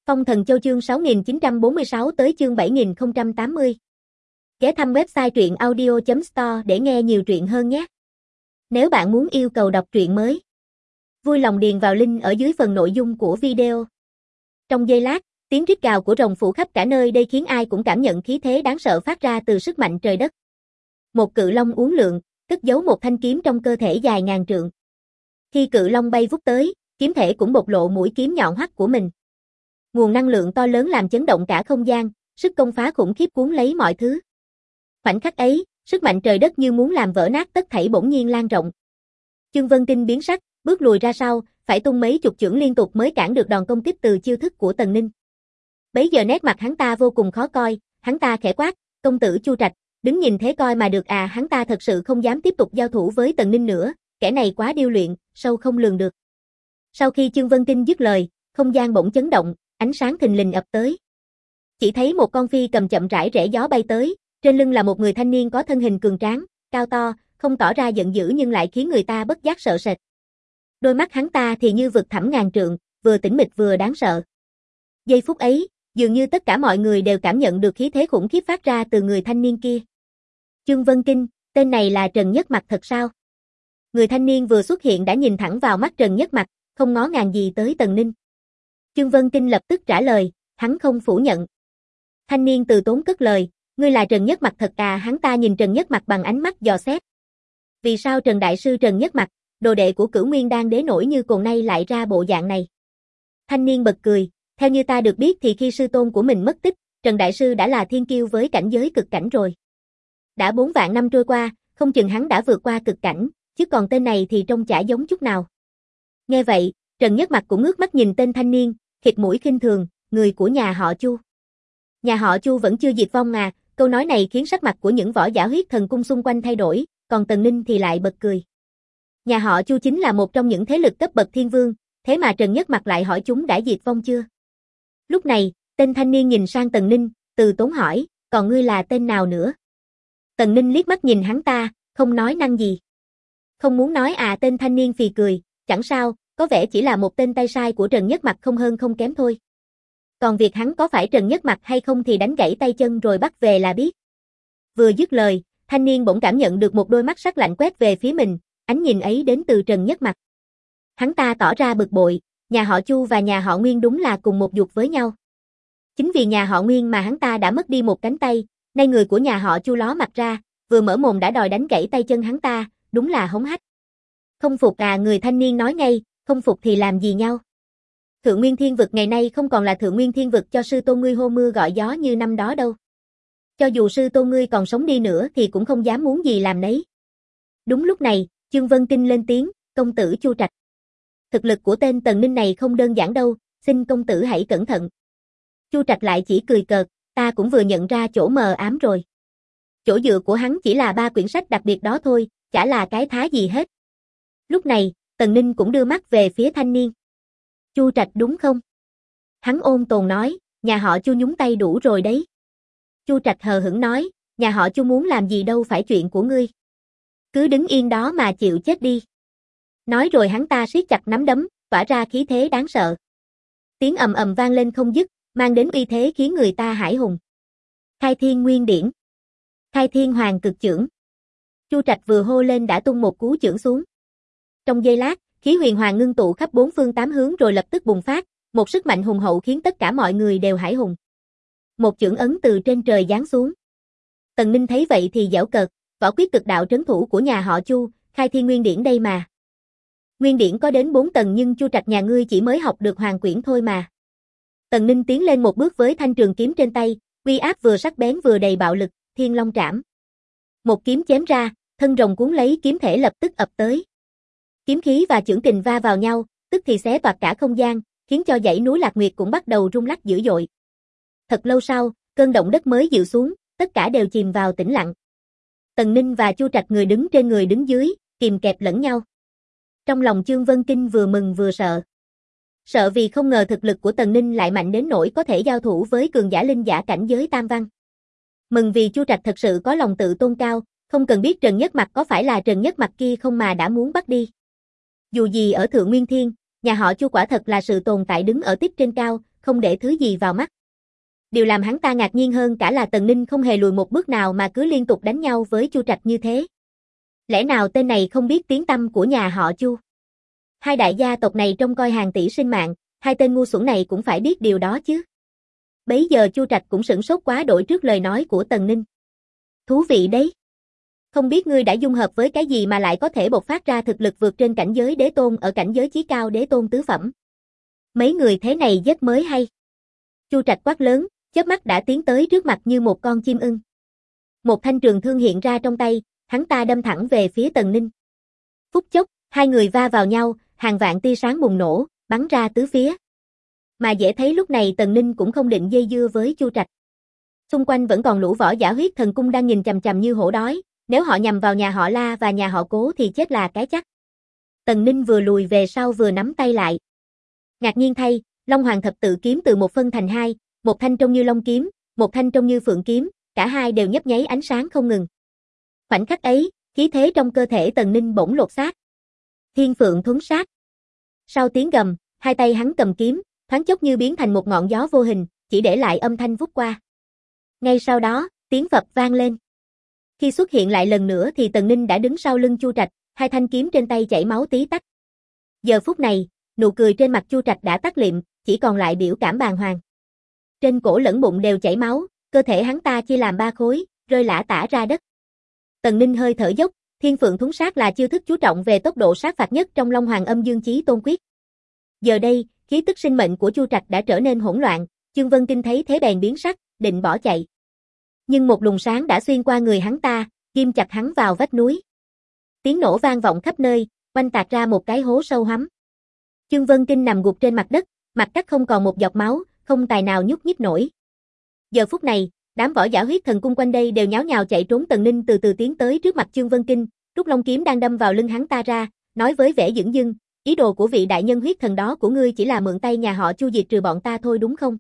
Phong Thần Châu chương 6946 tới chương 7080. Ghé thăm website truyện audio.store để nghe nhiều truyện hơn nhé. Nếu bạn muốn yêu cầu đọc truyện mới, vui lòng điền vào link ở dưới phần nội dung của video. Trong giây lát, tiếng rít gào của rồng phủ khắp cả nơi đây khiến ai cũng cảm nhận khí thế đáng sợ phát ra từ sức mạnh trời đất. Một cự long uốn lượn, cất giấu một thanh kiếm trong cơ thể dài ngàn trượng. Khi cự long bay vút tới, kiếm thể cũng bộc lộ mũi kiếm nhọn hoắt của mình. Nguồn năng lượng to lớn làm chấn động cả không gian, sức công phá khủng khiếp cuốn lấy mọi thứ. Khoảnh khắc ấy, sức mạnh trời đất như muốn làm vỡ nát tất thảy bỗng nhiên lan rộng. Chương Vân Kinh biến sắc, bước lùi ra sau, phải tung mấy chục chưởng liên tục mới cản được đòn công kích từ chiêu thức của Tần Ninh. Bấy giờ nét mặt hắn ta vô cùng khó coi, hắn ta khẽ quát, công tử Chu Trạch, đứng nhìn thế coi mà được à. Hắn ta thật sự không dám tiếp tục giao thủ với Tần Ninh nữa, kẻ này quá điêu luyện, sâu không lường được. Sau khi Chương Vân Kinh dứt lời, không gian bỗng chấn động, ánh sáng thình lình ập tới. Chỉ thấy một con phi cầm chậm rãi rẽ gió bay tới, trên lưng là một người thanh niên có thân hình cường tráng, cao to, không tỏ ra giận dữ nhưng lại khiến người ta bất giác sợ sệt. Đôi mắt hắn ta thì như vực thẳm ngàn trượng, vừa tĩnh mịch vừa đáng sợ. Giây phút ấy, dường như tất cả mọi người đều cảm nhận được khí thế khủng khiếp phát ra từ người thanh niên kia. Chương Vân Kinh, tên này là Trần Nhất Mặc thật sao? Người thanh niên vừa xuất hiện đã nhìn thẳng vào mắt Trần Nhất Mặc, không ngó ngàng gì tới Tần Ninh. Chương Vân Kinh lập tức trả lời, hắn không phủ nhận. Thanh niên từ tốn cất lời, ngươi là Trần Nhất Mặc thật à? Hắn ta nhìn Trần Nhất Mặc bằng ánh mắt dò xét. Vì sao Trần Đại Sư Trần Nhất Mặc, đồ đệ của Cửu Nguyên Đan đế nổi như cồn nay lại ra bộ dạng này? Thanh niên bật cười, theo như ta được biết thì khi sư tôn của mình mất tích, Trần Đại Sư đã là thiên kiêu với cảnh giới cực cảnh rồi. Đã 4 vạn năm trôi qua, không chừng hắn đã vượt qua cực cảnh, chứ còn tên này thì trông chả giống chút nào. Nghe vậy, Trần Nhất Mặc cũng ngước mắt nhìn tên thanh niên, khịt mũi khinh thường, người của nhà họ Chu. Nhà họ Chu vẫn chưa diệt vong à? Câu nói này khiến sắc mặt của những võ giả huyết thần cung xung quanh thay đổi, còn Tần Ninh thì lại bật cười. Nhà họ Chu chính là một trong những thế lực cấp bậc thiên vương, thế mà Trần Nhất Mặc lại hỏi chúng đã diệt vong chưa? Lúc này, tên thanh niên nhìn sang Tần Ninh, từ tốn hỏi, còn ngươi là tên nào nữa? Tần Ninh liếc mắt nhìn hắn ta, không nói năng gì. Không muốn nói à? Tên thanh niên phì cười, chẳng sao, có vẻ chỉ là một tên tay sai của Trần Nhất Mặc không hơn không kém thôi. Còn việc hắn có phải Trần Nhất Mặc hay không thì đánh gãy tay chân rồi bắt về là biết. Vừa dứt lời, thanh niên bỗng cảm nhận được một đôi mắt sắc lạnh quét về phía mình, ánh nhìn ấy đến từ Trần Nhất Mặc. Hắn ta tỏ ra bực bội, nhà họ Chu và nhà họ Nguyên đúng là cùng một ruột với nhau. Chính vì nhà họ Nguyên mà hắn ta đã mất đi một cánh tay, nay người của nhà họ Chu ló mặt ra, vừa mở mồm đã đòi đánh gãy tay chân hắn ta, đúng là hống hách. Không phục à? Người thanh niên nói ngay, không phục thì làm gì nhau? Thượng Nguyên Thiên Vực ngày nay không còn là Thượng Nguyên Thiên Vực cho sư tôn ngươi hô mưa gọi gió như năm đó đâu. Cho dù sư tôn ngươi còn sống đi nữa thì cũng không dám muốn gì làm nấy. Đúng lúc này, Chương Vân Kinh lên tiếng, công tử Chu Trạch. Thực lực của tên Tần Ninh này không đơn giản đâu, xin công tử hãy cẩn thận. Chu Trạch lại chỉ cười cợt, ta cũng vừa nhận ra chỗ mờ ám rồi. Chỗ dựa của hắn chỉ là 3 quyển sách đặc biệt đó thôi, chả là cái thá gì hết. Lúc này, Tần Ninh cũng đưa mắt về phía thanh niên. Chu Trạch đúng không? Hắn ôn tồn nói, nhà họ Chu nhúng tay đủ rồi đấy. Chu Trạch hờ hững nói, nhà họ Chu muốn làm gì đâu phải chuyện của ngươi. Cứ đứng yên đó mà chịu chết đi. Nói rồi hắn ta siết chặt nắm đấm, tỏa ra khí thế đáng sợ. Tiếng ầm ầm vang lên không dứt, mang đến uy thế khiến người ta hãi hùng. Khai Thiên Nguyên Điển. Khai Thiên Hoàng Cực Chưởng. Chu Trạch vừa hô lên đã tung một cú chưởng xuống. Trong giây lát, khí huyền hoàng ngưng tụ khắp 4 phương 8 hướng rồi lập tức bùng phát, một sức mạnh hùng hậu khiến tất cả mọi người đều hãi hùng. Một chưởng ấn từ trên trời giáng xuống. Tần Ninh thấy vậy thì giễu cợt, võ quyết cực đạo trấn thủ của nhà họ Chu, Khai Thiên Nguyên Điển đây mà. Nguyên Điển có đến 4 tầng nhưng Chu Trạch nhà ngươi chỉ mới học được hoàng quyển thôi mà. Tần Ninh tiến lên một bước với thanh trường kiếm trên tay, uy áp vừa sắc bén vừa đầy bạo lực, Thiên Long Trảm. Một kiếm chém ra, thân rồng cuốn lấy kiếm thể lập tức ập tới. Kiếm khí và chưởng kình va vào nhau, tức thì xé toạc cả không gian, khiến cho dãy núi Lạc Nguyệt cũng bắt đầu rung lắc dữ dội. Thật lâu sau, cơn động đất mới dịu xuống, tất cả đều chìm vào tĩnh lặng. Tần Ninh và Chu Trạch người đứng trên người đứng dưới, kìm kẹp lẫn nhau. Trong lòng Chương Vân Kinh vừa mừng vừa sợ. Sợ vì không ngờ thực lực của Tần Ninh lại mạnh đến nỗi có thể giao thủ với cường giả linh giả cảnh giới tam văn. Mừng vì Chu Trạch thật sự có lòng tự tôn cao, không cần biết Trần Nhất Mặc có phải là Trần Nhất Mặc kia không mà đã muốn bắt đi. Dù gì ở Thượng Nguyên Thiên, nhà họ Chu quả thật là sự tồn tại đứng ở tiếp trên cao, không để thứ gì vào mắt. Điều làm hắn ta ngạc nhiên hơn cả là Tần Ninh không hề lùi một bước nào mà cứ liên tục đánh nhau với Chu Trạch như thế. Lẽ nào tên này không biết tiếng tăm của nhà họ Chu? Hai đại gia tộc này trông coi hàng tỷ sinh mạng, hai tên ngu xuẩn này cũng phải biết điều đó chứ. Bấy giờ Chu Trạch cũng sửng sốt quá đổi trước lời nói của Tần Ninh. Thú vị đấy. Không biết ngươi đã dung hợp với cái gì mà lại có thể bộc phát ra thực lực vượt trên cảnh giới đế tôn ở cảnh giới chí cao đế tôn tứ phẩm. Mấy người thế này rất mới hay. Chu Trạch quát lớn, chớp mắt đã tiến tới trước mặt như một con chim ưng. Một thanh trường thương hiện ra trong tay, hắn ta đâm thẳng về phía Tần Ninh. Phút chốc, hai người va vào nhau, hàng vạn tia sáng bùng nổ, bắn ra tứ phía. Mà dễ thấy lúc này Tần Ninh cũng không định dây dưa với Chu Trạch. Xung quanh vẫn còn lũ võ giả huyết thần cung đang nhìn chằm chằm như hổ đói, nếu họ nhằm vào nhà họ La và nhà họ Cố thì chết là cái chắc. Tần Ninh vừa lùi về sau vừa nắm tay lại. Ngạc nhiên thay, Long Hoàng thập tự kiếm từ một phân thành hai, một thanh trông như long kiếm, một thanh trông như phượng kiếm, cả hai đều nhấp nháy ánh sáng không ngừng. Khoảnh khắc ấy, khí thế trong cơ thể Tần Ninh bỗng lột xác. Thiên Phượng Thuấn Sát. Sau tiếng gầm, hai tay hắn cầm kiếm, thoáng chốc như biến thành một ngọn gió vô hình, chỉ để lại âm thanh vút qua. Ngay sau đó, tiếng phập vang lên. Khi xuất hiện lại lần nữa thì Tần Ninh đã đứng sau lưng Chu Trạch, hai thanh kiếm trên tay chảy máu tí tách. Giờ phút này, nụ cười trên mặt Chu Trạch đã tắt liệm, chỉ còn lại biểu cảm bàng hoàng. Trên cổ lẫn bụng đều chảy máu, cơ thể hắn ta chia làm ba khối, rơi lả tả ra đất. Tần Ninh hơi thở dốc, Thiên Phượng Thuấn Sát là chiêu thức chú trọng về tốc độ sát phạt nhất trong Long Hoàng Âm Dương Chí Tôn Quyết. Giờ đây, khí tức sinh mệnh của Chu Trạch đã trở nên hỗn loạn, Chương Vân Kinh thấy thế bèn biến sắc, định bỏ chạy. Nhưng một luồng sáng đã xuyên qua người hắn ta, ghim chặt hắn vào vách núi. Tiếng nổ vang vọng khắp nơi, oanh tạc ra một cái hố sâu hoắm. Chương Vân Kinh nằm gục trên mặt đất, mặt cắt không còn một giọt máu, không tài nào nhúc nhích nổi. Giờ phút này, đám võ giả huyết thần cung quanh đây đều nháo nhào chạy trốn. Tần Ninh từ từ tiến tới trước mặt Chương Vân Kinh, rút long kiếm đang đâm vào lưng hắn ta ra, nói với vẻ dửng dưng, ý đồ của vị đại nhân huyết thần đó của ngươi chỉ là mượn tay nhà họ Chu diệt trừ bọn ta thôi đúng không?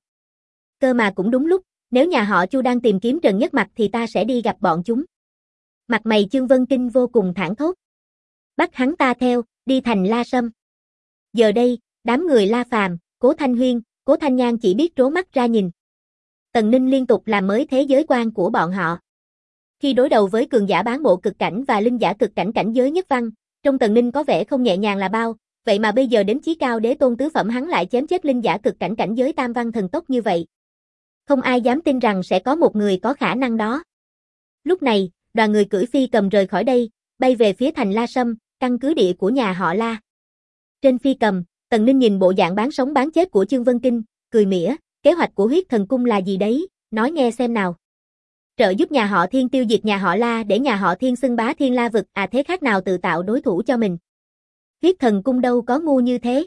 Cơ mà cũng đúng lúc, nếu nhà họ Chu đang tìm kiếm Trần Nhất Mặc thì ta sẽ đi gặp bọn chúng. Mặt mày Chương Vân Kinh vô cùng thảng thốt. Bắt hắn ta theo, đi thành La Sâm. Giờ đây, đám người La Phàm, Cố Thanh Huyên, Cố Thanh Nhan chỉ biết trố mắt ra nhìn. Tần Ninh liên tục làm mới thế giới quan của bọn họ. Khi đối đầu với cường giả bán bộ cực cảnh và linh giả cực cảnh cảnh giới nhất văn, trong Tần Ninh có vẻ không nhẹ nhàng là bao, vậy mà bây giờ đến chí cao đế tôn tứ phẩm hắn lại chém chết linh giả cực cảnh cảnh giới tam văn thần tốc như vậy. Không ai dám tin rằng sẽ có một người có khả năng đó. Lúc này, đoàn người cưỡi phi cầm rời khỏi đây, bay về phía thành La Sâm, căn cứ địa của nhà họ La. Trên phi cầm, Tần Ninh nhìn bộ dạng bán sống bán chết của Chương Vân Kinh, cười mỉa, kế hoạch của huyết thần cung là gì đấy, nói nghe xem nào. Trợ giúp nhà họ Thiên tiêu diệt nhà họ La để nhà họ Thiên xưng bá Thiên La vực, à thế khác nào tự tạo đối thủ cho mình. Huyết thần cung đâu có ngu như thế.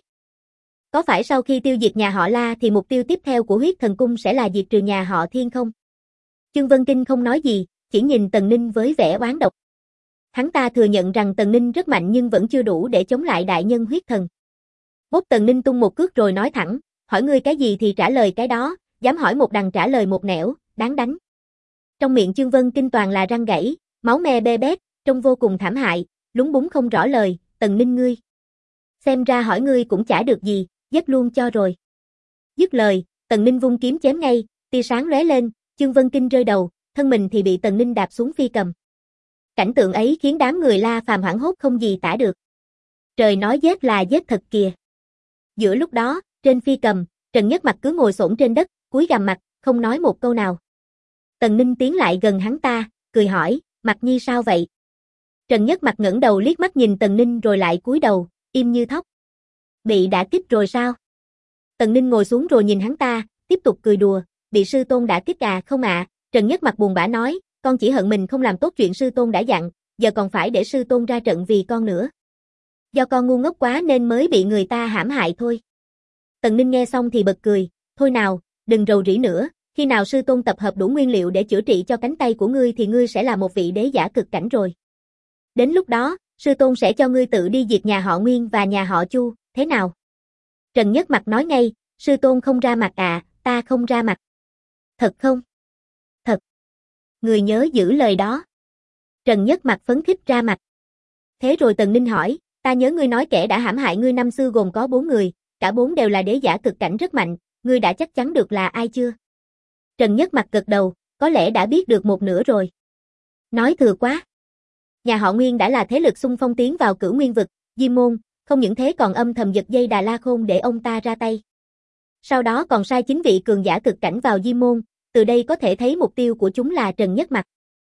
Có phải sau khi tiêu diệt nhà họ La thì mục tiêu tiếp theo của huyết thần cung sẽ là diệt trừ nhà họ Thiên không? Chương Vân Kinh không nói gì, chỉ nhìn Tần Ninh với vẻ oán độc. Hắn ta thừa nhận rằng Tần Ninh rất mạnh nhưng vẫn chưa đủ để chống lại đại nhân huyết thần. Bốp Tần Ninh tung một cước rồi nói thẳng, hỏi ngươi cái gì thì trả lời cái đó, dám hỏi một đằng trả lời một nẻo, đáng đánh. Trong miệng Chương Vân Kinh toàn là răng gãy, máu me bê bết, trông vô cùng thảm hại, lúng búng không rõ lời, Tần Ninh ngươi. Xem ra hỏi ngươi cũng chả được gì, giết luôn cho rồi. Dứt lời, Tần Ninh vung kiếm chém ngay, tia sáng lóe lên, Chương Vân Kinh rơi đầu, thân mình thì bị Tần Ninh đạp xuống phi cầm. Cảnh tượng ấy khiến đám người La Phàm hoảng hốt không gì tả được. Trời nói giết là giết thật kìa. Giữa lúc đó, trên phi cầm, Trần Nhất Mặc cứ ngồi xổm trên đất, cúi gằm mặt, không nói một câu nào. Tần Ninh tiến lại gần hắn ta, cười hỏi, Mặc Nhi sao vậy? Trần Nhất Mặc ngẩng đầu liếc mắt nhìn Tần Ninh rồi lại cúi đầu, im như thóc. Bị đả kích rồi sao? Tần Ninh ngồi xuống rồi nhìn hắn ta, tiếp tục cười đùa, bị sư tôn đả kích à không ạ? Trần Nhất Mặc buồn bã nói, con chỉ hận mình không làm tốt chuyện sư tôn đã dặn, giờ còn phải để sư tôn ra trận vì con nữa. Do con ngu ngốc quá nên mới bị người ta hãm hại thôi. Tần Ninh nghe xong thì bật cười, thôi nào, đừng rầu rĩ nữa, khi nào sư tôn tập hợp đủ nguyên liệu để chữa trị cho cánh tay của ngươi thì ngươi sẽ là một vị đế giả cực cảnh rồi. Đến lúc đó, sư tôn sẽ cho ngươi tự đi diệt nhà họ Nguyên và nhà họ Chu, thế nào? Trần Nhất Mặc nói ngay, sư tôn không ra mặt à, ta không ra mặt. Thật không? Thật. Người nhớ giữ lời đó. Trần Nhất Mặc phấn khích ra mặt. Thế rồi Tần Ninh hỏi, ta nhớ ngươi nói kẻ đã hãm hại ngươi năm xưa gồm có 4 người, cả 4 đều là đế giả cực cảnh rất mạnh, ngươi đã chắc chắn được là ai chưa? Trần Nhất Mặc gật đầu, có lẽ đã biết được một nửa rồi. Nói thừa quá. Nhà họ Nguyên đã là thế lực xung phong tiến vào Cửu Nguyên vực, Diêm Môn, không những thế còn âm thầm giật dây Đà La Khôn để ông ta ra tay. Sau đó còn sai 9 vị cường giả cực cảnh vào Diêm Môn, từ đây có thể thấy mục tiêu của chúng là Trần Nhất Mặc.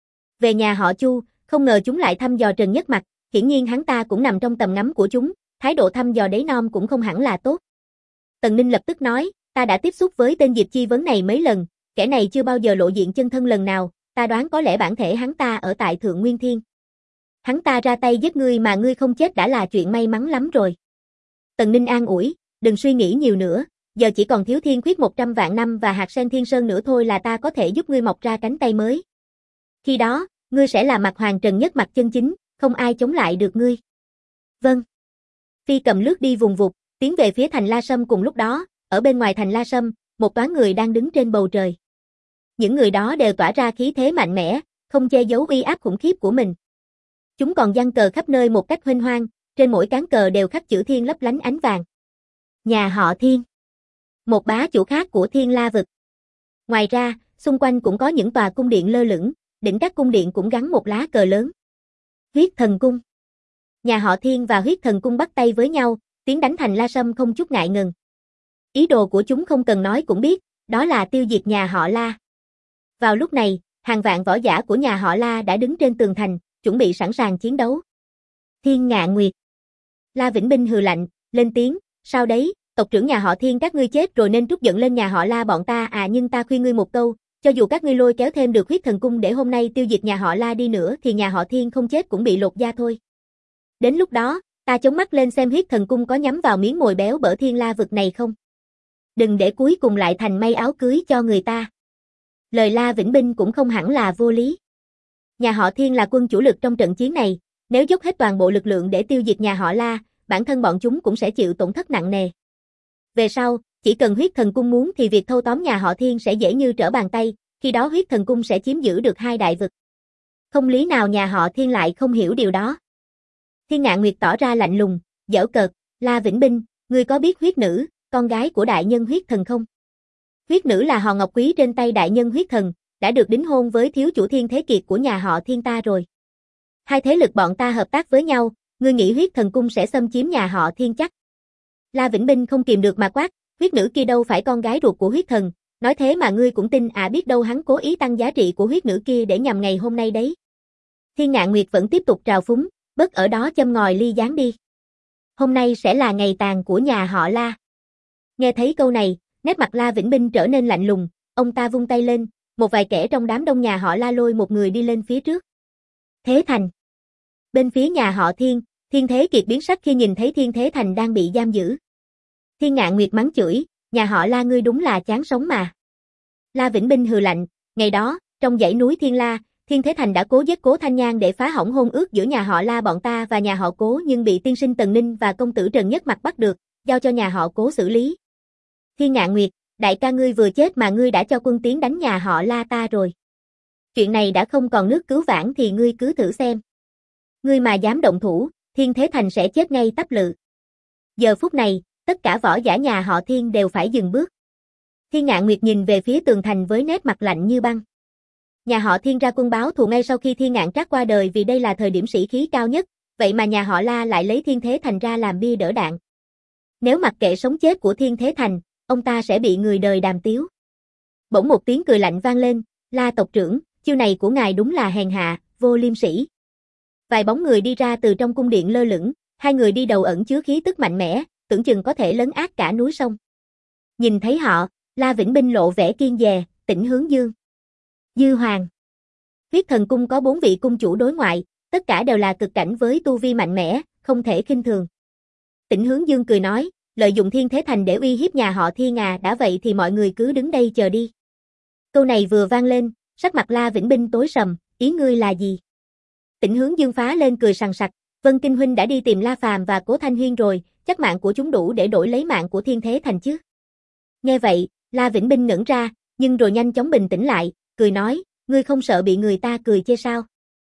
Về nhà họ Chu, không ngờ chúng lại thăm dò Trần Nhất Mặc, hiển nhiên hắn ta cũng nằm trong tầm ngắm của chúng, thái độ thăm dò đáy nom cũng không hẳn là tốt. Tần Ninh lập tức nói, ta đã tiếp xúc với tên Diệp Chi Vấn này mấy lần, kẻ này chưa bao giờ lộ diện chân thân lần nào, ta đoán có lẽ bản thể hắn ta ở tại Thượng Nguyên Thiên. Hắn ta ra tay giết ngươi mà ngươi không chết đã là chuyện may mắn lắm rồi. Tần Ninh an ủi, đừng suy nghĩ nhiều nữa, giờ chỉ còn thiếu thiên khuyết 100 vạn năm và hạt sen thiên sơn nữa thôi là ta có thể giúp ngươi mọc ra cánh tay mới. Khi đó, ngươi sẽ là mặt hoàng Trần Nhất Mặc chân chính, không ai chống lại được ngươi. Vâng. Phi Cầm lướt đi vùng vụt, tiến về phía thành La Sâm cùng lúc đó, ở bên ngoài thành La Sâm, một toán người đang đứng trên bầu trời. Những người đó đều tỏa ra khí thế mạnh mẽ, không che giấu uy áp khủng khiếp của mình. Chúng còn giăng cờ khắp nơi một cách huênh hoang, trên mỗi cán cờ đều khắc chữ Thiên lấp lánh ánh vàng. Nhà họ Thiên. Một bá chủ khác của Thiên La vực. Ngoài ra, xung quanh cũng có những tòa cung điện lơ lửng, đỉnh các cung điện cũng gắn một lá cờ lớn. Huyết Thần Cung. Nhà họ Thiên và Huyết Thần Cung bắt tay với nhau, tiến đánh thành La Sâm không chút ngại ngần. Ý đồ của chúng không cần nói cũng biết, đó là tiêu diệt nhà họ La. Vào lúc này, hàng vạn võ giả của nhà họ La đã đứng trên tường thành, chuẩn bị sẵn sàng chiến đấu. Thiên Ngạn Nguyệt. La Vĩnh Binh hừ lạnh, lên tiếng, sao đấy, tộc trưởng nhà họ Thiên các ngươi chết rồi nên trút giận lên nhà họ La bọn ta à, nhưng ta khuyên ngươi một câu, cho dù các ngươi lôi kéo thêm được Huyết Thần Cung để hôm nay tiêu diệt nhà họ La đi nữa thì nhà họ Thiên không chết cũng bị lột da thôi. Đến lúc đó, ta chống mắt lên xem Huyết Thần Cung có nhắm vào miếng mồi béo bở Thiên La vực này không. Đừng để cuối cùng lại thành may áo cưới cho người ta. Lời La Vĩnh Binh cũng không hẳn là vô lý. Nhà họ Thiên là quân chủ lực trong trận chiến này, nếu dốc hết toàn bộ lực lượng để tiêu diệt nhà họ La, bản thân bọn chúng cũng sẽ chịu tổn thất nặng nề. Về sau, chỉ cần Huyết Thần Cung muốn thì việc thâu tóm nhà họ Thiên sẽ dễ như trở bàn tay, khi đó Huyết Thần Cung sẽ chiếm giữ được 2 đại vực. Không lý nào nhà họ Thiên lại không hiểu điều đó. Thiên Ngạn Nguyệt tỏ ra lạnh lùng, giễu cợt, La Vĩnh Binh, ngươi có biết Huyết Nữ, con gái của đại nhân Huyết Thần không? Huyết Nữ là hòn ngọc quý trên tay đại nhân Huyết Thần, đã được đính hôn với thiếu chủ Thiên Thế Kiệt của nhà họ Thiên ta rồi. 2 thế lực bọn ta hợp tác với nhau, ngươi nghĩ Huyết Thần Cung sẽ xâm chiếm nhà họ Thiên chắc? La Vĩnh Binh không kìm được mà quát, Huyết Nữ kia đâu phải con gái ruột của Huyết Thần, nói thế mà ngươi cũng tin à, biết đâu hắn cố ý tăng giá trị của Huyết Nữ kia để nhằm ngày hôm nay đấy. Thiên Ngạn Nguyệt vẫn tiếp tục trào phúng, bớt ở đó châm ngòi ly gián đi. Hôm nay sẽ là ngày tàn của nhà họ La. Nghe thấy câu này, nét mặt La Vĩnh Binh trở nên lạnh lùng, ông ta vung tay lên, một vài kẻ trong đám đông nhà họ La lôi một người đi lên phía trước. Thế Thành. Bên phía nhà họ Thiên, Thiên Thế Kiệt biến sắc khi nhìn thấy Thiên Thế Thành đang bị giam giữ. Thiên Ngạn Nguyệt mắng chửi, nhà họ La ngươi đúng là chán sống mà. La Vĩnh Binh hừ lạnh, ngày đó, trong dãy núi Thiên La, Thiên Thế Thành đã cố giết Cố Thanh Nhan để phá hỏng hôn ước giữa nhà họ La bọn ta và nhà họ Cố nhưng bị tiên sinh Tần Ninh và công tử Trần Nhất Mặc bắt được, giao cho nhà họ Cố xử lý. Thiên Ngạn Nguyệt, đại ca ngươi vừa chết mà ngươi đã cho quân tiến đánh nhà họ La ta rồi. Chuyện này đã không còn nước cứu vãn thì ngươi cứ thử xem. Ngươi mà dám động thủ, Thiên Thế Thành sẽ chết ngay tắp lự. Giờ phút này, tất cả võ giả nhà họ Thiên đều phải dừng bước. Thiên Ngạn Nguyệt nhìn về phía tường thành với nét mặt lạnh như băng. Nhà họ Thiên ra quân báo thù ngay sau khi Thiên Ngạn Trác qua đời vì đây là thời điểm sĩ khí cao nhất, vậy mà nhà họ La lại lấy Thiên Thế Thành ra làm bia đỡ đạn. Nếu mặc kệ sống chết của Thiên Thế Thành, ông ta sẽ bị người đời đàm tiếu. Bỗng một tiếng cười lạnh vang lên, La tộc trưởng, chiêu này của ngài đúng là hèn hạ, vô liêm sỉ. Vài bóng người đi ra từ trong cung điện lơ lửng, 2 người đi đầu ẩn chứa khí tức mạnh mẽ, tưởng chừng có thể lấn át cả núi sông. Nhìn thấy họ, La Vĩnh Binh lộ vẻ kiên dè, Tỉnh Hướng Dương, Dư Hoàng. Huyết Thần Cung có 4 vị cung chủ đối ngoại, tất cả đều là cực cảnh với tu vi mạnh mẽ, không thể khinh thường. Tỉnh Hướng Dương cười nói, lợi dụng Thiên Thế Thành để uy hiếp nhà họ Thiên à, đã vậy thì mọi người cứ đứng đây chờ đi. Câu này vừa vang lên, sắc mặt La Vĩnh Binh tối sầm, ý ngươi là gì? Tỉnh Hướng Dương phá lên cười sằng sặc, Vân Kinh huynh đã đi tìm La Phàm và Cố Thanh Huyên rồi, chắc mạng của chúng đủ để đổi lấy mạng của Thiên Thế Thành chứ? Nghe vậy, La Vĩnh Binh ngẩn ra, nhưng rồi nhanh chóng bình tĩnh lại, cười nói, ngươi không sợ bị người ta cười chê sao?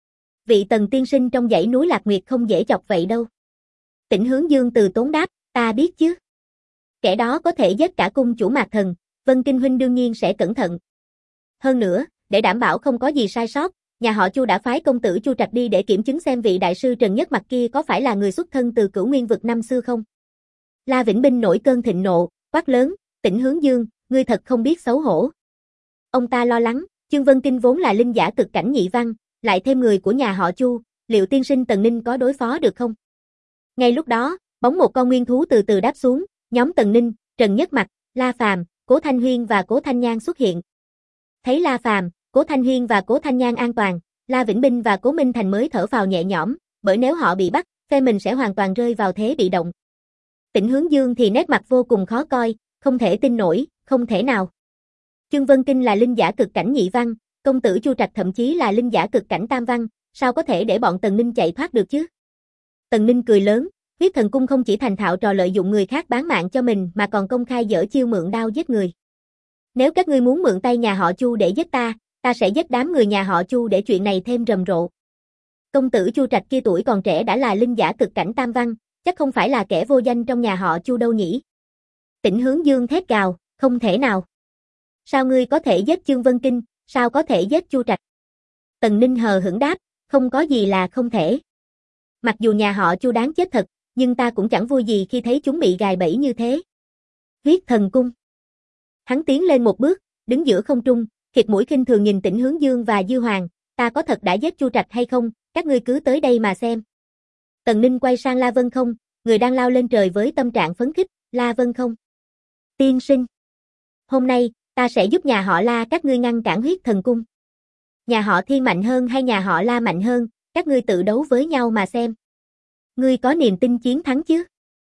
Vị Tần tiên sinh trong dãy núi Lạc Nguyệt không dễ chọc vậy đâu. Tỉnh Hướng Dương từ tốn đáp, ta biết chứ. Kẻ đó có thể giết cả cung chủ Mạc Thần, Vân Kinh huynh đương nhiên sẽ cẩn thận. Hơn nữa, để đảm bảo không có gì sai sót, nhà họ Chu đã phái công tử Chu Trạch đi để kiểm chứng xem vị đại sư Trần Nhất Mặc kia có phải là người xuất thân từ Cửu Nguyên vực năm xưa không. La Vĩnh Binh nổi cơn thịnh nộ, quát lớn, Tỉnh Hướng Dương, ngươi thật không biết xấu hổ. Ông ta lo lắng, Chương Vân Kinh vốn là linh giả cực cảnh nhị văn, lại thêm người của nhà họ Chu, liệu tiên sinh Tần Ninh có đối phó được không? Ngay lúc đó, bóng một con nguyên thú từ từ đáp xuống, nhóm Tần Ninh, Trần Nhất Mặc, La Phàm, Cố Thanh Huyên và Cố Thanh Nhan xuất hiện. Thấy La Phàm, Cố Thanh Huyên và Cố Thanh Nhan an toàn, La Vĩnh Binh và Cố Minh Thành mới thở phào nhẹ nhõm, bởi nếu họ bị bắt, phe mình sẽ hoàn toàn rơi vào thế bị động. Tỉnh Hướng Dương thì nét mặt vô cùng khó coi, không thể tin nổi, không thể nào. Chương Vân Kinh là linh giả cực cảnh nhị văn, công tử Chu Trạch thậm chí là linh giả cực cảnh tam văn, sao có thể để bọn Tần Ninh chạy thoát được chứ? Tần Ninh cười lớn, Huyết Thần Cung không chỉ thành thạo trò lợi dụng người khác bán mạng cho mình mà còn công khai dở chiêu mượn đao giết người. Nếu các ngươi muốn mượn tay nhà họ Chu để giết ta sẽ giết đám người nhà họ Chu để chuyện này thêm rầm rộ. Công tử Chu Trạch kia tuổi còn trẻ đã là linh giả cực cảnh tam văn, chắc không phải là kẻ vô danh trong nhà họ Chu đâu nhỉ? Tỉnh Hướng Dương thét gào, không thể nào. Sao ngươi có thể giết Chương Vân Kinh, sao có thể giết Chu Trạch? Tần Ninh hờ hững đáp, không có gì là không thể. Mặc dù nhà họ Chu đáng chết thật, nhưng ta cũng chẳng vui gì khi thấy chúng bị gài bẫy như thế. Huyết Thần Cung. Hắn tiến lên một bước, đứng giữa không trung, khịt mũi khinh thường nhìn Tỉnh Hướng Dương và Dư Hoàng, ta có thật đã giết Chu Trạch hay không, các ngươi cứ tới đây mà xem. Tần Ninh quay sang La Vân Không, người đang lao lên trời với tâm trạng phấn khích, La Vân Không. Tiên sinh. Hôm nay, ta sẽ giúp nhà họ La các ngươi ngăn cản Huyết Thần Cung. Nhà họ Thiên mạnh hơn hay nhà họ La mạnh hơn, các ngươi tự đấu với nhau mà xem. Ngươi có niềm tin chiến thắng chứ?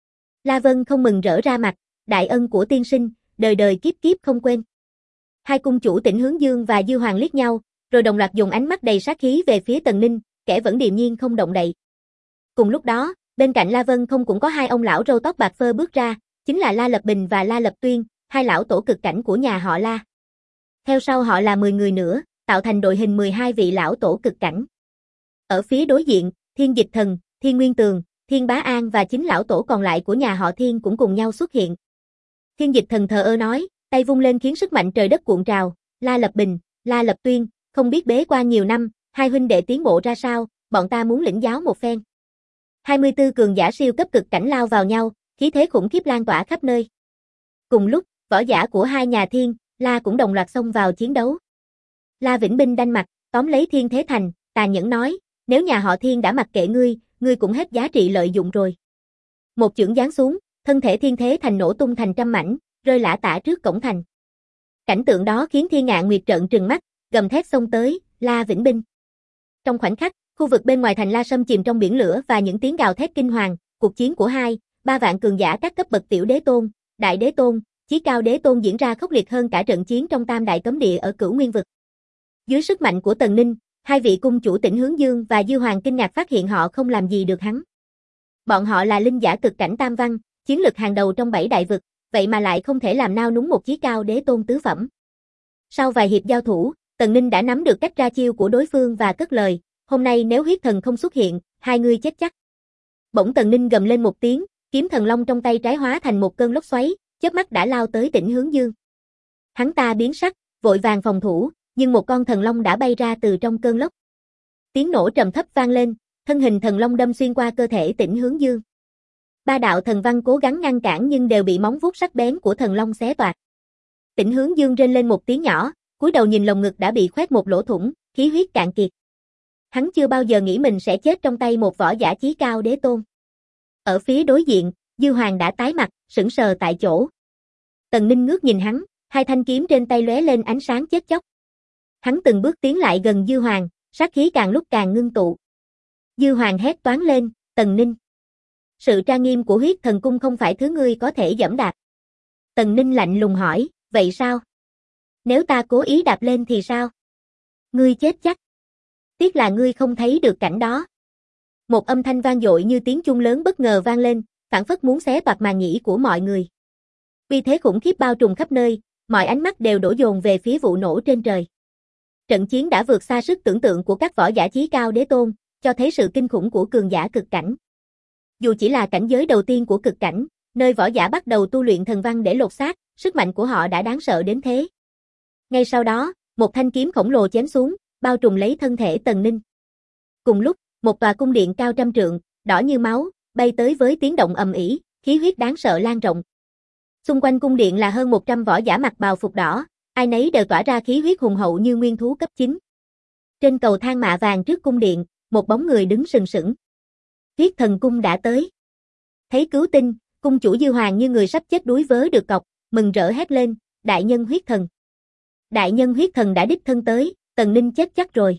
La Vân Không mừng rỡ ra mặt, đại ân của tiên sinh, đời đời kiếp kiếp không quên. Hai cung chủ Tỉnh Hướng Dương và Dư Hoàng liếc nhau, rồi đồng loạt dùng ánh mắt đầy sát khí về phía Tần Ninh, kẻ vẫn điềm nhiên không động đậy. Cùng lúc đó, bên cạnh La Vân Không cũng có hai ông lão râu tóc bạc phơ bước ra, chính là La Lập Bình và La Lập Tuyên, hai lão tổ cực cảnh của nhà họ La. Theo sau họ là 10 người nữa, tạo thành đội hình 12 vị lão tổ cực cảnh. Ở phía đối diện, Thiên Dịch Thần, Thiên Nguyên Tường, Thiên Bá An và chính lão tổ còn lại của nhà họ Thiên cũng cùng nhau xuất hiện. Thiên Dịch Thần thờ ơ nói, tay vung lên khiến sức mạnh trời đất cuộn trào, La Lập Bình, La Lập Tuyên, không biết bế quan nhiều năm, hai huynh đệ tiến bộ ra sao, bọn ta muốn lĩnh giáo một phen. 24 cường giả siêu cấp cực cảnh lao vào nhau, khí thế khủng khiếp lan tỏa khắp nơi. Cùng lúc, võ giả của hai nhà Thiên, La cũng đồng loạt xông vào chiến đấu. La Vĩnh Binh đanh mặt, tóm lấy Thiên Thế Thành, tàn nhẫn nói, nếu nhà họ Thiên đã mặc kệ ngươi cũng hết giá trị lợi dụng rồi. Một chưởng giáng xuống, thân thể Thiên Thế Thành nổ tung thành trăm mảnh, rơi lả tả trước cổng thành. Cảnh tượng đó khiến Thiên Ngạn Nguyệt trợn trừng mắt, gầm thét xông tới, La Vĩnh Binh. Trong khoảnh khắc, khu vực bên ngoài thành La Sâm chìm trong biển lửa và những tiếng gào thét kinh hoàng, cuộc chiến của 2-3 vạn cường giả các cấp bậc tiểu đế tôn, đại đế tôn, chí cao đế tôn diễn ra khốc liệt hơn cả trận chiến trong Tam Đại Cấm Địa ở Cửu Nguyên vực. Dưới sức mạnh của Tần Ninh, hai vị cung chủ Tỉnh Hướng Dương và Dư Hoàng kinh ngạc phát hiện họ không làm gì được hắn. Bọn họ là linh giả cực cảnh tam văn, chiến lực hàng đầu trong 7 đại vực, vậy mà lại không thể làm nao núng một chí cao đế tôn tứ phẩm. Sau vài hiệp giao thủ, Tần Ninh đã nắm được cách ra chiêu của đối phương và cất lời, hôm nay nếu huyết thần không xuất hiện, hai người chết chắc. Bỗng Tần Ninh gầm lên một tiếng, kiếm thần long trong tay trái hóa thành một cơn lốc xoáy, chớp mắt đã lao tới Tỉnh Hướng Dương. Hắn ta biến sắc, vội vàng phòng thủ, nhưng một con thần long đã bay ra từ trong cơn lốc. Tiếng nổ trầm thấp vang lên, thân hình thần long đâm xuyên qua cơ thể Tỉnh Hướng Dương. Ba đạo thần văn cố gắng ngăn cản nhưng đều bị móng vuốt sắc bén của thần long xé toạc. Tỉnh Hướng Dương rên lên một tiếng nhỏ, cúi đầu nhìn lồng ngực đã bị khoét một lỗ thủng, khí huyết cạn kiệt. Hắn chưa bao giờ nghĩ mình sẽ chết trong tay một võ giả chí cao đế tôn. Ở phía đối diện, Dư Hoàng đã tái mặt, sững sờ tại chỗ. Tần Ninh ngước nhìn hắn, hai thanh kiếm trên tay lóe lên ánh sáng chết chóc. Hắn từng bước tiến lại gần Dư Hoàng, sát khí càng lúc càng ngưng tụ. Dư Hoàng hét toáng lên, Tần Ninh. Sự trang nghiêm của Huyết Thần Cung không phải thứ ngươi có thể dẫm đạp. Tần Ninh lạnh lùng hỏi, vậy sao? Nếu ta cố ý đạp lên thì sao? Ngươi chết chắc. Tiếc là ngươi không thấy được cảnh đó. Một âm thanh vang dội như tiếng chuông lớn bất ngờ vang lên, phảng phất muốn xé toạc màng nhĩ của mọi người. Uy thế khủng khiếp bao trùm khắp nơi, mọi ánh mắt đều đổ dồn về phía vụ nổ trên trời. Trận chiến đã vượt xa sức tưởng tượng của các võ giả chí cao đế tôn, cho thấy sự kinh khủng của cường giả cực cảnh. Dù chỉ là cảnh giới đầu tiên của cực cảnh, nơi võ giả bắt đầu tu luyện thần văn để lột xác, sức mạnh của họ đã đáng sợ đến thế. Ngay sau đó, một thanh kiếm khổng lồ chém xuống, bao trùm lấy thân thể Tần Ninh. Cùng lúc, một tòa cung điện cao trăm trượng, đỏ như máu, bay tới với tiếng động ầm ĩ, khí huyết đáng sợ lan rộng. Xung quanh cung điện là hơn 100 võ giả mặc bào phục đỏ, ai nấy đều tỏa ra khí huyết hùng hậu như nguyên thú cấp 9. Trên cầu thang mạ vàng trước cung điện, một bóng người đứng sừng sững. Huyết Thần Cung đã tới. Thấy cứu tinh, cung chủ Dư Hoàng như người sắp chết đuối vớ được cọc, mừng rỡ hét lên, đại nhân huyết thần. Đại nhân huyết thần đã đích thân tới, Tần Ninh chết chắc rồi.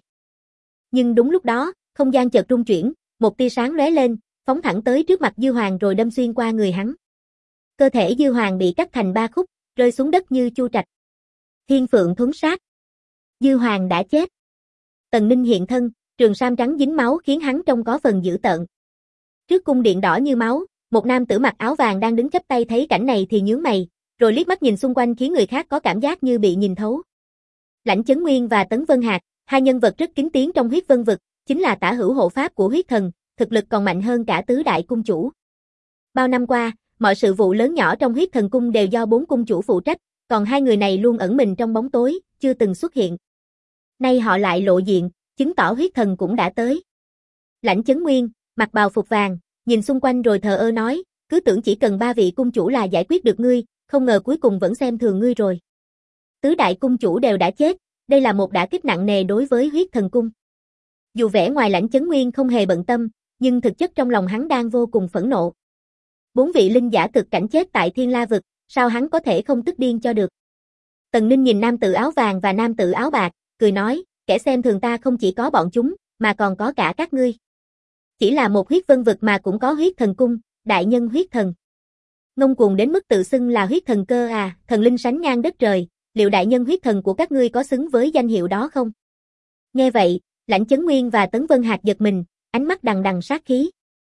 Nhưng đúng lúc đó, không gian chợt rung chuyển, một tia sáng lóe lên, phóng thẳng tới trước mặt Dư Hoàng rồi đâm xuyên qua người hắn. Cơ thể Dư Hoàng bị cắt thành 3 khúc, rơi xuống đất như chu trạch. Thiên Phượng thuấn sát. Dư Hoàng đã chết. Tần Ninh hiện thân, trường sam trắng dính máu khiến hắn trông có phần dữ tợn. Trước cung điện đỏ như máu, một nam tử mặc áo vàng đang đứng chắp tay thấy cảnh này thì nhướng mày, rồi liếc mắt nhìn xung quanh khiến người khác có cảm giác như bị nhìn thấu. Lãnh Chấn Nguyên và Tấn Vân Hạc, hai nhân vật rất kính tiếng trong Huyết Vân vực, chính là tả hữu hộ pháp của huyết thần, thực lực còn mạnh hơn cả tứ đại cung chủ. Bao năm qua, mọi sự vụ lớn nhỏ trong Huyết Thần Cung đều do 4 cung chủ phụ trách, còn hai người này luôn ẩn mình trong bóng tối, chưa từng xuất hiện. Nay họ lại lộ diện, chứng tỏ huyết thần cũng đã tới. Lãnh Chấn Nguyên, mặc bào phục vàng, nhìn xung quanh rồi thờ ơ nói, cứ tưởng chỉ cần 3 vị cung chủ là giải quyết được ngươi, không ngờ cuối cùng vẫn xem thường ngươi rồi. Tứ đại cung chủ đều đã chết, đây là một đả kích nặng nề đối với Huyết Thần Cung. Dù vẻ ngoài Lãnh Chấn Nguyên không hề bận tâm, nhưng thực chất trong lòng hắn đang vô cùng phẫn nộ. 4 vị linh giả cực cảnh chết tại Thiên La vực, sao hắn có thể không tức điên cho được. Tần Ninh nhìn nam tử áo vàng và nam tử áo bạc, cười nói, kẻ xem thường ta không chỉ có bọn chúng, mà còn có cả các ngươi. Chỉ là một huyết vân vực mà cũng có Huyết Thần Cung, đại nhân huyết thần. Ngông cuồng đến mức tự xưng là huyết thần cơ à, thần linh sánh ngang đất trời, liệu đại nhân huyết thần của các ngươi có xứng với danh hiệu đó không? Nghe vậy, Lãnh Chấn Nguyên và Tấn Vân Hạc giật mình, ánh mắt đằng đằng sát khí.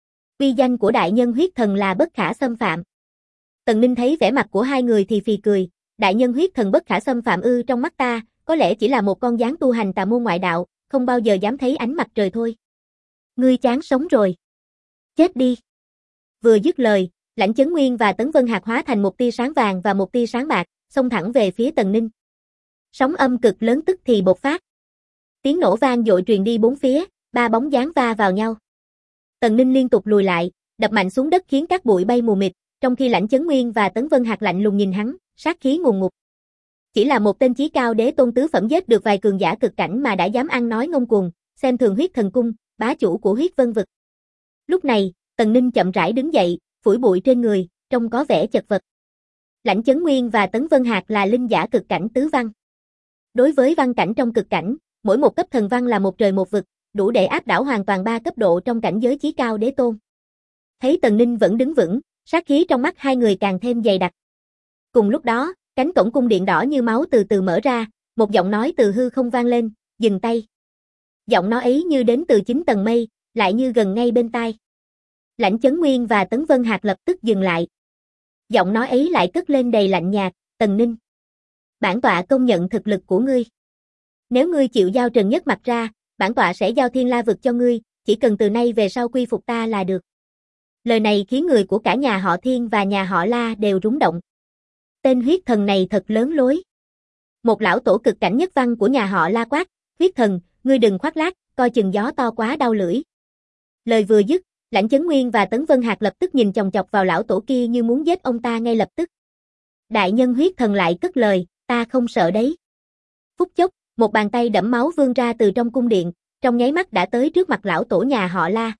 Uy danh của đại nhân huyết thần là bất khả xâm phạm. Tần Ninh thấy vẻ mặt của hai người thì phì cười, đại nhân huyết thần bất khả xâm phạm ư, trong mắt ta, có lẽ chỉ là một con gián tu hành tà môn ngoại đạo, không bao giờ dám thấy ánh mặt trời thôi. Ngươi chán sống rồi. Chết đi. Vừa dứt lời, Lãnh Chấn Nguyên và Tấn Vân Hạc hóa thành một tia sáng vàng và một tia sáng bạc, xông thẳng về phía Tần Ninh. Sóng âm cực lớn tức thì bộc phát. Tiếng nổ vang dội truyền đi bốn phía, 3 bóng dáng va vào nhau. Tần Ninh liên tục lùi lại, đập mạnh xuống đất khiến các bụi bay mù mịt, trong khi Lãnh Chấn Nguyên và Tấn Vân Hạc lạnh lùng nhìn hắn, sát khí ngùn ngụt. Chỉ là một tên chí cao đế tôn tứ phẩm giết được vài cường giả cực cảnh mà đã dám ăn nói ngông cuồng, xem thường Huyết Thần Cung, bá chủ của Huyết Vân vực. Lúc này, Tần Ninh chậm rãi đứng dậy, phủi bụi trên người, trông có vẻ chật vật. Lãnh Chấn Nguyên và Tấn Vân Hạc là linh giả cực cảnh tứ văn. Đối với văn cảnh trong cực cảnh, mỗi một cấp thần văn là một trời một vực, đủ để áp đảo hoàn toàn 3 cấp độ trong cảnh giới chí cao đế tôn. Thấy Tần Ninh vẫn đứng vững, sát khí trong mắt hai người càng thêm dày đặc. Cùng lúc đó, cánh cổng cung điện đỏ như máu từ từ mở ra, một giọng nói từ hư không vang lên, dừng tay. Giọng nói ấy như đến từ 9 tầng mây, lại như gần ngay bên tai. Lãnh Chấn Nguyên và Tấn Vân Hạc lập tức dừng lại. Giọng nói ấy lại cất lên đầy lạnh nhạt, Tần Ninh. Bản tọa công nhận thực lực của ngươi. Nếu ngươi chịu giao Trần Nhất Mặt ra, bản tọa sẽ giao Thiên La vực cho ngươi, chỉ cần từ nay về sau quy phục ta là được. Lời này khiến người của cả nhà họ Thiên và nhà họ La đều rúng động. Tên huyết thần này thật lớn lối. Một lão tổ cực cảnh nhất văn của nhà họ La quát, huyết thần, ngươi đừng khoác lác, coi chừng gió to quá đau lưỡi. Lời vừa dứt, Lãnh Chấn Nguyên và Tấn Vân Hạc lập tức nhìn chòng chọc vào lão tổ kia như muốn giết ông ta ngay lập tức. Đại nhân huyết thần lại cất lời, ta không sợ đấy. Phút chốc, một bàn tay đẫm máu vươn ra từ trong cung điện, trong nháy mắt đã tới trước mặt lão tổ nhà họ La.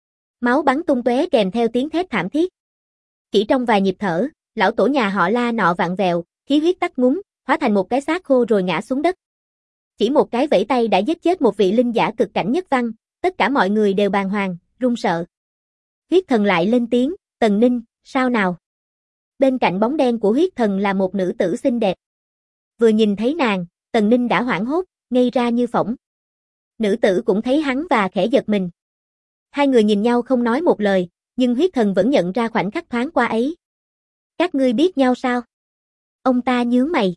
Máu bắn tung tóe kèm theo tiếng thét thảm thiết. Chỉ trong vài nhịp thở, lão tổ nhà họ La nọ vặn vẹo, khí huyết tắt ngúm, hóa thành một cái xác khô rồi ngã xuống đất. Chỉ một cái vẫy tay đã giết chết một vị linh giả cực cảnh nhất văn, tất cả mọi người đều bàng hoàng, run sợ. Huyết thần lại lên tiếng, Tần Ninh, sao nào? Bên cạnh bóng đen của huyết thần là một nữ tử xinh đẹp. Vừa nhìn thấy nàng, Tần Ninh đã hoảng hốt, ngây ra như phỗng. Nữ tử cũng thấy hắn và khẽ giật mình. Hai người nhìn nhau không nói một lời, nhưng huyết thần vẫn nhận ra khoảnh khắc thoáng qua ấy. Các ngươi biết nhau sao? Ông ta nhướng mày.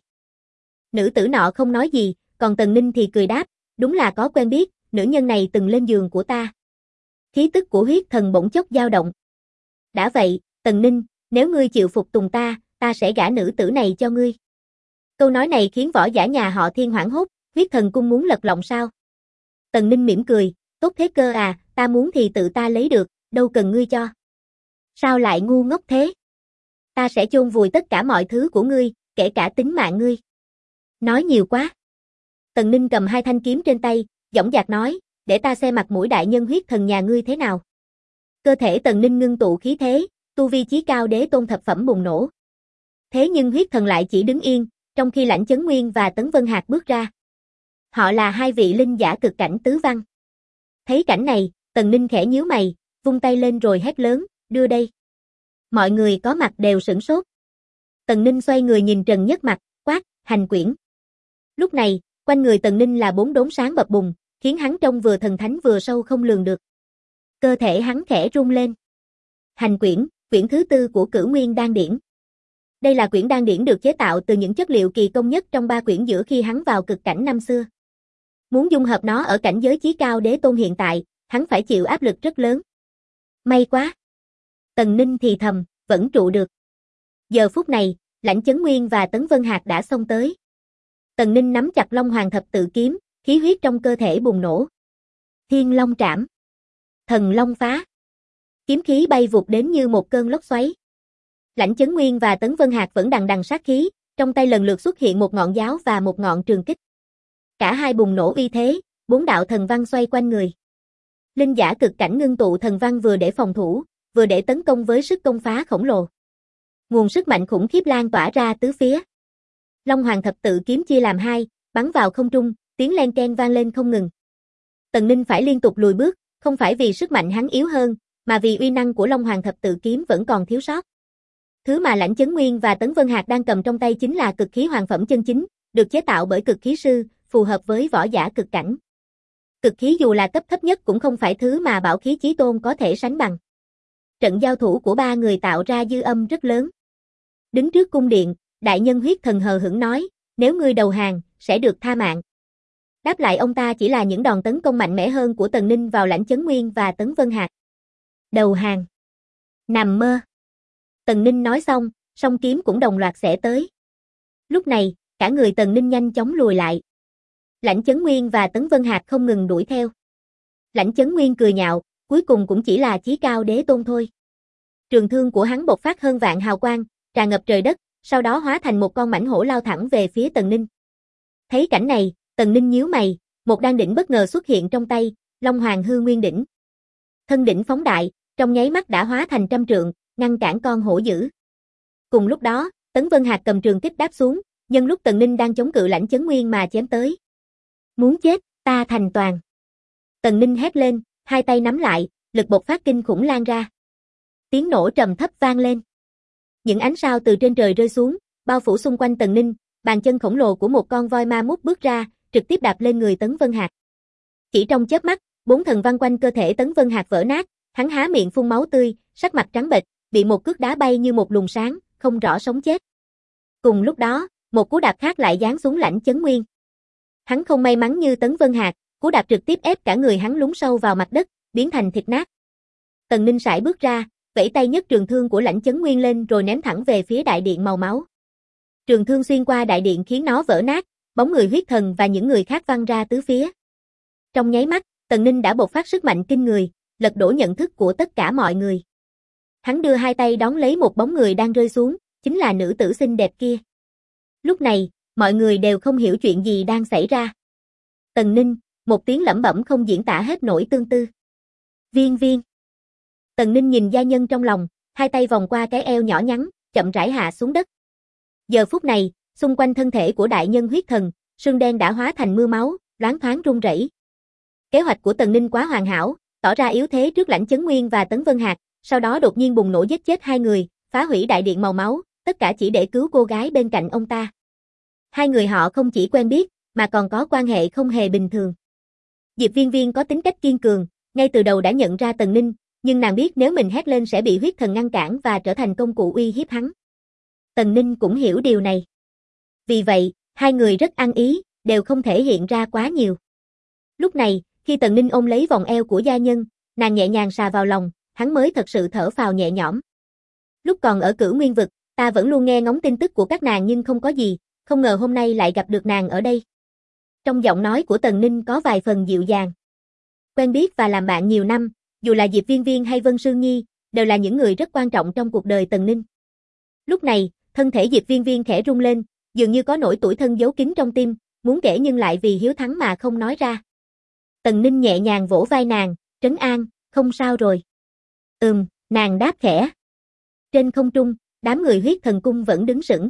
Nữ tử nọ không nói gì, còn Tần Ninh thì cười đáp, đúng là có quen biết, nữ nhân này từng lên giường của ta. Khí tức của huyết thần bỗng chốc dao động. Đã vậy, Tần Ninh, nếu ngươi chịu phục tùng ta ta sẽ gả nữ tử này cho ngươi. Câu nói này khiến võ giả nhà họ Thiên hoảng hốt, huyết thần cung muốn lật lọng sao? Tần Ninh mỉm cười, tốt thế cơ à, ta muốn thì tự ta lấy được, đâu cần ngươi cho. Sao lại ngu ngốc thế? Ta sẽ chôn vùi tất cả mọi thứ của ngươi, kể cả tính mạng ngươi. Nói nhiều quá. Tần Ninh cầm hai thanh kiếm trên tay, dõng dạc nói, để ta xem mặt mũi đại nhân huyết thần nhà ngươi thế nào. Cơ thể Tần Ninh ngưng tụ khí thế, tu vi chí cao đế tôn thập phẩm bùng nổ. Thế nhưng huyết thần lại chỉ đứng yên, trong khi Lãnh Chấn Nguyên và Tấn Vân Hạc bước ra. Họ là hai vị linh giả cực cảnh tứ văn. Thấy cảnh này, Tần Ninh khẽ nhíu mày, vung tay lên rồi hét lớn, đưa đây. Mọi người có mặt đều sửng sốt. Tần Ninh xoay người nhìn Trần Nhất Mặt, quát, hành quyển. Lúc này, quanh người Tần Ninh là bốn đốm sáng bập bùng, khiến hắn trông vừa thần thánh vừa sâu không lường được. Cơ thể hắn khẽ rung lên. Hành quyển, quyển thứ 4 của Cửu Nguyên Đan Điển. Đây là quyển đan điển được chế tạo từ những chất liệu kỳ công nhất trong 3 quyển giữa khi hắn vào cực cảnh năm xưa. Muốn dung hợp nó ở cảnh giới chí cao đế tôn hiện tại, hắn phải chịu áp lực rất lớn. May quá. Tần Ninh thì thầm, vẫn trụ được. Giờ phút này, Lãnh Chấn Nguyên và Tấn Vân Hạc đã xông tới. Tần Ninh nắm chặt Long Hoàng thập tự kiếm, khí huyết trong cơ thể bùng nổ. Thiên Long trảm. Thần Long phá. Kiếm khí bay vụt đến như một cơn lốc xoáy. Lãnh Chấn Nguyên và Tấn Vân Hạc vẫn đằng đằng sát khí, trong tay lần lượt xuất hiện một ngọn giáo và một ngọn trường kích. Cả hai bùng nổ uy thế, 4 đạo thần văn xoay quanh người. Linh giả cực cảnh ngưng tụ thần văn vừa để phòng thủ, vừa để tấn công với sức công phá khổng lồ. Nguồn sức mạnh khủng khiếp lan tỏa ra tứ phía. Long Hoàng thập tự kiếm chia làm hai, bắn vào không trung, tiếng len keng vang lên không ngừng. Tần Ninh phải liên tục lùi bước, không phải vì sức mạnh hắn yếu hơn, mà vì uy năng của Long Hoàng thập tự kiếm vẫn còn thiếu sót. Thứ mà Lãnh Chấn Nguyên và Tấn Vân Hạc đang cầm trong tay chính là cực khí hoàng phẩm chân chính, được chế tạo bởi cực khí sư, phù hợp với võ giả cực cảnh. Cực khí dù là cấp thấp nhất cũng không phải thứ mà bảo khí chí tôn có thể sánh bằng. Trận giao thủ của ba người tạo ra dư âm rất lớn. Đứng trước cung điện, đại nhân huyết thần hờ hững nói, nếu ngươi đầu hàng, sẽ được tha mạng. Đáp lại ông ta chỉ là những đòn tấn công mạnh mẽ hơn của Tần Ninh vào Lãnh Chấn Nguyên và Tấn Vân Hạc. Đầu hàng. Nằm mơ. Tần Ninh nói xong, song kiếm cũng đồng loạt xẻ tới. Lúc này, cả người Tần Ninh nhanh chóng lùi lại. Lãnh Chấn Nguyên và Tấn Vân Hạc không ngừng đuổi theo. Lãnh Chấn Nguyên cười nhạo, cuối cùng cũng chỉ là chí cao đế tôn thôi. Trường thương của hắn bộc phát hơn vạn hào quang, tràn ngập trời đất, sau đó hóa thành một con mãnh hổ lao thẳng về phía Tần Ninh. Thấy cảnh này, Tần Ninh nhíu mày, một đan đỉnh bất ngờ xuất hiện trong tay, Long Hoàng Hư Nguyên đỉnh. Thân đỉnh phóng đại, trong nháy mắt đã hóa thành trăm trượng, ngăn cản con hổ dữ. Cùng lúc đó, Tấn Vân Hạc cầm trường kích đáp xuống, nhân lúc Tần Ninh đang chống cự Lãnh Chấn Nguyên mà chém tới. Muốn chết, ta thành toàn. Tần Ninh hét lên, hai tay nắm lại, lực bộc phát kinh khủng lan ra. Tiếng nổ trầm thấp vang lên. Những ánh sao từ trên trời rơi xuống, bao phủ xung quanh Tần Ninh, bàn chân khổng lồ của một con voi ma mút bước ra, trực tiếp đạp lên người Tấn Vân Hạc. Chỉ trong chớp mắt, 4 thần văn quanh cơ thể Tấn Vân Hạc vỡ nát, hắn há miệng phun máu tươi, sắc mặt trắng bệch, bị một cước đá bay như một luồng sáng, không rõ sống chết. Cùng lúc đó, một cú đạp khác lại giáng xuống Lãnh Chấn Nguyên. Hắn không may mắn như Tấn Vân Hạc, cú đạp trực tiếp ép cả người hắn lún sâu vào mặt đất, biến thành thịt nát. Tần Ninh sải bước ra, vẫy tay nhấc trường thương của Lãnh Chấn Nguyên lên rồi ném thẳng về phía đại điện màu máu. Trường thương xuyên qua đại điện khiến nó vỡ nát, bóng người huyết thần và những người khác văng ra tứ phía. Trong nháy mắt, Tần Ninh đã bộc phát sức mạnh kinh người, lật đổ nhận thức của tất cả mọi người. Hắn đưa hai tay đón lấy một bóng người đang rơi xuống, chính là nữ tử xinh đẹp kia. Lúc này, mọi người đều không hiểu chuyện gì đang xảy ra. Tần Ninh, một tiếng lẩm bẩm không diễn tả hết nỗi tương tư. Viên viên. Tần Ninh nhìn gia nhân trong lòng, hai tay vòng qua cái eo nhỏ nhắn, chậm rãi hạ xuống đất. Giờ phút này, xung quanh thân thể của đại nhân huyết thần, sương đen đã hóa thành mưa máu, loáng thoáng rung rẩy. Kế hoạch của Tần Ninh quá hoàn hảo, tỏ ra yếu thế trước Lãnh Chấn Nguyên và Tấn Vân Hạc, sau đó đột nhiên bùng nổ giết chết hai người, phá hủy đại điện màu máu, tất cả chỉ để cứu cô gái bên cạnh ông ta. Hai người họ không chỉ quen biết, mà còn có quan hệ không hề bình thường. Diệp Viên Viên có tính cách kiên cường, ngay từ đầu đã nhận ra Tần Ninh, nhưng nàng biết nếu mình hét lên sẽ bị huyết thần ngăn cản và trở thành công cụ uy hiếp hắn. Tần Ninh cũng hiểu điều này. Vì vậy, hai người rất ăn ý, đều không thể hiện ra quá nhiều. Lúc này, khi Tần Ninh ôm lấy vòng eo của gia nhân, nàng nhẹ nhàng sà vào lòng, hắn mới thật sự thở phào nhẹ nhõm. Lúc còn ở Cửu Nguyên vực, ta vẫn luôn nghe ngóng tin tức của các nàng nhưng không có gì, không ngờ hôm nay lại gặp được nàng ở đây. Trong giọng nói của Tần Ninh có vài phần dịu dàng. Quen biết và làm bạn nhiều năm, dù là Diệp Viên Viên hay Vân Sương Nhi, đều là những người rất quan trọng trong cuộc đời Tần Ninh. Lúc này, thân thể Diệp Viên Viên khẽ rung lên, dường như có nỗi tủi thân giấu kín trong tim, muốn kể nhưng lại vì hiếu thắng mà không nói ra. Tần Ninh nhẹ nhàng vỗ vai nàng, trấn an, không sao rồi. Nàng đáp khẽ. Trên không trung, đám người Huyết Thần Cung vẫn đứng sững.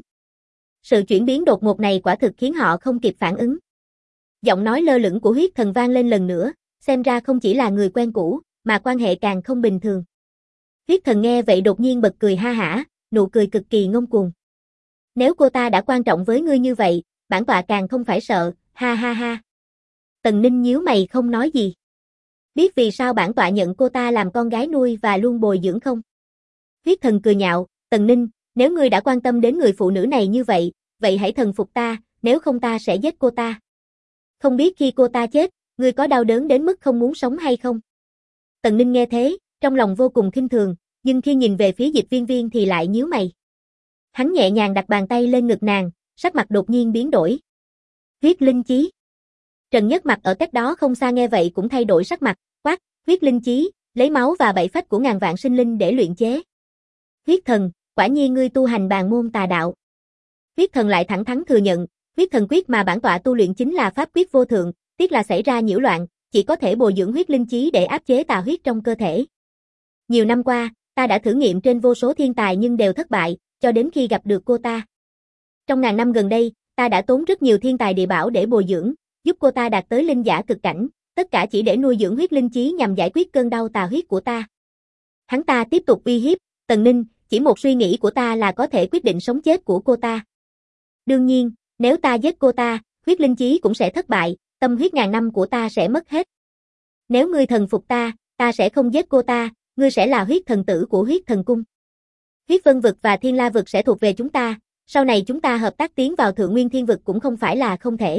Sự chuyển biến đột ngột này quả thực khiến họ không kịp phản ứng. Giọng nói lơ lửng của Huyết Thần vang lên lần nữa, xem ra không chỉ là người quen cũ, mà quan hệ càng không bình thường. Huyết Thần nghe vậy đột nhiên bật cười ha hả, nụ cười cực kỳ ngông cuồng. Nếu cô ta đã quan trọng với ngươi như vậy, bản tọa càng không phải sợ, ha ha ha. Tần Ninh nhíu mày không nói gì. Biết vì sao bản tọa nhận cô ta làm con gái nuôi và luôn bồi dưỡng không? Huyết Thần cười nhạo, Tần Ninh, nếu ngươi đã quan tâm đến người phụ nữ này như vậy, vậy hãy thần phục ta, nếu không ta sẽ giết cô ta. Không biết khi cô ta chết, ngươi có đau đớn đến mức không muốn sống hay không? Tần Ninh nghe thế, trong lòng vô cùng khinh thường, nhưng khi nhìn về phía Diệp Viên Viên thì lại nhíu mày. Hắn nhẹ nhàng đặt bàn tay lên ngực nàng, sắc mặt đột nhiên biến đổi. Huyết linh chí. Trần Nhất Mặc ở cách đó không xa nghe vậy cũng thay đổi sắc mặt, quát, huyết linh chí, lấy máu và bảy phách của ngàn vạn sinh linh để luyện chế. Huyết Thần, quả nhiên ngươi tu hành bàn môn tà đạo. Huyết Thần lại thẳng thắn thừa nhận, huyết thần quyết mà bản tọa tu luyện chính là pháp quyết vô thượng, tiếc là xảy ra nhiễu loạn, chỉ có thể bồi dưỡng huyết linh chí để áp chế tà huyết trong cơ thể. Nhiều năm qua, ta đã thử nghiệm trên vô số thiên tài nhưng đều thất bại, cho đến khi gặp được cô ta. Trong ngàn năm gần đây, ta đã tốn rất nhiều thiên tài địa bảo để bồi dưỡng, giúp cô ta đạt tới linh giả cực cảnh, tất cả chỉ để nuôi dưỡng huyết linh chí nhằm giải quyết cơn đau tà huyết của ta. Hắn ta tiếp tục uy hiếp, Tần Ninh, chỉ một suy nghĩ của ta là có thể quyết định sống chết của cô ta. Đương nhiên, nếu ta giết cô ta, huyết linh chí cũng sẽ thất bại, tâm huyết ngàn năm của ta sẽ mất hết. Nếu ngươi thần phục ta, ta sẽ không giết cô ta, ngươi sẽ là huyết thần tử của huyết thần cung. Huyết vân vực và thiên la vực sẽ thuộc về chúng ta, sau này chúng ta hợp tác tiến vào thượng nguyên thiên vực cũng không phải là không thể.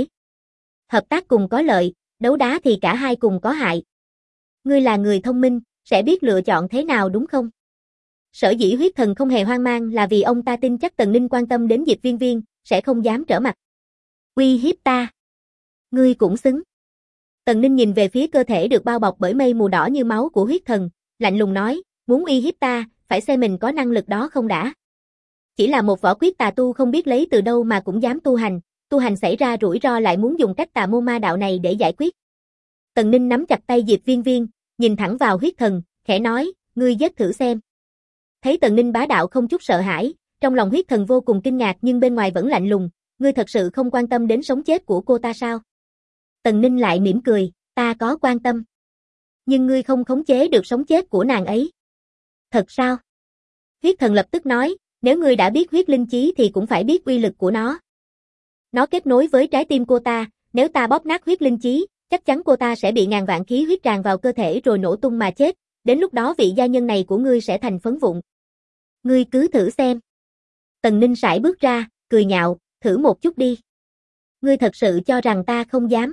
Hợp tác cùng có lợi, đấu đá thì cả hai cùng có hại. Ngươi là người thông minh, sẽ biết lựa chọn thế nào đúng không? Sở dĩ huyết thần không hề hoang mang là vì ông ta tin chắc Tần Ninh quan tâm đến Diệp Viên Viên, sẽ không dám trở mặt. Uy hiếp ta. Ngươi cũng xứng. Tần Ninh nhìn về phía cơ thể được bao bọc bởi mây mù đỏ như máu của huyết thần, lạnh lùng nói, muốn uy hiếp ta, phải xem mình có năng lực đó không đã. Chỉ là một võ quyết tà tu không biết lấy từ đâu mà cũng dám tu hành xảy ra rủi ro lại muốn dùng cách tà môn ma đạo này để giải quyết. Tần Ninh nắm chặt tay Diệp Viên Viên, nhìn thẳng vào huyết thần, khẽ nói, ngươi giết thử xem. Thấy Tần Ninh bá đạo không chút sợ hãi, trong lòng huyết thần vô cùng kinh ngạc nhưng bên ngoài vẫn lạnh lùng, ngươi thật sự không quan tâm đến sống chết của cô ta sao? Tần Ninh lại mỉm cười, ta có quan tâm. Nhưng ngươi không khống chế được sống chết của nàng ấy. Thật sao? Huyết thần lập tức nói, nếu ngươi đã biết huyết linh chí thì cũng phải biết uy lực của nó. Nó kết nối với trái tim cô ta, nếu ta bóp nát huyết linh chí, chắc chắn cô ta sẽ bị ngàn vạn khí huyết tràn vào cơ thể rồi nổ tung mà chết, đến lúc đó vị gia nhân này của ngươi sẽ thành phấn vụn. Ngươi cứ thử xem. Tần Ninh sải bước ra, cười nhạo, thử một chút đi. Ngươi thật sự cho rằng ta không dám.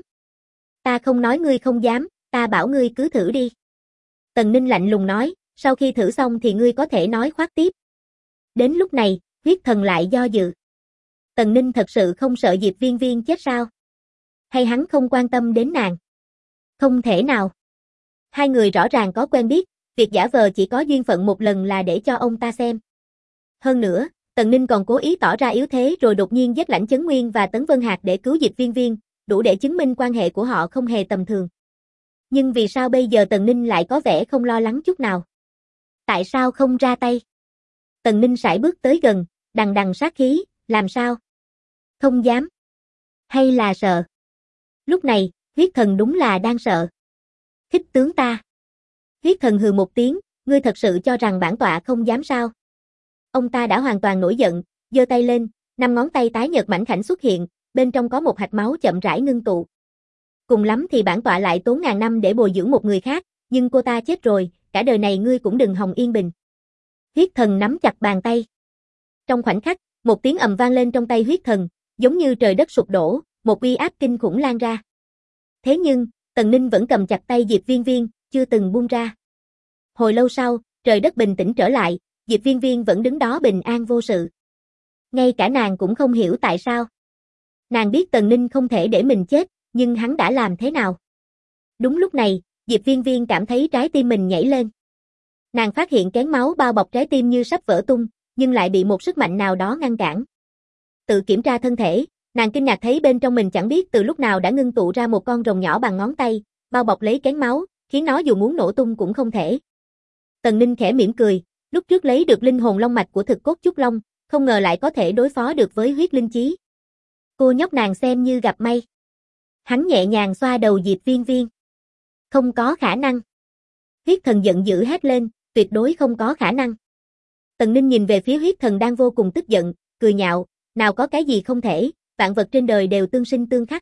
Ta không nói ngươi không dám, ta bảo ngươi cứ thử đi. Tần Ninh lạnh lùng nói, sau khi thử xong thì ngươi có thể nói khoác tiếp. Đến lúc này, huyết thần lại do dự. Tần Ninh thật sự không sợ Diệp Viên Viên chết sao? Hay hắn không quan tâm đến nàng? Không thể nào. Hai người rõ ràng có quen biết, việc giả vờ chỉ có duyên phận một lần là để cho ông ta xem. Hơn nữa, Tần Ninh còn cố ý tỏ ra yếu thế rồi đột nhiên giết Lãnh Chấn Nguyên và Tấn Vân Hạc để cứu Diệp Viên Viên, đủ để chứng minh quan hệ của họ không hề tầm thường. Nhưng vì sao bây giờ Tần Ninh lại có vẻ không lo lắng chút nào? Tại sao không ra tay? Tần Ninh sải bước tới gần, đằng đằng sát khí, làm sao? Không dám? Hay là sợ? Lúc này, huyết thần đúng là đang sợ. Khích tướng ta. Huyết thần hừ một tiếng, ngươi thật sự cho rằng bản tọa không dám sao? Ông ta đã hoàn toàn nổi giận, giơ tay lên, 5 ngón tay tái nhợt mảnh khảnh xuất hiện, bên trong có một hạt máu chậm rãi ngưng tụ. Cùng lắm thì bản tọa lại tốn ngàn năm để bồi dưỡng một người khác, nhưng cô ta chết rồi, cả đời này ngươi cũng đừng hòng yên bình. Huyết thần nắm chặt bàn tay. Trong khoảnh khắc, một tiếng ầm vang lên trong tay huyết thần, giống như trời đất sụp đổ, một uy áp kinh khủng lan ra. Thế nhưng, Tần Ninh vẫn cầm chặt tay Diệp Viên Viên, chưa từng buông ra. Hồi lâu sau, trời đất bình tĩnh trở lại, Diệp Viên Viên vẫn đứng đó bình an vô sự. Ngay cả nàng cũng không hiểu tại sao. Nàng biết Tần Ninh không thể để mình chết, nhưng hắn đã làm thế nào? Đúng lúc này, Diệp Viên Viên cảm thấy trái tim mình nhảy lên. Nàng phát hiện kén máu bao bọc trái tim như sắp vỡ tung, nhưng lại bị một sức mạnh nào đó ngăn cản. Tự kiểm tra thân thể, nàng kinh ngạc thấy bên trong mình chẳng biết từ lúc nào đã ngưng tụ ra một con rồng nhỏ bằng ngón tay, bao bọc lấy kén máu, khiến nó dù muốn nổ tung cũng không thể. Tần Ninh khẽ mỉm cười, lúc trước lấy được linh hồn long mạch của thực cốt trúc long, không ngờ lại có thể đối phó được với huyết linh chí. Cô nhóc nàng xem như gặp may. Hắn nhẹ nhàng xoa đầu Diệp Viên Viên. Không có khả năng. Huyết thần giận dữ hét lên, tuyệt đối không có khả năng. Tần Ninh nhìn về phía huyết thần đang vô cùng tức giận, cười nhạo, nào có cái gì không thể, vạn vật trên đời đều tương sinh tương khắc.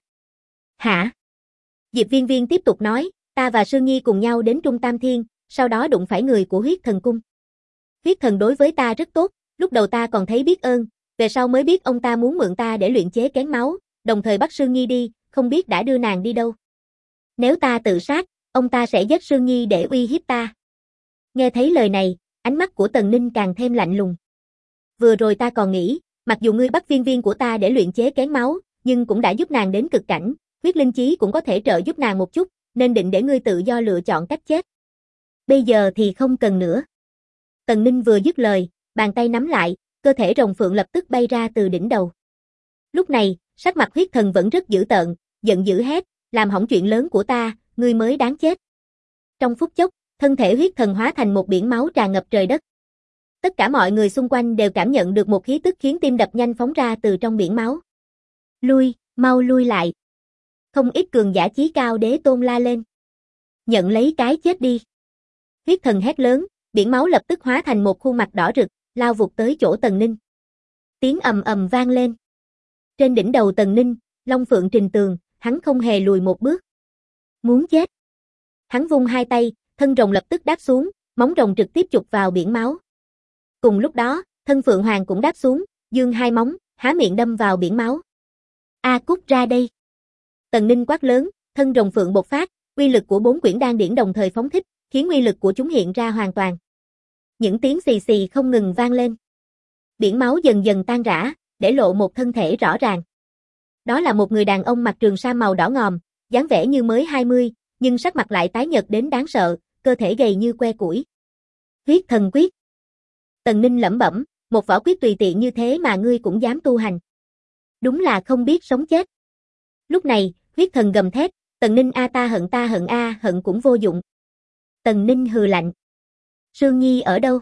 Hả? Diệp Viên Viên tiếp tục nói, ta và Sương Nhi cùng nhau đến Trung Tam Thiên, sau đó đụng phải người của huyết thần cung. Huyết thần đối với ta rất tốt, lúc đầu ta còn thấy biết ơn, về sau mới biết ông ta muốn mượn ta để luyện chế kén máu, đồng thời bắt Sương Nhi đi, không biết đã đưa nàng đi đâu. Nếu ta tự sát, ông ta sẽ giết Sương Nhi để uy hiếp ta. Nghe thấy lời này, ánh mắt của Tần Ninh càng thêm lạnh lùng. Vừa rồi ta còn nghĩ, mặc dù ngươi bắt viên viên của ta để luyện chế kén máu, nhưng cũng đã giúp nàng đến cực cảnh, huyết linh chí cũng có thể trợ giúp nàng một chút, nên định để ngươi tự do lựa chọn cách chết. Bây giờ thì không cần nữa. Tần Ninh vừa dứt lời, bàn tay nắm lại, cơ thể rồng phượng lập tức bay ra từ đỉnh đầu. Lúc này, sắc mặt huyết thần vẫn rất dữ tợn, giận dữ hét, làm hỏng chuyện lớn của ta, ngươi mới đáng chết. Trong phút chốc, thân thể huyết thần hóa thành một biển máu tràn ngập trời đất. Tất cả mọi người xung quanh đều cảm nhận được một khí tức khiến tim đập nhanh phóng ra từ trong biển máu. Lui, mau lui lại. Không ít cường giả chí cao đế tôn la lên. Nhận lấy cái chết đi. Huyết thần hét lớn, biển máu lập tức hóa thành một khuôn mặt đỏ rực, lao vụt tới chỗ Tần Ninh. Tiếng ầm ầm vang lên. Trên đỉnh đầu Tần Ninh, Long Phượng trình tường, hắn không hề lùi một bước. Muốn chết. Hắn vung hai tay, thân rồng lập tức đáp xuống, móng rồng trực tiếp chụp vào biển máu. Cùng lúc đó, thân Phượng Hoàng cũng đáp xuống, giương hai móng, há miệng đâm vào biển máu. A cút ra đây. Tần Ninh quát lớn, thân rồng phượng bộc phát, uy lực của 4 quyển đan điển đồng thời phóng thích, khiến uy lực của chúng hiện ra hoàn toàn. Những tiếng xì xì không ngừng vang lên. Biển máu dần dần tan rã, để lộ một thân thể rõ ràng. Đó là một người đàn ông mặc trường sa màu đỏ ngòm, dáng vẻ như mới 20, nhưng sắc mặt lại tái nhợt đến đáng sợ, cơ thể gầy như que củi. Huyết thần quyết. Tần Ninh lẩm bẩm, một võ quyết tùy tiện như thế mà ngươi cũng dám tu hành. Đúng là không biết sống chết. Lúc này, huyết thần gầm thét, Tần Ninh ta hận hận cũng vô dụng. Tần Ninh hừ lạnh. Sương Nhi ở đâu?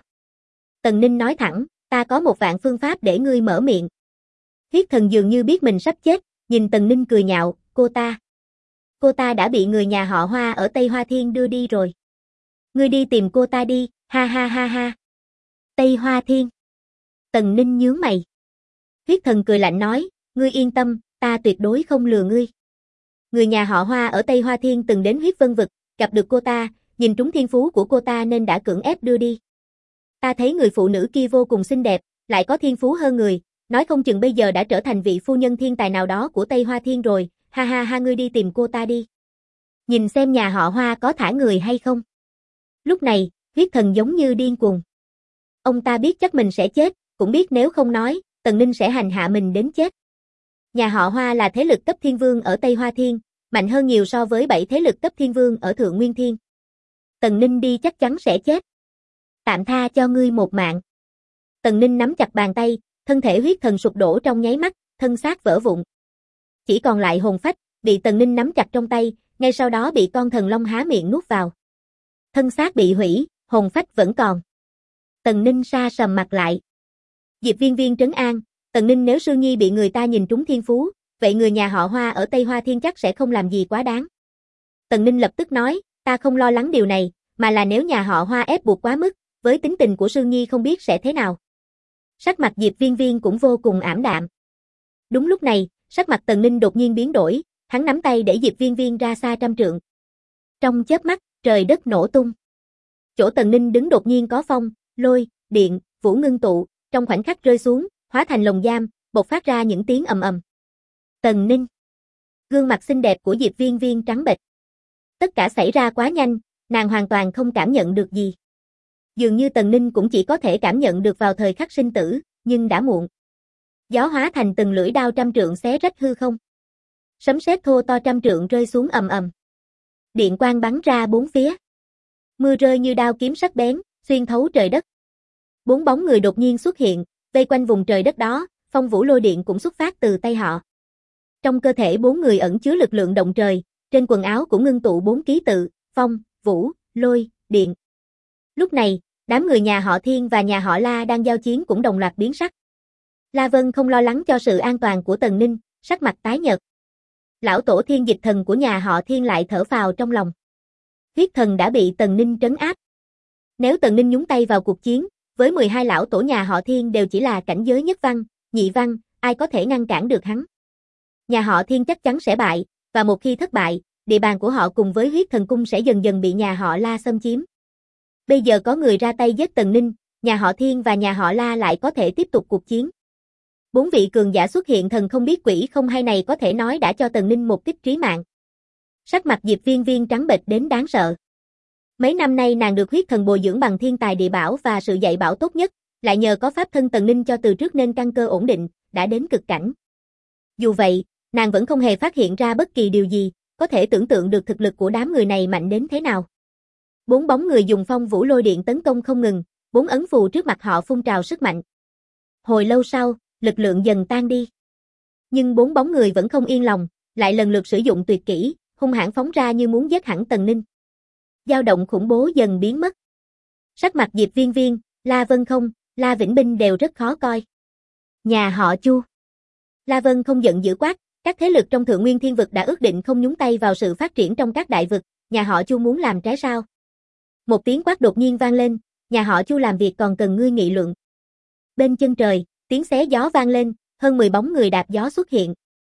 Tần Ninh nói thẳng, ta có 1.000 phương pháp để ngươi mở miệng. Huyết thần dường như biết mình sắp chết, nhìn Tần Ninh cười nhạo, cô ta đã bị người nhà họ Hoa ở Tây Hoa Thiên đưa đi rồi. Ngươi đi tìm cô ta đi, ha ha ha ha. Tây Hoa Thiên. Tần Ninh nhướng mày. Huyết thần cười lạnh nói, ngươi yên tâm, ta tuyệt đối không lừa ngươi. Người nhà họ Hoa ở Tây Hoa Thiên từng đến Huyết Vân Vực, gặp được cô ta, nhìn trúng thiên phú của cô ta nên đã cưỡng ép đưa đi. Ta thấy người phụ nữ kia vô cùng xinh đẹp, lại có thiên phú hơn người, nói không chừng bây giờ đã trở thành vị phu nhân thiên tài nào đó của Tây Hoa Thiên rồi, ha ha ha, ngươi đi tìm cô ta đi. Nhìn xem nhà họ Hoa có thả người hay không. Lúc này, huyết thần giống như điên cuồng. Ông ta biết chắc mình sẽ chết, cũng biết nếu không nói, Tần Ninh sẽ hành hạ mình đến chết. Nhà họ Hoa là thế lực cấp thiên vương ở Tây Hoa Thiên, mạnh hơn nhiều so với 7 thế lực cấp thiên vương ở Thượng Nguyên Thiên. Tần Ninh đi chắc chắn sẽ chết. Tạm tha cho ngươi một mạng. Tần Ninh nắm chặt bàn tay, thân thể huyết thần sụp đổ trong nháy mắt, thân xác vỡ vụn. Chỉ còn lại hồn phách, bị Tần Ninh nắm chặt trong tay, ngay sau đó bị con thần long há miệng nuốt vào. Thân xác bị hủy, hồn phách vẫn còn. Tần Ninh sa sầm mặt lại. Diệp Viên Viên trấn an, Tần Ninh nếu Sương Nhi bị người ta nhìn trúng thiên phú, vậy người nhà họ Hoa ở Tây Hoa Thiên chắc sẽ không làm gì quá đáng. Tần Ninh lập tức nói, ta không lo lắng điều này, mà là nếu nhà họ Hoa ép buộc quá mức, với tính tình của Sương Nhi không biết sẽ thế nào. Sắc mặt Diệp Viên Viên cũng vô cùng ảm đạm. Đúng lúc này, sắc mặt Tần Ninh đột nhiên biến đổi, hắn nắm tay để Diệp Viên Viên ra xa 100 trượng. Trong chớp mắt, trời đất nổ tung. Chỗ Tần Ninh đứng đột nhiên có phong, lôi, điện, vũ ngưng tụ, trong khoảnh khắc rơi xuống, hóa thành lồng giam, bộc phát ra những tiếng ầm ầm. Tần Ninh. Gương mặt xinh đẹp của Diệp Viên Viên trắng bệch. Tất cả xảy ra quá nhanh, nàng hoàn toàn không cảm nhận được gì. Dường như Tần Ninh cũng chỉ có thể cảm nhận được vào thời khắc sinh tử, nhưng đã muộn. Gió hóa thành từng lưỡi đao trăm trượng xé rách hư không. Sấm sét thô to trăm trượng rơi xuống ầm ầm. Điện quang bắn ra bốn phía. Mưa rơi như đao kiếm sắc bén, xuyên thấu trời đất. Bốn bóng người đột nhiên xuất hiện, vây quanh vùng trời đất đó, phong vũ lôi điện cũng xuất phát từ tay họ. Trong cơ thể bốn người ẩn chứa lực lượng động trời, trên quần áo cũng ngưng tụ bốn ký tự, phong, vũ, lôi, điện. Lúc này, đám người nhà họ Thiên và nhà họ La đang giao chiến cũng đồng loạt biến sắc. La Vân không lo lắng cho sự an toàn của Tần Ninh, sắc mặt tái nhợt. Lão tổ Thiên Dịch Thần của nhà họ Thiên lại thở phào trong lòng. Huyết thần đã bị Tần Ninh trấn áp. Nếu Tần Ninh nhúng tay vào cuộc chiến, với 12 lão tổ nhà họ Thiên đều chỉ là cảnh giới nhất văn, nhị văn, ai có thể ngăn cản được hắn. Nhà họ Thiên chắc chắn sẽ bại, và một khi thất bại, địa bàn của họ cùng với huyết thần cung sẽ dần dần bị nhà họ La xâm chiếm. Bây giờ có người ra tay giết Tần Ninh, nhà họ Thiên và nhà họ La lại có thể tiếp tục cuộc chiến. Bốn vị cường giả xuất hiện thần không biết quỷ không hay này có thể nói đã cho Tần Ninh một kích trí mạng. Sắc mặt Diệp Viên Viên trắng bệch đến đáng sợ. Mấy năm nay nàng được huyết thần bồi dưỡng bằng thiên tài địa bảo và sự dạy bảo tốt nhất, lại nhờ có pháp thân Tần Ninh cho từ trước nên căn cơ ổn định, đã đến cực cảnh. Dù vậy, nàng vẫn không hề phát hiện ra bất kỳ điều gì, có thể tưởng tượng được thực lực của đám người này mạnh đến thế nào. Bốn bóng người dùng phong vũ lôi điện tấn công không ngừng, bốn ấn phù trước mặt họ phun trào sức mạnh. Hồi lâu sau, lực lượng dần tan đi. Nhưng bốn bóng người vẫn không yên lòng, lại lần lượt sử dụng tuyệt kỹ, hung hãn phóng ra như muốn giết hẳn Tần Ninh. Dao động khủng bố dần biến mất. Sắc mặt Diệp Viên Viên, La Vân Không, La Vĩnh Binh đều rất khó coi. Nhà họ Chu. La Vân Không giận dữ quát, các thế lực trong Thượng Nguyên Thiên Vực đã ước định không nhúng tay vào sự phát triển trong các đại vực, nhà họ Chu muốn làm trái sao? Một tiếng quát đột nhiên vang lên, nhà họ Chu làm việc còn cần ngươi nghị luận. Bên chân trời, tiếng xé gió vang lên, hơn 10 bóng người đạp gió xuất hiện.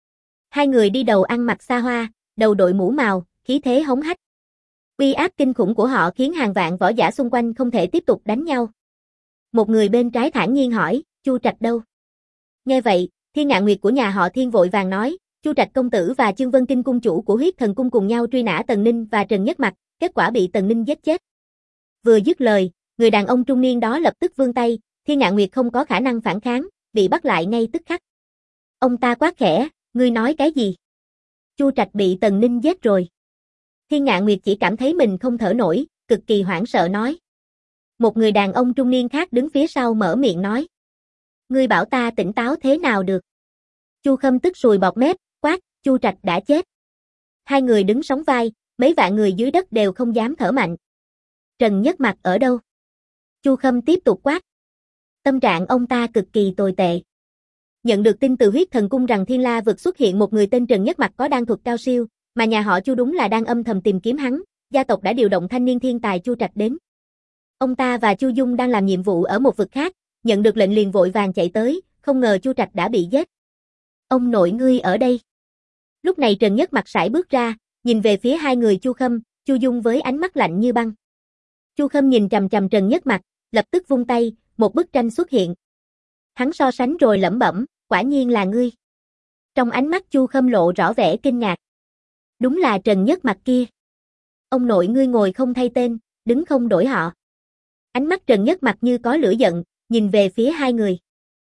Hai người đi đầu ăn mặc xa hoa, đầu đội mũ màu, khí thế hống hách. Uy áp kinh khủng của họ khiến hàng vạn võ giả xung quanh không thể tiếp tục đánh nhau. Một người bên trái thản nhiên hỏi, Chu Trạch đâu? Nghe vậy, Thiên Ngạn Nguyệt của nhà họ Thiên vội vàng nói, Chu Trạch công tử và Chương Vân Kinh cung chủ của huyết thần cung cùng nhau truy nã Tần Ninh và Trần Nhất Mặc, kết quả bị Tần Ninh giết chết. Vừa dứt lời, người đàn ông trung niên đó lập tức vươn tay, Thiên Ngạn Nguyệt không có khả năng phản kháng, bị bắt lại ngay tức khắc. Ông ta quát khẽ, ngươi nói cái gì? Chu Trạch bị Tần Ninh giết rồi. Thiên Ngạn Nguyệt chỉ cảm thấy mình không thở nổi, cực kỳ hoảng sợ nói. Một người đàn ông trung niên khác đứng phía sau mở miệng nói. Ngươi bảo ta tỉnh táo thế nào được? Chu Khâm tức sùi bọt mép, quát, Chu Trạch đã chết. Hai người đứng sóng vai, mấy vạn người dưới đất đều không dám thở mạnh. Trần Nhất Mặc ở đâu? Chu Khâm tiếp tục quát. Tâm trạng ông ta cực kỳ tồi tệ. Nhận được tin từ huyết thần cung rằng Thiên La vực xuất hiện một người tên Trần Nhất Mặc có đan thuật cao siêu, mà nhà họ Chu đúng là đang âm thầm tìm kiếm hắn, gia tộc đã điều động thanh niên thiên tài Chu Trạch đến. Ông ta và Chu Dung đang làm nhiệm vụ ở một vực khác, nhận được lệnh liền vội vàng chạy tới, không ngờ Chu Trạch đã bị giết. Ông nội ngươi ở đây. Lúc này Trần Nhất Mặc sải bước ra, nhìn về phía hai người Chu Khâm, Chu Dung với ánh mắt lạnh như băng. Chu Khâm nhìn chằm chằm Trần Nhất Mặc, lập tức vung tay, một bức tranh xuất hiện. Hắn so sánh rồi lẩm bẩm, quả nhiên là ngươi. Trong ánh mắt Chu Khâm lộ rõ vẻ kinh ngạc. Đúng là Trần Nhất Mặc kia. Ông nội ngươi ngồi không thay tên, đứng không đổi họ. Ánh mắt Trần Nhất Mặc như có lửa giận, nhìn về phía hai người.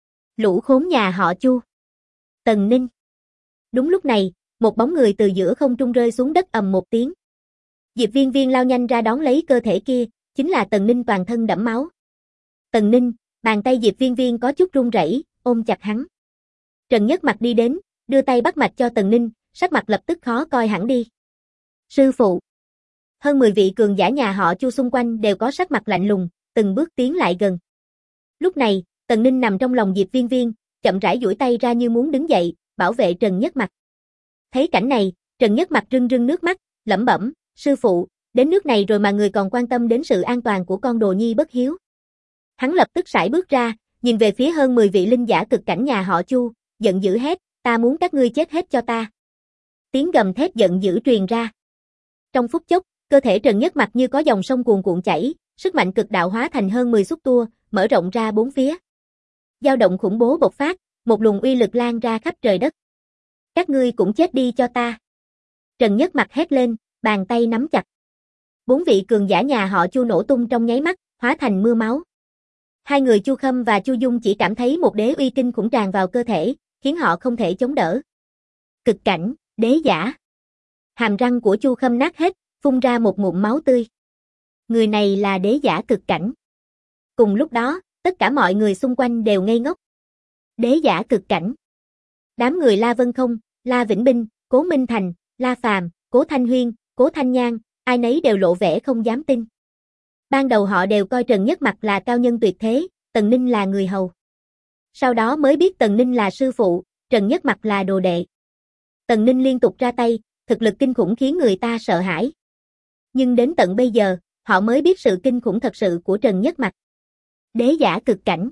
Lũ khốn nhà họ Chu. Tần Ninh. Đúng lúc này, một bóng người từ giữa không trung rơi xuống đất ầm một tiếng. Diệp Viên Viên lao nhanh ra đón lấy cơ thể kia, chính là Tần Ninh toàn thân đẫm máu. Tần Ninh, bàn tay Diệp Viên Viên có chút run rẩy, ôm chặt hắn. Trần Nhất Mặc đi đến, đưa tay bắt mạch cho Tần Ninh, sắc mặt lập tức khó coi hẳn đi. Sư phụ. Hơn 10 vị cường giả nhà họ Chu xung quanh đều có sắc mặt lạnh lùng, từng bước tiến lại gần. Lúc này, Tần Ninh nằm trong lòng Diệp Viên Viên, chậm rãi duỗi tay ra như muốn đứng dậy, bảo vệ Trần Nhất Mặc. Thấy cảnh này, Trần Nhất Mặc rưng rưng nước mắt, lẩm bẩm, sư phụ, đến nước này rồi mà người còn quan tâm đến sự an toàn của con đồ nhi bất hiếu. Hắn lập tức sải bước ra, nhìn về phía hơn 10 vị linh giả cực cảnh nhà họ Chu, giận dữ hét, ta muốn các ngươi chết hết cho ta. Tiếng gầm thét giận dữ truyền ra. Trong phút chốc, cơ thể Trần Nhất Mặc như có dòng sông cuồn cuộn chảy, sức mạnh cực đạo hóa thành hơn 10 xúc tua, mở rộng ra bốn phía. Dao động khủng bố bộc phát, một luồng uy lực lan ra khắp trời đất. Các ngươi cũng chết đi cho ta. Trần Nhất Mặc hét lên, bàn tay nắm chặt. Bốn vị cường giả nhà họ Chu nổ tung trong nháy mắt, hóa thành mưa máu. Hai người Chu Khâm và Chu Dung chỉ cảm thấy một đế uy kinh khủng tràn vào cơ thể, khiến họ không thể chống đỡ. Cực cảnh, đế giả. Hàm răng của Chu Khâm nát hết, phun ra một ngụm máu tươi. Người này là đế giả cực cảnh. Cùng lúc đó, tất cả mọi người xung quanh đều ngây ngốc. Đế giả cực cảnh. Đám người La Vân Không, La Vĩnh Binh, Cố Minh Thành, La Phàm, Cố Thanh Huyên, Cố Thanh Nhan, ai nấy đều lộ vẻ không dám tin. Ban đầu họ đều coi Trần Nhất Mặc là cao nhân tuyệt thế, Tần Ninh là người hầu. Sau đó mới biết Tần Ninh là sư phụ, Trần Nhất Mặc là đồ đệ. Tần Ninh liên tục ra tay, thực lực kinh khủng khiến người ta sợ hãi. Nhưng đến tận bây giờ, họ mới biết sự kinh khủng thật sự của Trần Nhất Mặc. Đế giả cực cảnh.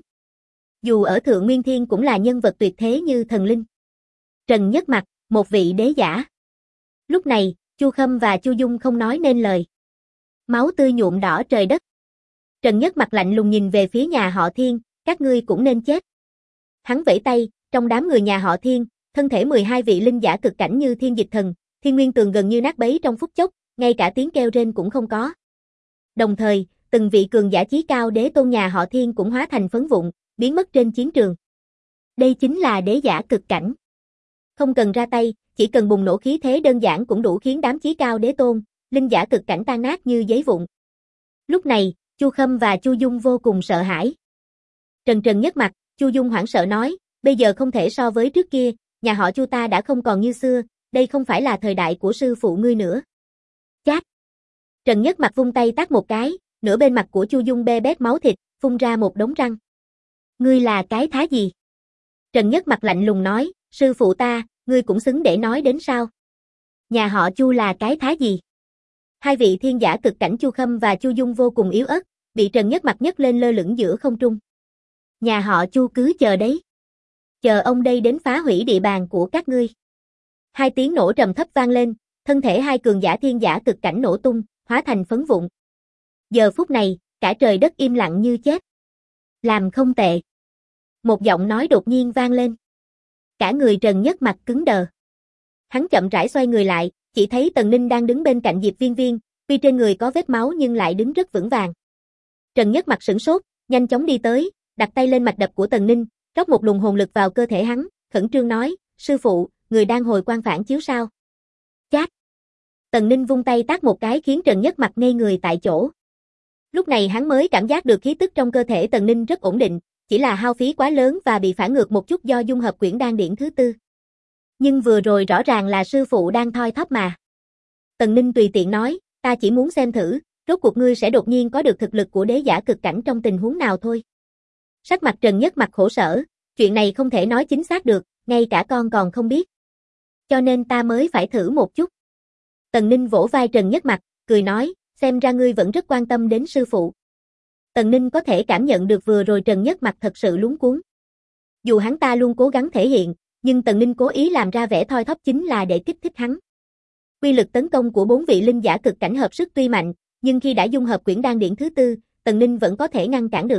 Dù ở Thượng Nguyên Thiên cũng là nhân vật tuyệt thế như thần linh. Trần Nhất Mặc, một vị đế giả. Lúc này, Chu Khâm và Chu Dung không nói nên lời. Máu tươi nhuộm đỏ trời đất. Trần Nhất Mặc lạnh lùng nhìn về phía nhà họ Thiên, các ngươi cũng nên chết. Hắn vẫy tay, trong đám người nhà họ Thiên, thân thể 12 vị linh giả cực cảnh như thiên dịch thần, Thiên Nguyên Tường gần như nát bấy trong phút chốc, ngay cả tiếng kêu rên cũng không có. Đồng thời, từng vị cường giả chí cao đế tôn nhà họ Thiên cũng hóa thành phấn vụn, biến mất trên chiến trường. Đây chính là đế giả cực cảnh. Không cần ra tay, chỉ cần bùng nổ khí thế đơn giản cũng đủ khiến đám chí cao đế tôn, linh giả cực cảnh tan nát như giấy vụn. Lúc này, Chu Khâm và Chu Dung vô cùng sợ hãi. Trần Nhất Mặc, Chu Dung hoảng sợ nói, bây giờ không thể so với trước kia, nhà họ Chu ta đã không còn như xưa, đây không phải là thời đại của sư phụ ngươi nữa. Chát. Trần Nhất Mặc vung tay tát một cái, nửa bên mặt của Chu Dung be bét máu thịt, phun ra một đống răng. Ngươi là cái thá gì? Trần Nhất Mặc lạnh lùng nói, sư phụ ta, ngươi cũng xứng để nói đến sao? Nhà họ Chu là cái thá gì? Hai vị thiên giả cực cảnh Chu Khâm và Chu Dung vô cùng yếu ớt, bị Trần Nhất Mặc nhấc lên lơ lửng giữa không trung. Nhà họ Chu cứ chờ đấy. Chờ ông đây đến phá hủy địa bàn của các ngươi. Hai tiếng nổ trầm thấp vang lên, thân thể hai cường giả thiên giả cực cảnh nổ tung, hóa thành phấn vụn. Giờ phút này, cả trời đất im lặng như chết. Làm không tệ. Một giọng nói đột nhiên vang lên. Cả người Trần Nhất Mặc cứng đờ. Hắn chậm rãi xoay người lại, chỉ thấy Tần Ninh đang đứng bên cạnh Diệp Viên Viên, tuy trên người có vết máu nhưng lại đứng rất vững vàng. Trần Nhất Mặc sửng sốt, nhanh chóng đi tới, đặt tay lên mạch đập của Tần Ninh, rót một luồng hồn lực vào cơ thể hắn, khẩn trương nói, sư phụ, người đang hồi quang phản chiếu sao? Chát. Tần Ninh vung tay tát một cái khiến Trần Nhất Mặc ngây người tại chỗ. Lúc này hắn mới cảm giác được khí tức trong cơ thể Tần Ninh rất ổn định, chỉ là hao phí quá lớn và bị phản ngược một chút do dung hợp quyển đan điển thứ tư. Nhưng vừa rồi rõ ràng là sư phụ đang thoi thóp mà. Tần Ninh tùy tiện nói, ta chỉ muốn xem thử, rốt cuộc ngươi sẽ đột nhiên có được thực lực của đế giả cực cảnh trong tình huống nào thôi. Sắc mặt Trần Nhất Mặc khổ sở, chuyện này không thể nói chính xác được, ngay cả con còn không biết. Cho nên ta mới phải thử một chút. Tần Ninh vỗ vai Trần Nhất Mặc, cười nói, xem ra ngươi vẫn rất quan tâm đến sư phụ. Tần Ninh có thể cảm nhận được vừa rồi Trần Nhất Mặc thật sự luống cuống. Dù hắn ta luôn cố gắng thể hiện, nhưng Tần Ninh cố ý làm ra vẻ thoi thóp chính là để kích thích hắn. Quy lực tấn công của 4 vị linh giả cực cảnh hợp sức tuy mạnh, nhưng khi đã dung hợp quyển đan điển thứ tư, Tần Ninh vẫn có thể ngăn cản được.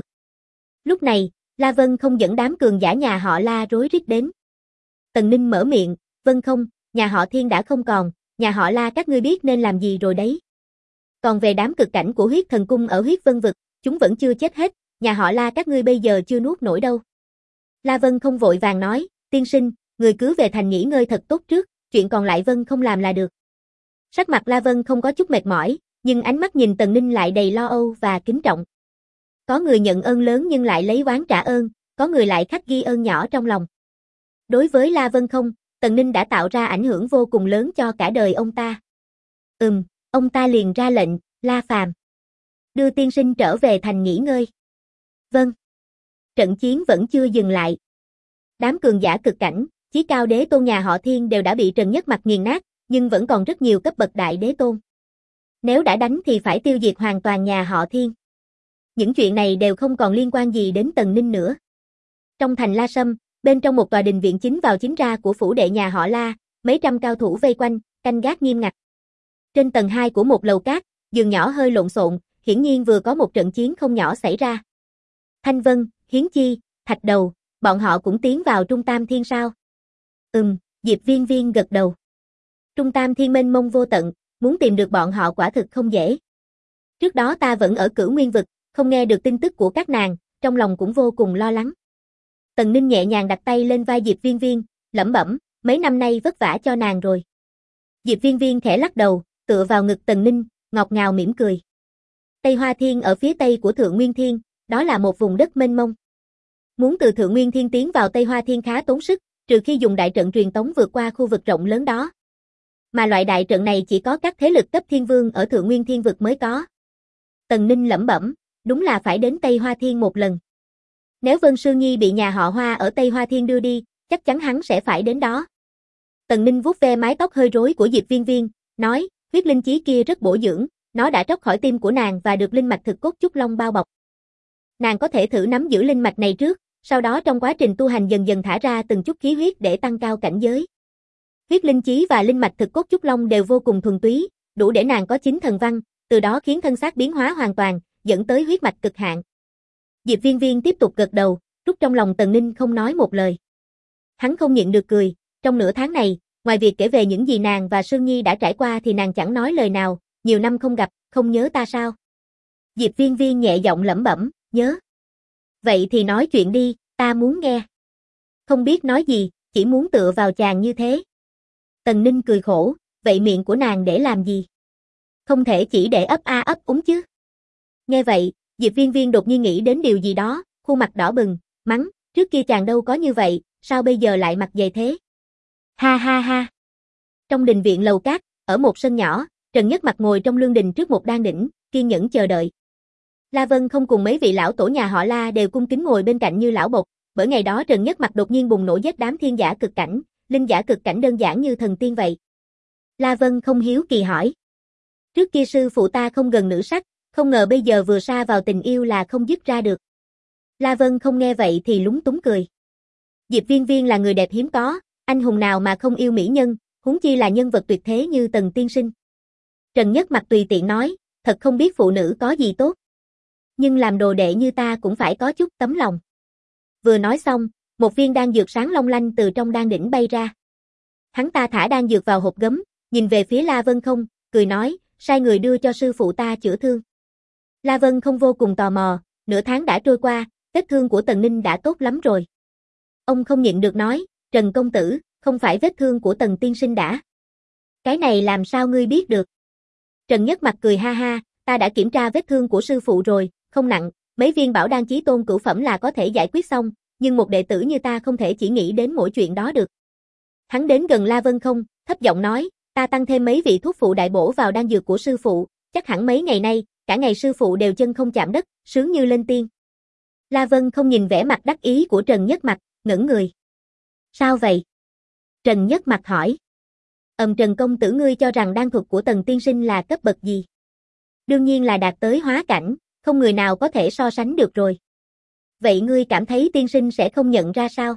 Lúc này, La Vân Không dẫn đám cường giả nhà họ La rối rít đến. Tần Ninh mở miệng, Vân Không, nhà họ Thiên đã không còn, nhà họ La các ngươi biết nên làm gì rồi đấy. Còn về đám cực cảnh của huyết thần cung ở huyết vân vực, chúng vẫn chưa chết hết, nhà họ La các ngươi bây giờ chưa nuốt nổi đâu. La Vân Không vội vàng nói, tiên sinh, người cứ về thành nghỉ ngơi thật tốt trước, chuyện còn lại Vân Không làm là được. Sắc mặt La Vân không có chút mệt mỏi, nhưng ánh mắt nhìn Tần Ninh lại đầy lo âu và kính trọng. Có người nhận ơn lớn nhưng lại lấy oán trả ơn, có người lại khắc ghi ơn nhỏ trong lòng. Đối với La Vân Không, Tần Ninh đã tạo ra ảnh hưởng vô cùng lớn cho cả đời ông ta. Ông ta liền ra lệnh, La Phàm, đưa tiên sinh trở về thành nghỉ ngơi. Vâng. Trận chiến vẫn chưa dừng lại. Đám cường giả cực cảnh, chí cao đế tôn nhà họ Thiên đều đã bị Trần Nhất Mặc nghiền nát, nhưng vẫn còn rất nhiều cấp bậc đại đế tôn. Nếu đã đánh thì phải tiêu diệt hoàn toàn nhà họ Thiên. Những chuyện này đều không còn liên quan gì đến Tần Ninh nữa. Trong thành La Sâm, bên trong một tòa đình viện chính vào chính ra của phủ đệ nhà họ La, mấy trăm cao thủ vây quanh, canh gác nghiêm ngặt. Trên tầng 2 của một lầu cát, giường nhỏ hơi lộn xộn, hiển nhiên vừa có một trận chiến không nhỏ xảy ra. Thanh Vân, Hiến Chi, Thạch Đầu, bọn họ cũng tiến vào Trung Tam Thiên sao? Diệp Viên Viên gật đầu. Trung Tam Thiên mênh mông vô tận, muốn tìm được bọn họ quả thực không dễ. Trước đó ta vẫn ở Cửu Nguyên vực, không nghe được tin tức của các nàng, trong lòng cũng vô cùng lo lắng. Tần Ninh nhẹ nhàng đặt tay lên vai Diệp Viên Viên, lẩm bẩm, mấy năm nay vất vả cho nàng rồi. Diệp Viên Viên khẽ lắc đầu, tựa vào ngực Tần Ninh, ngọt ngào mỉm cười. Tây Hoa Thiên ở phía tây của Thượng Nguyên Thiên, đó là một vùng đất mênh mông. Muốn từ Thượng Nguyên Thiên tiến vào Tây Hoa Thiên khá tốn sức, trừ khi dùng đại trận truyền tống vượt qua khu vực rộng lớn đó. Mà loại đại trận này chỉ có các thế lực cấp thiên vương ở Thượng Nguyên Thiên vực mới có. Tần Ninh lẩm bẩm, đúng là phải đến Tây Hoa Thiên một lần. Nếu Vân Sư Nhi bị nhà họ Hoa ở Tây Hoa Thiên đưa đi, chắc chắn hắn sẽ phải đến đó. Tần Ninh vuốt ve mái tóc hơi rối của Diệp Viên Viên, nói, huyết linh chí kia rất bổ dưỡng, nó đã tróc khỏi tim của nàng và được linh mạch thực cốt trúc long bao bọc. Nàng có thể thử nắm giữ linh mạch này trước, sau đó trong quá trình tu hành dần dần thả ra từng chút khí huyết để tăng cao cảnh giới. Huyết linh chí và linh mạch thực cốt trúc long đều vô cùng thuần túy, đủ để nàng có 9 thần văn, từ đó khiến thân xác biến hóa hoàn toàn, dẫn tới huyết mạch cực hạn. Diệp Viên Viên tiếp tục gật đầu, rút trong lòng Tần Ninh không nói một lời. Hắn không nhịn được cười, trong nửa tháng này, ngoài việc kể về những gì nàng và Sương Nhi đã trải qua thì nàng chẳng nói lời nào, nhiều năm không gặp, không nhớ ta sao? Diệp Viên Viên nhẹ giọng lẩm bẩm, nhớ. Vậy thì nói chuyện đi, ta muốn nghe. Không biết nói gì, chỉ muốn tựa vào chàng như thế. Tần Ninh cười khổ, vậy miệng của nàng để làm gì? Không thể chỉ để ấp a ấp úng chứ. Nghe vậy, Diệp Viên Viên đột nhiên nghĩ đến điều gì đó, khuôn mặt đỏ bừng, mắng, trước kia chàng đâu có như vậy, sao bây giờ lại mặt dày thế? Ha ha ha. Trong đình viện lầu cát, ở một sân nhỏ, Trần Nhất Mặc ngồi trong lương đình trước một đan đỉnh, kiên nhẫn chờ đợi. La Vân không cùng mấy vị lão tổ nhà họ La đều cung kính ngồi bên cạnh như lão bộc, bởi ngày đó Trần Nhất Mặc đột nhiên bùng nổ giết đám thiên giả cực cảnh, linh giả cực cảnh đơn giản như thần tiên vậy. La Vân không hiếu kỳ hỏi. Trước kia sư phụ ta không gần nữ sắc, không ngờ bây giờ vừa sa vào tình yêu là không dứt ra được. La Vân không nghe vậy thì lúng túng cười. Diệp Viên Viên là người đẹp hiếm có, anh hùng nào mà không yêu mỹ nhân, huống chi là nhân vật tuyệt thế như Tần tiên sinh. Trần Nhất Mặc tùy tiện nói, thật không biết phụ nữ có gì tốt. Nhưng làm đồ đệ như ta cũng phải có chút tấm lòng. Vừa nói xong, một viên đan dược sáng long lanh từ trong đan đỉnh bay ra. Hắn ta thả đan dược vào hộp gấm, nhìn về phía La Vân không, cười nói, sai người đưa cho sư phụ ta chữa thương. La Vân không vô cùng tò mò, nửa tháng đã trôi qua, vết thương của Tần Ninh đã tốt lắm rồi. Ông không nhịn được nói, Trần công tử, không phải vết thương của Tần tiên sinh đã. Cái này làm sao ngươi biết được? Trần Nhất Mặc cười ha ha, ta đã kiểm tra vết thương của sư phụ rồi, không nặng, mấy viên bảo đan chí tôn cửu phẩm là có thể giải quyết xong, nhưng một đệ tử như ta không thể chỉ nghĩ đến mỗi chuyện đó được. Hắn đến gần La Vân không, thấp giọng nói, ta tăng thêm mấy vị thuốc phụ đại bổ vào đan dược của sư phụ, chắc hẳn mấy ngày nay, cả ngày sư phụ đều chân không chạm đất, sướng như lên tiên. La Vân không nhìn vẻ mặt đắc ý của Trần Nhất Mặc, ngẩn người. Sao vậy? Trần Nhất Mặc hỏi. Trần công tử ngươi cho rằng đan thuật của Tần tiên sinh là cấp bậc gì? Đương nhiên là đạt tới hóa cảnh, không người nào có thể so sánh được rồi. Vậy ngươi cảm thấy tiên sinh sẽ không nhận ra sao?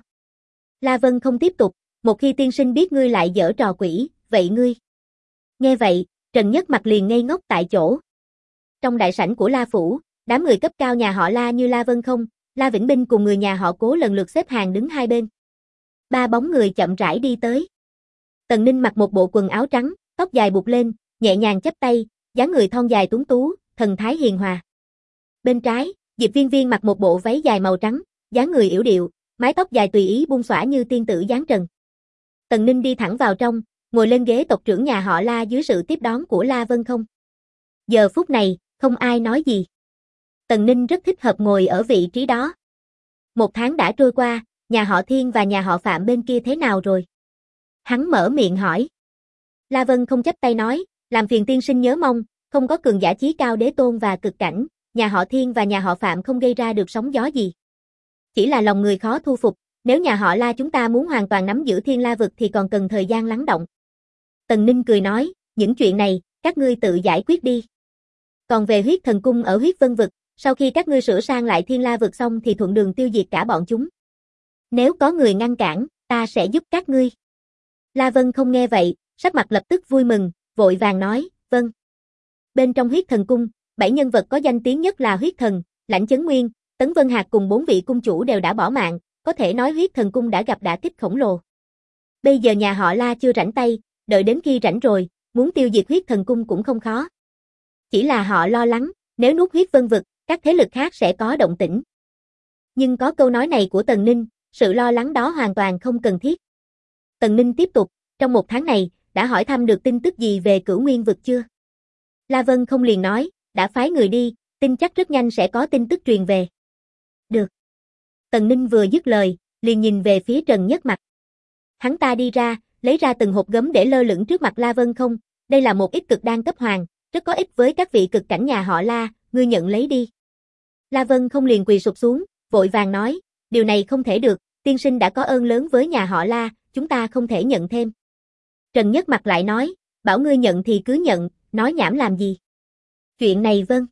La Vân không tiếp tục, một khi tiên sinh biết ngươi lại giở trò quỷ, vậy ngươi. Nghe vậy, Trần Nhất Mặc liền ngây ngốc tại chỗ. Trong đại sảnh của La Phủ, đám người cấp cao nhà họ La như La Vân không, La Vĩnh Binh cùng người nhà họ Cố lần lượt xếp hàng đứng hai bên. Ba bóng người chậm rãi đi tới. Tần Ninh mặc một bộ quần áo trắng, tóc dài buộc lên, nhẹ nhàng chắp tay, dáng người thon dài tuấn tú, thần thái hiền hòa. Bên trái, Diệp Viên Viên mặc một bộ váy dài màu trắng, dáng người yểu điệu, mái tóc dài tùy ý buông xõa như tiên tử dáng trần. Tần Ninh đi thẳng vào trong, ngồi lên ghế tộc trưởng nhà họ La dưới sự tiếp đón của La Vân không. Giờ phút này, không ai nói gì. Tần Ninh rất thích hợp ngồi ở vị trí đó. Một tháng đã trôi qua, nhà họ Thiên và nhà họ Phạm bên kia thế nào rồi? Hắn mở miệng hỏi. La Vân không chắp tay nói, làm phiền tiên sinh nhớ mong, không có cường giả chí cao đế tôn và cực cảnh, nhà họ Thiên và nhà họ Phạm không gây ra được sóng gió gì. Chỉ là lòng người khó thu phục, nếu nhà họ La chúng ta muốn hoàn toàn nắm giữ Thiên La vực thì còn cần thời gian lắng động. Tần Ninh cười nói, những chuyện này, các ngươi tự giải quyết đi. Còn về huyết thần cung ở huyết vân vực, sau khi các ngươi sửa sang lại Thiên La vực xong thì thuận đường tiêu diệt cả bọn chúng. Nếu có người ngăn cản, ta sẽ giúp các ngươi. La Vân không nghe vậy, sắc mặt lập tức vui mừng, vội vàng nói, vâng. Bên trong huyết thần cung, 7 nhân vật có danh tiếng nhất là huyết thần, Lãnh Chấn Nguyên, Tấn Vân Hạc cùng 4 vị cung chủ đều đã bỏ mạng, có thể nói huyết thần cung đã gặp đả kích khổng lồ. Bây giờ nhà họ La chưa rảnh tay, đợi đến khi rảnh rồi, muốn tiêu diệt huyết thần cung cũng không khó. Chỉ là họ lo lắng, nếu nuốt huyết vân vực, các thế lực khác sẽ có động tĩnh. Nhưng có câu nói này của Tần Ninh, sự lo lắng đó hoàn toàn không cần thiết. Tần Ninh tiếp tục, trong 1 tháng này, đã hỏi thăm được tin tức gì về Cửu Nguyên vực chưa? La Vân không liền nói, đã phái người đi, tin chắc rất nhanh sẽ có tin tức truyền về. Được. Tần Ninh vừa dứt lời, liền nhìn về phía Trần Nhất Mặc. Hắn ta đi ra, lấy ra từng hộp gấm để lơ lửng trước mặt La Vân không, đây là một ít cực đan cấp hoàng, rất có ích với các vị cực cảnh nhà họ La, ngươi nhận lấy đi. La Vân không liền quỳ sụp xuống, vội vàng nói, điều này không thể được, tiên sinh đã có ơn lớn với nhà họ La, chúng ta không thể nhận thêm. Trần Nhất Mặc lại nói, bảo ngươi nhận thì cứ nhận, nói nhảm làm gì. Chuyện này vâng.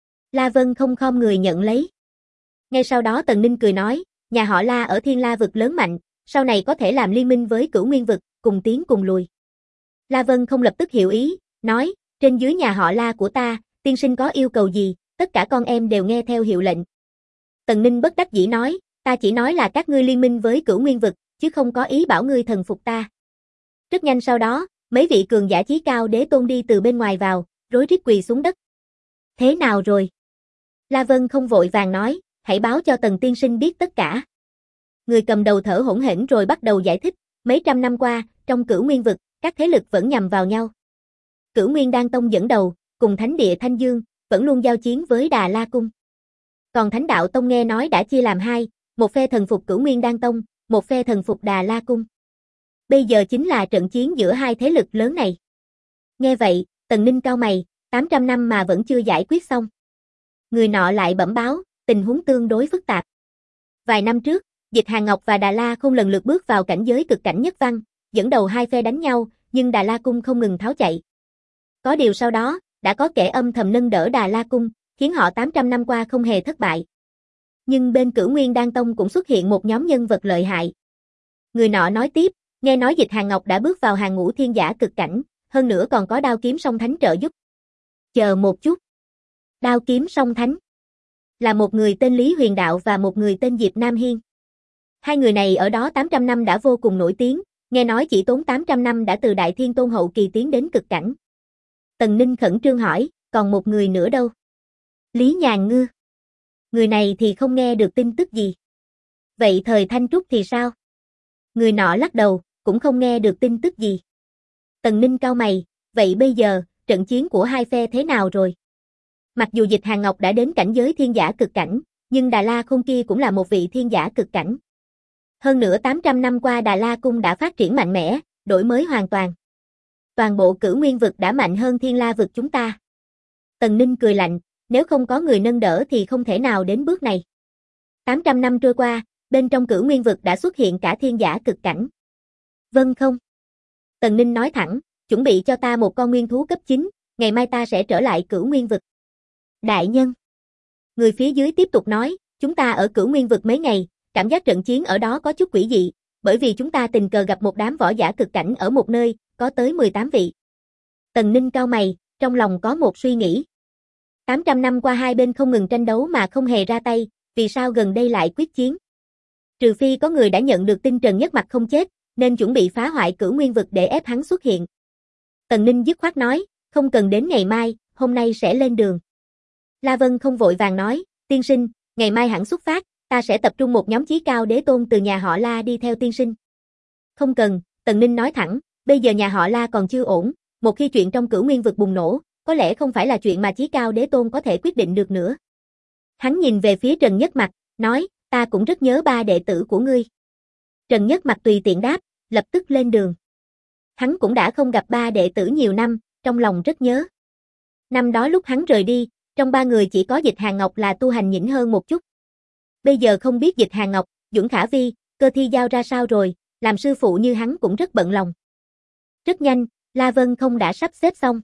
La Vân không khom người nhận lấy. Ngay sau đó Tần Ninh cười nói, nhà họ La ở Thiên La vực lớn mạnh, sau này có thể làm liên minh với Cửu Nguyên vực, cùng tiến cùng lùi. La Vân không lập tức hiểu ý, nói, trên dưới nhà họ La của ta, tiên sinh có yêu cầu gì, tất cả con em đều nghe theo hiệu lệnh. Tần Ninh bất đắc dĩ nói, ta chỉ nói là các ngươi liên minh với Cửu Nguyên vực, chứ không có ý bảo ngươi thần phục ta. Rất nhanh sau đó, mấy vị cường giả chí cao đế tôn đi từ bên ngoài vào, rối rít quỳ xuống đất. Thế nào rồi? La Vân không vội vàng nói, hãy báo cho Tần tiên sinh biết tất cả. Người cầm đầu thở hổn hển rồi bắt đầu giải thích, mấy trăm năm qua, trong Cửu Nguyên vực, các thế lực vẫn nhằm vào nhau. Cửu Nguyên Đan Tông dẫn đầu, cùng Thánh địa Thanh Dương, vẫn luôn giao chiến với Đà La Cung. Còn Thánh Đạo Tông nghe nói đã chia làm hai, một phe thần phục Cửu Nguyên Đan Tông, một phe thần phục Đà La Cung. Bây giờ chính là trận chiến giữa hai thế lực lớn này. Nghe vậy, Tần Ninh cau mày, 800 năm mà vẫn chưa giải quyết xong. Người nọ lại bẩm báo, tình huống tương đối phức tạp. Vài năm trước, Dịch Hàn Ngọc và Đà La không lần lượt bước vào cảnh giới cực cảnh nhất văn, dẫn đầu hai phe đánh nhau, nhưng Đà La Cung không ngừng tháo chạy. Có điều sau đó, đã có kẻ âm thầm nâng đỡ Đà La Cung, khiến họ 800 năm qua không hề thất bại. Nhưng bên Cửu Nguyên Đan Tông cũng xuất hiện một nhóm nhân vật lợi hại. Người nọ nói tiếp, nghe nói Dịch Hàn Ngọc đã bước vào hàng ngũ thiên giả cực cảnh, hơn nữa còn có đao kiếm song thánh trợ giúp. Chờ một chút. Đao kiếm song thánh. Là một người tên Lý Huyền Đạo và một người tên Diệp Nam Hiên. Hai người này ở đó 800 năm đã vô cùng nổi tiếng, nghe nói chỉ tốn 800 năm đã từ Đại Thiên Tôn hậu kỳ tiến đến cực cảnh. Tần Ninh khẩn trương hỏi, còn một người nữa đâu? Lý Nhàn Ngư. Người này thì không nghe được tin tức gì. Vậy thời Thanh Trúc thì sao? Người nọ lắc đầu, cũng không nghe được tin tức gì. Tần Ninh cau mày, vậy bây giờ, trận chiến của hai phe thế nào rồi? Mặc dù Dịch Hàn Ngọc đã đến cảnh giới thiên giả cực cảnh, nhưng Đà La Cung kia cũng là một vị thiên giả cực cảnh. Hơn nữa 800 năm qua Đà La Cung đã phát triển mạnh mẽ, đổi mới hoàn toàn. Toàn bộ Cửu Nguyên vực đã mạnh hơn Thiên La vực chúng ta. Tần Ninh cười lạnh, nếu không có người nâng đỡ thì không thể nào đến bước này. 800 năm trôi qua, bên trong Cửu Nguyên vực đã xuất hiện cả thiên giả cực cảnh. Vâng không? Tần Ninh nói thẳng, chuẩn bị cho ta một con nguyên thú cấp 9, ngày mai ta sẽ trở lại Cửu Nguyên vực. Đại nhân. Người phía dưới tiếp tục nói, chúng ta ở Cửu Nguyên vực mấy ngày, cảm giác trận chiến ở đó có chút quỷ dị, bởi vì chúng ta tình cờ gặp một đám võ giả cực cảnh ở một nơi, có tới 18 vị. Tần Ninh cau mày, trong lòng có một suy nghĩ. 800 năm qua hai bên không ngừng tranh đấu mà không hề ra tay, vì sao gần đây lại quyết chiến? Trừ phi có người đã nhận được tin Trần Nhất Mặc không chết, nên chuẩn bị phá hoại Cửu Nguyên vực để ép hắn xuất hiện. Tần Ninh dứt khoát nói, không cần đến ngày mai, hôm nay sẽ lên đường. La Vân không vội vàng nói, tiên sinh, ngày mai hẳn xuất phát, ta sẽ tập trung một nhóm chí cao đế tôn từ nhà họ La đi theo tiên sinh. Không cần, Tần Ninh nói thẳng, bây giờ nhà họ La còn chưa ổn, một khi chuyện trong Cửu Nguyên vực bùng nổ, có lẽ không phải là chuyện mà chí cao đế tôn có thể quyết định được nữa. Hắn nhìn về phía Trần Nhất Mặc, nói, ta cũng rất nhớ ba đệ tử của ngươi. Trần Nhất Mặc tùy tiện đáp, lập tức lên đường. Hắn cũng đã không gặp ba đệ tử nhiều năm, trong lòng rất nhớ. Năm đó lúc hắn rời đi, trong ba người chỉ có Dịch Hàn Ngọc là tu hành nhỉnh hơn một chút. Bây giờ không biết Dịch Hàn Ngọc, Duẩn Khả Vi, Cơ Thi Giao ra sao rồi, làm sư phụ như hắn cũng rất bận lòng. Rất nhanh, La Vân không đã sắp xếp xong.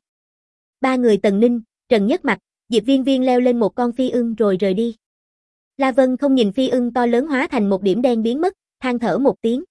Ba người Tần Ninh, Trần Nhất Mặc, Diệp Viên Viên leo lên một con phi ưng rồi rời đi. La Vân không nhìn phi ưng to lớn hóa thành một điểm đen biến mất, than thở một tiếng.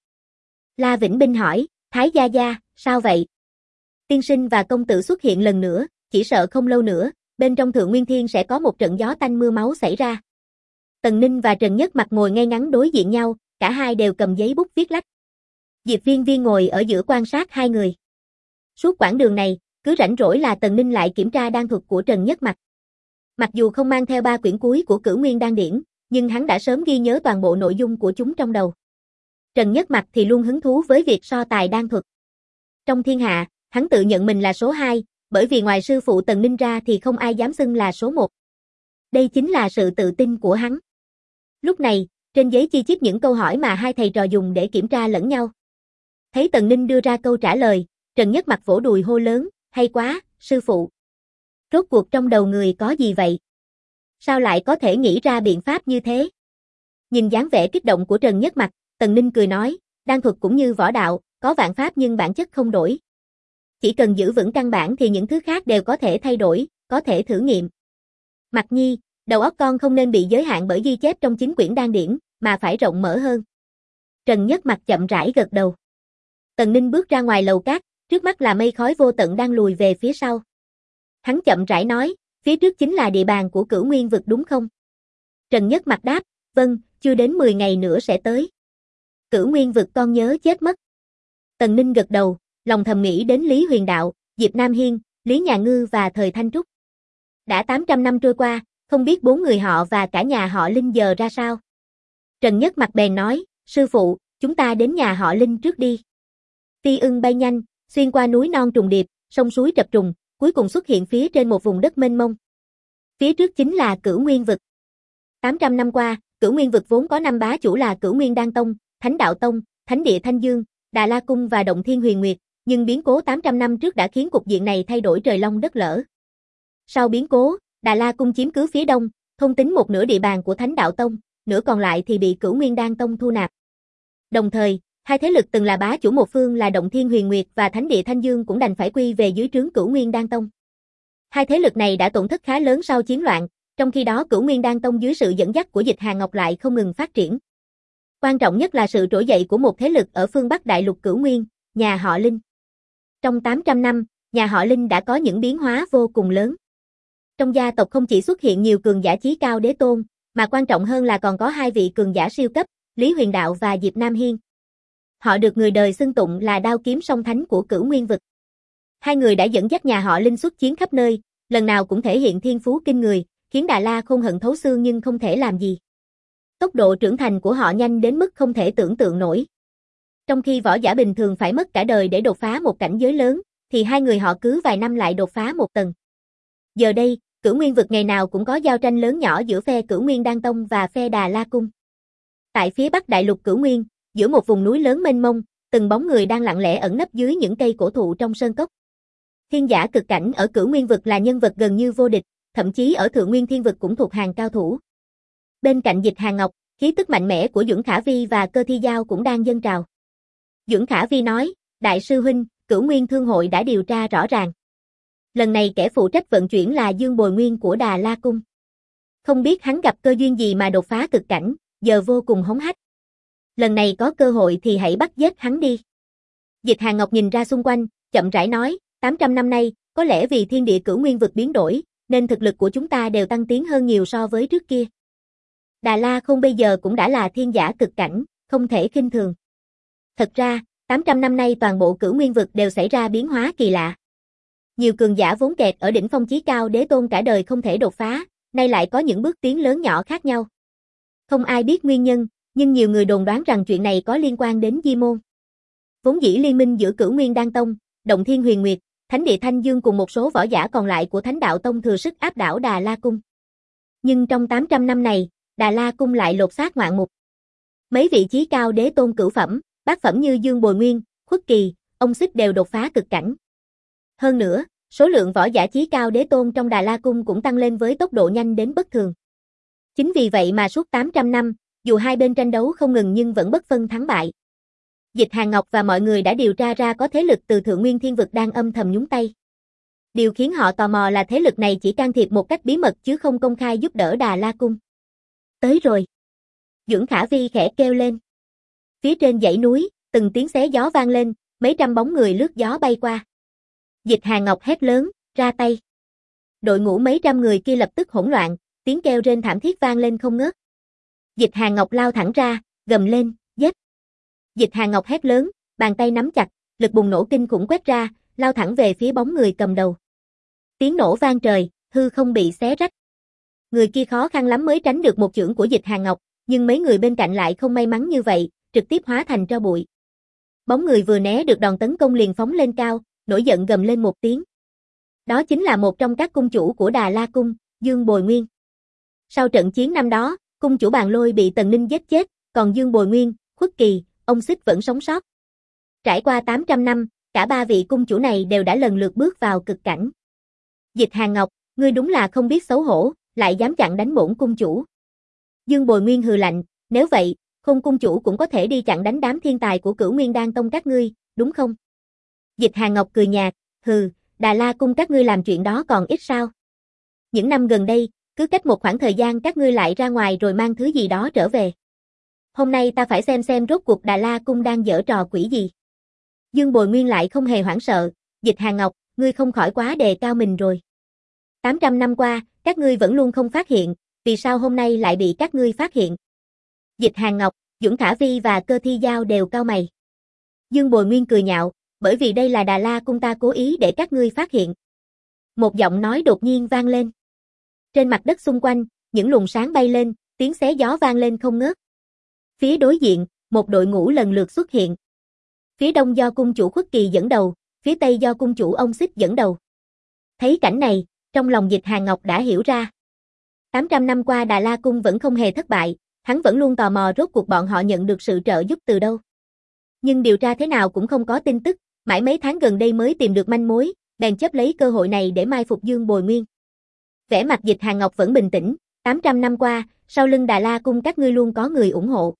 La Vĩnh Binh hỏi, Thái Gia Gia, sao vậy? Tiên sinh và công tử xuất hiện lần nữa, chỉ sợ không lâu nữa, bên trong Thượng Nguyên Thiên sẽ có một trận gió tanh mưa máu xảy ra. Tần Ninh và Trần Nhất Mặc ngồi ngay ngắn đối diện nhau, cả hai đều cầm giấy bút viết lách. Diệp Viên Viên ngồi ở giữa quan sát hai người. Suốt quãng đường này, cứ rảnh rỗi là Tần Ninh lại kiểm tra đan thuật của Trần Nhất Mặc. Mặc dù không mang theo 3 quyển cuối của Cửu Nguyên Đan Điển, nhưng hắn đã sớm ghi nhớ toàn bộ nội dung của chúng trong đầu. Trần Nhất Mặc thì luôn hứng thú với việc so tài đan thuật. Trong thiên hạ, hắn tự nhận mình là số 2, bởi vì ngoài sư phụ Tần Ninh ra thì không ai dám xưng là số 1. Đây chính là sự tự tin của hắn. Lúc này, trên giấy chi chít những câu hỏi mà hai thầy trò dùng để kiểm tra lẫn nhau. Thấy Tần Ninh đưa ra câu trả lời, Trần Nhất Mặc vỗ đùi hô lớn, hay quá, sư phụ. Rốt cuộc trong đầu người có gì vậy? Sao lại có thể nghĩ ra biện pháp như thế? Nhìn dáng vẻ kích động của Trần Nhất Mặc, Tần Ninh cười nói, đan thuật cũng như võ đạo, có vạn pháp nhưng bản chất không đổi. Chỉ cần giữ vững căn bản thì những thứ khác đều có thể thay đổi, có thể thử nghiệm. Mặc Nhi, đầu óc con không nên bị giới hạn bởi ghi chép trong 9 quyển đan điển, mà phải rộng mở hơn. Trần Nhất Mặc chậm rãi gật đầu. Tần Ninh bước ra ngoài lầu cát, trước mắt là mây khói vô tận đang lùi về phía sau. Hắn chậm rãi nói, phía trước chính là địa bàn của Cửu Nguyên vực đúng không? Trần Nhất Mặc đáp, vâng, chưa đến 10 ngày nữa sẽ tới. Cửu Nguyên vực con nhớ chết mất. Tần Ninh gật đầu, lòng thầm nghĩ đến Lý Huyền Đạo, Diệp Nam Hiên, Lý Nhà Ngư và Thời Thanh Trúc. Đã 800 năm trôi qua, không biết 4 người họ và cả nhà họ Linh giờ ra sao. Trần Nhất Mặc bèn nói, sư phụ, chúng ta đến nhà họ Linh trước đi. Ti ưng bay nhanh, xuyên qua núi non trùng điệp, sông suối chập trùng, cuối cùng xuất hiện phía trên một vùng đất mênh mông. Phía trước chính là Cửu Nguyên vực. 800 năm qua, Cửu Nguyên vực vốn có 5 bá chủ là Cửu Nguyên Đan Tông, Thánh Đạo Tông, Thánh Địa Thanh Dương, Đà La Cung và Động Thiên Huyền Nguyệt, nhưng biến cố 800 năm trước đã khiến cục diện này thay đổi trời long đất lở. Sau biến cố, Đà La Cung chiếm cứ phía đông, thôn tính một nửa địa bàn của Thánh Đạo Tông, nửa còn lại thì bị Cửu Nguyên Đan Tông thu nạp. Đồng thời, hai thế lực từng là bá chủ một phương là Động Thiên Huyền Nguyệt và Thánh Địa Thanh Dương cũng đành phải quy về dưới trướng Cửu Nguyên Đan Tông. Hai thế lực này đã tổn thất khá lớn sau chiến loạn, trong khi đó Cửu Nguyên Đan Tông dưới sự dẫn dắt của Dịch Hàn Ngọc lại không ngừng phát triển. Quan trọng nhất là sự trỗi dậy của một thế lực ở phương Bắc Đại Lục Cửu Nguyên, nhà họ Linh. Trong 800 năm, nhà họ Linh đã có những biến hóa vô cùng lớn. Trong gia tộc không chỉ xuất hiện nhiều cường giả chí cao đế tôn, mà quan trọng hơn là còn có hai vị cường giả siêu cấp, Lý Huyền Đạo và Diệp Nam Hiên. Họ được người đời xưng tụng là đao kiếm song thánh của Cửu Nguyên vực. Hai người đã dẫn dắt nhà họ Linh xuất chiến khắp nơi, lần nào cũng thể hiện thiên phú kinh người, khiến Đà La Khôn hận thấu xương nhưng không thể làm gì. Tốc độ trưởng thành của họ nhanh đến mức không thể tưởng tượng nổi. Trong khi võ giả bình thường phải mất cả đời để đột phá một cảnh giới lớn, thì hai người họ cứ vài năm lại đột phá một tầng. Giờ đây, Cửu Nguyên vực ngày nào cũng có giao tranh lớn nhỏ giữa phe Cửu Nguyên Đan Tông và phe Đà La Cung. Tại phía Bắc Đại Lục Cửu Nguyên, giữa một vùng núi lớn mênh mông, từng bóng người đang lặng lẽ ẩn nấp dưới những cây cổ thụ trong sơn cốc. Thiên giả cực cảnh ở Cửu Nguyên vực là nhân vật gần như vô địch, thậm chí ở Thượng Nguyên Thiên vực cũng thuộc hàng cao thủ. Bên cạnh Dịch Hàn Ngọc, khí tức mạnh mẽ của Duẩn Khả Vi và Cơ Thi Giao cũng đang dâng trào. Duẩn Khả Vi nói, Đại sư huynh, Cửu Nguyên Thương hội đã điều tra rõ ràng. Lần này kẻ phụ trách vận chuyển là Dương Bồi Nguyên của Đà La Cung. Không biết hắn gặp cơ duyên gì mà đột phá cực cảnh, giờ vô cùng hống hách. Lần này có cơ hội thì hãy bắt giết hắn đi. Dịch Hàn Ngọc nhìn ra xung quanh, chậm rãi nói, 800 năm nay, có lẽ vì thiên địa Cửu Nguyên vực biến đổi, nên thực lực của chúng ta đều tăng tiến hơn nhiều so với trước kia. Đà La Khôn bây giờ cũng đã là thiên giả cực cảnh, không thể khinh thường. Thật ra, 800 năm nay toàn bộ Cửu Nguyên vực đều xảy ra biến hóa kỳ lạ. Nhiều cường giả vốn kẹt ở đỉnh phong chí cao đế tôn cả đời không thể đột phá, nay lại có những bước tiến lớn nhỏ khác nhau. Không ai biết nguyên nhân, nhưng nhiều người đồn đoán rằng chuyện này có liên quan đến Di Môn. Vốn dĩ liên minh giữa Cửu Nguyên Đan Tông, Động Thiên Huyền Nguyệt, Thánh Địa Thanh Dương cùng một số võ giả còn lại của Thánh Đạo Tông thừa sức áp đảo Đà La Cung. Nhưng trong 800 năm này, Đà La Cung lại lột xác ngoạn mục. Mấy vị chí cao đế tôn cửu phẩm, bát phẩm như Dương Bồi Nguyên, Khuất Kỳ, ông Xích đều đột phá cực cảnh. Hơn nữa, số lượng võ giả chí cao đế tôn trong Đà La Cung cũng tăng lên với tốc độ nhanh đến bất thường. Chính vì vậy mà suốt 800 năm, dù hai bên tranh đấu không ngừng nhưng vẫn bất phân thắng bại. Dịch Hàn Ngọc và mọi người đã điều tra ra có thế lực từ Thượng Nguyên Thiên vực đang âm thầm nhúng tay. Điều khiến họ tò mò là thế lực này chỉ can thiệp một cách bí mật chứ không công khai giúp đỡ Đà La Cung. Tới rồi. Duẩn Khả Vi khẽ kêu lên. Phía trên dãy núi, từng tiếng xé gió vang lên, mấy trăm bóng người lướt gió bay qua. Dịch Hàn Ngọc hét lớn, ra tay. Đội ngũ mấy trăm người kia lập tức hỗn loạn, tiếng kêu rên thảm thiết vang lên không ngớt. Dịch Hàn Ngọc lao thẳng ra, gầm lên, giết. Dịch Hàn Ngọc hét lớn, bàn tay nắm chặt, lực bùng nổ kinh khủng quét ra, lao thẳng về phía bóng người cầm đầu. Tiếng nổ vang trời, hư không bị xé rách. Người kia khó khăn lắm mới tránh được một chưởng của Dịch Hàn Ngọc, nhưng mấy người bên cạnh lại không may mắn như vậy, trực tiếp hóa thành tro bụi. Bóng người vừa né được đòn tấn công liền phóng lên cao, nổi giận gầm lên một tiếng. Đó chính là một trong các cung chủ của Đà La Cung, Dương Bồi Nguyên. Sau trận chiến năm đó, cung chủ Bàn Lôi bị Tần Ninh giết chết, còn Dương Bồi Nguyên, Khuất Kỳ, ông Xích vẫn sống sót. Trải qua 800 năm, cả ba vị cung chủ này đều đã lần lượt bước vào cực cảnh. Dịch Hàn Ngọc, ngươi đúng là không biết xấu hổ, lại dám chặn đánh bổn cung chủ. Dương Bồi Nguyên hừ lạnh, nếu vậy, Khôn cung chủ cũng có thể đi chặn đánh đám thiên tài của Cửu Nguyên Đan Tông các ngươi, đúng không? Dịch Hàn Ngọc cười nhạt, hừ, Đà La Cung các ngươi làm chuyện đó còn ít sao? Những năm gần đây, cứ cách một khoảng thời gian các ngươi lại ra ngoài rồi mang thứ gì đó trở về. Hôm nay ta phải xem rốt cuộc Đà La Cung đang giở trò quỷ gì. Dương Bồi Nguyên lại không hề hoảng sợ, Dịch Hàn Ngọc, ngươi không khỏi quá đề cao mình rồi. 800 năm qua, các ngươi vẫn luôn không phát hiện, vì sao hôm nay lại bị các ngươi phát hiện? Dịch Hàn Ngọc, Dũng Khả Vi và Cơ Thi Giao đều cau mày. Dương Bồi Nguyên cười nhạo, bởi vì đây là Đà La Cung ta cố ý để các ngươi phát hiện. Một giọng nói đột nhiên vang lên. Trên mặt đất xung quanh, những luồng sáng bay lên, tiếng xé gió vang lên không ngớt. Phía đối diện, một đội ngũ lần lượt xuất hiện. Phía đông do cung chủ Khuất Kỳ dẫn đầu, phía tây do cung chủ ông Xích dẫn đầu. Thấy cảnh này, trong lòng Dịch Hàn Ngọc đã hiểu ra. 800 năm qua Đà La Cung vẫn không hề thất bại, hắn vẫn luôn tò mò rốt cuộc bọn họ nhận được sự trợ giúp từ đâu. Nhưng điều tra thế nào cũng không có tin tức, mãi mấy tháng gần đây mới tìm được manh mối, bèn chấp lấy cơ hội này để mai phục Dương Bồi Nguyên. Vẻ mặt Dịch Hàn Ngọc vẫn bình tĩnh, 800 năm qua, sau lưng Đà La Cung các ngươi luôn có người ủng hộ.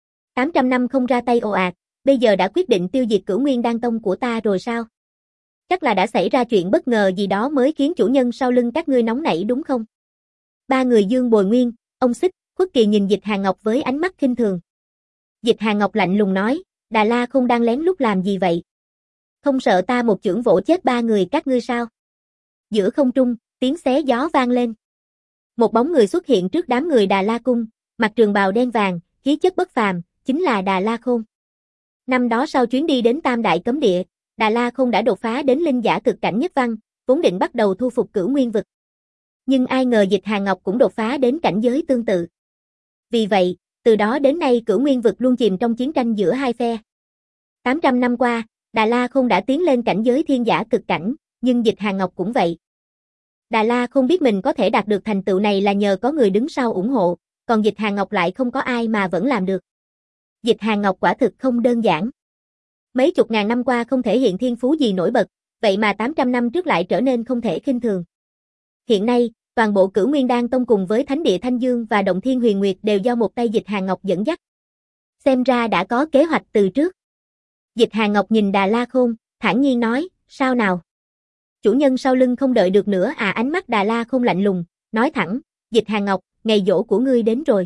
800 năm không ra tay ồ ạt, bây giờ đã quyết định tiêu diệt Cửu Nguyên Đan Tông của ta rồi sao? Chắc là đã xảy ra chuyện bất ngờ gì đó mới khiến chủ nhân sau lưng các ngươi nóng nảy đúng không? Ba người Dương Bồi Nguyên, ông Xích, Khuất Kỳ nhìn Dịch Hàn Ngọc với ánh mắt khinh thường. Dịch Hàn Ngọc lạnh lùng nói, Đà La không đang lén lút làm gì vậy? Không sợ ta một chưởng vỗ chết ba người các ngươi sao? Giữa không trung, tiếng xé gió vang lên. Một bóng người xuất hiện trước đám người Đà La Cung, mặc trường bào đen vàng, khí chất bất phàm, chính là Đà La Khôn. Năm đó sau chuyến đi đến Tam Đại Cấm Địa, Đà La Khôn đã đột phá đến linh giả cực cảnh nhất văn, vốn định bắt đầu thu phục Cửu Nguyên vực. Nhưng ai ngờ Dịch Hàn Ngọc cũng đột phá đến cảnh giới tương tự. Vì vậy, từ đó đến nay Cửu Nguyên vực luôn chìm trong chiến tranh giữa hai phe. 800 năm qua, Đà La Khôn đã tiến lên cảnh giới thiên giả cực cảnh, nhưng Dịch Hàn Ngọc cũng vậy. Đà La không biết mình có thể đạt được thành tựu này là nhờ có người đứng sau ủng hộ, còn Dịch Hàn Ngọc lại không có ai mà vẫn làm được. Dịch Hàn Ngọc quả thực không đơn giản. Mấy chục ngàn năm qua không thể hiện thiên phú gì nổi bật, vậy mà 800 năm trước lại trở nên không thể khinh thường. Hiện nay, toàn bộ Cửu Nguyên Đan Tông cùng với Thánh Địa Thanh Dương và Động Thiên Huyền Nguyệt đều do một tay Dịch Hàn Ngọc dẫn dắt. Xem ra đã có kế hoạch từ trước. Dịch Hàn Ngọc nhìn Đà La Khôn, thản nhiên nói, sao nào? Chủ nhân sau lưng không đợi được nữa à? Ánh mắt Đà La Khôn lạnh lùng, nói thẳng, Dịch Hàn Ngọc, ngày giỗ của ngươi đến rồi.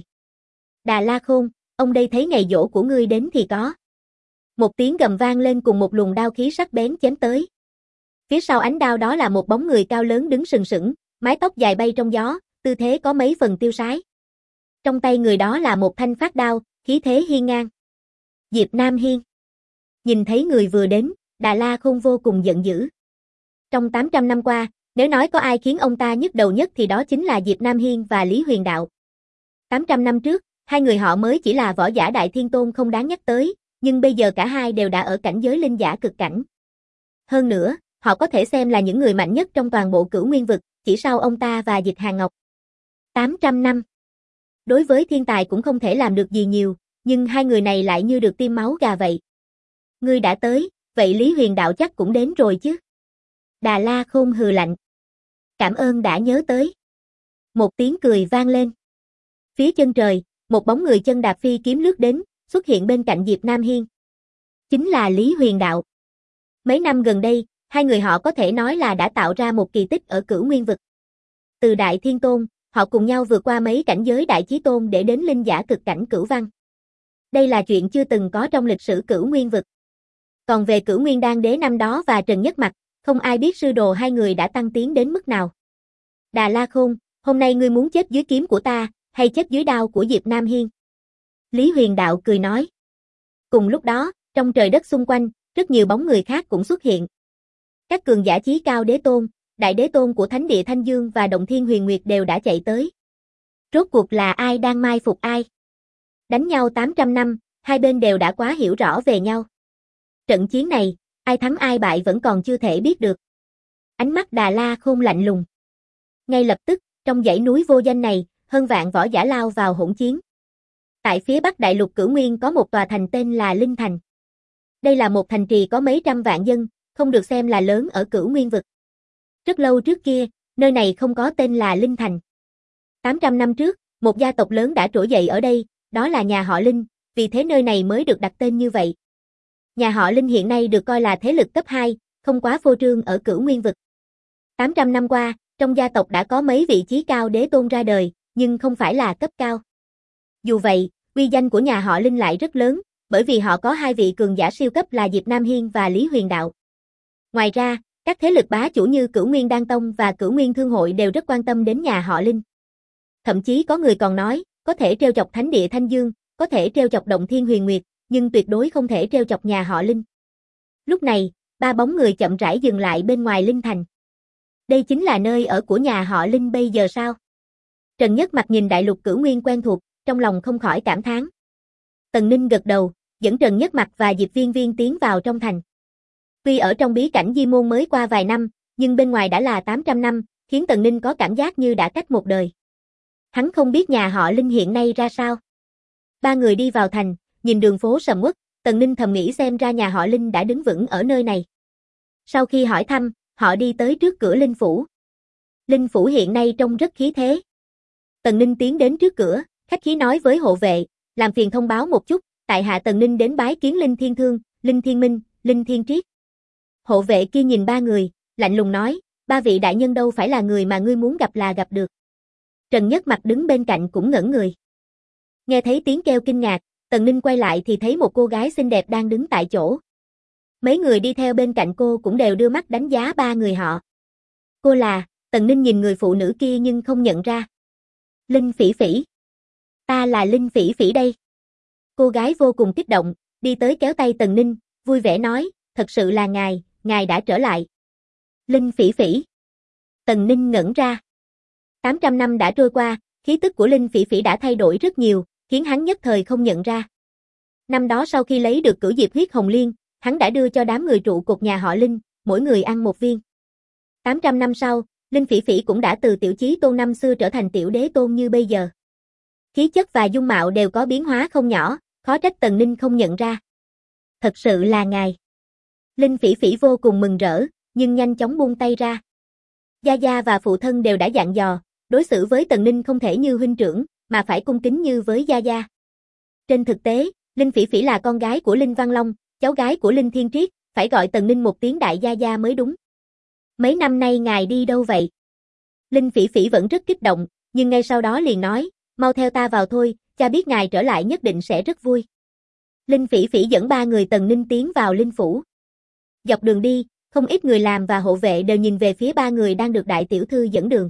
Đà La Khôn, ông đây thấy ngày giỗ của ngươi đến thì có. Một tiếng gầm vang lên cùng một luồng đao khí sắc bén chém tới. Phía sau ánh đao đó là một bóng người cao lớn đứng sừng sững, mái tóc dài bay trong gió, tư thế có mấy phần tiêu sái. Trong tay người đó là một thanh phát đao, khí thế hiên ngang. Diệp Nam Hiên. Nhìn thấy người vừa đến, Đà La Khôn vô cùng giận dữ. Trong 800 năm qua, nếu nói có ai khiến ông ta nhức đầu nhất thì đó chính là Diệp Nam Hiên và Lý Huyền Đạo. 800 năm trước, hai người họ mới chỉ là võ giả đại thiên tôn không đáng nhắc tới, nhưng bây giờ cả hai đều đã ở cảnh giới linh giả cực cảnh. Hơn nữa, họ có thể xem là những người mạnh nhất trong toàn bộ Cửu Nguyên vực, chỉ sau ông ta và Dịch Hàn Ngọc. 800 năm. Đối với thiên tài cũng không thể làm được gì nhiều, nhưng hai người này lại như được tiêm máu gà vậy. Ngươi đã tới, vậy Lý Huyền Đạo chắc cũng đến rồi chứ? Đà La Khôn hừ lạnh. Cảm ơn đã nhớ tới. Một tiếng cười vang lên. Phía chân trời, một bóng người chân đạp phi kiếm lướt đến, xuất hiện bên cạnh Diệp Nam Hiên. Chính là Lý Huyền Đạo. Mấy năm gần đây, hai người họ có thể nói là đã tạo ra một kỳ tích ở Cửu Nguyên vực. Từ Đại Thiên Tôn, họ cùng nhau vượt qua mấy cảnh giới Đại Chí Tôn để đến linh giả cực cảnh Cửu Văn. Đây là chuyện chưa từng có trong lịch sử Cửu Nguyên vực. Còn về Cửu Nguyên Đan Đế năm đó và Trần Nhất Mặc, không ai biết sư đồ hai người đã tăng tiến đến mức nào. Đà La Khôn, hôm nay ngươi muốn chết dưới kiếm của ta, hay chết dưới đao của Diệp Nam Hiên? Lý Huyền Đạo cười nói. Cùng lúc đó, trong trời đất xung quanh, rất nhiều bóng người khác cũng xuất hiện. Các cường giả chí cao đế tôn, đại đế tôn của Thánh Địa Thanh Dương và Động Thiên Huyền Nguyệt đều đã chạy tới. Rốt cuộc là ai đang mai phục ai? Đánh nhau 800 năm, hai bên đều đã quá hiểu rõ về nhau. Trận chiến này, ai thắng ai bại vẫn còn chưa thể biết được. Ánh mắt Đà La Khôn lạnh lùng. Ngay lập tức, trong dãy núi vô danh này, hơn vạn võ giả lao vào hỗn chiến. Tại phía bắc đại lục Cửu Nguyên có một tòa thành tên là Linh Thành. Đây là một thành trì có mấy trăm vạn dân, không được xem là lớn ở Cửu Nguyên vực. Rất lâu trước kia, nơi này không có tên là Linh Thành. 800 năm trước, một gia tộc lớn đã trỗi dậy ở đây, đó là nhà họ Linh, vì thế nơi này mới được đặt tên như vậy. Nhà họ Linh hiện nay được coi là thế lực cấp 2, không quá phô trương ở Cửu Nguyên vực. 800 năm qua, trong gia tộc đã có mấy vị chí cao đế tôn ra đời, nhưng không phải là cấp cao. Dù vậy, uy danh của nhà họ Linh lại rất lớn, bởi vì họ có hai vị cường giả siêu cấp là Diệp Nam Hiên và Lý Huyền Đạo. Ngoài ra, các thế lực bá chủ như Cửu Nguyên Đan Tông và Cửu Nguyên Thương Hội đều rất quan tâm đến nhà họ Linh. Thậm chí có người còn nói, có thể trêu chọc Thánh Địa Thanh Dương, có thể trêu chọc Động Thiên Huyền Nguyệt, nhưng tuyệt đối không thể trêu chọc nhà họ Linh. Lúc này, ba bóng người chậm rãi dừng lại bên ngoài Linh Thành. Đây chính là nơi ở của nhà họ Linh bây giờ sao? Trần Nhất Mặc nhìn đại lục Cửu Nguyên quen thuộc, trong lòng không khỏi cảm thán. Tần Ninh gật đầu, dẫn Trần Nhất Mặc và Diệp Viên Viên tiến vào trong thành. Tuy ở trong bí cảnh Di Môn mới qua vài năm, nhưng bên ngoài đã là 800 năm, khiến Tần Ninh có cảm giác như đã cách một đời. Hắn không biết nhà họ Linh hiện nay ra sao. Ba người đi vào thành, nhìn đường phố sầm uất, Tần Ninh thầm nghĩ xem ra nhà họ Linh đã đứng vững ở nơi này. Sau khi hỏi thăm, họ đi tới trước cửa Linh Phủ. Linh Phủ hiện nay trông rất khí thế. Tần Ninh tiến đến trước cửa, khách khí nói với hộ vệ, làm phiền thông báo một chút, tại hạ Tần Ninh đến bái kiến Linh Thiên Thương, Linh Thiên Minh, Linh Thiên Triết. Hộ vệ kia nhìn ba người, lạnh lùng nói, ba vị đại nhân đâu phải là người mà ngươi muốn gặp là gặp được. Trần Nhất Mặc đứng bên cạnh cũng ngẩn người. Nghe thấy tiếng kêu kinh ngạc, Tần Ninh quay lại thì thấy một cô gái xinh đẹp đang đứng tại chỗ. Mấy người đi theo bên cạnh cô cũng đều đưa mắt đánh giá ba người họ. Cô là, Tần Ninh nhìn người phụ nữ kia nhưng không nhận ra. Linh Phỉ Phỉ. Ta là Linh Phỉ Phỉ đây. Cô gái vô cùng kích động, đi tới kéo tay Tần Ninh, vui vẻ nói, thật sự là ngài đã trở lại. Linh Phỉ Phỉ. Tần Ninh ngẩn ra. 800 năm đã trôi qua, khí tức của Linh Phỉ Phỉ đã thay đổi rất nhiều, khiến hắn nhất thời không nhận ra. Năm đó sau khi lấy được Cửu Diệp huyết hồng liên, hắn đã đưa cho đám người trụ cột nhà họ Linh, mỗi người ăn một viên. 800 năm sau, Linh Phỉ Phỉ cũng đã từ tiểu chí tôn năm xưa trở thành tiểu đế tôn như bây giờ. Khí chất và dung mạo đều có biến hóa không nhỏ, khó trách Tần Ninh không nhận ra. Thật sự là ngài. Linh Phỉ Phỉ vô cùng mừng rỡ, nhưng nhanh chóng buông tay ra. Gia Gia và phụ thân đều đã dặn dò, đối xử với Tần Ninh không thể như huynh trưởng, mà phải cung kính như với Gia Gia. Trên thực tế, Linh Phỉ Phỉ là con gái của Linh Văn Long, cháu gái của Linh Thiên Triết, phải gọi Tần Ninh một tiếng đại Gia Gia mới đúng. Mấy năm nay ngài đi đâu vậy? Linh Phỉ Phỉ vẫn rất kích động, nhưng ngay sau đó liền nói, mau theo ta vào thôi, cha biết ngài trở lại nhất định sẽ rất vui. Linh Phỉ Phỉ dẫn ba người Tần Ninh tiến vào Linh Phủ. Dọc đường đi, không ít người làm và hộ vệ đều nhìn về phía ba người đang được đại tiểu thư dẫn đường.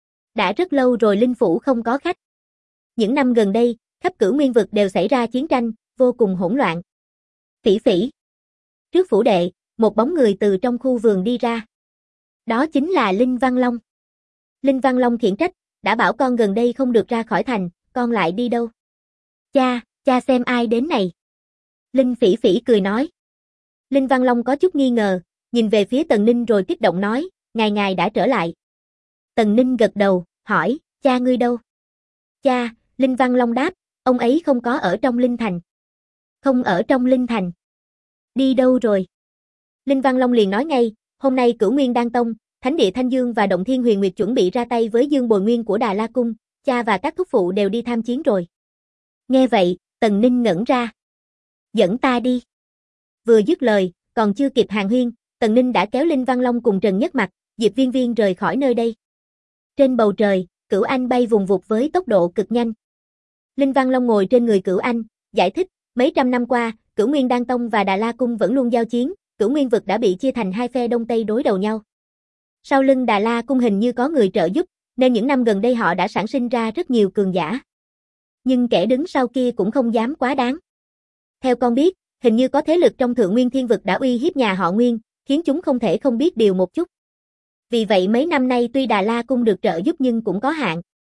Đã rất lâu rồi Linh Phủ không có khách. Những năm gần đây, khắp Cửu Nguyên vực đều xảy ra chiến tranh, vô cùng hỗn loạn. Phỉ Phỉ. Trước phủ đệ, một bóng người từ trong khu vườn đi ra. Đó chính là Linh Văn Long. Linh Văn Long khiển trách, đã bảo con gần đây không được ra khỏi thành, con lại đi đâu? Cha xem ai đến này. Linh Phỉ Phỉ cười nói. Linh Văn Long có chút nghi ngờ, nhìn về phía Tần Ninh rồi kích động nói, ngài đã trở lại. Tần Ninh gật đầu, hỏi, cha ngươi đâu? Cha, Linh Văn Long đáp, ông ấy không có ở trong Linh Thành. Không ở trong Linh Thành. Đi đâu rồi? Linh Văn Long liền nói ngay, hôm nay Cửu Nguyên Đan Tông, Thánh Địa Thanh Dương và Động Thiên Huyền Nguyệt chuẩn bị ra tay với Dương Bồi Nguyên của Đà La Cung, cha và các thúc phụ đều đi tham chiến rồi. Nghe vậy, Tần Ninh ngẩn ra. Dẫn ta đi. Vừa dứt lời, còn chưa kịp hàn huyên, Tần Ninh đã kéo Linh Văn Long cùng Trần Nhất Mặc, Diệp Viên Viên rời khỏi nơi đây. Trên bầu trời, Cửu Anh bay vùng vụt với tốc độ cực nhanh. Linh Văn Long ngồi trên người Cửu Anh, giải thích, mấy trăm năm qua, Cửu Nguyên Đan Tông và Đà La Cung vẫn luôn giao chiến, Cửu Nguyên vực đã bị chia thành hai phe Đông Tây đối đầu nhau. Sau lưng Đà La Cung hình như có người trợ giúp, nên những năm gần đây họ đã sản sinh ra rất nhiều cường giả. Nhưng kẻ đứng sau kia cũng không dám quá đáng. Theo con biết, hình như có thế lực trong Thượng Nguyên Thiên Vực đã uy hiếp nhà họ Nguyên, khiến chúng không thể không biết điều một chút. Vì vậy mấy năm nay tuy Đà La Cung được trợ giúp nhưng cũng có hạn.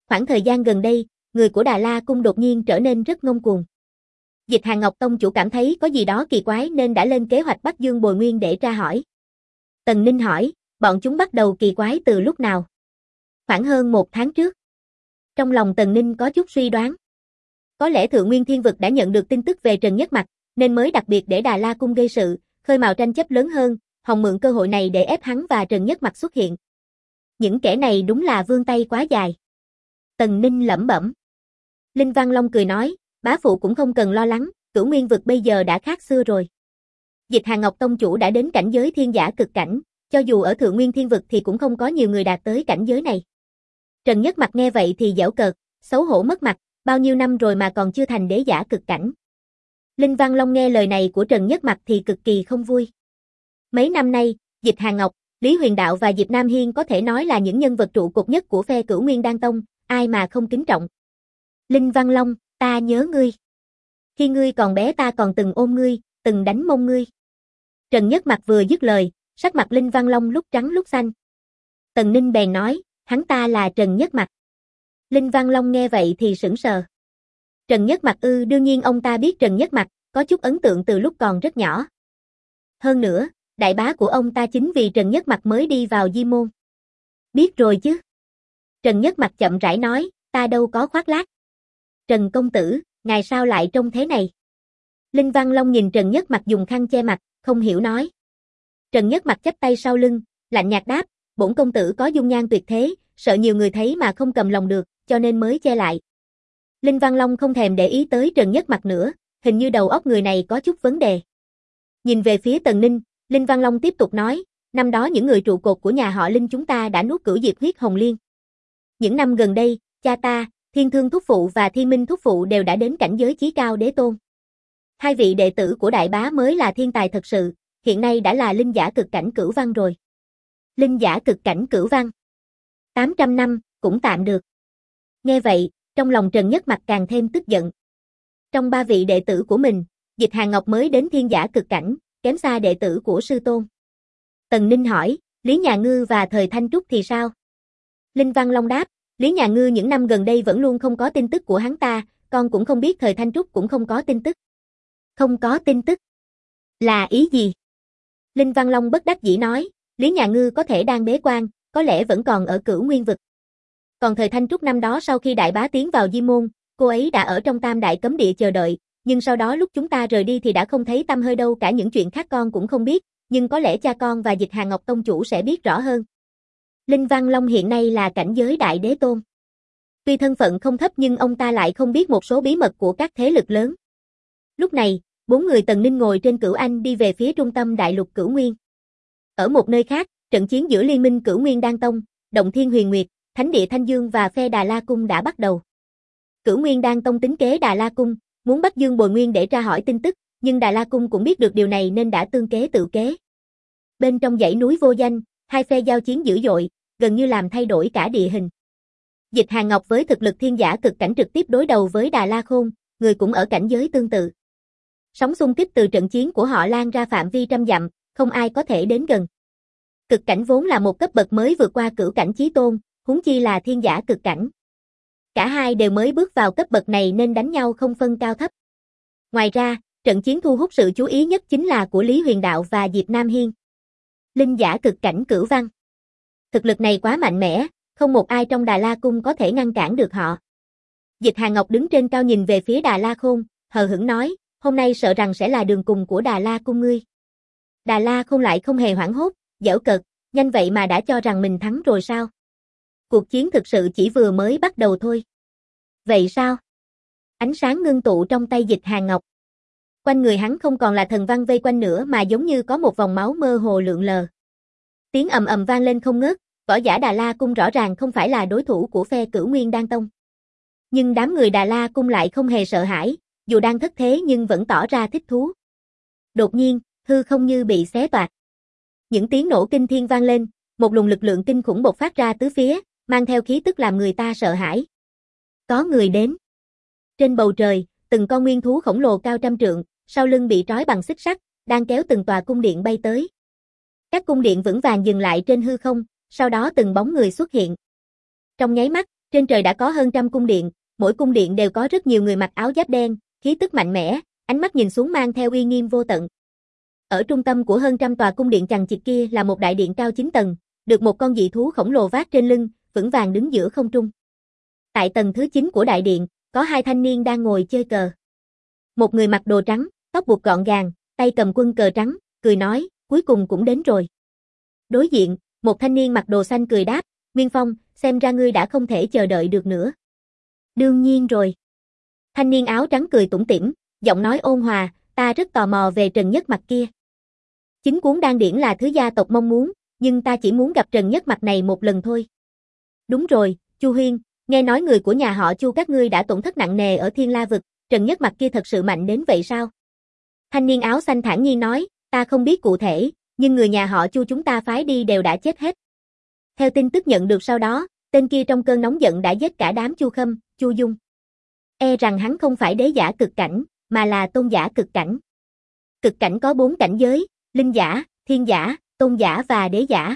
Khoảng thời gian gần đây, người của Đà La Cung đột nhiên trở nên rất ngông cuồng. Dịch Hàng Ngọc Tông chủ cảm thấy có gì đó kỳ quái nên đã lên kế hoạch bắt Dương Bồi Nguyên để tra hỏi. Tần Ninh hỏi, bọn chúng bắt đầu kỳ quái từ lúc nào? Khoảng hơn 1 tháng trước. Trong lòng Tần Ninh có chút suy đoán. Có lẽ Thượng Nguyên Thiên Vực đã nhận được tin tức về Trần Nhất Mặc, nên mới đặc biệt để Đà La Cung gây sự, khơi mào tranh chấp lớn hơn, hòng mượn cơ hội này để ép hắn và Trần Nhất Mặc xuất hiện. Những kẻ này đúng là vươn tay quá dài. Tần Ninh lẩm bẩm. Linh Văn Long cười nói, bá phụ cũng không cần lo lắng, Cửu Nguyên Vực bây giờ đã khác xưa rồi. Dịch Hàng Ngọc Tông chủ đã đến cảnh giới thiên giả cực cảnh, cho dù ở Thượng Nguyên Thiên Vực thì cũng không có nhiều người đạt tới cảnh giới này. Trần Nhất Mặc nghe vậy thì giễu cợt, xấu hổ mất mặt, bao nhiêu năm rồi mà còn chưa thành đế giả cực cảnh. Linh Văn Long nghe lời này của Trần Nhất Mặc thì cực kỳ không vui. Mấy năm nay, Dịch Hàng Ngọc, Lý Huyền Đạo và Diệp Nam Hiên có thể nói là những nhân vật trụ cột nhất của phe Cửu Nguyên Đan Tông, ai mà không kính trọng. Linh Văn Long, ta nhớ ngươi. Khi ngươi còn bé ta còn từng ôm ngươi, từng đánh mông ngươi. Trần Nhất Mặc vừa dứt lời, sắc mặt Linh Văn Long lúc trắng lúc xanh. Tần Ninh bèn nói, hắn ta là Trần Nhất Mặc. Linh Văn Long nghe vậy thì sững sờ. Trần Nhất Mặc ư? Đương nhiên ông ta biết Trần Nhất Mặc, có chút ấn tượng từ lúc còn rất nhỏ. Hơn nữa, đại bá của ông ta chính vì Trần Nhất Mặc mới đi vào Di Môn. Biết rồi chứ. Trần Nhất Mặc chậm rãi nói, ta đâu có khoác lác. Trần công tử, ngài sao lại trông thế này? Linh Văn Long nhìn Trần Nhất Mặc dùng khăn che mặt, không hiểu nói. Trần Nhất Mặc chắp tay sau lưng, lạnh nhạt đáp, bổn công tử có dung nhan tuyệt thế, sợ nhiều người thấy mà không cầm lòng được, cho nên mới che lại. Linh Văn Long không thèm để ý tới Trần Nhất Mặc nữa, hình như đầu óc người này có chút vấn đề. Nhìn về phía Tần Ninh, Linh Văn Long tiếp tục nói, năm đó những người trụ cột của nhà họ Linh chúng ta đã nuốt cửu diệt huyết hồng liên. Những năm gần đây, cha ta, Thiên Thương Thúc Phụ và Thiên Minh Thúc Phụ đều đã đến cảnh giới chí cao đế tôn. Hai vị đệ tử của đại bá mới là thiên tài thật sự, hiện nay đã là linh giả cực cảnh cửu văn rồi. Linh giả cực cảnh cửu văn. 800 năm, cũng tạm được. Nghe vậy, trong lòng Trần Nhất Mặc càng thêm tức giận. Trong 3 vị đệ tử của mình, Dịch Hàng Ngọc mới đến thiên giả cực cảnh, kém xa đệ tử của sư tôn. Tần Ninh hỏi, Lý Nhà Ngư và Thời Thanh Trúc thì sao? Linh Văn Long đáp, Lý Nhà Ngư những năm gần đây vẫn luôn không có tin tức của hắn ta, con cũng không biết Thời Thanh Trúc cũng không có tin tức. Không có tin tức? Là ý gì? Linh Văn Long bất đắc dĩ nói, Lý Nhà Ngư có thể đang bế quan, có lẽ vẫn còn ở Cửu Nguyên Vực. Còn Thời Thanh Trúc năm đó sau khi đại bá tiến vào Di Môn, cô ấy đã ở trong Tam Đại Cấm Địa chờ đợi, nhưng sau đó lúc chúng ta rời đi thì đã không thấy tăm hơi đâu, cả những chuyện khác con cũng không biết, nhưng có lẽ cha con và Dịch Hàng Ngọc Tông chủ sẽ biết rõ hơn. Linh Văn Long hiện nay là cảnh giới đại đế tôn. Tuy thân phận không thấp nhưng ông ta lại không biết một số bí mật của các thế lực lớn. Lúc này, 4 người Tần Ninh ngồi trên Cửu Anh đi về phía trung tâm đại lục Cửu Nguyên. Ở một nơi khác, trận chiến giữa liên minh Cửu Nguyên Đan Tông, Động Thiên Huyền Nguyệt, Thánh Địa Thanh Dương và phe Đà La Cung đã bắt đầu. Cửu Nguyên Đan Tông tính kế Đà La Cung, muốn bắt Dương Bồi Nguyên để tra hỏi tin tức, nhưng Đà La Cung cũng biết được điều này nên đã tương kế tự kế. Bên trong dãy núi vô danh, hai phe giao chiến dữ dội, gần như làm thay đổi cả địa hình. Dịch Hàng Ngọc với thực lực thiên giả cực cảnh trực tiếp đối đầu với Đà La Khôn, người cũng ở cảnh giới tương tự. Sóng xung kích từ trận chiến của họ lan ra phạm vi trăm dặm, không ai có thể đến gần. Cực cảnh vốn là một cấp bậc mới vượt qua cửu cảnh chí tôn, huống chi là thiên giả cực cảnh. Cả hai đều mới bước vào cấp bậc này nên đánh nhau không phân cao thấp. Ngoài ra, trận chiến thu hút sự chú ý nhất chính là của Lý Huyền Đạo và Diệp Nam Hiên. Linh giả cực cảnh cửu văn. Thực lực này quá mạnh mẽ, không một ai trong Đà La Cung có thể ngăn cản được họ. Dịch Hàng Ngọc đứng trên cao nhìn về phía Đà La Khôn, hờ hững nói, hôm nay sợ rằng sẽ là đường cùng của Đà La Cung ngươi. Đà La Khôn lại không hề hoảng hốt, giễu cợt, nhanh vậy mà đã cho rằng mình thắng rồi sao? Cuộc chiến thực sự chỉ vừa mới bắt đầu thôi. Vậy sao? Ánh sáng ngưng tụ trong tay Dịch Hàng Ngọc. Quanh người hắn không còn là thần văn vây quanh nữa mà giống như có một vòng máu mơ hồ lượn lờ. Tiếng ầm ầm vang lên không ngớt, võ giả Đà La Cung rõ ràng không phải là đối thủ của phe Cửu Nguyên Đan Tông. Nhưng đám người Đà La Cung lại không hề sợ hãi, dù đang thất thế nhưng vẫn tỏ ra thích thú. Đột nhiên, hư không như bị xé toạc. Những tiếng nổ kinh thiên vang lên, một luồng lực lượng kinh khủng bộc phát ra tứ phía, mang theo khí tức làm người ta sợ hãi. Có người đến. Trên bầu trời, từng con nguyên thú khổng lồ cao trăm trượng, sau lưng bị trói bằng xích sắt, đang kéo từng tòa cung điện bay tới. Các cung điện vững vàng dừng lại trên hư không, sau đó từng bóng người xuất hiện. Trong nháy mắt, Trên trời đã có hơn trăm cung điện, mỗi cung điện đều có rất nhiều người mặc áo giáp đen, khí tức mạnh mẽ, ánh mắt nhìn xuống mang theo uy nghiêm vô tận. Ở trung tâm của hơn trăm tòa cung điện chằng chịt kia là một đại điện cao 9 tầng, được một con dị thú khổng lồ vác trên lưng, vững vàng đứng giữa không trung. Tại tầng thứ 9 của đại điện, có hai thanh niên đang ngồi chơi cờ. Một người mặc đồ trắng, tóc buộc gọn gàng, tay cầm quân cờ trắng, cười nói, cuối cùng cũng đến rồi. Đối diện, một thanh niên mặc đồ xanh cười đáp, Nguyên Phong, xem ra ngươi đã không thể chờ đợi được nữa. Đương nhiên rồi. Thanh niên áo trắng cười tủm tỉm, giọng nói ôn hòa, ta rất tò mò về Trần Nhất Mặc kia. Chính cuốn đan điển là thứ gia tộc mong muốn, nhưng ta chỉ muốn gặp Trần Nhất Mặc này một lần thôi. Đúng rồi, Chu Huyên, nghe nói người của nhà họ Chu các ngươi đã tổn thất nặng nề ở Thiên La vực, Trần Nhất Mặc kia thật sự mạnh đến vậy sao? Thanh niên áo xanh thản nhiên nói, ta không biết cụ thể, nhưng người nhà họ Chu chúng ta phái đi đều đã chết hết. Theo tin tức nhận được sau đó, tên kia trong cơn nóng giận đã giết cả đám Chu Khâm, Chu Dung. E rằng hắn không phải đế giả cực cảnh, mà là tôn giả cực cảnh. Cực cảnh có 4 cảnh giới, linh giả, thiên giả, tôn giả và đế giả.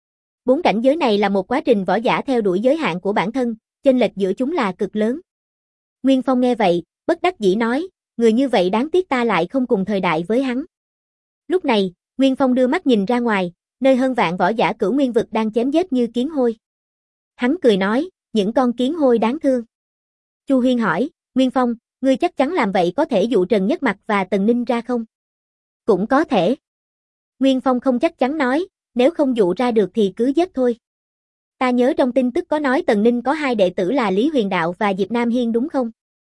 4 cảnh giới này là một quá trình võ giả theo đuổi giới hạn của bản thân, chênh lệch giữa chúng là cực lớn. Nguyên Phong nghe vậy, bất đắc dĩ nói, người như vậy đáng tiếc ta lại không cùng thời đại với hắn. Lúc này, Nguyên Phong đưa mắt nhìn ra ngoài, nơi hơn vạn võ giả Cửu Nguyên vực đang chém giết như kiến hôi. Hắn cười nói, những con kiến hôi đáng thương. Chu Huyên hỏi, Nguyên Phong, ngươi chắc chắn làm vậy có thể dụ Trần Nhất Mặc và Tần Ninh ra không? Cũng có thể. Nguyên Phong không chắc chắn nói, nếu không dụ ra được thì cứ giết thôi. Ta nhớ trong tin tức có nói Tần Ninh có 2 đệ tử là Lý Huyền Đạo và Diệp Nam Hiên đúng không?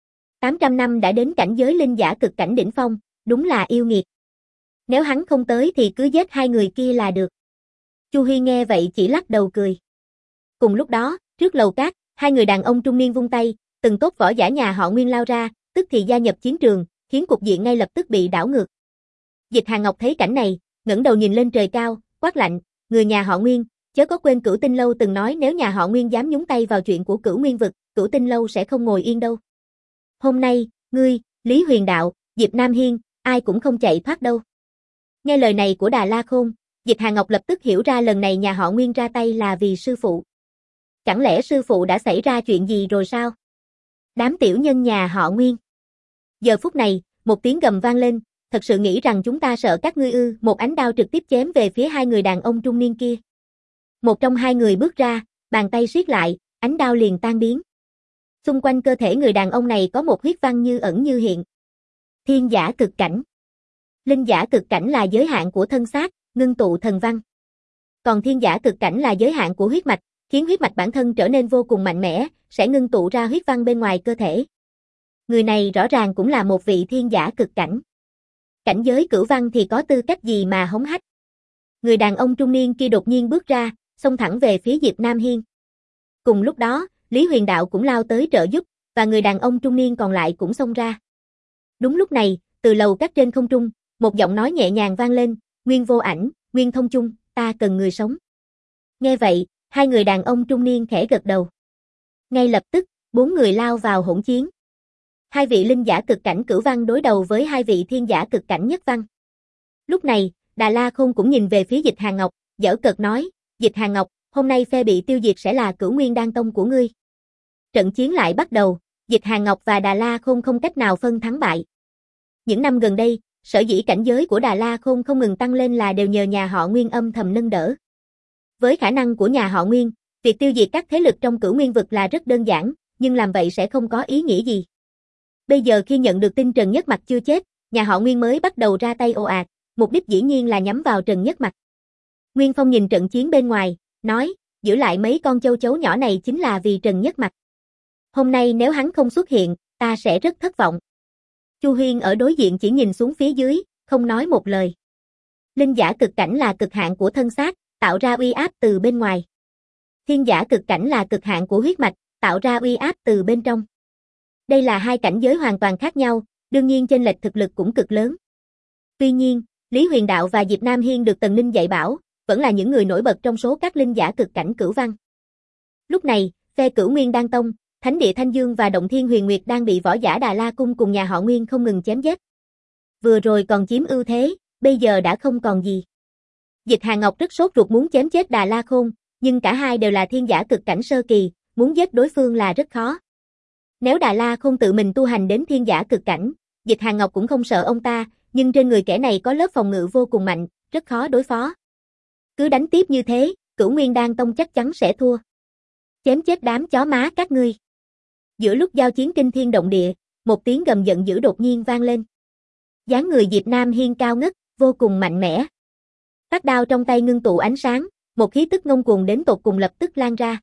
800 năm đã đến cảnh giới linh giả cực cảnh đỉnh phong, đúng là yêu nghiệt. Nếu hắn không tới thì cứ giết 2 người kia là được. Chu Huy nghe vậy chỉ lắc đầu cười. Cùng lúc đó, trước lầu cát, 2 người đàn ông trung niên vung tay, từng tốt võ giả nhà họ Nguyên lao ra, tức thì gia nhập chiến trường, khiến cục diện ngay lập tức bị đảo ngược. Dịch Hà Ngọc thấy cảnh này, ngẩng đầu nhìn lên trời cao, quát lạnh, người nhà họ Nguyên, chớ có quên Cửu Tinh Lâu từng nói nếu nhà họ Nguyên dám nhúng tay vào chuyện của Cửu Nguyên vực, Cửu Tinh Lâu sẽ không ngồi yên đâu. Hôm nay, ngươi, Lý Huyền Đạo, Diệp Nam Hiên, ai cũng không chạy thoát đâu. Nghe lời này của Đà La Khôn, Dịch Hà Ngọc lập tức hiểu ra lần này nhà họ Nguyên ra tay là vì sư phụ. Chẳng lẽ sư phụ đã xảy ra chuyện gì rồi sao? Đám tiểu nhân nhà họ Nguyên. Giờ phút này, một tiếng gầm vang lên, thật sự nghĩ rằng chúng ta sợ các ngươi ư? Một ánh đao trực tiếp chém về phía 2 người đàn ông trung niên kia. Một trong 2 người bước ra, bàn tay siết lại, ánh đao liền tan biến. Xung quanh cơ thể người đàn ông này có một huyết văn như ẩn như hiện. Thiên giả cực cảnh. Linh giả cực cảnh là giới hạn của thân xác, ngưng tụ thần văn. Còn thiên giả cực cảnh là giới hạn của huyết mạch, khiến huyết mạch bản thân trở nên vô cùng mạnh mẽ, sẽ ngưng tụ ra huyết văn bên ngoài cơ thể. Người này rõ ràng cũng là một vị thiên giả cực cảnh. Cảnh giới cửu văn thì có tư cách gì mà hống hách. Người đàn ông trung niên kia đột nhiên bước ra, xông thẳng về phía Diệp Nam Hiên. Cùng lúc đó, Lý Huyền Đạo cũng lao tới trợ giúp, và người đàn ông trung niên còn lại cũng xông ra. Đúng lúc này, từ lầu các trên không trung, một giọng nói nhẹ nhàng vang lên, Nguyên Vô Ảnh, Nguyên Thông Chung, ta cần người sống. Nghe vậy, 2 người đàn ông trung niên khẽ gật đầu. Ngay lập tức, 4 người lao vào hỗn chiến. 2 vị linh giả cực cảnh cửu văn đối đầu với 2 vị thiên giả cực cảnh nhất văn. Lúc này, Đà La Khôn cũng nhìn về phía Dịch Hà Ngọc, giở cợt nói, Dịch Hà Ngọc, hôm nay phe bị tiêu diệt sẽ là Cửu Nguyên Đan Tông của ngươi. Trận chiến lại bắt đầu, Dịch Hà Ngọc và Đà La Khôn không cách nào phân thắng bại. Những năm gần đây, sở dĩ cảnh giới của Đà La Khôn không ngừng tăng lên là đều nhờ nhà họ Nguyên âm thầm nâng đỡ. Với khả năng của nhà họ Nguyên, việc tiêu diệt các thế lực trong Cửu Nguyên vực là rất đơn giản, nhưng làm vậy sẽ không có ý nghĩa gì. Bây giờ khi nhận được tin Trần Nhất Mặc chưa chết, nhà họ Nguyên mới bắt đầu ra tay ồ ạt, mục đích dĩ nhiên là nhắm vào Trần Nhất Mặc. Nguyên Phong nhìn trận chiến bên ngoài, nói, giữ lại mấy con châu chấu nhỏ này chính là vì Trần Nhất Mặc. Hôm nay nếu hắn không xuất hiện, ta sẽ rất thất vọng. Chu Huyên ở đối diện chỉ nhìn xuống phía dưới, không nói một lời. Linh giả cực cảnh là cực hạn của thân xác, tạo ra uy áp từ bên ngoài. Thiên giả cực cảnh là cực hạn của huyết mạch, tạo ra uy áp từ bên trong. Đây là 2 cảnh giới hoàn toàn khác nhau, đương nhiên chênh lệch thực lực cũng cực lớn. Tuy nhiên, Lý Huyền Đạo và Diệp Nam Hiên được Tần Ninh dạy bảo, vẫn là những người nổi bật trong số các linh giả cực cảnh cửu văn. Lúc này, phe Cửu Nguyên Đan Tông, Thánh địa Thanh Dương và Động Thiên Huyền Nguyệt đang bị võ giả Đà La Cung cùng nhà họ Nguyên không ngừng chém giết. Vừa rồi còn chiếm ưu thế, bây giờ đã không còn gì. Dịch Hà Ngọc rất sốt ruột muốn chém chết Đà La Khôn, nhưng cả hai đều là thiên giả cực cảnh sơ kỳ, muốn giết đối phương là rất khó. Nếu Đà La Khôn tự mình tu hành đến thiên giả cực cảnh, Dịch Hàn Ngọc cũng không sợ ông ta, nhưng trên người kẻ này có lớp phòng ngự vô cùng mạnh, rất khó đối phó. Cứ đánh tiếp như thế, Cửu Nguyên Đan Tông chắc chắn sẽ thua. Chém chết đám chó má các ngươi. Giữa lúc giao chiến kinh thiên động địa, một tiếng gầm giận dữ đột nhiên vang lên. Dáng người Diệp Nam Hiên cao ngất, vô cùng mạnh mẽ. Tát đao trong tay ngưng tụ ánh sáng, một khí tức ngông cuồng đến tột cùng lập tức lan ra.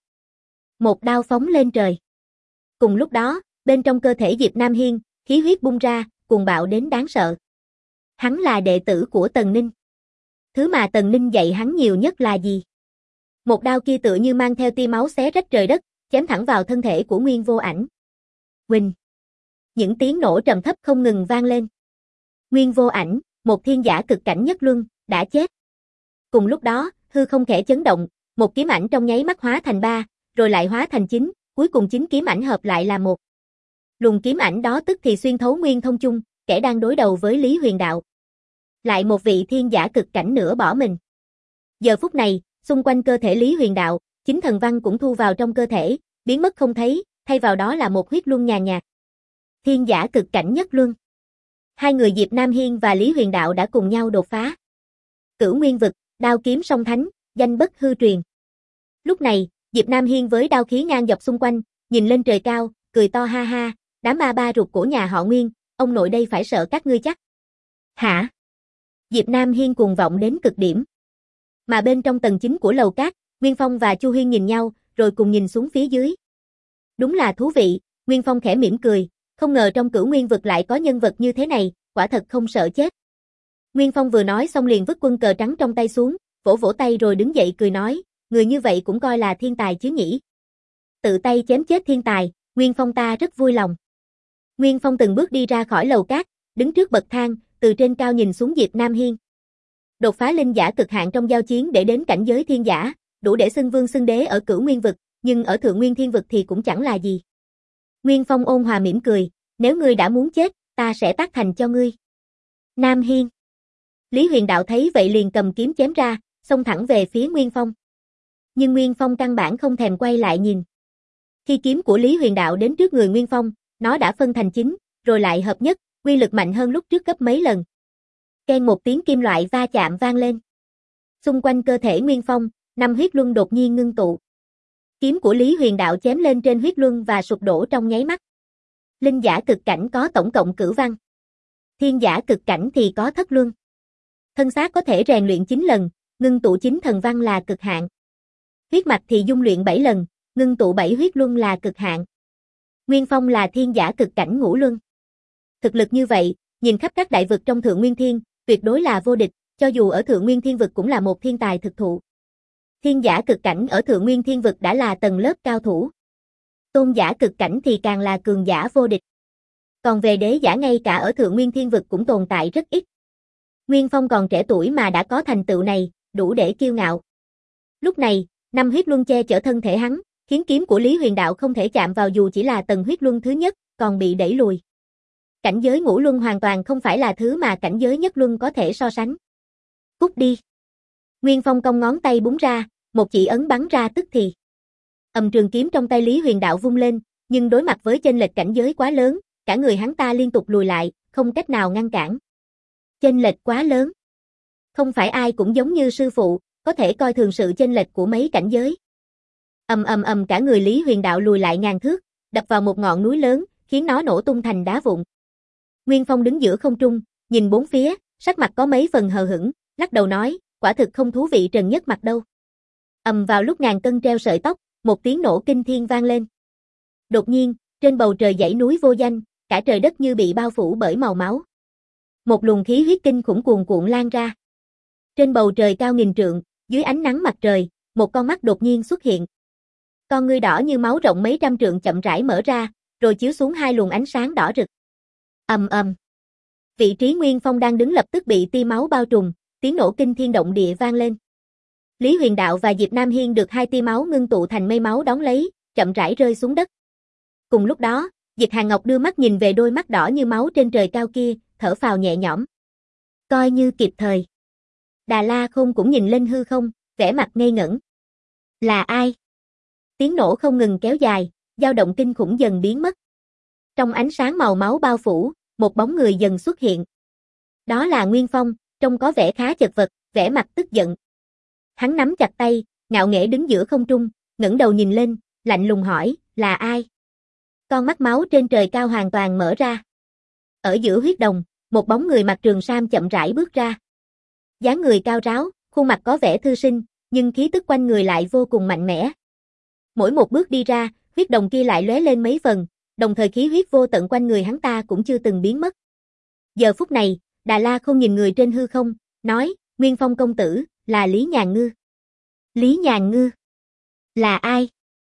Một đao phóng lên trời. Cùng lúc đó, bên trong cơ thể Diệp Nam Hiên, khí huyết bung ra, cuồng bạo đến đáng sợ. Hắn là đệ tử của Tần Ninh. Thứ mà Tần Ninh dạy hắn nhiều nhất là gì? Một đao kia tựa như mang theo tia máu xé rách trời đất, chém thẳng vào thân thể của Nguyên Vô Ảnh. Huỳnh. Những tiếng nổ trầm thấp không ngừng vang lên. Nguyên Vô Ảnh, một thiên giả cực cảnh nhất luân, đã chết. Cùng lúc đó, hư không khẽ chấn động, một kiếm ảnh trong nháy mắt hóa thành 3, rồi lại hóa thành 9, cuối cùng 9 kiếm ảnh hợp lại là một. Luồng kiếm ảnh đó tức thì xuyên thấu Nguyên Thông Chung, kẻ đang đối đầu với Lý Huyền Đạo. Lại một vị thiên giả cực cảnh nữa bỏ mình. Giờ phút này, xung quanh cơ thể Lý Huyền Đạo, 9 thần văn cũng thu vào trong cơ thể, biến mất không thấy, thay vào đó là một huyết luân nhàn nhạt. Thiên giả cực cảnh nhất luân. Hai người Diệp Nam Hiên và Lý Huyền Đạo đã cùng nhau đột phá. Cửu Nguyên vực, đao kiếm song thánh, danh bất hư truyền. Lúc này, Diệp Nam Hiên với đao khí ngang dọc xung quanh, nhìn lên trời cao, cười to ha ha, đám ma ba ruột của nhà họ Nguyên, ông nội đây phải sợ các ngươi chắc. Hả? Diệp Nam Hiên cuồng vọng đến cực điểm. Mà bên trong tầng 9 của lầu cát, Nguyên Phong và Chu Huyên nhìn nhau, rồi cùng nhìn xuống phía dưới. Đúng là thú vị, Nguyên Phong khẽ mỉm cười, không ngờ trong Cửu Nguyên vực lại có nhân vật như thế này, quả thật không sợ chết. Nguyên Phong vừa nói xong liền vứt quân cờ trắng trong tay xuống, vỗ vỗ tay rồi đứng dậy cười nói, người như vậy cũng coi là thiên tài chứ nhỉ. Tự tay chém chết thiên tài, Nguyên Phong ta rất vui lòng. Nguyên Phong từng bước đi ra khỏi lầu cát, đứng trước bậc thang, từ trên cao nhìn xuống Diệp Nam Hiên. Đột phá linh giả cực hạn trong giao chiến để đến cảnh giới thiên giả, đủ để xưng vương xưng đế ở Cửu Nguyên vực, nhưng ở Thượng Nguyên Thiên vực thì cũng chẳng là gì. Nguyên Phong ôn hòa mỉm cười, nếu ngươi đã muốn chết, ta sẽ tác thành cho ngươi. Nam Hiên. Lý Huyền Đạo thấy vậy liền cầm kiếm chém ra, xông thẳng về phía Nguyên Phong. Nhưng Nguyên Phong căn bản không thèm quay lại nhìn. Khi kiếm của Lý Huyền Đạo đến trước người Nguyên Phong, nó đã phân thành 9, rồi lại hợp nhất, uy lực mạnh hơn lúc trước gấp mấy lần. Keng một tiếng kim loại va chạm vang lên. Xung quanh cơ thể Nguyên Phong, 5 huyết luân đột nhiên ngưng tụ. Kiếm của Lý Huyền Đạo chém lên trên huyết luân và sụp đổ trong nháy mắt. Linh giả cực cảnh có tổng cộng cửu văn. Thiên giả cực cảnh thì có thất luân. Thân xác có thể rèn luyện 9 lần, ngưng tụ 9 thần văn là cực hạn. Huyết mạch thì dung luyện 7 lần, ngưng tụ 7 huyết luân là cực hạn. Nguyên Phong là thiên giả cực cảnh ngũ luân. Thực lực như vậy, nhìn khắp các đại vực trong Thượng Nguyên Thiên, tuyệt đối là vô địch, cho dù ở Thượng Nguyên Thiên vực cũng là một thiên tài thực thụ. Thiên giả cực cảnh ở Thượng Nguyên Thiên vực đã là tầng lớp cao thủ. Tôn giả cực cảnh thì càng là cường giả vô địch. Còn về đế giả ngay cả ở Thượng Nguyên Thiên vực cũng tồn tại rất ít. Nguyên Phong còn trẻ tuổi mà đã có thành tựu này, đủ để kiêu ngạo. Lúc này, 5 huyết luân che chở thân thể hắn, khiến kiếm của Lý Huyền Đạo không thể chạm vào dù chỉ là tầng huyết luân thứ nhất, còn bị đẩy lùi. Cảnh giới ngũ luân hoàn toàn không phải là thứ mà cảnh giới nhất luân có thể so sánh. Cút đi. Nguyên Phong cong ngón tay búng ra, một chỉ ấn bắn ra tức thì. Trường kiếm trong tay Lý Huyền Đạo vung lên, nhưng đối mặt với chênh lệch cảnh giới quá lớn, cả người hắn ta liên tục lùi lại, không cách nào ngăn cản. Chênh lệch quá lớn. Không phải ai cũng giống như sư phụ, có thể coi thường sự chênh lệch của mấy cảnh giới. Cả người Lý Huyền Đạo lùi lại ngàn thước, đập vào một ngọn núi lớn, khiến nó nổ tung thành đá vụn. Nguyên Phong đứng giữa không trung, nhìn bốn phía, sắc mặt có mấy phần hờ hững, lắc đầu nói, quả thực không thú vị Trần Nhất Mặt đâu. Vào lúc ngàn cân treo sợi tóc, một tiếng nổ kinh thiên vang lên. Đột nhiên, trên bầu trời dãy núi vô danh, cả trời đất như bị bao phủ bởi màu máu. Một luồng khí huyết kinh khủng cuồn cuộn lan ra. Trên bầu trời cao nghìn trượng, dưới ánh nắng mặt trời, một con mắt đột nhiên xuất hiện. Con ngươi đỏ như máu rộng mấy trăm trượng chậm rãi mở ra, rồi chiếu xuống hai luồng ánh sáng đỏ rực. Vị trí Nguyên Phong đang đứng lập tức bị tia máu bao trùm, tiếng nổ kinh thiên động địa vang lên. Lý Huyền Đạo và Diệp Nam Hiên được hai tia máu ngưng tụ thành mây máu đón lấy, chậm rãi rơi xuống đất. Cùng lúc đó, Dịch Hàn Ngọc đưa mắt nhìn về đôi mắt đỏ như máu trên trời cao kia, thở phào nhẹ nhõm. Coi như kịp thời. Đà La Khôn cũng nhìn lên hư không, vẻ mặt ngây ngẩn. Là ai? Tiếng nổ không ngừng kéo dài, dao động kinh khủng dần biến mất. Trong ánh sáng màu máu bao phủ, một bóng người dần xuất hiện. Đó là Nguyên Phong, trông có vẻ khá chật vật, vẻ mặt tức giận. Hắn nắm chặt tay, ngạo nghễ đứng giữa không trung, ngẩng đầu nhìn lên, lạnh lùng hỏi, là ai? Con mắt máu trên trời cao hoàn toàn mở ra. Ở giữa huyết đồng, một bóng người mặc trường sam chậm rãi bước ra. Dáng người cao ráo, khuôn mặt có vẻ thư sinh, nhưng khí tức quanh người lại vô cùng mạnh mẽ. Mỗi một bước đi ra, huyết đồng kia lại lóe lên mấy phần, đồng thời khí huyết vô tận quanh người hắn ta cũng chưa từng biến mất. Giờ phút này, Đà La không nhìn người trên hư không, nói, Nguyên Phong công tử, là Lý Nhàn Ngư. Lý Nhàn Ngư? Là ai?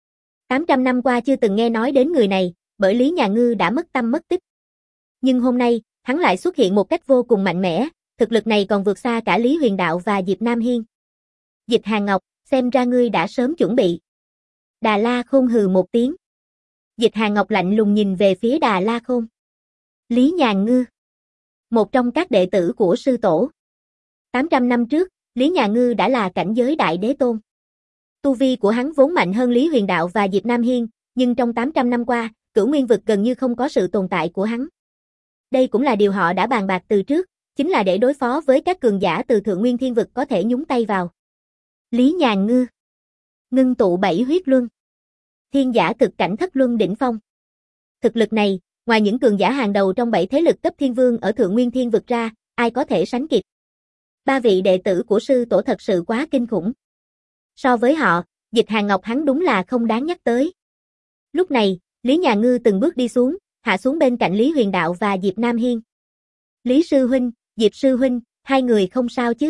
800 năm qua chưa từng nghe nói đến người này, bởi Lý Nhàn Ngư đã mất tâm mất tích. Nhưng hôm nay, hắn lại xuất hiện một cách vô cùng mạnh mẽ, thực lực này còn vượt xa cả Lý Huyền Đạo và Diệp Nam Hiên. Dịch Hàn Ngọc, xem ra ngươi đã sớm chuẩn bị. Đà La Khôn hừ một tiếng. Dịch Hàn Ngọc lạnh lùng nhìn về phía Đà La Khôn. Lý Nhàn Ngư, một trong các đệ tử của sư tổ. 800 năm trước, Lý Nhàn Ngư đã là cảnh giới đại đế tôn. Tu vi của hắn vốn mạnh hơn Lý Huyền Đạo và Diệp Nam Hiên, nhưng trong 800 năm qua, Cửu Nguyên vực gần như không có sự tồn tại của hắn. Đây cũng là điều họ đã bàn bạc từ trước, chính là để đối phó với các cường giả từ Thượng Nguyên Thiên vực có thể nhúng tay vào. Lý Nhàn Ngư, ngưng tụ 7 huyết luân, thiên giả cực cảnh thất luân đỉnh phong. Thực lực này, ngoài những cường giả hàng đầu trong 7 thế lực cấp thiên vương ở Thượng Nguyên Thiên vực ra, ai có thể sánh kịp. 3 vị đệ tử của sư tổ thật sự quá kinh khủng. So với họ, Dịch Hàn Ngọc hắn đúng là không đáng nhắc tới. Lúc này, Lý Nhàn Ngư từng bước đi xuống, hạ xuống bên cạnh Lý Huyền Đạo và Diệp Nam Hiên. Lý sư huynh, Diệp sư huynh, hai người không sao chứ?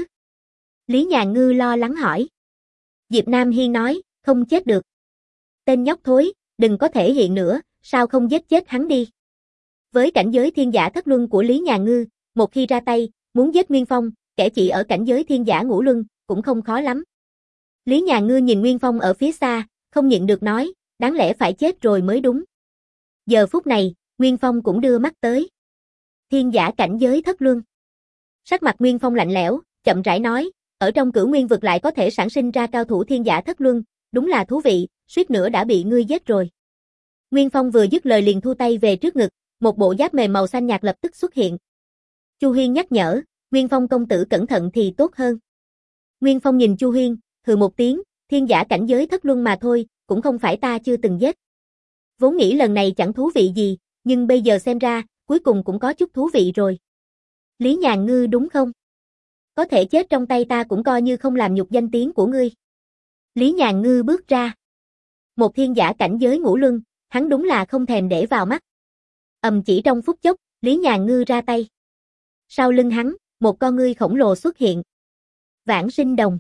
Lý Nhàn Ngư lo lắng hỏi. Diệp Nam Hiên nói, không chết được. Tên nhóc thối, đừng có thể hiện nữa, sao không giết chết hắn đi? Với cảnh giới thiên giả thất luân của Lý Nhàn Ngư, một khi ra tay, muốn giết Nguyên Phong, kẻ chỉ ở cảnh giới thiên giả ngũ luân, cũng không khó lắm. Lý Nhàn Ngư nhìn Nguyên Phong ở phía xa, không nhịn được nói, đáng lẽ phải chết rồi mới đúng. Giờ phút này, Nguyên Phong cũng đưa mắt tới. Thiên giả cảnh giới thất luân. Sắc mặt Nguyên Phong lạnh lẽo, chậm rãi nói, ở trong Cửu Nguyên vực lại có thể sản sinh ra cao thủ thiên giả thất luân, đúng là thú vị, suýt nữa đã bị ngươi giết rồi. Nguyên Phong vừa dứt lời liền thu tay về trước ngực, một bộ giáp mềm màu xanh nhạt lập tức xuất hiện. Chu Huyên nhắc nhở, Nguyên Phong công tử cẩn thận thì tốt hơn. Nguyên Phong nhìn Chu Huyên, hừ một tiếng, thiên giả cảnh giới thất luân mà thôi, cũng không phải ta chưa từng giết. Vốn nghĩ lần này chẳng thú vị gì, nhưng bây giờ xem ra, cuối cùng cũng có chút thú vị rồi. Lý Nhàn Ngư đúng không? Có thể chết trong tay ta cũng coi như không làm nhục danh tiếng của ngươi. Lý Nhàn Ngư bước ra. Một thiên giả cảnh giới ngũ luân, hắn đúng là không thèm để vào mắt. Chỉ trong phút chốc, Lý Nhàn Ngư ra tay. Sau lưng hắn, một con ngươi khổng lồ xuất hiện. Vãng Sinh Đồng.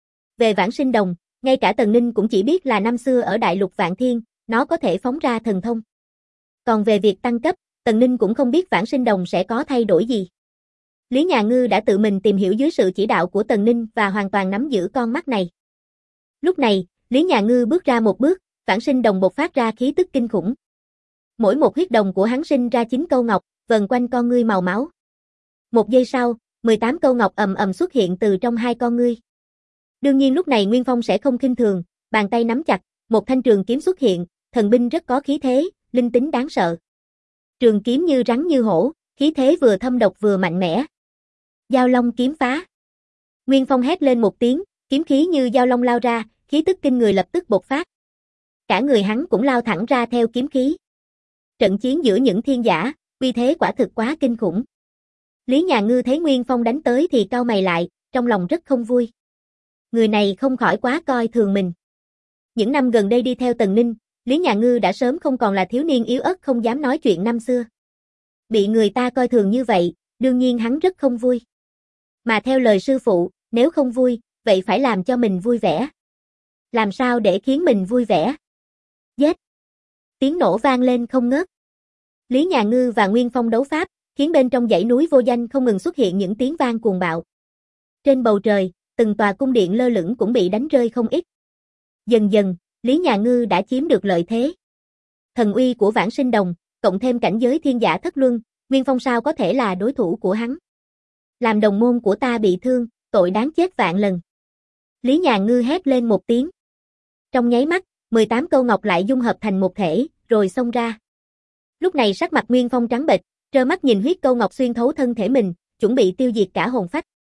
Về Vãng Sinh Đồng, ngay cả Tần Ninh cũng chỉ biết là năm xưa ở Đại Lục Vạn Thiên, nó có thể phóng ra thần thông. Còn về việc tăng cấp, Tần Ninh cũng không biết Vãng Sinh Đồng sẽ có thay đổi gì. Lý Nhàn Ngư đã tự mình tìm hiểu dưới sự chỉ đạo của Tần Ninh và hoàn toàn nắm giữ con mắt này. Lúc này, Lý Nhàn Ngư bước ra một bước, Vãng Sinh Đồng bộc phát ra khí tức kinh khủng. Mỗi một huyết đồng của hắn sinh ra 9 câu ngọc, vần quanh con ngươi màu máu. Một giây sau, 18 câu ngọc ầm ầm xuất hiện từ trong hai con ngươi. Đương nhiên lúc này Nguyên Phong sẽ không khinh thường, bàn tay nắm chặt, một thanh trường kiếm xuất hiện, thần binh rất có khí thế, linh tính đáng sợ. Trường kiếm như rắn như hổ, khí thế vừa thâm độc vừa mạnh mẽ. Giao Long kiếm phá. Nguyên Phong hét lên một tiếng, kiếm khí như giao long lao ra, khí tức kinh người lập tức bộc phát. Cả người hắn cũng lao thẳng ra theo kiếm khí. Trận chiến giữa những thiên giả, uy thế quả thực quá kinh khủng. Lý Nhàn Ngư thấy Nguyên Phong đánh tới thì cau mày lại, trong lòng rất không vui. Người này không khỏi quá coi thường mình. Những năm gần đây đi theo Tần Ninh, Lý Nhàn Ngư đã sớm không còn là thiếu niên yếu ớt không dám nói chuyện năm xưa. Bị người ta coi thường như vậy, đương nhiên hắn rất không vui. Mà theo lời sư phụ, nếu không vui, vậy phải làm cho mình vui vẻ. Làm sao để khiến mình vui vẻ? Giết! Tiếng nổ vang lên không ngớt. Lý Nhàn Ngư và Nguyên Phong đấu pháp, khiến bên trong dãy núi vô danh không ngừng xuất hiện những tiếng vang cuồng bạo. Trên bầu trời, từng tòa cung điện lơ lửng cũng bị đánh rơi không ít. Dần dần, Lý Nhàn Ngư đã chiếm được lợi thế. Thần uy của Vãng Sinh Đồng, cộng thêm cảnh giới thiên giả thất luân, Nguyên Phong sao có thể là đối thủ của hắn. Làm đồng môn của ta bị thương, tội đáng chết vạn lần. Lý Nhàn Ngư hét lên một tiếng. Trong nháy mắt, 18 câu ngọc lại dung hợp thành một thể, rồi xông ra. Lúc này sắc mặt Nguyên Phong trắng bệch, trơ mắt nhìn huyết câu ngọc xuyên thấu thân thể mình, chuẩn bị tiêu diệt cả hồn phách.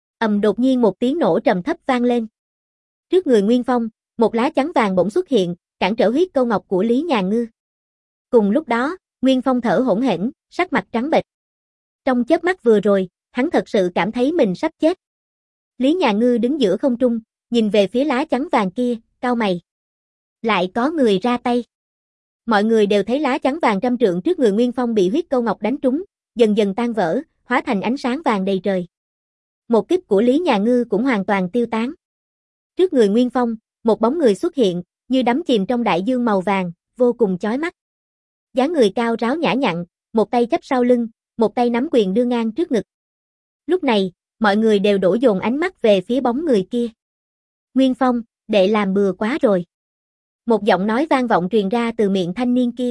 Đột nhiên một tiếng nổ trầm thấp vang lên. Trước người Nguyên Phong, một lá chắn vàng bỗng xuất hiện, cản trở huyết câu ngọc của Lý Nhà Ngư. Cùng lúc đó, Nguyên Phong thở hổn hển, sắc mặt trắng bệch. Trong chớp mắt vừa rồi, hắn thật sự cảm thấy mình sắp chết. Lý Nhà Ngư đứng giữa không trung, nhìn về phía lá chắn vàng kia, cau mày. Lại có người ra tay. Mọi người đều thấy lá chắn vàng trăm trượng trước người Nguyên Phong bị huyết câu ngọc đánh trúng, dần dần tan vỡ, hóa thành ánh sáng vàng đầy trời. Một kích của Lý Nhà Ngư cũng hoàn toàn tiêu tán. Trước người Nguyên Phong, một bóng người xuất hiện, như đắm chìm trong đại dương màu vàng, vô cùng chói mắt. Dáng người cao ráo nhã nhặn, một tay chắp sau lưng, một tay nắm quyền đưa ngang trước ngực. Lúc này, mọi người đều đổ dồn ánh mắt về phía bóng người kia. Nguyên Phong, đệ làm bừa quá rồi. Một giọng nói vang vọng truyền ra từ miệng thanh niên kia.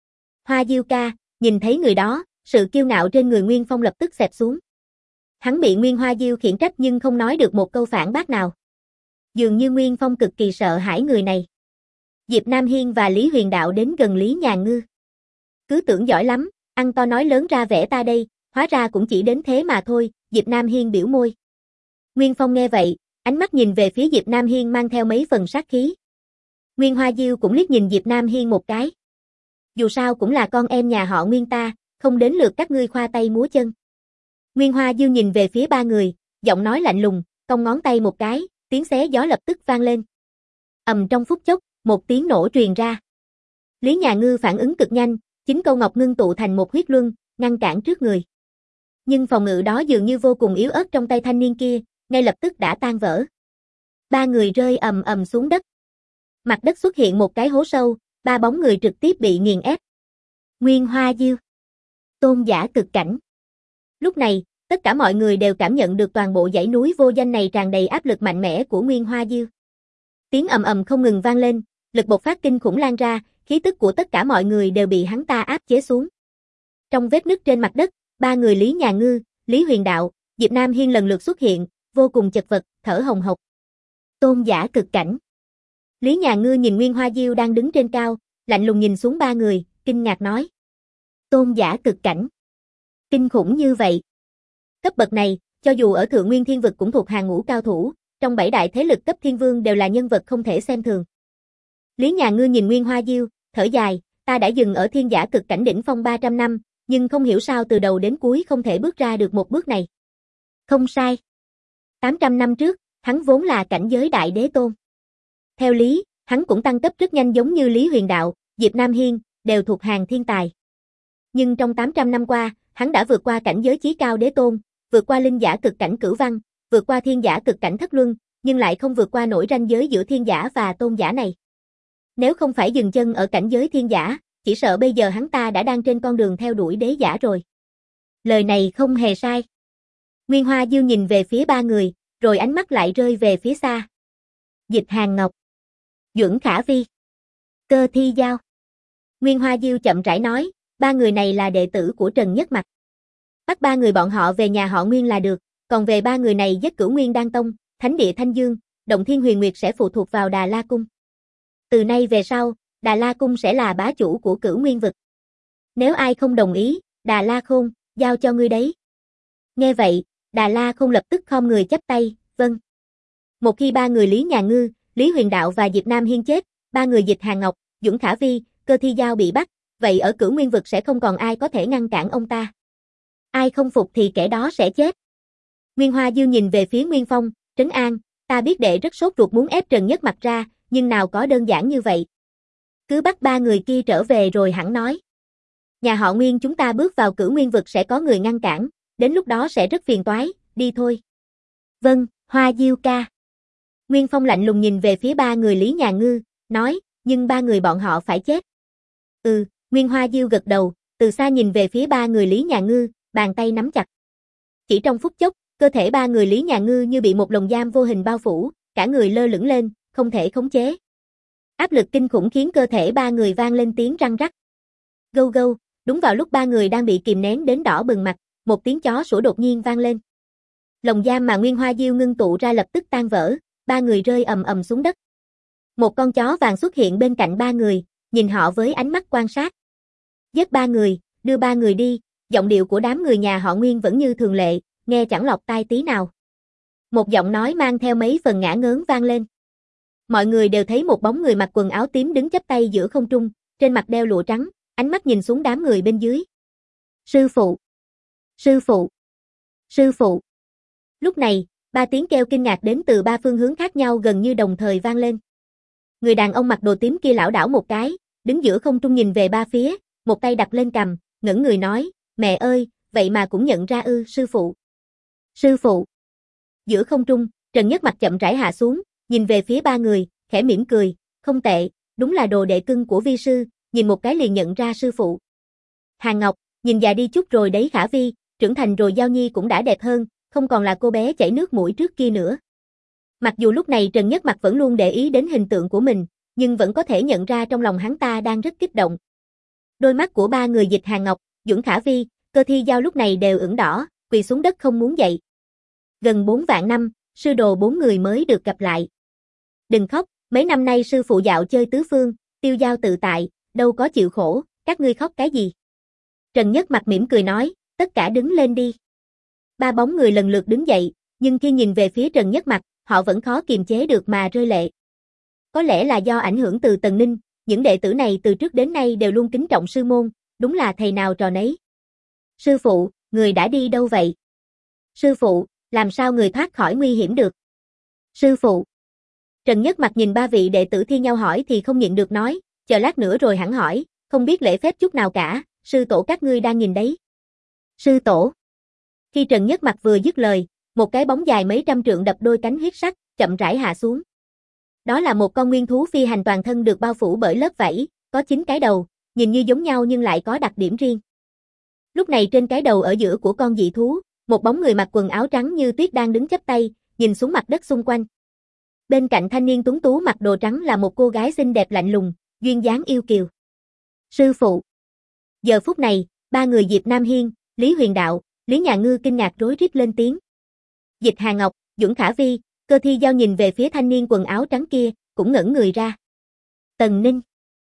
Hoa Diêu ca, nhìn thấy người đó, sự kiêu ngạo trên người Nguyên Phong lập tức xẹp xuống. Hắn bị Nguyên Hoa Diêu khiển trách nhưng không nói được một câu phản bác nào. Dường như Nguyên Phong cực kỳ sợ hãi người này. Diệp Nam Hiên và Lý Huyền Đạo đến gần Lý Nhà Ngư. Cứ tưởng giỏi lắm, ăn to nói lớn ra vẻ ta đây, hóa ra cũng chỉ đến thế mà thôi, Diệp Nam Hiên biểu môi. Nguyên Phong nghe vậy, ánh mắt nhìn về phía Diệp Nam Hiên mang theo mấy phần sát khí. Nguyên Hoa Diêu cũng liếc nhìn Diệp Nam Hiên một cái. Dù sao cũng là con em nhà họ Nguyên ta, không đến lượt các ngươi khoa tay múa chân. Nguyên Hoa Diêu nhìn về phía ba người, giọng nói lạnh lùng, cong ngón tay một cái, tiếng xé gió lập tức vang lên. Trong phút chốc, một tiếng nổ truyền ra. Lý Nhà Ngư phản ứng cực nhanh, 9 câu ngọc ngưng tụ thành một huyết luân, ngăn cản trước người. Nhưng phòng ngự đó dường như vô cùng yếu ớt trong tay thanh niên kia, ngay lập tức đã tan vỡ. Ba người rơi ầm ầm xuống đất. Mặt đất xuất hiện một cái hố sâu, ba bóng người trực tiếp bị nghiền ép. Nguyên Hoa Diêu, tôn giả cực cảnh. Lúc này, tất cả mọi người đều cảm nhận được toàn bộ dãy núi vô danh này tràn đầy áp lực mạnh mẽ của Nguyên Hoa Diêu. Tiếng ầm ầm không ngừng vang lên, lực bộc phát kinh khủng lan ra, khí tức của tất cả mọi người đều bị hắn ta áp chế xuống. Trong vết nứt trên mặt đất, ba người Lý Nhà Ngư, Lý Huyền Đạo, Diệp Nam Hiên lần lượt xuất hiện, vô cùng chật vật, thở hồng hộc. Tôn giả cực cảnh. Lý Nhà Ngư nhìn Nguyên Hoa Diêu đang đứng trên cao, lạnh lùng nhìn xuống ba người, kinh ngạc nói. Tôn giả cực cảnh. Kinh khủng như vậy. Cấp bậc này, cho dù ở Thượng Nguyên Thiên Vực cũng thuộc hàng ngũ cao thủ, trong 7 đại thế lực cấp thiên vương đều là nhân vật không thể xem thường. Lý Nhà Ngư nhìn Nguyên Hoa Diêu, thở dài, ta đã dừng ở thiên giả cực cảnh đỉnh phong 300 năm, nhưng không hiểu sao từ đầu đến cuối không thể bước ra được một bước này. Không sai. 800 năm trước, hắn vốn là cảnh giới đại đế tôn. Theo lý, hắn cũng tăng cấp rất nhanh giống như Lý Huyền Đạo, Diệp Nam Hiên, đều thuộc hàng thiên tài. Nhưng trong 800 năm qua, hắn đã vượt qua cảnh giới chí cao đế tôn, vượt qua linh giả cực cảnh cửu văn, vượt qua thiên giả cực cảnh thất luân, nhưng lại không vượt qua nổi ranh giới giữa thiên giả và tôn giả này. Nếu không phải dừng chân ở cảnh giới thiên giả, chỉ sợ bây giờ hắn ta đã đang trên con đường theo đuổi đế giả rồi. Lời này không hề sai. Nguyên Hoa Diêu nhìn về phía ba người, rồi ánh mắt lại rơi về phía xa. Dịch Hàn Ngọc, Duẩn Khả Vi, Cơ Thi Giao. Nguyên Hoa Diêu chậm rãi nói, ba người này là đệ tử của Trần Nhất Mặc. Bắt ba người bọn họ về nhà họ Nguyên là được, còn về ba người này giết Cửu Nguyên Đan Tông, Thánh Địa Thanh Dương, Động Thiên Huyền Nguyệt sẽ phụ thuộc vào Đà La Cung. Từ nay về sau, Đà La Cung sẽ là bá chủ của Cửu Nguyên Vực. Nếu ai không đồng ý, Đà La Khôn, giao cho ngươi đấy. Nghe vậy, Đà La Khôn lập tức khom người chắp tay, vâng. Một khi ba người Lý Nhà Ngư, Lý Huyền Đạo và Diệp Nam Hiên chết, ba người Dịch Hàn Ngọc, Duẩn Khả Vi, Cơ Thi Giao bị bắt, vậy ở Cửu Nguyên Vực sẽ không còn ai có thể ngăn cản ông ta. Ai không phục thì kẻ đó sẽ chết. Nguyên Hoa Diêu nhìn về phía Nguyên Phong, trấn an, ta biết đệ rất sốt ruột muốn ép Trần Nhất Mặc ra, nhưng nào có đơn giản như vậy. Cứ bắt ba người kia trở về rồi hẳn nói. Nhà họ Nguyên chúng ta bước vào Cửu Nguyên Vực sẽ có người ngăn cản, đến lúc đó sẽ rất phiền toái, đi thôi. Vâng, Hoa Diêu ca. Nguyên Phong lạnh lùng nhìn về phía ba người Lý Nhà Ngư, nói, nhưng ba người bọn họ phải chết. Nguyên Hoa Diêu gật đầu, từ xa nhìn về phía ba người Lý Nhà Ngư, bàn tay nắm chặt. Chỉ trong phút chốc, cơ thể ba người Lý Nhà Ngư như bị một lồng giam vô hình bao phủ, cả người lơ lửng lên, không thể khống chế. Áp lực kinh khủng khiến cơ thể ba người vang lên tiếng răng rắc. Gâu gâu, đúng vào lúc ba người đang bị kìm nén đến đỏ bừng mặt, một tiếng chó sủa đột nhiên vang lên. Lồng giam mà Nguyên Hoa Diêu ngưng tụ ra lập tức tan vỡ, ba người rơi ầm ầm xuống đất. Một con chó vàng xuất hiện bên cạnh ba người, nhìn họ với ánh mắt quan sát. Giết ba người, đưa ba người đi, giọng điệu của đám người nhà họ Nguyên vẫn như thường lệ, nghe chẳng lọt tai tí nào. Một giọng nói mang theo mấy phần ngả ngớn vang lên. Mọi người đều thấy một bóng người mặc quần áo tím đứng chắp tay giữa không trung, trên mặt đeo lụa trắng, ánh mắt nhìn xuống đám người bên dưới. Sư phụ! Sư phụ! Sư phụ! Lúc này, ba tiếng kêu kinh ngạc đến từ ba phương hướng khác nhau gần như đồng thời vang lên. Người đàn ông mặc đồ tím kia lảo đảo một cái, đứng giữa không trung nhìn về ba phía, một tay đặt lên cằm, ngẩng người nói, mẹ ơi, vậy mà cũng nhận ra ư, sư phụ. Sư phụ. Giữa không trung, Trần Nhất Mặc chậm rãi hạ xuống, nhìn về phía ba người, khẽ mỉm cười, không tệ, đúng là đồ đệ cưng của vi sư, nhìn một cái liền nhận ra sư phụ. Hàn Ngọc, nhìn già đi chút rồi đấy Khả Vi, trưởng thành rồi Giao Nhi cũng đã đẹp hơn, không còn là cô bé chảy nước mũi trước kia nữa. Mặc dù lúc này Trần Nhất Mặc vẫn luôn để ý đến hình tượng của mình, nhưng vẫn có thể nhận ra trong lòng hắn ta đang rất kích động. Đôi mắt của ba người Dịch Hàn Ngọc, Duẩn Khả Vi, Cơ Thi Giao lúc này đều ửng đỏ, quỳ xuống đất không muốn dậy. Gần 4 vạn năm, sư đồ 4 người mới được gặp lại. Đừng khóc, mấy năm nay sư phụ dạo chơi tứ phương, tiêu dao tự tại, đâu có chịu khổ, các ngươi khóc cái gì? Trần Nhất Mặc mỉm cười nói, tất cả đứng lên đi. Ba bóng người lần lượt đứng dậy, nhưng khi nhìn về phía Trần Nhất Mặc, họ vẫn khó kiềm chế được mà rơi lệ. Có lẽ là do ảnh hưởng từ Tần Ninh, những đệ tử này từ trước đến nay đều luôn kính trọng sư môn, đúng là thầy nào trò nấy. Sư phụ, người đã đi đâu vậy? Sư phụ, làm sao người thoát khỏi nguy hiểm được? Sư phụ. Trần Nhất Mặc nhìn ba vị đệ tử thi nhau hỏi thì không nhịn được nói, chờ lát nữa rồi hẳn hỏi, không biết lễ phép chút nào cả, sư tổ các ngươi đang nhìn đấy. Sư tổ. Khi Trần Nhất Mặc vừa dứt lời, một cái bóng dài mấy trăm trượng đập đôi cánh huyết sắc, chậm rãi hạ xuống. Đó là một con nguyên thú phi hành toàn thân được bao phủ bởi lớp vảy, có 9 cái đầu, nhìn như giống nhau nhưng lại có đặc điểm riêng. Lúc này trên cái đầu ở giữa của con dị thú, một bóng người mặc quần áo trắng như tuyết đang đứng chắp tay, nhìn xuống mặt đất xung quanh. Bên cạnh thanh niên tuấn tú mặc đồ trắng là một cô gái xinh đẹp lạnh lùng, duyên dáng yêu kiều. Sư phụ. Giờ phút này, ba người Diệp Nam Hiên, Lý Huyền Đạo, Lý Nhà Ngư kinh ngạc rối rít lên tiếng. Dịch Hà Ngọc, Duẩn Khả Vi, Cơ Thi Giao nhìn về phía thanh niên quần áo trắng kia, cũng ngẩn người ra. Tần Ninh.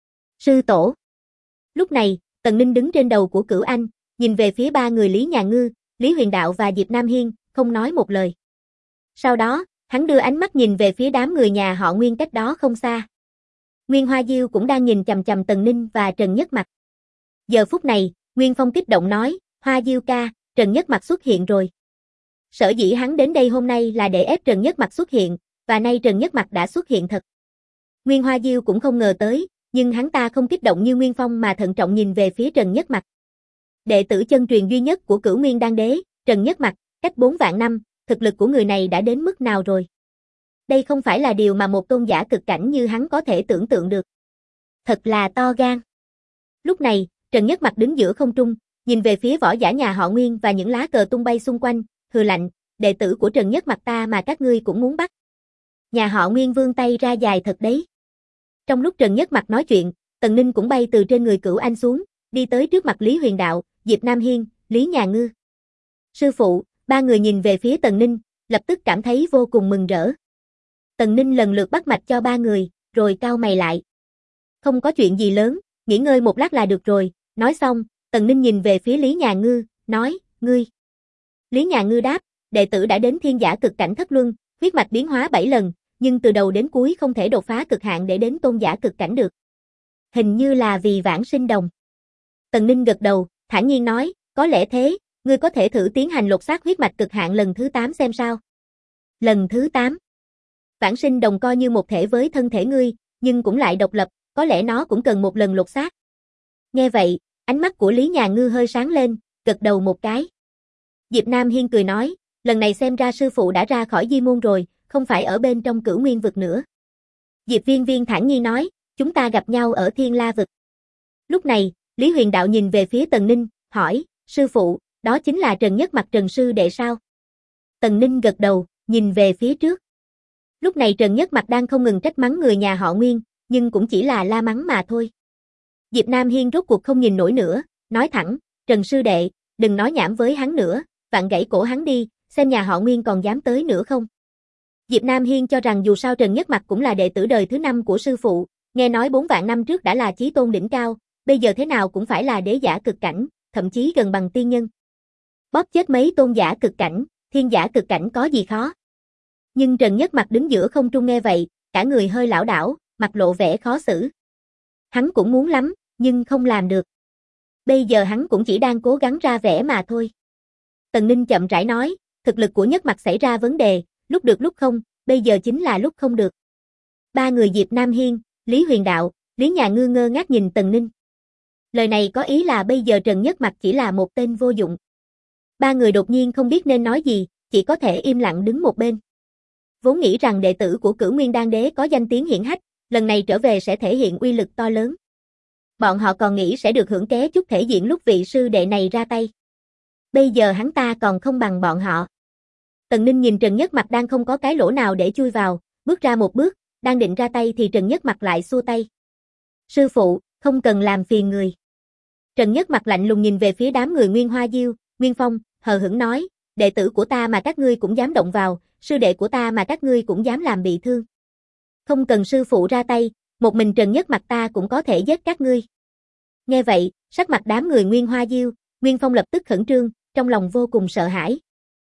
Sư tổ. Lúc này, Tần Ninh đứng trên đầu của Cửu Anh, nhìn về phía ba người Lý Nhà Ngư, Lý Huyền Đạo và Diệp Nam Hiên, không nói một lời. Sau đó, hắn đưa ánh mắt nhìn về phía đám người nhà họ Nguyên cách đó không xa. Nguyên Hoa Diêu cũng đang nhìn chằm chằm Tần Ninh và Trần Nhất Mặc. Giờ phút này, Nguyên Phong kích động nói, Hoa Diêu ca, Trần Nhất Mặc xuất hiện rồi. Sở dĩ hắn đến đây hôm nay là để ép Trần Nhất Mặc xuất hiện, và nay Trần Nhất Mặc đã xuất hiện thật. Nguyên Hoa Diêu cũng không ngờ tới, nhưng hắn ta không kích động như Nguyên Phong mà thận trọng nhìn về phía Trần Nhất Mặc. Đệ tử chân truyền duy nhất của Cửu Nguyên Đan Đế, Trần Nhất Mặc, cách 4 vạn năm, thực lực của người này đã đến mức nào rồi? Đây không phải là điều mà một tôn giả cực cảnh như hắn có thể tưởng tượng được. Thật là to gan. Lúc này, Trần Nhất Mặc đứng giữa không trung, nhìn về phía võ giả nhà họ Nguyên và những lá cờ tung bay xung quanh, hừ lạnh, đệ tử của Trần Nhất Mặc ta mà các ngươi cũng muốn bắt. Nhà họ Nguyên vươn tay ra dài thật đấy. Trong lúc Trần Nhất Mặc nói chuyện, Tần Ninh cũng bay từ trên người Cửu Anh xuống, đi tới trước mặt Lý Huyền Đạo, Diệp Nam Hiên, Lý Nhà Ngư. Sư phụ, ba người nhìn về phía Tần Ninh, lập tức cảm thấy vô cùng mừng rỡ. Tần Ninh lần lượt bắt mạch cho ba người, rồi cau mày lại. Không có chuyện gì lớn, nghỉ ngơi một lát là được rồi, nói xong, Tần Ninh nhìn về phía Lý Nhà Ngư, nói, ngươi. Lý Nhà Ngư đáp, đệ tử đã đến thiên giả cực cảnh thất luân, huyết mạch biến hóa 7 lần, nhưng từ đầu đến cuối không thể đột phá cực hạn để đến tôn giả cực cảnh được. Hình như là vì vãng sinh đồng. Tần Ninh gật đầu, thản nhiên nói, có lẽ thế, ngươi có thể thử tiến hành lột xác huyết mạch cực hạn lần thứ 8 xem sao. Lần thứ 8. Vãng sinh đồng coi như một thể với thân thể ngươi, nhưng cũng lại độc lập, có lẽ nó cũng cần một lần lột xác. Nghe vậy, ánh mắt của Lý Nhà Ngư hơi sáng lên, gật đầu một cái. Diệp Nam Hiên cười nói, lần này xem ra sư phụ đã ra khỏi Di Môn rồi, không phải ở bên trong Cửu Nguyên vực nữa. Diệp Viên Viên thản nhiên nói, chúng ta gặp nhau ở Thiên La vực. Lúc này, Lý Huyền Đạo nhìn về phía Tần Ninh, hỏi, sư phụ, đó chính là Trần Nhất Mặc Trần sư đệ sao? Tần Ninh gật đầu, nhìn về phía trước. Lúc này Trần Nhất Mặc đang không ngừng trách mắng người nhà họ Nguyên, nhưng cũng chỉ là la mắng mà thôi. Diệp Nam Hiên rốt cuộc không nhìn nổi nữa, nói thẳng, Trần sư đệ, đừng nói nhảm với hắn nữa, vặn gãy cổ hắn đi, xem nhà họ Nguyên còn dám tới nữa không. Diệp Nam Hiên cho rằng dù sao Trần Nhất Mặc cũng là đệ tử đời thứ 5 của sư phụ, nghe nói 4 vạn năm trước đã là chí tôn đỉnh cao, bây giờ thế nào cũng phải là đế giả cực cảnh, thậm chí gần bằng tiên nhân. Bóp chết mấy tôn giả cực cảnh, thiên giả cực cảnh có gì khó. Nhưng Trần Nhất Mặc đứng giữa không trung nghe vậy, cả người hơi lảo đảo, mặt lộ vẻ khó xử. Hắn cũng muốn lắm, nhưng không làm được. Bây giờ hắn cũng chỉ đang cố gắng ra vẻ mà thôi. Tần Ninh chậm rãi nói, thực lực của Nhất Mặc xảy ra vấn đề, lúc được lúc không, bây giờ chính là lúc không được. Ba người Diệp Nam Hiên, Lý Huyền Đạo, Lý Nhà Ngư ngơ ngác nhìn Tần Ninh. Lời này có ý là bây giờ Trần Nhất Mặc chỉ là một tên vô dụng. Ba người đột nhiên không biết nên nói gì, chỉ có thể im lặng đứng một bên. Vốn nghĩ rằng đệ tử của Cửu Nguyên Đan Đế có danh tiếng hiển hách, lần này trở về sẽ thể hiện uy lực to lớn. Bọn họ còn nghĩ sẽ được hưởng ké chút thể diện lúc vị sư đệ này ra tay. Bây giờ hắn ta còn không bằng bọn họ. Tần Ninh nhìn Trần Nhất Mặc đang không có cái lỗ nào để chui vào, bước ra một bước, đang định ra tay thì Trần Nhất Mặc lại xua tay. Sư phụ, không cần làm phiền người. Trần Nhất Mặc lạnh lùng nhìn về phía đám người Nguyên Hoa Diêu, Nguyên Phong, hờ hững nói, đệ tử của ta mà các ngươi cũng dám động vào, sư đệ của ta mà các ngươi cũng dám làm bị thương. Không cần sư phụ ra tay, một mình Trần Nhất Mặc ta cũng có thể giết các ngươi. Nghe vậy, sắc mặt đám người Nguyên Hoa Diêu, Nguyên Phong lập tức khẩn trương, trong lòng vô cùng sợ hãi.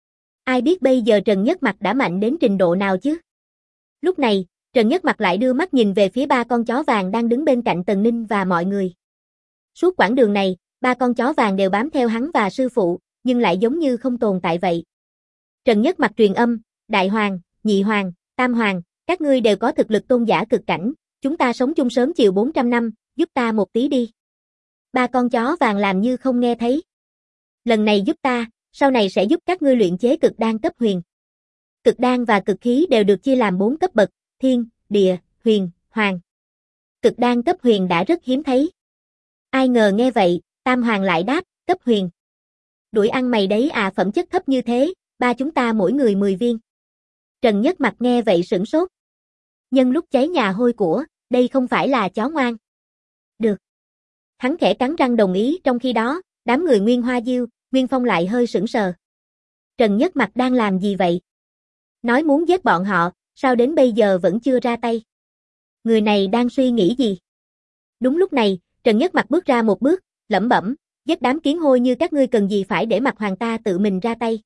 Ai biết bây giờ Trần Nhất Mặc đã mạnh đến trình độ nào chứ? Lúc này, Trần Nhất Mặc lại đưa mắt nhìn về phía ba con chó vàng đang đứng bên cạnh Tần Ninh và mọi người. Suốt quãng đường này, ba con chó vàng đều bám theo hắn và sư phụ, nhưng lại giống như không tồn tại vậy. Trần Nhất Mặc truyền âm, Đại Hoàng, Nhị Hoàng, Tam Hoàng, các ngươi đều có thực lực tôn giả cực cảnh, chúng ta sống chung sớm chiều 400 năm, giúp ta một tí đi. Ba con chó vàng làm như không nghe thấy. Lần này giúp ta, sau này sẽ giúp các ngươi luyện chế cực đan cấp huyền. Cực đan và cực khí đều được chia làm 4 cấp bậc, thiên, địa, huyền, hoàng. Cực đan cấp huyền đã rất hiếm thấy. Ai ngờ nghe vậy, Tam Hoàng lại đáp, cấp huyền. Đuổi ăn mày đấy à, phẩm chất thấp như thế, ba chúng ta mỗi người 10 viên. Trần Nhất Mặc nghe vậy sửng sốt. Nhân lúc cháy nhà hôi của, đây không phải là chó ngoan. Được. Hắn khẽ cắn răng đồng ý, trong khi đó, đám người Nguyên Hoa Diêu, Nguyên Phong lại hơi sững sờ. Trần Nhất Mặc đang làm gì vậy? Nói muốn giết bọn họ, sao đến bây giờ vẫn chưa ra tay? Người này đang suy nghĩ gì? Đúng lúc này, Trần Nhất Mặc bước ra một bước, lẩm bẩm, giết đám kiến hôi như các ngươi cần gì phải để Mặc Hoàng ta tự mình ra tay.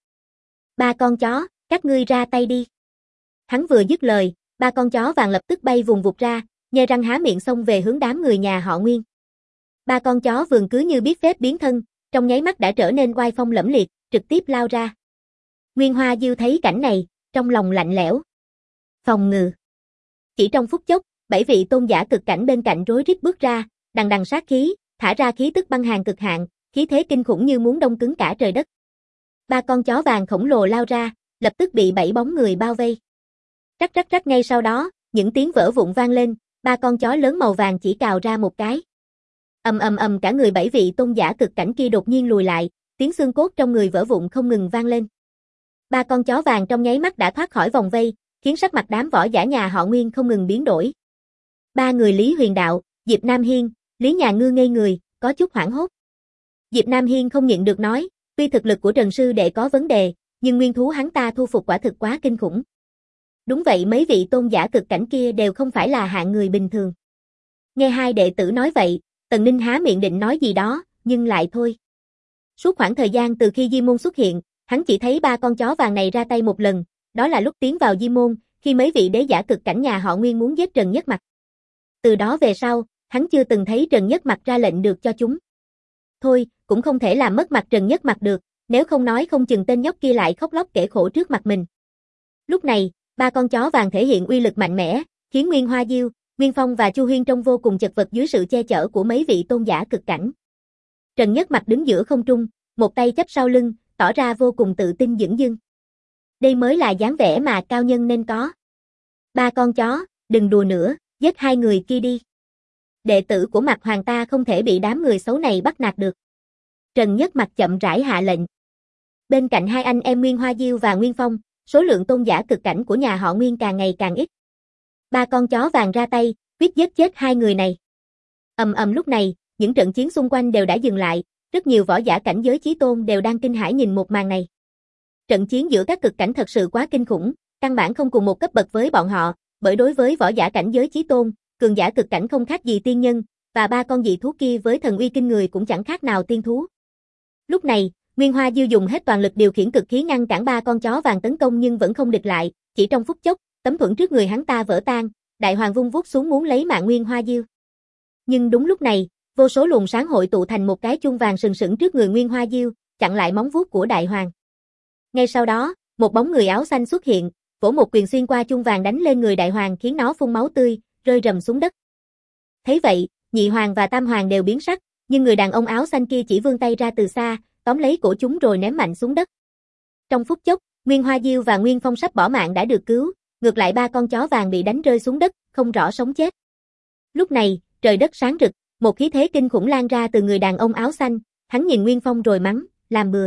Ba con chó, các ngươi ra tay đi. Hắn vừa dứt lời, ba con chó vàng lập tức bay vùng vụt ra, nhe răng há miệng xông về hướng đám người nhà họ Nguyên. Ba con chó vườn cứ như biết phép biến thân, trong nháy mắt đã trở nên oai phong lẫm liệt, trực tiếp lao ra. Nguyên Hoa Diêu thấy cảnh này, trong lòng lạnh lẽo. Phòng ngự. Chỉ trong phút chốc, 7 vị tôn giả cực cảnh bên cạnh rối rít bước ra, đằng đằng sát khí, thả ra khí tức băng hàn cực hạn, khí thế kinh khủng như muốn đông cứng cả trời đất. Ba con chó vàng khổng lồ lao ra, lập tức bị 7 bóng người bao vây. Rắc rắc rắc, ngay sau đó, những tiếng vỡ vụn vang lên, ba con chó lớn màu vàng chỉ cào ra một cái. Ầm ầm ầm, cả người 7 vị tôn giả cực cảnh kia đột nhiên lùi lại, tiếng xương cốt trong người vỡ vụn không ngừng vang lên. Ba con chó vàng trong nháy mắt đã thoát khỏi vòng vây, khiến sắc mặt đám võ giả nhà họ Nguyên không ngừng biến đổi. Ba người Lý Huyền Đạo, Diệp Nam Hiên, Lý Nhà Ngư ngây người, có chút hoảng hốt. Diệp Nam Hiên không nhịn được nói, tuy thực lực của Trần sư đệ có vấn đề, nhưng nguyên thú hắn ta thu phục quả thực quá kinh khủng. Đúng vậy, mấy vị tôn giả cực cảnh kia đều không phải là hạng người bình thường. Nghe hai đệ tử nói vậy, Tần Ninh há miệng định nói gì đó, nhưng lại thôi. Suốt khoảng thời gian từ khi Di Môn xuất hiện, hắn chỉ thấy ba con chó vàng này ra tay một lần, đó là lúc tiến vào Di Môn, khi mấy vị đế giả cực cảnh nhà họ Nguyên muốn giết Trần Nhất Mặc. Từ đó về sau, hắn chưa từng thấy Trần Nhất Mặc ra lệnh được cho chúng. Thôi, cũng không thể làm mất mặt Trần Nhất Mặc được, nếu không nói không chừng tên nhóc kia lại khóc lóc kể khổ trước mặt mình. Lúc này, ba con chó vàng thể hiện uy lực mạnh mẽ, khiến Nguyên Hoa Diêu, Nguyên Phong và Chu Huyên trông vô cùng chật vật dưới sự che chở của mấy vị tôn giả cực cảnh. Trần Nhất Mặc đứng giữa không trung, một tay chắp sau lưng, tỏ ra vô cùng tự tin dửng dưng. Đây mới là dáng vẻ mà cao nhân nên có. Ba con chó, đừng đùa nữa, giết hai người kia đi. Đệ tử của Mặc Hoàng ta không thể bị đám người xấu này bắt nạt được. Trần Nhất Mặc chậm rãi hạ lệnh. Bên cạnh hai anh em Nguyên Hoa Diêu và Nguyên Phong, số lượng tôn giả cực cảnh của nhà họ Nguyên càng ngày càng ít. Ba con chó vàng ra tay, quyết giết chết hai người này. Ầm ầm, lúc này, những trận chiến xung quanh đều đã dừng lại, rất nhiều võ giả cảnh giới chí tôn đều đang kinh hãi nhìn một màn này. Trận chiến giữa các cực cảnh thật sự quá kinh khủng, căn bản không cùng một cấp bậc với bọn họ, bởi đối với võ giả cảnh giới chí tôn, cường giả cực cảnh không khác gì tiên nhân, và ba con dị thú kia với thần uy kinh người cũng chẳng khác nào tiên thú. Lúc này, Nguyên Hoa Diêu dùng hết toàn lực điều khiển cực khí ngăn cản ba con chó vàng tấn công nhưng vẫn không địch lại, chỉ trong phút chốc, tấm thuẫn trước người hắn ta vỡ tan, Đại Hoàng vung vuốt xuống muốn lấy mạng Nguyên Hoa Diêu. Nhưng đúng lúc này, vô số luồng sáng hội tụ thành một cái chuông vàng sừng sững trước người Nguyên Hoa Diêu, chặn lại móng vuốt của Đại Hoàng. Ngay sau đó, một bóng người áo xanh xuất hiện, vỗ một quyền xuyên qua chuông vàng đánh lên người Đại Hoàng khiến nó phun máu tươi, rơi rầm xuống đất. Thấy vậy, Nhị Hoàng và Tam Hoàng đều biến sắc, nhưng người đàn ông áo xanh kia chỉ vươn tay ra từ xa, tóm lấy cổ chúng rồi ném mạnh xuống đất. Trong phút chốc, Nguyên Hoa Diêu và Nguyên Phong sắp bỏ mạng đã được cứu, ngược lại ba con chó vàng bị đánh rơi xuống đất, không rõ sống chết. Lúc này, trời đất sáng rực, một khí thế kinh khủng lan ra từ người đàn ông áo xanh, hắn nhìn Nguyên Phong rồi mắng, làm bừa.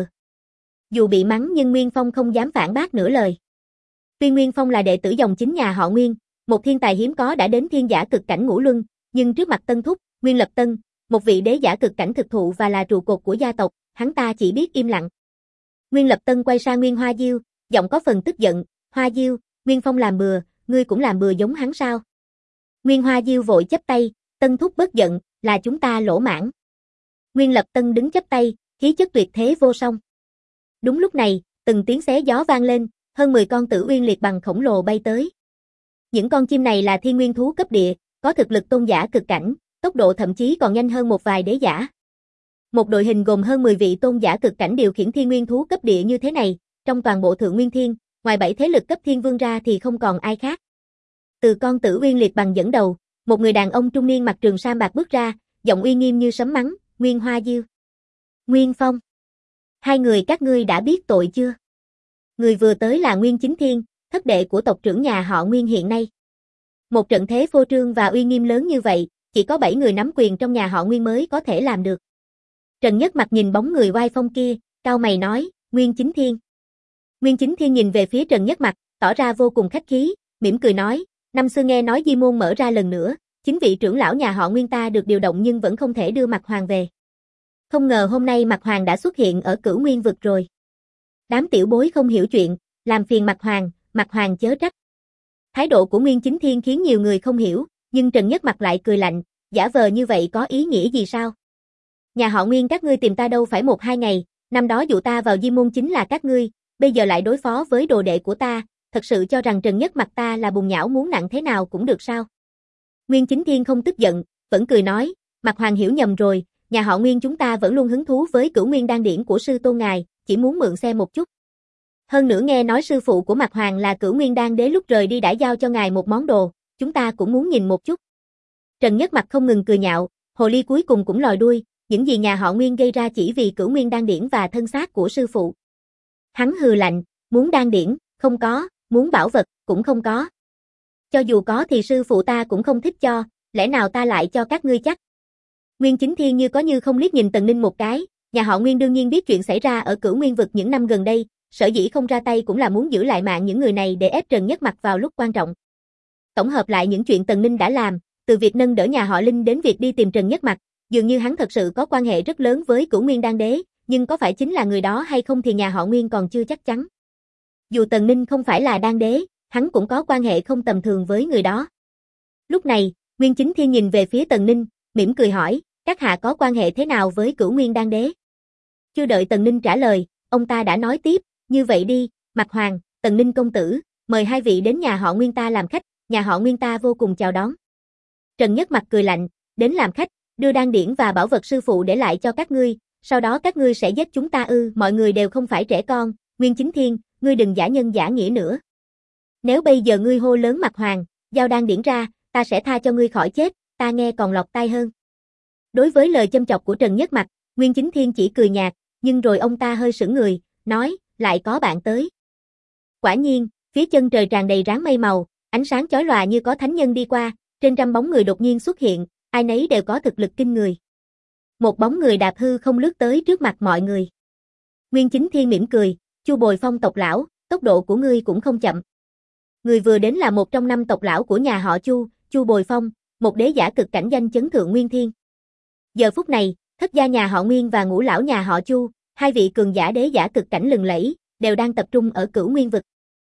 Dù bị mắng nhưng Nguyên Phong không dám phản bác nửa lời. Tuy Nguyên Phong là đệ tử dòng chính nhà họ Nguyên, một thiên tài hiếm có đã đến thiên giả cực cảnh ngũ luân, nhưng trước mặt Tân Thúc, Nguyên Lập Tân, một vị đế giả cực cảnh thực thụ và là trụ cột của gia tộc, hắn ta chỉ biết im lặng. Nguyên Lập Tân quay sang Nguyên Hoa Diêu, giọng có phần tức giận, Hoa Diêu, Nguyên Phong làm bừa, ngươi cũng làm bừa giống hắn sao? Nguyên Hoa Diêu vội chắp tay, Tân Thúc bớt giận, là chúng ta lỗ mãng. Nguyên Lập Tân đứng chắp tay, khí chất tuyệt thế vô song. Đúng lúc này, từng tiếng xé gió vang lên, hơn 10 con Tử Uyên liệt bằng khổng lồ bay tới. Những con chim này là thiên nguyên thú cấp địa, có thực lực tôn giả cực cảnh, tốc độ thậm chí còn nhanh hơn một vài đế giả. Một đội hình gồm hơn 10 vị tôn giả cực cảnh điều khiển thiên nguyên thú cấp địa như thế này, trong toàn bộ Thượng Nguyên Thiên, ngoài 7 thế lực cấp thiên vương ra thì không còn ai khác. Từ con Tử Uyên liệt bằng dẫn đầu, một người đàn ông trung niên mặc trường sam bạc bước ra, giọng uy nghiêm như sấm mắng, Nguyên Hoa Diêu, Nguyên Phong, hai người các ngươi đã biết tội chưa? Người vừa tới là Nguyên Chính Thiên, thất đệ của tộc trưởng nhà họ Nguyên hiện nay. Một trận thế phô trương và uy nghiêm lớn như vậy, chỉ có 7 người nắm quyền trong nhà họ Nguyên mới có thể làm được. Trần Nhất Mặc nhìn bóng người oai phong kia, cau mày nói, Nguyên Chính Thiên. Nguyên Chính Thiên nhìn về phía Trần Nhất Mặc, tỏ ra vô cùng khách khí, mỉm cười nói, năm xưa nghe nói Di Môn mở ra lần nữa, chính vị trưởng lão nhà họ Nguyên ta được điều động nhưng vẫn không thể đưa Mạc Hoàng về. Không ngờ hôm nay Mạc Hoàng đã xuất hiện ở Cửu Nguyên vực rồi. Đám tiểu bối không hiểu chuyện, làm phiền Mạc Hoàng chớ trách. Thái độ của Nguyên Chính Thiên khiến nhiều người không hiểu, nhưng Trần Nhất Mặc lại cười lạnh, giả vờ như vậy có ý nghĩa gì sao? Nhà họ Nguyên các ngươi tìm ta đâu phải 1-2 ngày, năm đó dụ ta vào Di Môn chính là các ngươi, bây giờ lại đối phó với đồ đệ của ta, thật sự cho rằng Trần Nhất Mặc ta là bùn nhão muốn nặng thế nào cũng được sao? Nguyên Chính Thiên không tức giận, vẫn cười nói, Mạc Hoàng hiểu nhầm rồi, nhà họ Nguyên chúng ta vẫn luôn hứng thú với Cửu Nguyên đan điển của sư tôn ngài, chỉ muốn mượn xem một chút. Hơn nữa nghe nói sư phụ của Mạc Hoàng là Cửu Nguyên đan đế lúc rời đi đã giao cho ngài một món đồ, chúng ta cũng muốn nhìn một chút. Trần Nhất Mặc không ngừng cười nhạo, hồ ly cuối cùng cũng lòi đuôi, những gì nhà họ Nguyên gây ra chỉ vì Cửu Nguyên đan điển và thân xác của sư phụ. Hắn hừ lạnh, muốn đan điển, không có, muốn bảo vật, cũng không có. Cho dù có thì sư phụ ta cũng không thích cho, lẽ nào ta lại cho các ngươi chắc? Nguyên Chính Thiên như có như không liếc nhìn Tần Ninh một cái, nhà họ Nguyên đương nhiên biết chuyện xảy ra ở Cửu Nguyên vực những năm gần đây, sở dĩ không ra tay cũng là muốn giữ lại mạng những người này để ép Trần Nhất Mặc vào lúc quan trọng. Tổng hợp lại những chuyện Tần Ninh đã làm, từ việc nâng đỡ nhà họ Linh đến việc đi tìm Trần Nhất Mặc, dường như hắn thật sự có quan hệ rất lớn với Cửu Nguyên đan đế, nhưng có phải chính là người đó hay không thì nhà họ Nguyên còn chưa chắc chắn. Dù Tần Ninh không phải là đan đế, hắn cũng có quan hệ không tầm thường với người đó. Lúc này, Nguyên Chính Thiên nhìn về phía Tần Ninh, mỉm cười hỏi, các hạ có quan hệ thế nào với Cửu Nguyên đan đế? Chưa đợi Tần Ninh trả lời, ông ta đã nói tiếp, như vậy đi, Mạc Hoàng, Tần Ninh công tử, mời hai vị đến nhà họ Nguyên ta làm khách, nhà họ Nguyên ta vô cùng chào đón. Trần Nhất Mặc cười lạnh, đến làm khách, đưa đan điển và bảo vật sư phụ để lại cho các ngươi, sau đó các ngươi sẽ giết chúng ta ư? Mọi người đều không phải trẻ con, Nguyên Chính Thiên, ngươi đừng giả nhân giả nghĩa nữa. Nếu bây giờ ngươi hô lớn Mạc Hoàng, giao đan điển ra, ta sẽ tha cho ngươi khỏi chết, ta nghe còn lọt tai hơn. Đối với lời châm chọc của Trần Nhất Mặc, Nguyên Chính Thiên chỉ cười nhạt, nhưng rồi ông ta hơi sững người, nói, lại có bạn tới. Quả nhiên, phía chân trời tràn đầy ráng mây màu, ánh sáng chói lòa như có thánh nhân đi qua, trên trăm bóng người đột nhiên xuất hiện, ai nấy đều có thực lực kinh người. Một bóng người đạp hư không lướt tới trước mặt mọi người. Nguyên Chính Thiên mỉm cười, Chu Bồi Phong tộc lão, tốc độ của ngươi cũng không chậm. Người vừa đến là một trong 5 tộc lão của nhà họ Chu, Chu Bồi Phong, một đế giả cực cảnh danh chấn Thượng Nguyên Thiên. Giờ phút này, thất gia nhà họ Nguyên và ngũ lão nhà họ Chu, hai vị cường giả đế giả cực cảnh lừng lẫy, đều đang tập trung ở Cửu Nguyên vực.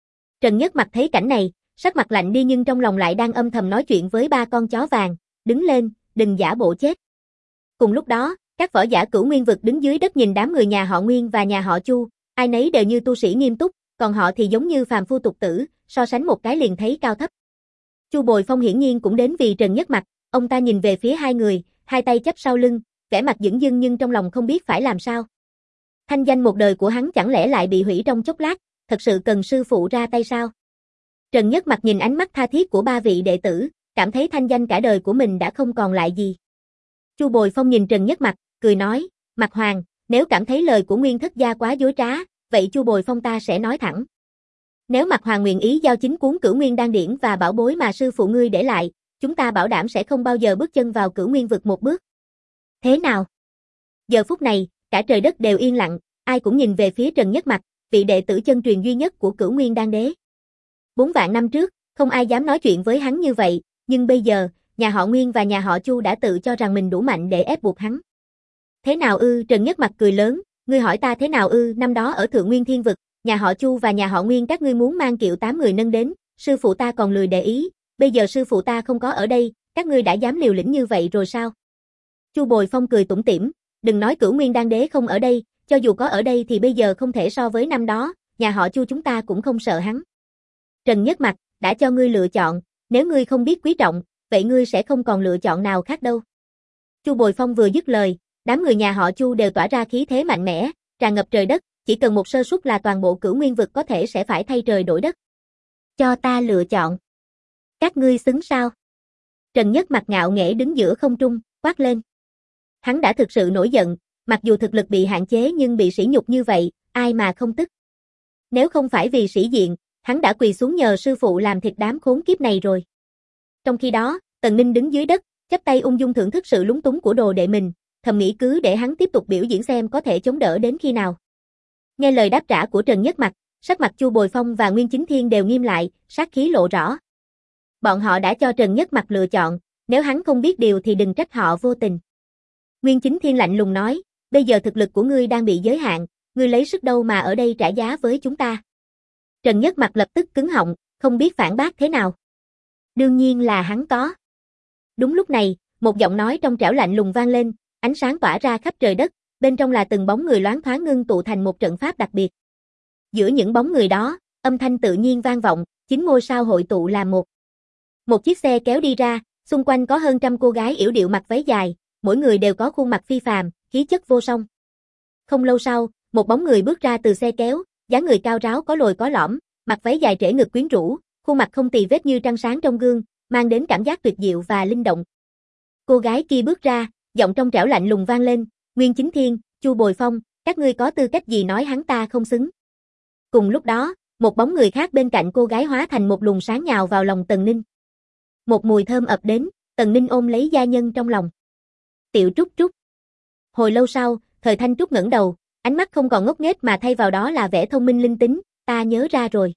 Trần Nhất Mặc thấy cảnh này, sắc mặt lạnh đi nhưng trong lòng lại đang âm thầm nói chuyện với ba con chó vàng, đứng lên, đừng giả bộ chết. Cùng lúc đó, các võ giả Cửu Nguyên vực đứng dưới đất nhìn đám người nhà họ Nguyên và nhà họ Chu, ai nấy đều như tu sĩ nghiêm túc, còn họ thì giống như phàm phu tục tử, so sánh một cái liền thấy cao thấp. Chu Bồi Phong hiển nhiên cũng đến vì Trần Nhất Mặc, ông ta nhìn về phía hai người, hai tay chắp sau lưng, vẻ mặt dửng dưng nhưng trong lòng không biết phải làm sao. Thanh danh một đời của hắn chẳng lẽ lại bị hủy trong chốc lát, thật sự cần sư phụ ra tay sao? Trần Nhất Mặc nhìn ánh mắt tha thiết của ba vị đệ tử, cảm thấy thanh danh cả đời của mình đã không còn lại gì. Chu Bồi Phong nhìn Trần Nhất Mặc, cười nói, Mặc Hoàng, nếu cảm thấy lời của Nguyên Thất gia quá dối trá, vậy Chu Bồi Phong ta sẽ nói thẳng. Nếu Mặc Hoàng nguyện ý giao chính cuốn Cửu Nguyên Đan Điển và bảo bối mà sư phụ ngươi để lại, chúng ta bảo đảm sẽ không bao giờ bước chân vào Cửu Nguyên vực một bước. Thế nào? Giờ phút này, cả trời đất đều yên lặng, ai cũng nhìn về phía Trần Nhất Mặc, vị đệ tử chân truyền duy nhất của Cửu Nguyên Đan Đế. 4 vạn năm trước, không ai dám nói chuyện với hắn như vậy, nhưng bây giờ, nhà họ Nguyên và nhà họ Chu đã tự cho rằng mình đủ mạnh để ép buộc hắn. Thế nào ư? Trần Nhất Mặc cười lớn, ngươi hỏi ta thế nào ư? Năm đó ở Thượng Nguyên Thiên Vực, nhà họ Chu và nhà họ Nguyên các ngươi muốn mang kiệu 8 người nâng đến, sư phụ ta còn lười để ý, bây giờ sư phụ ta không có ở đây, các ngươi đã dám liều lĩnh như vậy rồi sao? Chu Bồi Phong cười tủm tỉm, đừng nói Cửu Nguyên Đan Đế không ở đây, cho dù có ở đây thì bây giờ không thể so với năm đó, nhà họ Chu chúng ta cũng không sợ hắn. Trần Nhất Mặc, đã cho ngươi lựa chọn, nếu ngươi không biết quý trọng, vậy ngươi sẽ không còn lựa chọn nào khác đâu. Chu Bồi Phong vừa dứt lời, đám người nhà họ Chu đều tỏa ra khí thế mạnh mẽ, tràn ngập trời đất, chỉ cần một sơ suất là toàn bộ Cửu Nguyên vực có thể sẽ phải thay trời đổi đất. Cho ta lựa chọn. Các ngươi xứng sao? Trần Nhất Mặc ngạo nghễ đứng giữa không trung, quát lên. Hắn đã thực sự nổi giận, mặc dù thực lực bị hạn chế nhưng bị sỉ nhục như vậy, ai mà không tức. Nếu không phải vì sĩ diện, hắn đã quỳ xuống nhờ sư phụ làm thịt đám khốn kiếp này rồi. Trong khi đó, Tần Ninh đứng dưới đất, chắp tay ung dung thưởng thức sự lúng túng của đồ đệ mình, thầm nghĩ cứ để hắn tiếp tục biểu diễn xem có thể chống đỡ đến khi nào. Nghe lời đáp trả của Trần Nhất Mặc, sắc mặt Chu Bồi Phong và Nguyên Chính Thiên đều nghiêm lại, sát khí lộ rõ. Bọn họ đã cho Trần Nhất Mặc lựa chọn, nếu hắn không biết điều thì đừng trách họ vô tình. Nguyên Chính Thiên lạnh lùng nói, bây giờ thực lực của ngươi đang bị giới hạn, ngươi lấy sức đâu mà ở đây trả giá với chúng ta. Trần Nhất Mặc lập tức cứng họng, không biết phản bác thế nào. Đương nhiên là hắn có. Đúng lúc này, một giọng nói trong trẻo lạnh lùng vang lên, ánh sáng tỏa ra khắp trời đất, bên trong là từng bóng người loáng thoáng ngưng tụ thành một trận pháp đặc biệt. Giữa những bóng người đó, âm thanh tự nhiên vang vọng, 9 ngôi sao hội tụ làm một. Một chiếc xe kéo đi ra, xung quanh có hơn trăm cô gái yểu điệu mặc váy dài, mỗi người đều có khuôn mặt phi phàm, khí chất vô song. Không lâu sau, một bóng người bước ra từ xe kéo, dáng người cao ráo có lồi có lõm, mặc váy dài trễ ngực quyến rũ, khuôn mặt không tì vết như trăng sáng trong gương, mang đến cảm giác tuyệt diệu và linh động. Cô gái kia bước ra, giọng trong trẻo lạnh lùng vang lên, Nguyên Chính Thiên, Chu Bồi Phong, các ngươi có tư cách gì nói hắn ta không xứng. Cùng lúc đó, một bóng người khác bên cạnh cô gái hóa thành một luồng sáng nhào vào lòng Tần Ninh. Một mùi thơm ập đến, Tần Ninh ôm lấy gia nhân trong lòng. Tiểu Trúc Trúc. Hồi lâu sau, Thời Thanh Trúc ngẩng đầu, ánh mắt không còn ngốc nghếch mà thay vào đó là vẻ thông minh linh tính, ta nhớ ra rồi.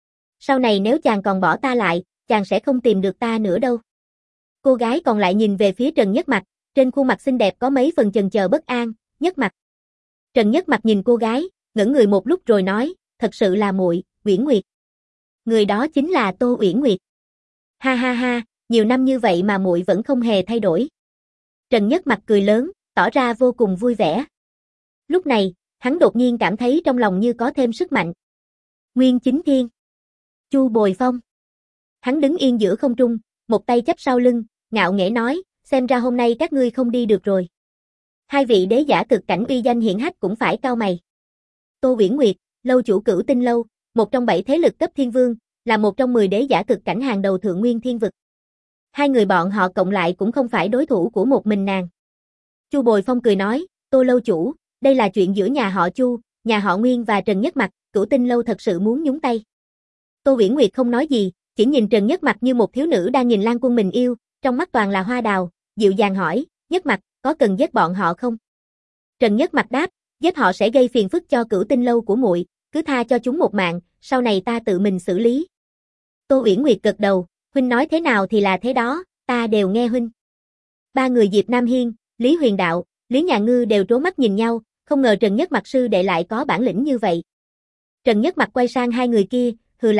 Sau này nếu chàng còn bỏ ta lại, chàng sẽ không tìm được ta nữa đâu. Cô gái còn lại nhìn về phía Trần Nhất Mặc, trên khuôn mặt xinh đẹp có mấy phần chần chờ bất an, Nhất Mặc. Trần Nhất Mặc nhìn cô gái, ngẩn người một lúc rồi nói, thật sự là muội, Uyển Nguyệt. Người đó chính là Tô Uyển Nguyệt. Ha ha ha, nhiều năm như vậy mà muội vẫn không hề thay đổi. Trần Nhất Mặc cười lớn, tỏ ra vô cùng vui vẻ. Lúc này, hắn đột nhiên cảm thấy trong lòng như có thêm sức mạnh. Nguyên Chính Thiên, Chu Bồi Phong. Hắn đứng yên giữa không trung, một tay chắp sau lưng, ngạo nghễ nói, xem ra hôm nay các ngươi không đi được rồi. Hai vị đế giả cực cảnh uy danh hiển hách cũng phải cau mày. Tô Uyển Nguyệt, lâu chủ Cửu Tinh lâu, một trong 7 thế lực cấp thiên vương, là một trong 10 đế giả cực cảnh hàng đầu Thượng Nguyên Thiên vực. Hai người bọn họ cộng lại cũng không phải đối thủ của một mình nàng. Chu Bồi Phong cười nói, Tô lâu chủ, đây là chuyện giữa nhà họ Chu, nhà họ Nguyên và Trần Nhất Mặc, Cửu Tinh lâu thật sự muốn nhúng tay. Tô Uyển Nguyệt không nói gì, chỉ nhìn Trần Nhất Mặc như một thiếu nữ đang nhìn Lan Quân mình yêu, trong mắt toàn là hoa đào, dịu dàng hỏi, Nhất Mặc, có cần giết bọn họ không? Trần Nhất Mặc đáp, giết họ sẽ gây phiền phức cho Cửu Tinh lâu của muội, cứ tha cho chúng một mạng, sau này ta tự mình xử lý. Tô Uyển Nguyệt gật đầu, huynh nói thế nào thì là thế đó, ta đều nghe huynh. Ba người Diệp Nam Hiên, Lý Huyền Đạo, Lý Nhà Ngư đều trố mắt nhìn nhau, không ngờ Trần Nhất Mặc sư đệ lại có bản lĩnh như vậy. Trần Nhất Mặc quay sang hai người kia, hừ lạnh,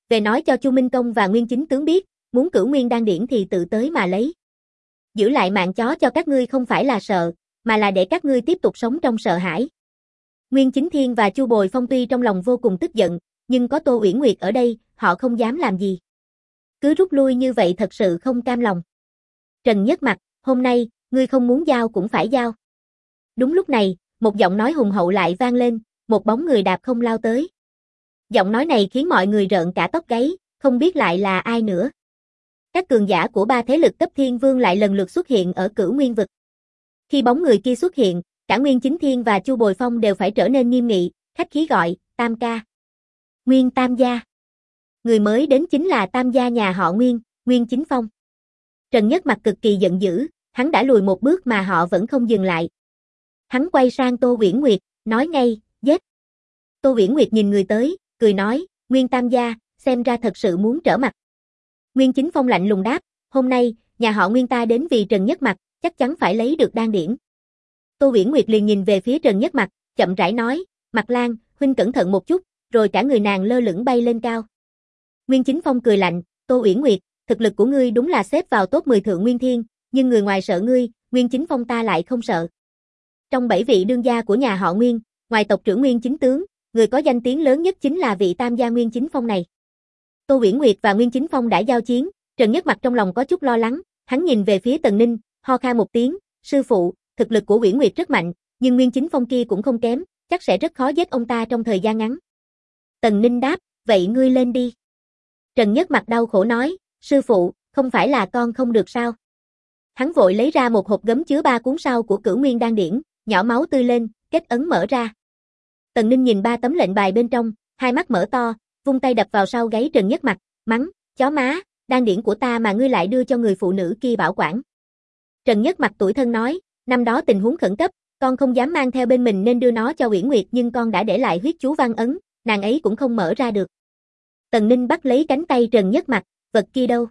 về nói cho Chu Minh Công và Nguyên Chính tướng biết, muốn Cửu Nguyên đan điển thì tự tới mà lấy. Giữ lại mạng chó cho các ngươi không phải là sợ, mà là để các ngươi tiếp tục sống trong sợ hãi. Nguyên Chính Thiên và Chu Bồi Phong tuy trong lòng vô cùng tức giận, nhưng có Tô Uyển Nguyệt ở đây, họ không dám làm gì. Cứ rút lui như vậy thật sự không cam lòng. Trần Nhất Mặc, hôm nay, ngươi không muốn giao cũng phải giao. Đúng lúc này, một giọng nói hùng hậu lại vang lên, một bóng người đạp không lao tới. Giọng nói này khiến mọi người rợn cả tóc gáy, không biết lại là ai nữa. Các cường giả của ba thế lực cấp thiên vương lại lần lượt xuất hiện ở Cửu Nguyên vực. Khi bóng người kia xuất hiện, cả Nguyên Chính Thiên và Chu Bồi Phong đều phải trở nên nghiêm nghị, khách khí gọi, Tam ca. Nguyên Tam gia. Người mới đến chính là Tam gia nhà họ Nguyên, Nguyên Chính Phong. Trần Nhất Mặc cực kỳ giận dữ, hắn đã lùi một bước mà họ vẫn không dừng lại. Hắn quay sang Tô Uyển Nguyệt, nói ngay, giết. Tô Uyển Nguyệt nhìn người tới, cười nói, Nguyên Tam gia, xem ra thật sự muốn trở mặt. Nguyên Chính Phong lạnh lùng đáp, hôm nay, nhà họ Nguyên ta đến vì Trần Nhất Mặc, chắc chắn phải lấy được đan điển. Tô Uyển Nguyệt liền nhìn về phía Trần Nhất Mặc, chậm rãi nói, Mặc Lan, huynh cẩn thận một chút, rồi cả người nàng lơ lửng bay lên cao. Nguyên Chính Phong cười lạnh, Tô Uyển Nguyệt, thực lực của ngươi đúng là xếp vào top 10 thượng nguyên thiên, nhưng người ngoài sợ ngươi, Nguyên Chính Phong ta lại không sợ. Trong 7 vị đương gia của nhà họ Nguyên, ngoài tộc trưởng Nguyên Chính tướng, người có danh tiếng lớn nhất chính là vị Tam gia Nguyên Chính Phong này. Tô Uyển Nguyệt và Nguyên Chính Phong đã giao chiến, Trần Nhất Mặc trong lòng có chút lo lắng, hắn nhìn về phía Tần Ninh, ho khan một tiếng, sư phụ, thực lực của Uyển Nguyệt rất mạnh, nhưng Nguyên Chính Phong kia cũng không kém, chắc sẽ rất khó giết ông ta trong thời gian ngắn. Tần Ninh đáp, vậy ngươi lên đi. Trần Nhất Mặc đau khổ nói, sư phụ, không phải là con không được sao? Hắn vội lấy ra một hộp gấm chứa 3 cuốn sau của Cửu Nguyên đan điển, nhỏ máu tươi lên, kết ấn mở ra. Tần Ninh nhìn 3 tấm lệnh bài bên trong, hai mắt mở to, vung tay đập vào sau gáy Trần Nhất Mặc, mắng, chó má, đan điển của ta mà ngươi lại đưa cho người phụ nữ kia bảo quản. Trần Nhất Mặc tủi thân nói, năm đó tình huống khẩn cấp, con không dám mang theo bên mình nên đưa nó cho Uyển Nguyệt nhưng con đã để lại huyết chú văn ấn, nàng ấy cũng không mở ra được. Tần Ninh bắt lấy cánh tay Trần Nhất Mặc, vật kia đâu?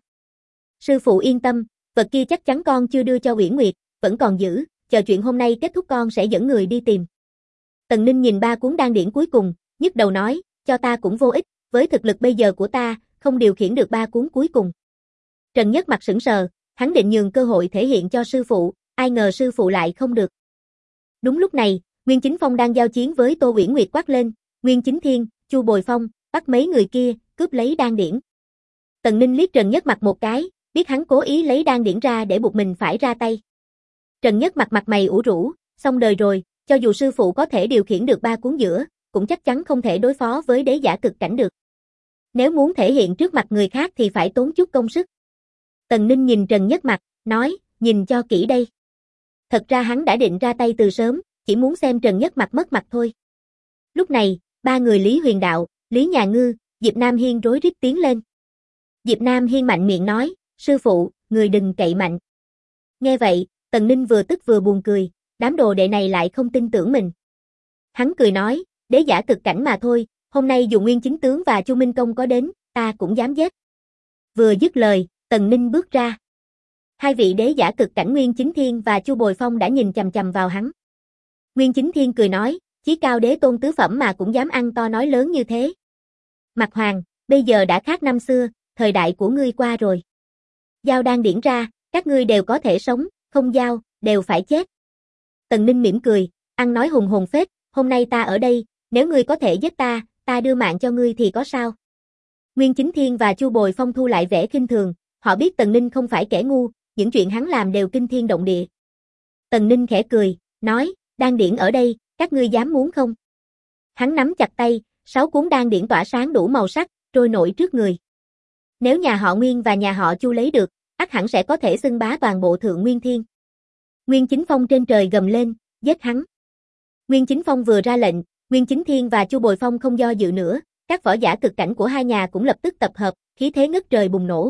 Sư phụ yên tâm, vật kia chắc chắn con chưa đưa cho Uyển Nguyệt, vẫn còn giữ, chờ chuyện hôm nay kết thúc con sẽ dẫn người đi tìm. Tần Ninh nhìn 3 cuốn đan điển cuối cùng, nhức đầu nói, cho ta cũng vô ích, với thực lực bây giờ của ta, không điều khiển được 3 cuốn cuối cùng. Trần Nhất Mặc sững sờ, hắn định nhường cơ hội thể hiện cho sư phụ, ai ngờ sư phụ lại không được. Đúng lúc này, Nguyên Chính Phong đang giao chiến với Tô Uyển Nguyệt quát lên, Nguyên Chính Thiên, Chu Bồi Phong, bắt mấy người kia, cướp lấy đan điển. Tần Ninh liếc Trần Nhất Mặc một cái, biết hắn cố ý lấy đan điển ra để buộc mình phải ra tay. Trần Nhất Mặc mặt mày ủ rũ, xong đời rồi, cho dù sư phụ có thể điều khiển được 3 cuốn giữa, cũng chắc chắn không thể đối phó với đế giả cực cảnh được. Nếu muốn thể hiện trước mặt người khác thì phải tốn chút công sức. Tần Ninh nhìn Trần Nhất Mặc, nói, nhìn cho kỹ đây. Thật ra hắn đã định ra tay từ sớm, chỉ muốn xem Trần Nhất Mặc mất mặt thôi. Lúc này, 3 người Lý Huyền Đạo, Lý Nhà Ngư, Diệp Nam Hiên rối rít tiến lên. Diệp Nam Hiên mạnh miệng nói, sư phụ, người đừng cậy mạnh. Nghe vậy, Tần Ninh vừa tức vừa buồn cười, đám đồ đệ này lại không tin tưởng mình. Hắn cười nói, đế giả cực cảnh mà thôi, hôm nay dù Nguyên Chính tướng và Chu Minh Công có đến, ta cũng dám giết. Vừa dứt lời, Tần Ninh bước ra. Hai vị đế giả cực cảnh Nguyên Chính Thiên và Chu Bồi Phong đã nhìn chằm chằm vào hắn. Nguyên Chính Thiên cười nói, chí cao đế tôn tứ phẩm mà cũng dám ăn to nói lớn như thế. Mạc Hoàng, bây giờ đã khác năm xưa, thời đại của ngươi qua rồi. Giao đan điển ra, các ngươi đều có thể sống, không giao, đều phải chết. Tần Ninh mỉm cười, ăn nói hùng hồn phết, hôm nay ta ở đây, nếu ngươi có thể giết ta, ta đưa mạng cho ngươi thì có sao? Nguyên Chính Thiên và Chu Bồi Phong thu lại vẻ khinh thường, họ biết Tần Ninh không phải kẻ ngu, những chuyện hắn làm đều kinh thiên động địa. Tần Ninh khẽ cười, nói, đan điển ở đây, các ngươi dám muốn không? Hắn nắm chặt tay, 6 cuốn đan điển tỏa sáng đủ màu sắc, trôi nổi trước người. Nếu nhà họ Nguyên và nhà họ Chu lấy được, ắt hẳn sẽ có thể xưng bá toàn bộ thượng nguyên thiên. Nguyên Chính Phong trên trời gầm lên, giết hắn. Nguyên Chính Phong vừa ra lệnh, Nguyên Chính Thiên và Chu Bồi Phong không do dự nữa, các võ giả cực cảnh của hai nhà cũng lập tức tập hợp, khí thế ngất trời bùng nổ.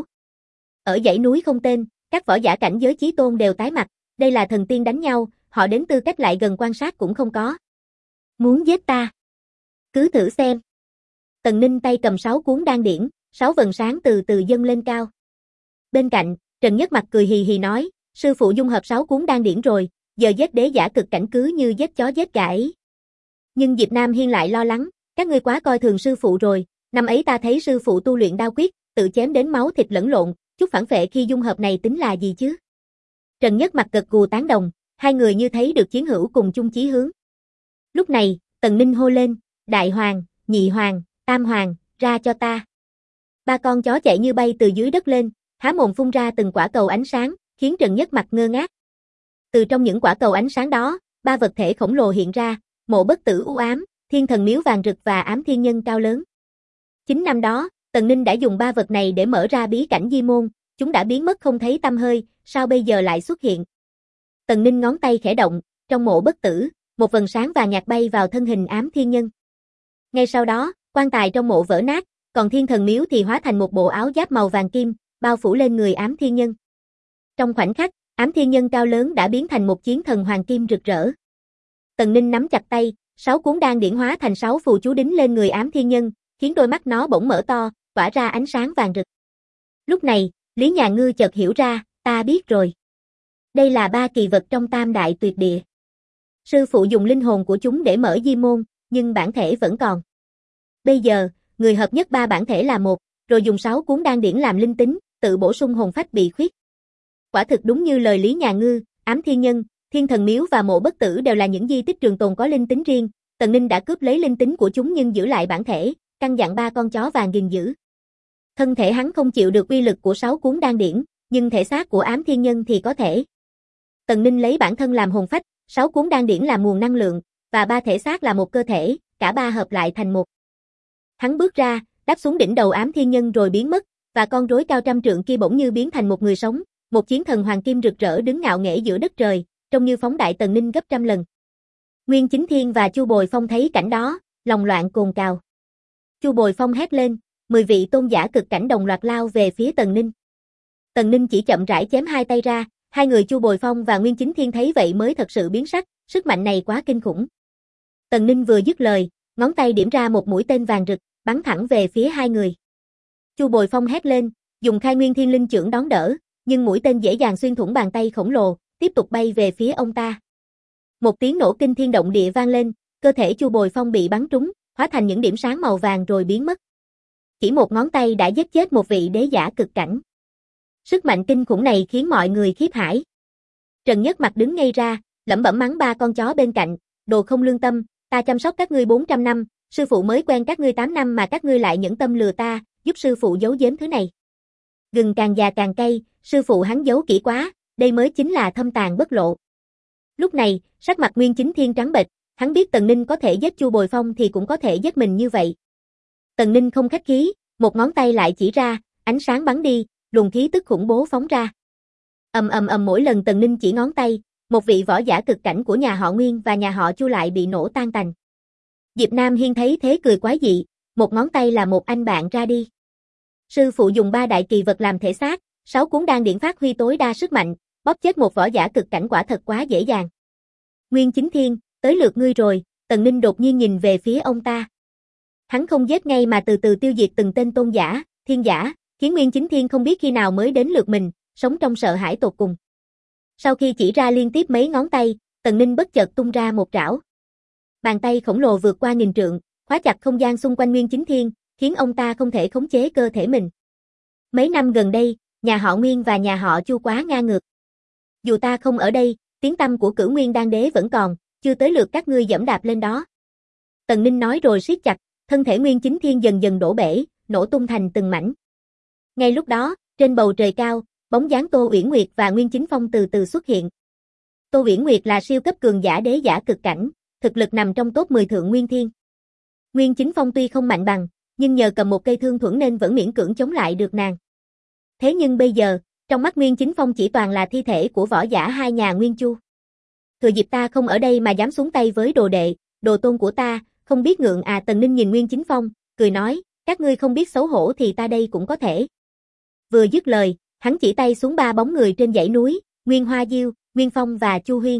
Ở dãy núi không tên, các võ giả cảnh giới chí tôn đều tái mặt, đây là thần tiên đánh nhau, họ đến tư cách lại gần quan sát cũng không có. Muốn giết ta? Cứ thử xem. Tần Ninh tay cầm 6 cuốn đan điển, 6 vầng sáng từ từ dâng lên cao. Bên cạnh, Trần Nhất Mặc cười hì hì nói, sư phụ dung hợp 6 cuốn đan điển rồi, giờ giết đế giả cực cảnh cứ như giết chó giết gà ấy. Nhưng Diệp Nam Hiên lại lo lắng, các ngươi quá coi thường sư phụ rồi, Năm ấy ta thấy sư phụ tu luyện đao quyết, tự chém đến máu thịt lẫn lộn, chút phản phệ khi dung hợp này tính là gì chứ? Trần Nhất Mặc gật gù tán đồng, hai người như thấy được chiến hữu cùng chung chí hướng. Lúc này, Tần Ninh hô lên, Đại Hoàng, Nhị Hoàng, Tam Hoàng, ra cho ta. Ba con chó chạy như bay từ dưới đất lên, há mồm phun ra từng quả cầu ánh sáng, khiến Trần Nhất Mặc ngơ ngác. Từ trong những quả cầu ánh sáng đó, ba vật thể khổng lồ hiện ra, Mộ Bất Tử u ám, Thiên Thần Miếu vàng rực và Ám Thiên Nhân cao lớn. Chính năm đó, Tần Ninh đã dùng ba vật này để mở ra bí cảnh Di Môn, chúng đã biến mất không thấy tăm hơi, sao bây giờ lại xuất hiện? Tần Ninh ngón tay khẽ động, trong Mộ Bất Tử, một vầng sáng vàng nhạt bay vào thân hình Ám Thiên Nhân. Ngay sau đó, quan tài trong mộ vỡ nát, còn Thiên Thần Miếu thì hóa thành một bộ áo giáp màu vàng kim, bao phủ lên người Ám Thiên Nhân. Trong khoảnh khắc, Ám Thiên Nhân cao lớn đã biến thành một chiến thần hoàng kim rực rỡ. Tần Ninh nắm chặt tay, 6 cuốn đan điển hóa thành 6 phù chú đính lên người Ám Thiên Nhân, khiến đôi mắt nó bỗng mở to, tỏa ra ánh sáng vàng rực. Lúc này, Lý Nhà Ngư chợt hiểu ra, ta biết rồi. Đây là ba kỳ vật trong Tam Đại Tuyệt Địa. Sư phụ dùng linh hồn của chúng để mở Di Môn, nhưng bản thể vẫn còn. Bây giờ, người hợp nhất ba bản thể là một, rồi dùng 6 cuốn đan điển làm linh tính, tự bổ sung hồn phách bị khuyết. Quả thực đúng như lời Lý Nhà Ngư, Ám Thiên Nhân, Thiên Thần Miếu và Mộ Bất Tử đều là những di tích trường tồn có linh tính riêng, Tần Ninh đã cướp lấy linh tính của chúng nhưng giữ lại bản thể, căn dặn ba con chó vàng gìn giữ. Thân thể hắn không chịu được uy lực của 6 cuốn đan điển, nhưng thể xác của Ám Thiên Nhân thì có thể. Tần Ninh lấy bản thân làm hồn phách, 6 cuốn đan điển làm nguồn năng lượng, và ba thể xác là một cơ thể, cả ba hợp lại thành một. Hắn bước ra, đáp xuống đỉnh đầu Ám Thiên Nhân rồi biến mất, và con rối cao trăm trượng kia bỗng như biến thành một người sống, một chiến thần hoàng kim rực rỡ đứng ngạo nghễ giữa đất trời, trông như phóng đại Tần Ninh gấp trăm lần. Nguyên Chính Thiên và Chu Bồi Phong thấy cảnh đó, lòng loạn cồn cào. Chu Bồi Phong hét lên, 10 vị tôn giả cực cảnh đồng loạt lao về phía Tần Ninh. Tần Ninh chỉ chậm rãi chém hai tay ra, hai người Chu Bồi Phong và Nguyên Chính Thiên thấy vậy mới thật sự biến sắc, sức mạnh này quá kinh khủng. Tần Ninh vừa dứt lời, ngón tay điểm ra một mũi tên vàng rực, bắn thẳng về phía hai người. Chu Bồi Phong hét lên, dùng Khai Nguyên Thiên Linh chưởng đón đỡ, nhưng mũi tên dễ dàng xuyên thủng bàn tay khổng lồ, tiếp tục bay về phía ông ta. Một tiếng nổ kinh thiên động địa vang lên, cơ thể Chu Bồi Phong bị bắn trúng, hóa thành những điểm sáng màu vàng rồi biến mất. Chỉ một ngón tay đã giết chết một vị đế giả cực cảnh. Sức mạnh kinh khủng này khiến mọi người khiếp hãi. Trần Nhất Mặc đứng ngây ra, lẩm bẩm mắng ba con chó bên cạnh, đồ không lương tâm, ta chăm sóc các ngươi 400 năm, sư phụ mới quen các ngươi 8 năm mà các ngươi lại nhẫn tâm lừa ta, giúp sư phụ giấu giếm thứ này. Gừng càng già càng cay, sư phụ hắn giấu kỹ quá, đây mới chính là thâm tàn bất lộ. Lúc này, sắc mặt Nguyên Chính Thiên trắng bệch, hắn biết Tần Ninh có thể giết Chu Bồi Phong thì cũng có thể giết mình như vậy. Tần Ninh không khách khí, một ngón tay lại chỉ ra, ánh sáng bắn đi, luồng khí tức khủng bố phóng ra. Ầm ầm ầm, mỗi lần Tần Ninh chỉ ngón tay, một vị võ giả cực cảnh của nhà họ Nguyên và nhà họ Chu lại bị nổ tan tành. Diệp Nam Hiên thấy thế cười quái dị, một ngón tay là một anh bạn ra đi. Sư phụ dùng 3 đại kỳ vật làm thể xác, 6 cuốn đan điển phát huy tối đa sức mạnh, bóp chết một võ giả cực cảnh quả thật quá dễ dàng. Nguyên Chính Thiên, tới lượt ngươi rồi, Tần Ninh đột nhiên nhìn về phía ông ta. Hắn không giết ngay mà từ từ tiêu diệt từng tên tôn giả, thiên giả, khiến Nguyên Chính Thiên không biết khi nào mới đến lượt mình, sống trong sợ hãi tột cùng. Sau khi chỉ ra liên tiếp mấy ngón tay, Tần Ninh bất chợt tung ra một trảo. Bàn tay khổng lồ vượt qua nghìn trượng, khóa chặt không gian xung quanh Nguyên Chính Thiên, khiến ông ta không thể khống chế cơ thể mình. Mấy năm gần đây, nhà họ Nguyên và nhà họ Chu quá ngang ngược. Dù ta không ở đây, tiếng tăm của Cửu Nguyên Đan Đế vẫn còn, chưa tới lượt các ngươi giẫm đạp lên đó. Tần Ninh nói rồi siết chặt, thân thể Nguyên Chính Thiên dần dần đổ bể, nổ tung thành từng mảnh. Ngay lúc đó, trên bầu trời cao, bóng dáng Tô Uyển Nguyệt và Nguyên Chính Phong từ từ xuất hiện. Tô Uyển Nguyệt là siêu cấp cường giả đế giả cực cảnh, thực lực nằm trong top 10 thượng nguyên thiên. Nguyên Chính Phong tuy không mạnh bằng, nhưng nhờ cầm một cây thương thuẫn nên vẫn miễn cưỡng chống lại được nàng. Thế nhưng bây giờ, trong mắt Nguyên Chính Phong chỉ toàn là thi thể của võ giả hai nhà Nguyên Chu. Thừa dịp ta không ở đây mà dám xuống tay với đồ đệ, đồ tôn của ta, không biết ngượng à. Tần Ninh nhìn Nguyên Chính Phong, cười nói, các ngươi không biết xấu hổ thì ta đây cũng có thể. Vừa dứt lời, hắn chỉ tay xuống 3 bóng người trên dãy núi, Nguyên Hoa Diêu, Nguyên Phong và Chu Huyên.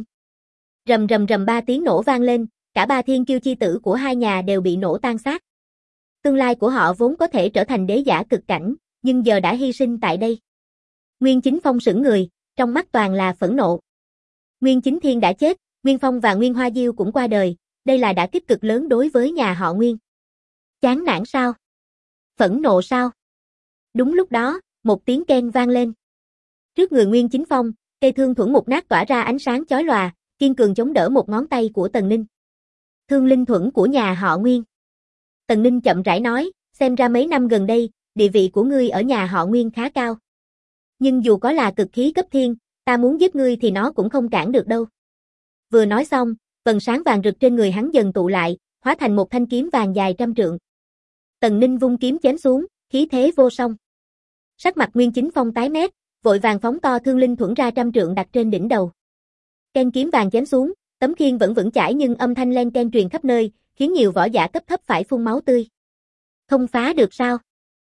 Rầm rầm rầm 3 tiếng nổ vang lên, cả 3 thiên kiêu chi tử của hai nhà đều bị nổ tan xác. Tương lai của họ vốn có thể trở thành đế giả cực cảnh, nhưng giờ đã hy sinh tại đây. Nguyên Chính Phong sững người, trong mắt toàn là phẫn nộ. Nguyên Chính Thiên đã chết, Nguyên Phong và Nguyên Hoa Diêu cũng qua đời, đây là đả kích cực lớn đối với nhà họ Nguyên. Chán nản sao? Phẫn nộ sao? Đúng lúc đó, một tiếng keng vang lên. Trước người Nguyên Chính Phong, cây thương thuẫn mục nát tỏa ra ánh sáng chói lòa, kiên cường chống đỡ một ngón tay của Tần Ninh. Thương linh thuẫn của nhà họ Nguyên. Tần Ninh chậm rãi nói, xem ra mấy năm gần đây, địa vị của ngươi ở nhà họ Nguyên khá cao. Nhưng dù có là cực khí cấp thiên, ta muốn giết ngươi thì nó cũng không cản được đâu. Vừa nói xong, vầng sáng vàng rực trên người hắn dần tụ lại, hóa thành một thanh kiếm vàng dài 100 trượng. Tần Ninh vung kiếm chém xuống, khí thế vô song. Sắc mặt Nguyên Chính Phong tái mét, vội vàng phóng to thương linh thuẫn ra 100 trượng đặt trên đỉnh đầu. Ken kiếm vàng chém xuống, tấm khiên vẫn vững chãi nhưng âm thanh len ken truyền khắp nơi, khiến nhiều võ giả cấp thấp phải phun máu tươi. Không phá được sao?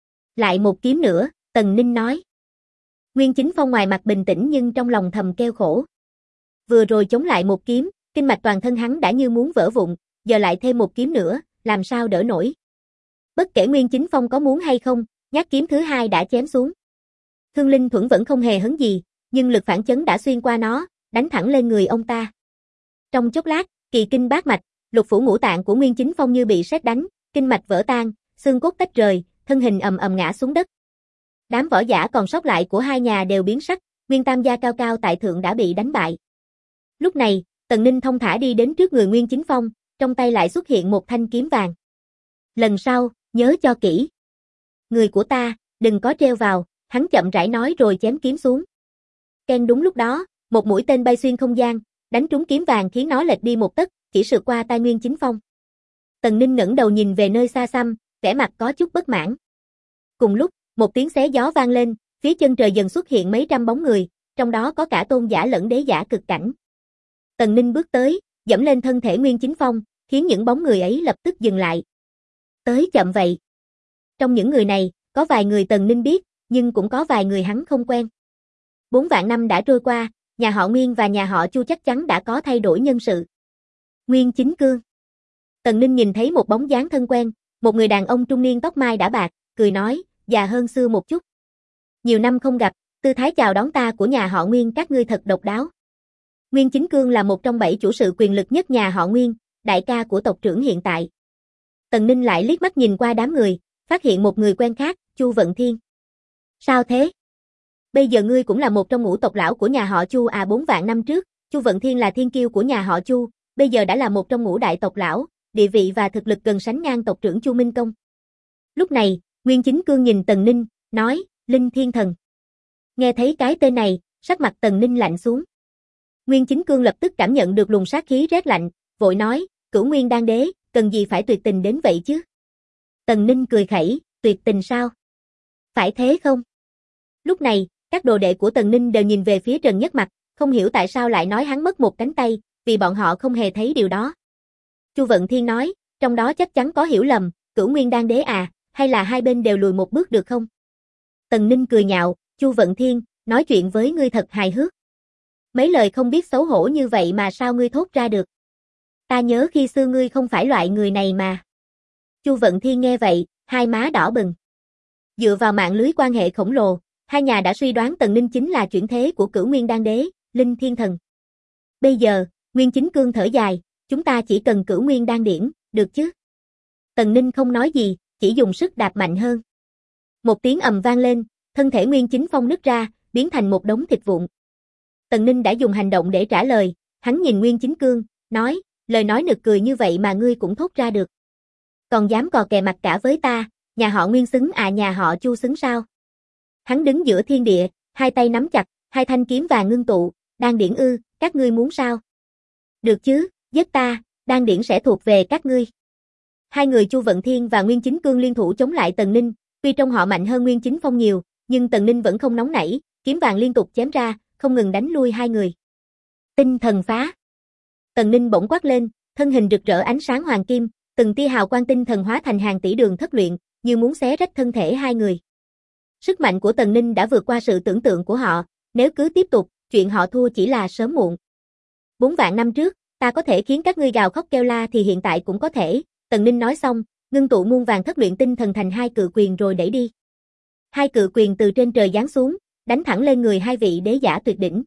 Lại một kiếm nữa, Tần Ninh nói. Nguyên Chính Phong ngoài mặt bình tĩnh nhưng trong lòng thầm kêu khổ. Vừa rồi chống lại một kiếm, kinh mạch toàn thân hắn đã như muốn vỡ vụn, giờ lại thêm một kiếm nữa, làm sao đỡ nổi. Bất kể Nguyên Chính Phong có muốn hay không, nhát kiếm thứ hai đã chém xuống. Thương linh thuẫn vẫn không hề hấn gì, nhưng lực phản chấn đã xuyên qua nó, đánh thẳng lên người ông ta. Trong chốc lát, kỳ kinh bát mạch, lục phủ ngũ tạng của Nguyên Chính Phong như bị sét đánh, kinh mạch vỡ tan, xương cốt tách rời, thân hình ầm ầm ngã xuống đất. Đám võ giả còn sót lại của hai nhà đều biến sắc, Nguyên Tam gia cao cao tại thượng đã bị đánh bại. Lúc này, Tần Ninh thông thả đi đến trước người Nguyên Chính Phong, trong tay lại xuất hiện một thanh kiếm vàng. Lần sau, nhớ cho kỹ. Người của ta, đừng có treo vào, hắn chậm rãi nói rồi chém kiếm xuống. Ken đúng lúc đó, một mũi tên bay xuyên không gian, đánh trúng kiếm vàng khiến nó lệch đi một tấc, chỉ sượt qua tai Nguyên Chính Phong. Tần Ninh ngẩng đầu nhìn về nơi xa xăm, vẻ mặt có chút bất mãn. Cùng lúc, một tiếng xé gió vang lên, phía chân trời dần xuất hiện mấy trăm bóng người, trong đó có cả tôn giả lẫn đế giả cực cảnh. Tần Ninh bước tới, dẫm lên thân thể Nguyên Chính Phong, khiến những bóng người ấy lập tức dừng lại. Tới chậm vậy. Trong những người này, có vài người Tần Ninh biết, nhưng cũng có vài người hắn không quen. 4 vạn năm đã trôi qua, nhà họ Nguyên và nhà họ Chu chắc chắn đã có thay đổi nhân sự. Nguyên Chính Cương. Tần Ninh nhìn thấy một bóng dáng thân quen, một người đàn ông trung niên tóc mai đã bạc, cười nói, già hơn xưa một chút. Nhiều năm không gặp, tư thái chào đón ta của nhà họ Nguyên các ngươi thật độc đáo. Nguyên Chính Cương là một trong 7 chủ sự quyền lực nhất nhà họ Nguyên, đại ca của tộc trưởng hiện tại. Tần Ninh lại liếc mắt nhìn qua đám người, phát hiện một người quen khác, Chu Vận Thiên. Sao thế? Bây giờ ngươi cũng là một trong ngũ tộc lão của nhà họ Chu à? 4 vạn năm trước, Chu Vận Thiên là thiên kiêu của nhà họ Chu, bây giờ đã là một trong ngũ đại tộc lão, địa vị và thực lực gần sánh ngang tộc trưởng Chu Minh Công. Lúc này, Nguyên Chính Cương nhìn Tần Ninh, nói, Linh Thiên Thần. Nghe thấy cái tên này, sắc mặt Tần Ninh lạnh xuống. Nguyên Chính Cương lập tức cảm nhận được luồng sát khí rét lạnh, vội nói, Cửu Nguyên Đan Đế, cần gì phải tuyệt tình đến vậy chứ? Tần Ninh cười khẩy, tuyệt tình sao? Phải thế không? Lúc này, các đồ đệ của Tần Ninh đều nhìn về phía Trần Nhất Mặc, không hiểu tại sao lại nói hắn mất một cánh tay, vì bọn họ không hề thấy điều đó. Chu Vận Thiên nói, trong đó chắc chắn có hiểu lầm, Cửu Nguyên Đan Đế à, hay là hai bên đều lùi một bước được không? Tần Ninh cười nhạo, Chu Vận Thiên, nói chuyện với ngươi thật hài hước. Mấy lời không biết xấu hổ như vậy mà sao ngươi thốt ra được? Ta nhớ khi xưa ngươi không phải loại người này mà. Chu Vận Thiên nghe vậy, hai má đỏ bừng. Dựa vào mạng lưới quan hệ khổng lồ, hai nhà đã suy đoán Tần Ninh chính là chuyển thế của Cửu Nguyên Đan Đế, Linh Thiên Thần. Bây giờ, Nguyên Chính Cương thở dài, chúng ta chỉ cần Cửu Nguyên Đan Điển, được chứ? Tần Ninh không nói gì, chỉ dùng sức đạp mạnh hơn. Một tiếng ầm vang lên, thân thể Nguyên Chính Phong nứt ra, biến thành một đống thịt vụn. Tần Ninh đã dùng hành động để trả lời, hắn nhìn Nguyên Chính Cương, nói, lời nói nực cười như vậy mà ngươi cũng thốt ra được. Còn dám cò kè mặt cả với ta, nhà họ Nguyên xứng à nhà họ Chu xứng sao? Hắn đứng giữa thiên địa, hai tay nắm chặt, hai thanh kiếm vàng ngưng tụ, đan điển ư, các ngươi muốn sao? Được chứ, giết ta, đan điển sẽ thuộc về các ngươi. Hai người Chu Vận Thiên và Nguyên Chính Cương liên thủ chống lại Tần Ninh, tuy trong họ mạnh hơn Nguyên Chính Phong nhiều, nhưng Tần Ninh vẫn không nóng nảy, kiếm vàng liên tục chém ra, không ngừng đánh lui hai người. Tinh thần phá. Tần Ninh bỗng quát lên, thân hình rực rỡ ánh sáng hoàng kim, từng tia hào quang tinh thần hóa thành hàng tỷ đường thất luyện, như muốn xé rách thân thể hai người. Sức mạnh của Tần Ninh đã vượt qua sự tưởng tượng của họ, nếu cứ tiếp tục, chuyện họ thua chỉ là sớm muộn. 4 vạn năm trước, ta có thể khiến các ngươi gào khóc kêu la thì hiện tại cũng có thể, Tần Ninh nói xong, ngưng tụ muôn vàng thất luyện tinh thần thành hai cự quyền rồi đẩy đi. Hai cự quyền từ trên trời giáng xuống, đánh thẳng lên người hai vị đế giả tuyệt đỉnh.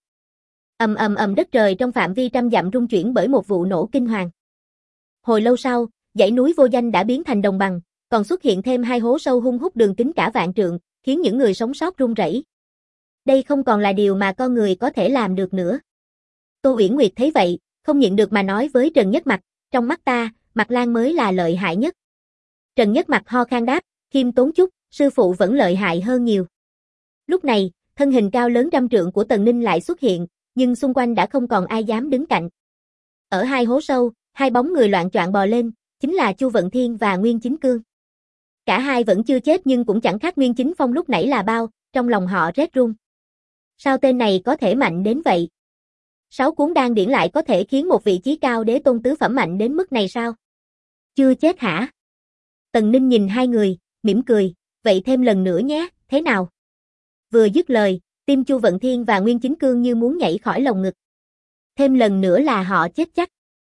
Ầm ầm ầm, đất trời trong phạm vi trăm dặm rung chuyển bởi một vụ nổ kinh hoàng. Hồi lâu sau, dãy núi vô danh đã biến thành đồng bằng, còn xuất hiện thêm hai hố sâu hun hút đường kính cả vạn trượng, khiến những người sống sót run rẩy. Đây không còn là điều mà con người có thể làm được nữa. Tô Uyển Nguyệt thấy vậy, không nhịn được mà nói với Trần Nhất Mặc, trong mắt ta, Mặc Lan mới là lợi hại nhất. Trần Nhất Mặc ho khan đáp, khiêm tốn chút, sư phụ vẫn lợi hại hơn nhiều. Lúc này, thân hình cao lớn trăm trượng của Tần Ninh lại xuất hiện, nhưng xung quanh đã không còn ai dám đứng cạnh. Ở hai hố sâu, hai bóng người loạng choạng bò lên, chính là Chu Vận Thiên và Nguyên Chính Cương. Cả hai vẫn chưa chết nhưng cũng chẳng khác Nguyên Chính Phong lúc nãy là bao, trong lòng họ rét run. Sao tên này có thể mạnh đến vậy? 6 cuốn đan điển lại có thể khiến một vị chí cao đế tôn tứ phẩm mạnh đến mức này sao? Chưa chết hả? Tần Ninh nhìn hai người, mỉm cười, vậy thêm lần nữa nhé, thế nào? Vừa dứt lời, tim Chu Vận Thiên và Nguyên Chính Cương như muốn nhảy khỏi lồng ngực. Thêm lần nữa là họ chết chắc.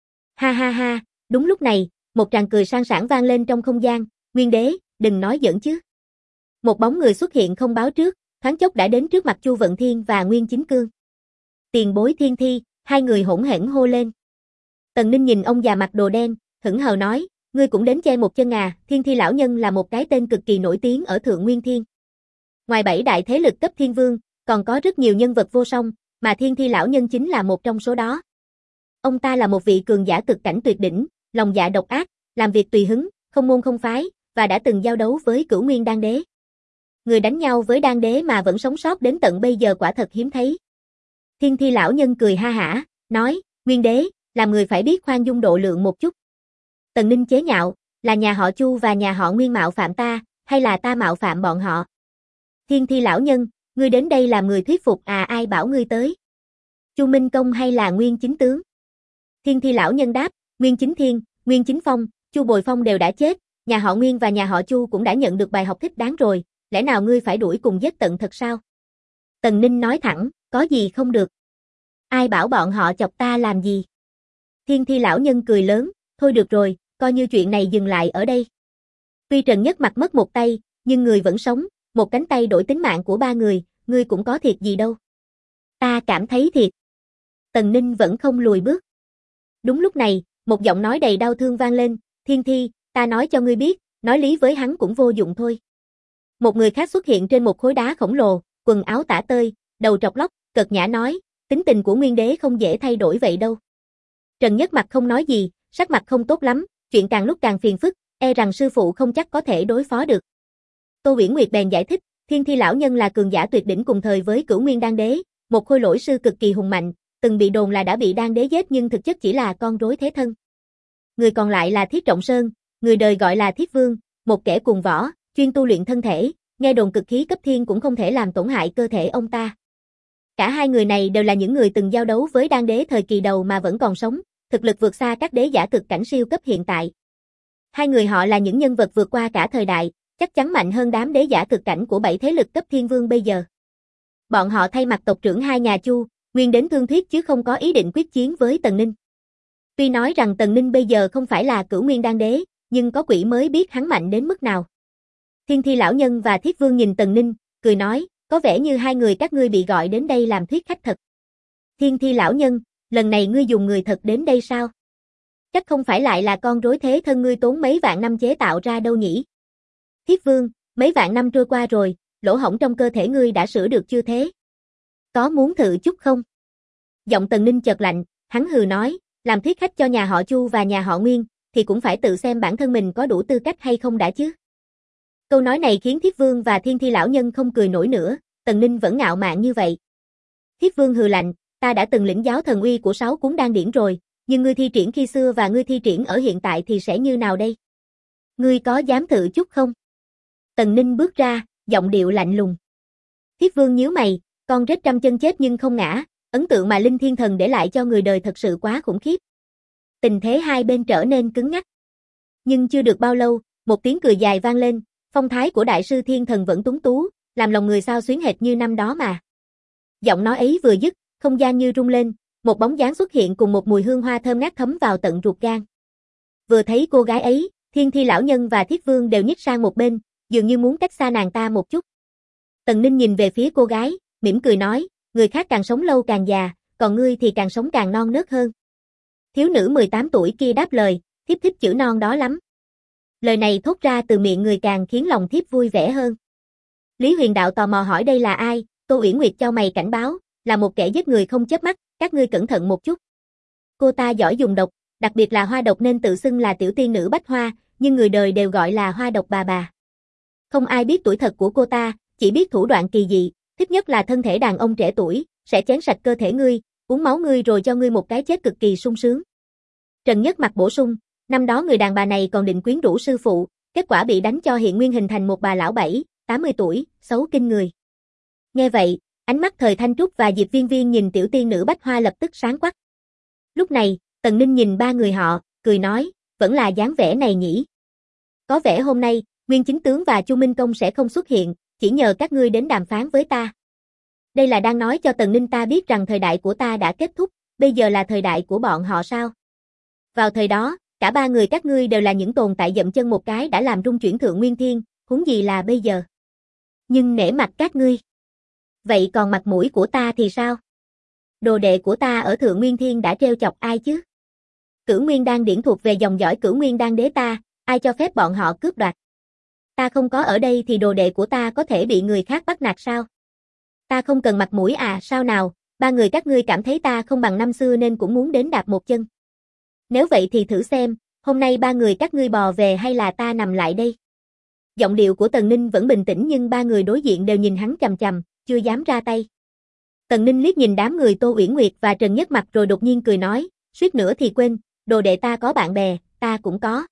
Ha ha ha, đúng lúc này, một tràng cười sang sảng vang lên trong không gian, Nguyên đế, đừng nói giỡn chứ. Một bóng người xuất hiện không báo trước, thoáng chốc đã đến trước mặt Chu Vận Thiên và Nguyên Chính Cương. Tiền bối Thiên Thi, hai người hỗn hển hô lên. Tần Ninh nhìn ông già mặc đồ đen, hững hờ nói, ngươi cũng đến che một chân à, Thiên Thi lão nhân là một cái tên cực kỳ nổi tiếng ở Thượng Nguyên Thiên. Ngoài 7 đại thế lực cấp thiên vương, còn có rất nhiều nhân vật vô song, mà Thiên Thi lão nhân chính là một trong số đó. Ông ta là một vị cường giả cực cảnh tuyệt đỉnh, lòng dạ độc ác, làm việc tùy hứng, không môn không phái, và đã từng giao đấu với Cửu Nguyên Đan Đế. Người đánh nhau với Đan Đế mà vẫn sống sót đến tận bây giờ quả thật hiếm thấy. Thiên Thi lão nhân cười ha hả, nói, Nguyên đế, làm người phải biết khoan dung độ lượng một chút. Tần Ninh chế nhạo, là nhà họ Chu và nhà họ Nguyên mạo phạm ta, hay là ta mạo phạm bọn họ? Thiên Thi lão nhân, ngươi đến đây làm người thuyết phục à, ai bảo ngươi tới? Chu Minh Công hay là Nguyên Chính Tướng? Thiên Thi lão nhân đáp, Nguyên Chính Thiên, Nguyên Chính Phong, Chu Bồi Phong đều đã chết, nhà họ Nguyên và nhà họ Chu cũng đã nhận được bài học thích đáng rồi, lẽ nào ngươi phải đuổi cùng giết tận thật sao? Tần Ninh nói thẳng, có gì không được? Ai bảo bọn họ chọc ta làm gì? Thiên Thi lão nhân cười lớn, thôi được rồi, coi như chuyện này dừng lại ở đây. Tuy Trần Nhất Mặc mất một tay, nhưng người vẫn sống, một cánh tay đổi tính mạng của 3 người, ngươi cũng có thiệt gì đâu. Ta cảm thấy thiệt. Tần Ninh vẫn không lùi bước. Đúng lúc này, một giọng nói đầy đau thương vang lên, Thiên Thi, ta nói cho ngươi biết, nói lý với hắn cũng vô dụng thôi. Một người khác xuất hiện trên một khối đá khổng lồ, quần áo tả tơi, đầu trọc lóc, cợt nhã nói, tính tình của Nguyên đế không dễ thay đổi vậy đâu. Trần Nhất Mặc không nói gì, sắc mặt không tốt lắm, chuyện càng lúc càng phiền phức, e rằng sư phụ không chắc có thể đối phó được. Tô Uyển Nguyệt bèn giải thích, Thiên Thi lão nhân là cường giả tuyệt đỉnh cùng thời với Cửu Nguyên Đan Đế, một khôi lỗi sư cực kỳ hùng mạnh, từng bị đồn là đã bị Đan Đế giết nhưng thực chất chỉ là con rối thế thân. Người còn lại là Thiết Trọng Sơn, người đời gọi là Thiết Vương, một kẻ cuồng võ, chuyên tu luyện thân thể, nghe đồn cực khí cấp thiên cũng không thể làm tổn hại cơ thể ông ta. Cả hai người này đều là những người từng giao đấu với Đan Đế thời kỳ đầu mà vẫn còn sống, thực lực vượt xa các đế giả cực cảnh siêu cấp hiện tại. Hai người họ là những nhân vật vượt qua cả thời đại, chắc chắn mạnh hơn đám đế giả cực cảnh của 7 thế lực cấp thiên vương bây giờ. Bọn họ thay mặt tộc trưởng hai nhà Chu, Nguyên đến thương thuyết chứ không có ý định quyết chiến với Tần Ninh. Tuy nói rằng Tần Ninh bây giờ không phải là Cửu Nguyên Đan Đế, nhưng có quỷ mới biết hắn mạnh đến mức nào. Thiên Thi lão nhân và Thiết Vương nhìn Tần Ninh, cười nói, có vẻ như hai người các ngươi bị gọi đến đây làm thuyết khách thật. Thiên Thi lão nhân, lần này ngươi dùng người thật đến đây sao? Chắc không phải lại là con rối thế thân ngươi tốn mấy vạn năm chế tạo ra đâu nhỉ? Thiết Vương, mấy vạn năm trôi qua rồi, lỗ hổng trong cơ thể ngươi đã sửa được chưa thế? Có muốn thử chút không? Giọng Tần Ninh chợt lạnh, hắn hừ nói, làm thuyết khách cho nhà họ Chu và nhà họ Nguyên, thì cũng phải tự xem bản thân mình có đủ tư cách hay không đã chứ. Câu nói này khiến Thiết Vương và Thiên Thi lão nhân không cười nổi nữa, Tần Ninh vẫn ngạo mạn như vậy. Thiết Vương hừ lạnh, ta đã từng lĩnh giáo thần uy của 6 cuốn đan điển rồi, nhưng ngươi thi triển khi xưa và ngươi thi triển ở hiện tại thì sẽ như nào đây? Ngươi có dám thử chút không? Tần Ninh bước ra, giọng điệu lạnh lùng. Thiết Vương nhíu mày, con rết trăm chân chết nhưng không ngã, ấn tượng mà Linh Thiên Thần để lại cho người đời thật sự quá khủng khiếp. Tình thế hai bên trở nên cứng ngắc. Nhưng chưa được bao lâu, một tiếng cười dài vang lên, phong thái của Đại sư Thiên Thần vẫn tuấn tú, làm lòng người xao xuyến hệt như năm đó mà. Giọng nói ấy vừa dứt, không gian như rung lên, một bóng dáng xuất hiện cùng một mùi hương hoa thơm ngát thấm vào tận ruột gan. Vừa thấy cô gái ấy, Thiên Thi lão nhân và Thiết Vương đều nhích sang một bên, dường như muốn cách xa nàng ta một chút. Tần Ninh nhìn về phía cô gái, mỉm cười nói, người khác càng sống lâu càng già, còn ngươi thì càng sống càng non nớt hơn. Thiếu nữ 18 tuổi kia đáp lời, thiếp thích chữ non đó lắm. Lời này thốt ra từ miệng người càng khiến lòng thiếp vui vẻ hơn. Lý Huyền Đạo tò mò hỏi đây là ai, Tô Uyển Nguyệt chau mày cảnh báo, là một kẻ giết người không chớp mắt, các ngươi cẩn thận một chút. Cô ta giỏi dùng độc, đặc biệt là hoa độc nên tự xưng là tiểu tiên nữ Bách Hoa, nhưng người đời đều gọi là hoa độc bà. Không ai biết tuổi thật của cô ta, chỉ biết thủ đoạn kỳ dị, thích nhất là thân thể đàn ông trẻ tuổi, sẽ chén sạch cơ thể ngươi, uống máu ngươi rồi cho ngươi một cái chết cực kỳ sung sướng. Trần Nhất Mặc bổ sung, năm đó người đàn bà này còn định quyến rũ sư phụ, kết quả bị đánh cho hiện nguyên hình thành một bà lão 80 tuổi, xấu kinh người. Nghe vậy, ánh mắt Thời Thanh Trúc và Diệp Viên Viên nhìn tiểu tiên nữ Bách Hoa lập tức sáng quắc. Lúc này, Tần Ninh nhìn ba người họ, cười nói, vẫn là dáng vẻ này nhỉ. Có vẻ hôm nay, Nguyên Chính Tướng và Chu Minh Công sẽ không xuất hiện, chỉ nhờ các ngươi đến đàm phán với ta. Đây là đang nói cho Tần Ninh ta biết rằng thời đại của ta đã kết thúc, bây giờ là thời đại của bọn họ sao? Vào thời đó, cả ba người các ngươi đều là những tồn tại dậm chân một cái đã làm rung chuyển thượng nguyên thiên, huống gì là bây giờ. Nhưng nể mặt các ngươi. Vậy còn mặt mũi của ta thì sao? Đồ đệ của ta ở thượng nguyên thiên đã trêu chọc ai chứ? Cửu Nguyên Đan điển thuộc về dòng dõi Cửu Nguyên Đan đế ta, ai cho phép bọn họ cướp đoạt? Ta không có ở đây thì đồ đệ của ta có thể bị người khác bắt nạt sao? Ta không cần mặt mũi à, sao nào, ba người các ngươi cảm thấy ta không bằng năm xưa nên cũng muốn đến đạp một chân. Nếu vậy thì thử xem, hôm nay ba người các ngươi bò về hay là ta nằm lại đây? Giọng điệu của Tần Ninh vẫn bình tĩnh nhưng ba người đối diện đều nhìn hắn chằm chằm, chưa dám ra tay. Tần Ninh liếc nhìn đám người Tô Uyển Nguyệt và Trần Nhất Mặc rồi đột nhiên cười nói, suýt nữa thì quên, đồ đệ ta có bạn bè, ta cũng có.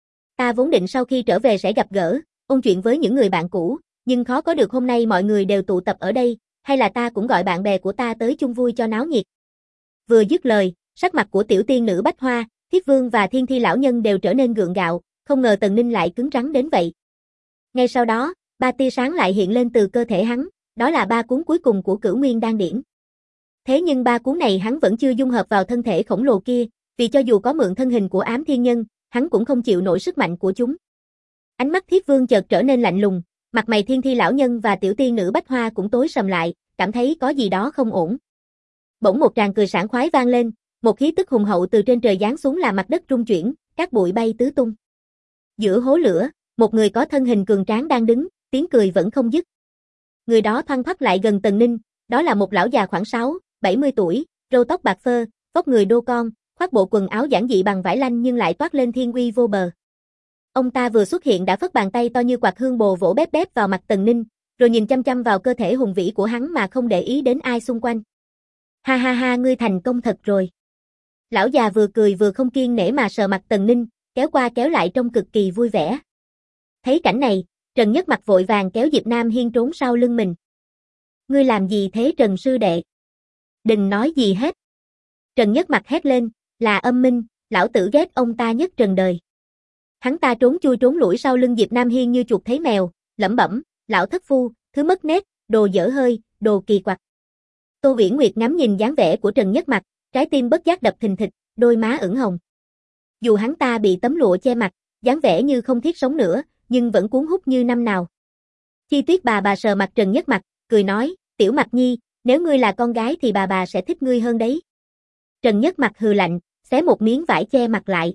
Ta vốn định sau khi trở về sẽ gặp gỡ, ôn chuyện với những người bạn cũ, nhưng khó có được hôm nay mọi người đều tụ tập ở đây, hay là ta cũng gọi bạn bè của ta tới chung vui cho náo nhiệt. Vừa dứt lời, sắc mặt của tiểu tiên nữ Bách Hoa, Thiết Vương và Thiên Thi lão nhân đều trở nên gượng gạo, không ngờ Tần Ninh lại cứng rắn đến vậy. Ngay sau đó, ba tia sáng lại hiện lên từ cơ thể hắn, đó là ba cuốn cuối cùng của Cửu Nguyên Đan điển. Thế nhưng ba cuốn này hắn vẫn chưa dung hợp vào thân thể khổng lồ kia, vì cho dù có mượn thân hình của Ám Thiên Nhân, hắn cũng không chịu nổi sức mạnh của chúng. Ánh mắt Thiết Vương chợt trở nên lạnh lùng, mặt mày Thiên Thi lão nhân và tiểu tiên nữ Bách Hoa cũng tối sầm lại, cảm thấy có gì đó không ổn. Bỗng một tràng cười sảng khoái vang lên, một khí tức hùng hậu từ trên trời giáng xuống làm mặt đất rung chuyển, các bụi bay tứ tung. Giữa hố lửa, một người có thân hình cường tráng đang đứng, tiếng cười vẫn không dứt. Người đó thoăn thoắt lại gần Tần Ninh, đó là một lão già khoảng 70 tuổi, râu tóc bạc phơ, vóc người đô con, khoác bộ quần áo giản dị bằng vải lanh nhưng lại toát lên thiên uy vô bờ. Ông ta vừa xuất hiện đã phất bàn tay to như quạt hương bồ vỗ bép bép vào mặt Tần Ninh, rồi nhìn chăm chăm vào cơ thể hùng vĩ của hắn mà không để ý đến ai xung quanh. Ha ha ha, ngươi thành công thật rồi. Lão già vừa cười vừa không kiêng nể mà sờ mặt Tần Ninh, kéo qua kéo lại trông cực kỳ vui vẻ. Thấy cảnh này, Trần Nhất Mặc vội vàng kéo Diệp Nam Hiên trốn sau lưng mình. Ngươi làm gì thế Trần sư đệ? Đừng nói gì hết. Trần Nhất Mặc hét lên, là âm minh, lão tử ghét ông ta nhất trần đời. Hắn ta trốn chui trốn lủi sau lưng Diệp Nam Hiên như chuột thấy mèo, lẩm bẩm, lão thất phu, thứ mất nết, đồ dở hơi, đồ kỳ quặc. Tô Uyển Nguyệt ngắm nhìn dáng vẻ của Trần Nhất Mặc, trái tim bất giác đập thình thịch, đôi má ửng hồng. Dù hắn ta bị tấm lụa che mặt, dáng vẻ như không thiết sống nữa, nhưng vẫn cuốn hút như năm nào. Chi Tuyết bà sờ mặt Trần Nhất Mặc, cười nói, tiểu Mặc Nhi, nếu ngươi là con gái thì bà sẽ thích ngươi hơn đấy. Trần Nhất Mặc hừ lạnh, xé một miếng vải che mặt lại.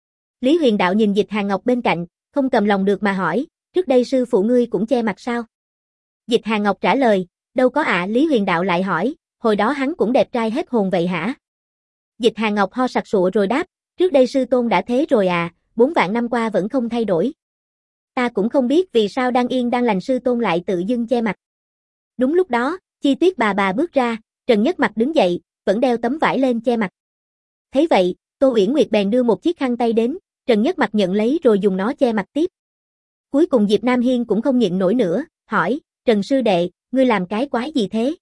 Lý Huyền Đạo nhìn Dịch Hàn Ngọc bên cạnh, không cầm lòng được mà hỏi, trước đây sư phụ ngươi cũng che mặt sao? Dịch Hàn Ngọc trả lời, đâu có ạ. Lý Huyền Đạo lại hỏi, hồi đó hắn cũng đẹp trai hết hồn vậy hả? Dịch Hàn Ngọc ho sặc sụa rồi đáp, trước đây sư tôn đã thế rồi à, 4 vạn năm qua vẫn không thay đổi. Ta cũng không biết vì sao đang yên đang lành sư tôn lại tự dưng che mặt. Đúng lúc đó, Chi Tuyết bà bước ra, Trần Nhất Mặc đứng dậy, vẫn đeo tấm vải lên che mặt. Thấy vậy, Tô Uyển Nguyệt bèn đưa một chiếc khăn tay đến, Trần Nhất Mặc nhận lấy rồi dùng nó che mặt tiếp. Cuối cùng Diệp Nam Hiên cũng không nhịn nổi nữa, hỏi, Trần sư đệ, ngươi làm cái quái gì thế?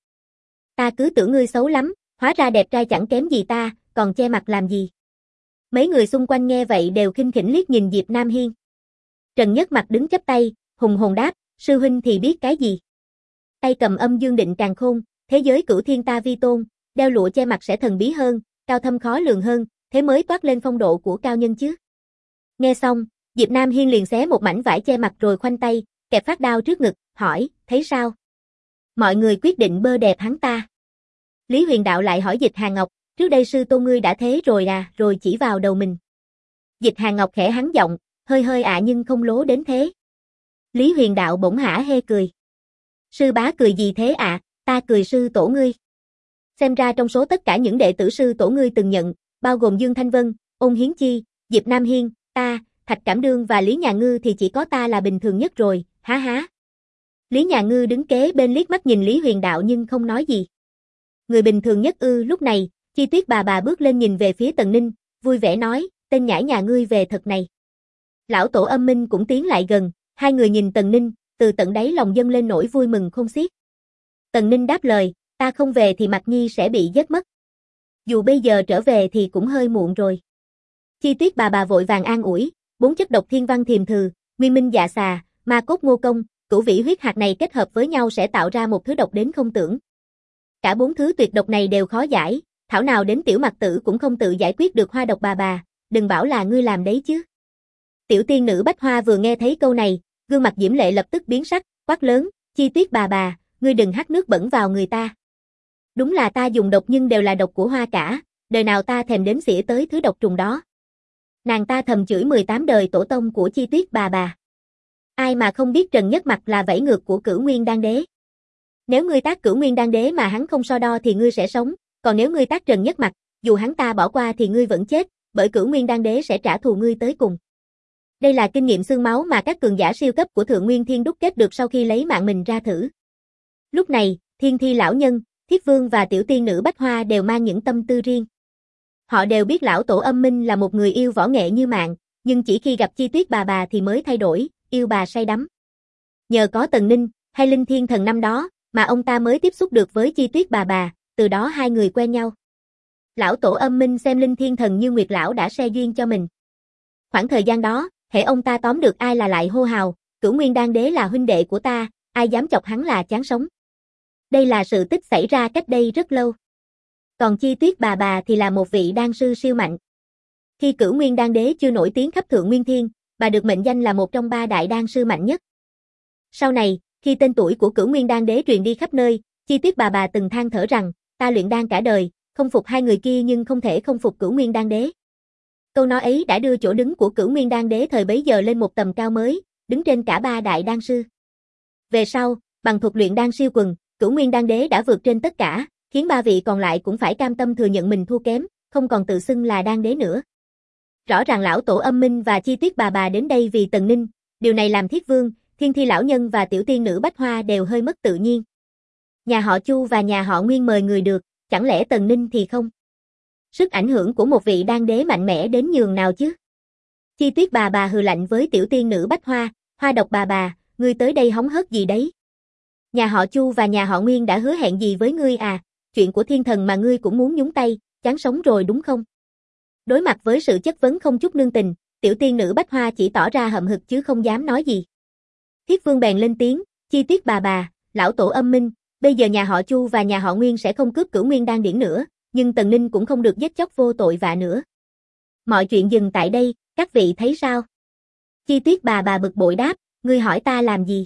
Ta cứ tưởng ngươi xấu lắm, hóa ra đẹp trai chẳng kém gì ta, còn che mặt làm gì? Mấy người xung quanh nghe vậy đều khinh khỉnh liếc nhìn Diệp Nam Hiên. Trần Nhất Mặc đứng chắp tay, hùng hồn đáp, sư huynh thì biết cái gì? Tay cầm âm dương định càn khôn, thế giới cửu thiên ta vi tôn, đeo lụa che mặt sẽ thần bí hơn, cao thâm khó lường hơn, thế mới toát lên phong độ của cao nhân chứ. Nghe xong, Diệp Nam Hiên liền xé một mảnh vải che mặt rồi khoanh tay, kẹp phát đao trước ngực, hỏi, thấy sao? Mọi người quyết định bơ đẹp hắn ta. Lý Huyền Đạo lại hỏi Dịch Hàn Ngọc, trước đây sư tôn ngươi đã thế rồi à, rồi chỉ vào đầu mình. Dịch Hàn Ngọc khẽ hắn giọng, hơi hơi nhưng không lố đến thế. Lý Huyền Đạo bỗng hả hê cười. Sư bá cười gì thế ạ, ta cười sư tổ ngươi. Xem ra trong số tất cả những đệ tử sư tổ ngươi từng nhận, bao gồm Dương Thanh Vân, Ôn Hiến Chi, Diệp Nam Hiên, ta, Thạch Cảm Đương và Lý Nhà Ngư thì chỉ có ta là bình thường nhất rồi, há há. Lý Nhà Ngư đứng kế bên liếc mắt nhìn Lý Huyền Đạo nhưng không nói gì. Người bình thường nhất ư? Lúc này, Chi Tuyết bà bước lên nhìn về phía Tần Ninh, vui vẻ nói, tên nhãi nhà ngươi về thật này. Lão tổ Âm Minh cũng tiến lại gần, hai người nhìn Tần Ninh, từ tận đáy lòng dâng lên nỗi vui mừng không xiết. Tần Ninh đáp lời, ta không về thì Mạc Nhi sẽ bị giết mất. Dù bây giờ trở về thì cũng hơi muộn rồi. Chi Tuyết bà vội vàng an ủi, 4 chất độc thiên văn thiềm thừ, nguyên minh dạ xà, ma cốt ngô công, cửu vĩ huyết hạt này kết hợp với nhau sẽ tạo ra một thứ độc đến không tưởng. Cả 4 thứ tuyệt độc này đều khó giải, thảo nào đến tiểu Mặc Tử cũng không tự giải quyết được hoa độc bà, đừng bảo là ngươi làm đấy chứ. Tiểu tiên nữ Bách Hoa vừa nghe thấy câu này, gương mặt diễm lệ lập tức biến sắc, quát lớn, Chi Tuyết bà, ngươi đừng hắt nước bẩn vào người ta. Đúng là ta dùng độc nhưng đều là độc của hoa cả, đời nào ta thèm đếm xỉa tới thứ độc trùng đó. Nàng ta thầm chửi 18 đời tổ tông của Chi Tuyết bà. Ai mà không biết Trần Nhất Mặc là vẫy ngược của Cửu Nguyên Đan Đế. Nếu ngươi tác Cửu Nguyên Đan Đế mà hắn không so đo thì ngươi sẽ sống, còn nếu ngươi tác Trần Nhất Mặc, dù hắn ta bỏ qua thì ngươi vẫn chết, bởi Cửu Nguyên Đan Đế sẽ trả thù ngươi tới cùng. Đây là kinh nghiệm xương máu mà các cường giả siêu cấp của Thượng Nguyên Thiên đúc kết được sau khi lấy mạng mình ra thử. Lúc này, Thiên Thi lão nhân, Thiết Vương và tiểu tiên nữ Bách Hoa đều mang những tâm tư riêng. Họ đều biết lão tổ Âm Minh là một người yêu võ nghệ như mạng, nhưng chỉ khi gặp Chi Tuyết bà thì mới thay đổi, yêu bà say đắm. Nhờ có Tần Ninh, hay Linh Thiên Thần năm đó, mà ông ta mới tiếp xúc được với Chi Tuyết bà, từ đó hai người quen nhau. Lão tổ Âm Minh xem Linh Thiên Thần như Nguyệt lão đã se duyên cho mình. Khoảng thời gian đó, hễ ông ta tóm được ai là lại hô hào, Cửu Nguyên Đan Đế là huynh đệ của ta, ai dám chọc hắn là chán sống. Đây là sự tích xảy ra cách đây rất lâu. Còn Chi Tuyết bà thì là một vị đan sư siêu mạnh. Khi Cửu Nguyên Đan Đế chưa nổi tiếng khắp Thượng Nguyên Thiên, bà được mệnh danh là một trong 3 đại đan sư mạnh nhất. Sau này, khi tên tuổi của Cửu Nguyên Đan Đế truyền đi khắp nơi, Chi Tuyết bà từng than thở rằng, ta luyện đan cả đời, không phục hai người kia nhưng không thể không phục Cửu Nguyên Đan Đế. Câu nói ấy đã đưa chỗ đứng của Cửu Nguyên Đan Đế thời bấy giờ lên một tầm cao mới, đứng trên cả 3 đại đan sư. Về sau, bằng thuật luyện đan siêu quần, Cửu Nguyên Đan Đế đã vượt trên tất cả, khiến 3 vị còn lại cũng phải cam tâm thừa nhận mình thua kém, không còn tự xưng là đan đế nữa. Rõ ràng lão tổ Âm Minh và Chi Tuyết bà đến đây vì Tần Ninh, điều này làm Thiết Vương, Thiên Thi lão nhân và tiểu tiên nữ Bách Hoa đều hơi mất tự nhiên. Nhà họ Chu và nhà họ Nguyên mời người được, chẳng lẽ Tần Ninh thì không? Sức ảnh hưởng của một vị đan đế mạnh mẽ đến nhường nào chứ? Chi Tuyết bà hừ lạnh với tiểu tiên nữ Bách Hoa, Hoa độc bà, ngươi tới đây hóng hớt gì đấy? Nhà họ Chu và nhà họ Nguyên đã hứa hẹn gì với ngươi à? Chuyện của thiên thần mà ngươi cũng muốn nhúng tay, chán sống rồi đúng không? Đối mặt với sự chất vấn không chút nương tình, tiểu tiên nữ Bách Hoa chỉ tỏ ra hậm hực chứ không dám nói gì. Thiết Vương bèn lên tiếng, Chi Tuyết bà, lão tổ Âm Minh, bây giờ nhà họ Chu và nhà họ Nguyên sẽ không cướp Cửu Nguyên Đan điển nữa, nhưng Tần Ninh cũng không được giết chóc vô tội vạ nữa. Mọi chuyện dừng tại đây, các vị thấy sao? Chi Tuyết bà bực bội đáp, ngươi hỏi ta làm gì?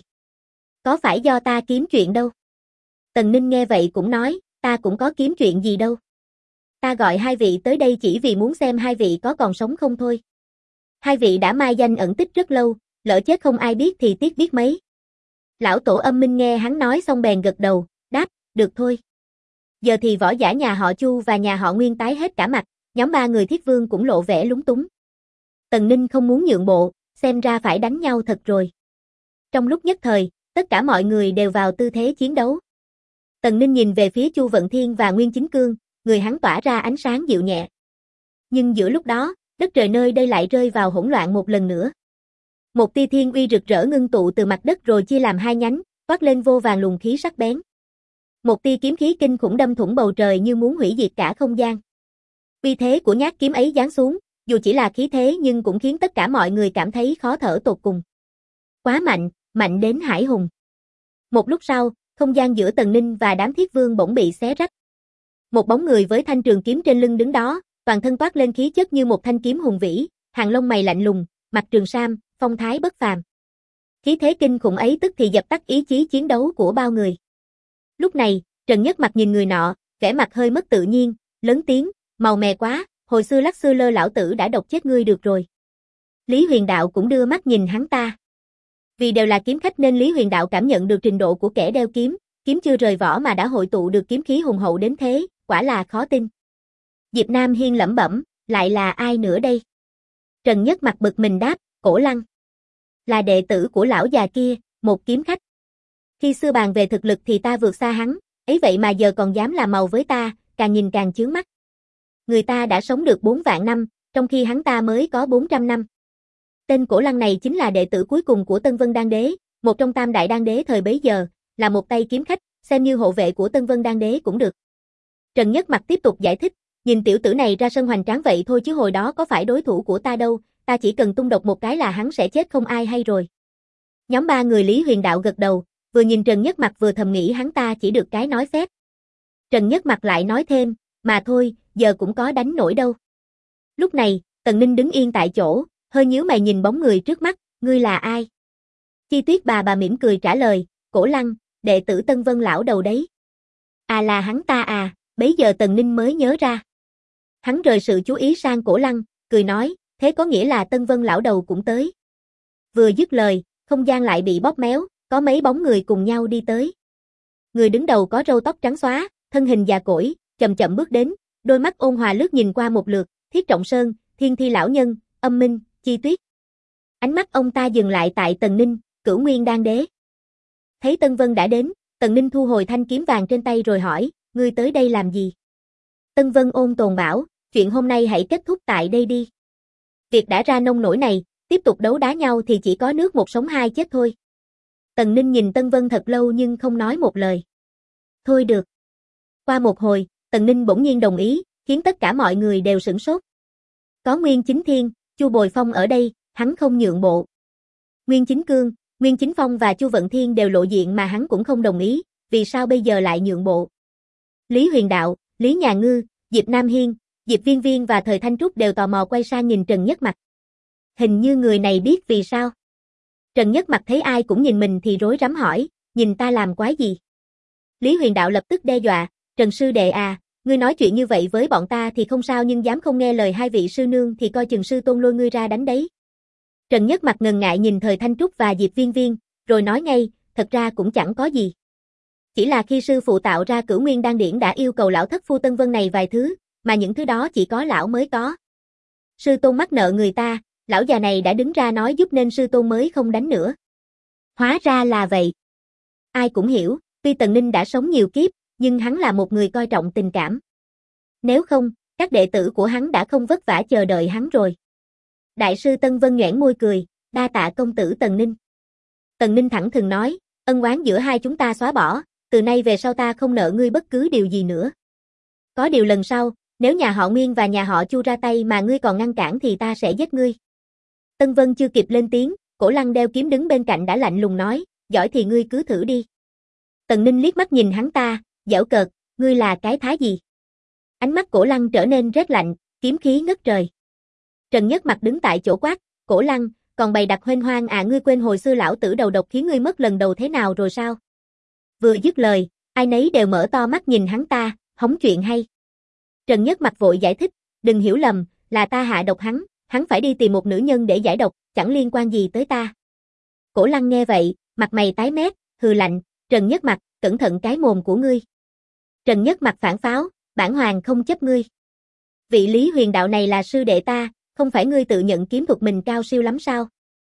Có phải do ta kiếm chuyện đâu? Tần Ninh nghe vậy cũng nói, ta cũng có kiếm chuyện gì đâu. Ta gọi hai vị tới đây chỉ vì muốn xem hai vị có còn sống không thôi. Hai vị đã mai danh ẩn tích rất lâu, lỡ chết không ai biết thì tiếc biết mấy. Lão tổ Âm Minh nghe hắn nói xong bèn gật đầu, đáp, được thôi. Giờ thì võ giả nhà họ Chu và nhà họ Nguyên tái hết cả mặt, nhóm 3 người Thiết Vương cũng lộ vẻ lúng túng. Tần Ninh không muốn nhượng bộ, xem ra phải đánh nhau thật rồi. Trong lúc nhất thời, tất cả mọi người đều vào tư thế chiến đấu. Tần Ninh nhìn về phía Chu Vận Thiên và Nguyên Chính Cương, người hắn tỏa ra ánh sáng dịu nhẹ. Nhưng giữa lúc đó, đất trời nơi đây lại rơi vào hỗn loạn một lần nữa. Một tia thiên uy rực rỡ ngưng tụ từ mặt đất rồi chia làm 2 nhánh, toát lên vô vàn luồng khí sắc bén. Một tia kiếm khí kinh khủng đâm thủng bầu trời như muốn hủy diệt cả không gian. Uy thế của nhát kiếm ấy giáng xuống, dù chỉ là khí thế nhưng cũng khiến tất cả mọi người cảm thấy khó thở tột cùng. Quá mạnh, mạnh đến hải hùng. Một lúc sau, không gian giữa Tần Ninh và đám Thiết Vương bỗng bị xé rách. Một bóng người với thanh trường kiếm trên lưng đứng đó, toàn thân toát lên khí chất như một thanh kiếm hùng vĩ, hàng lông mày lạnh lùng, mặc trường sam, phong thái bất phàm. Khí thế kinh khủng ấy tức thì dập tắt ý chí chiến đấu của bao người. Lúc này, Trần Nhất Mặc nhìn người nọ, vẻ mặt hơi mất tự nhiên, lớn tiếng, màu mè quá, hồi xưa lắc xưa lơ lão tử đã độc chết ngươi được rồi. Lý Huyền Đạo cũng đưa mắt nhìn hắn ta. Vì đều là kiếm khách nên Lý Huyền Đạo cảm nhận được trình độ của kẻ đeo kiếm, kiếm chưa rời vỏ mà đã hội tụ được kiếm khí hùng hậu đến thế, quả là khó tin. Diệp Nam Hiên lẩm bẩm, lại là ai nữa đây? Trần Nhất mặt bực mình đáp, Cổ Lăng. Là đệ tử của lão già kia, một kiếm khách. Khi xưa bàn về thực lực thì ta vượt xa hắn, ấy vậy mà giờ còn dám làm màu với ta, càng nhìn càng chướng mắt. Người ta đã sống được 4 vạn năm, trong khi hắn ta mới có 400 năm. Tên Cổ Lăng này chính là đệ tử cuối cùng của Tân Vân Đan Đế, một trong tam đại đan đế thời bấy giờ, là một tay kiếm khách, xem như hộ vệ của Tân Vân Đan Đế cũng được. Trần Nhất Mặt tiếp tục giải thích, nhìn tiểu tử này ra sân hoành tráng vậy thôi chứ hồi đó có phải đối thủ của ta đâu, ta chỉ cần tung độc một cái là hắn sẽ chết không ai hay rồi. Nhóm 3 người Lý Huyền Đạo gật đầu, vừa nhìn Trần Nhất Mặt vừa thầm nghĩ hắn ta chỉ được cái nói phép. Trần Nhất Mặt lại nói thêm, mà thôi, giờ cũng có đánh nổi đâu. Lúc này, Tần Ninh đứng yên tại chỗ, hơi nhíu mày nhìn bóng người trước mắt, ngươi là ai? Chi Tuyết bà mỉm cười trả lời, Cổ Lăng, đệ tử Tân Vân lão đầu đấy. À là hắn ta à, bấy giờ Tần Ninh mới nhớ ra. Hắn rời sự chú ý sang Cổ Lăng, cười nói, thế có nghĩa là Tân Vân lão đầu cũng tới. Vừa dứt lời, không gian lại bị bóp méo, có mấy bóng người cùng nhau đi tới. Người đứng đầu có râu tóc trắng xóa, thân hình già cỗi, chậm chậm bước đến, đôi mắt ôn hòa lướt nhìn qua một lượt, Thiết Trọng Sơn, Thiên Thi lão nhân, Âm Minh, Chi Tuyết. Ánh mắt ông ta dừng lại tại Tần Ninh, Cửu Nguyên Đan Đế. Thấy Tân Vân đã đến, Tần Ninh thu hồi thanh kiếm vàng trên tay rồi hỏi, ngươi tới đây làm gì? Tân Vân ôn tồn bảo, chuyện hôm nay hãy kết thúc tại đây đi. Việc đã ra nông nổi này, tiếp tục đấu đá nhau thì chỉ có nước một sống hai chết thôi. Tần Ninh nhìn Tân Vân thật lâu nhưng không nói một lời. Thôi được. Qua một hồi, Tần Ninh bỗng nhiên đồng ý, khiến tất cả mọi người đều sửng sốt. Có Nguyên Chính Thiên, Chu Bồi Phong ở đây, hắn không nhượng bộ. Nguyên Chính Cương, Nguyên Chính Phong và Chu Vận Thiên đều lộ diện mà hắn cũng không đồng ý, vì sao bây giờ lại nhượng bộ? Lý Huyền Đạo, Lý Nhà Ngư, Diệp Nam Hiên, Diệp Viên Viên và Thời Thanh Trúc đều tò mò quay sang nhìn Trần Nhất Mặt. Hình như người này biết vì sao. Trần Nhất Mặt thấy ai cũng nhìn mình thì rối rắm hỏi, nhìn ta làm quái gì? Lý Huyền Đạo lập tức đe dọa, Trần sư đệ à, ngươi nói chuyện như vậy với bọn ta thì không sao nhưng dám không nghe lời hai vị sư nương thì coi chừng sư tôn lôi ngươi ra đánh đấy. Trần Nhất Mặt ngần ngại nhìn Thời Thanh Trúc và Diệp Viên Viên, rồi nói ngay, thật ra cũng chẳng có gì. Chỉ là khi sư phụ tạo ra Cửu Nguyên Đan Điển đã yêu cầu lão thất phu Tân Vân này vài thứ, mà những thứ đó chỉ có lão mới có. Sư tôn mắc nợ người ta, lão già này đã đứng ra nói giúp nên sư tôn mới không đánh nữa. Hóa ra là vậy. Ai cũng hiểu, tuy Tần Ninh đã sống nhiều kiếp, nhưng hắn là một người coi trọng tình cảm. Nếu không, các đệ tử của hắn đã không vất vả chờ đợi hắn rồi. Đại sư Tân Vân nhoẻn môi cười, đa tạ công tử Tần Ninh. Tần Ninh thẳng thừng nói, ân oán giữa hai chúng ta xóa bỏ, từ nay về sau ta không nợ ngươi bất cứ điều gì nữa. Có điều lần sau, nếu nhà họ Nguyên và nhà họ Chu ra tay mà ngươi còn ngăn cản thì ta sẽ giết ngươi. Tân Vân chưa kịp lên tiếng, Cổ Lăng đeo kiếm đứng bên cạnh đã lạnh lùng nói, giỏi thì ngươi cứ thử đi. Tần Ninh liếc mắt nhìn hắn ta, giễu cợt, ngươi là cái thá gì? Ánh mắt Cổ Lăng trở nên rét lạnh, kiếm khí ngất trời. Trần Nhất Mặt đứng tại chỗ quát, Cổ Lăng, còn bày đặt huênh hoang à, ngươi quên hồi xưa lão tử đầu độc khiến ngươi mất lần đầu thế nào rồi sao? Vừa dứt lời, ai nấy đều mở to mắt nhìn hắn ta, hóng chuyện hay. Trần Nhất Mặt vội giải thích, đừng hiểu lầm, là ta hạ độc hắn phải đi tìm một nữ nhân để giải độc, chẳng liên quan gì tới ta. Cổ Lăng nghe vậy, mặt mày tái mét, hừ lạnh, Trần Nhất Mặt, cẩn thận cái mồm của ngươi. Trần Nhất Mặt phản pháo, bản hoàng không chấp ngươi. Vị Lý Huyền Đạo này là sư đệ ta, không phải ngươi tự nhận kiếm thuật mình cao siêu lắm sao?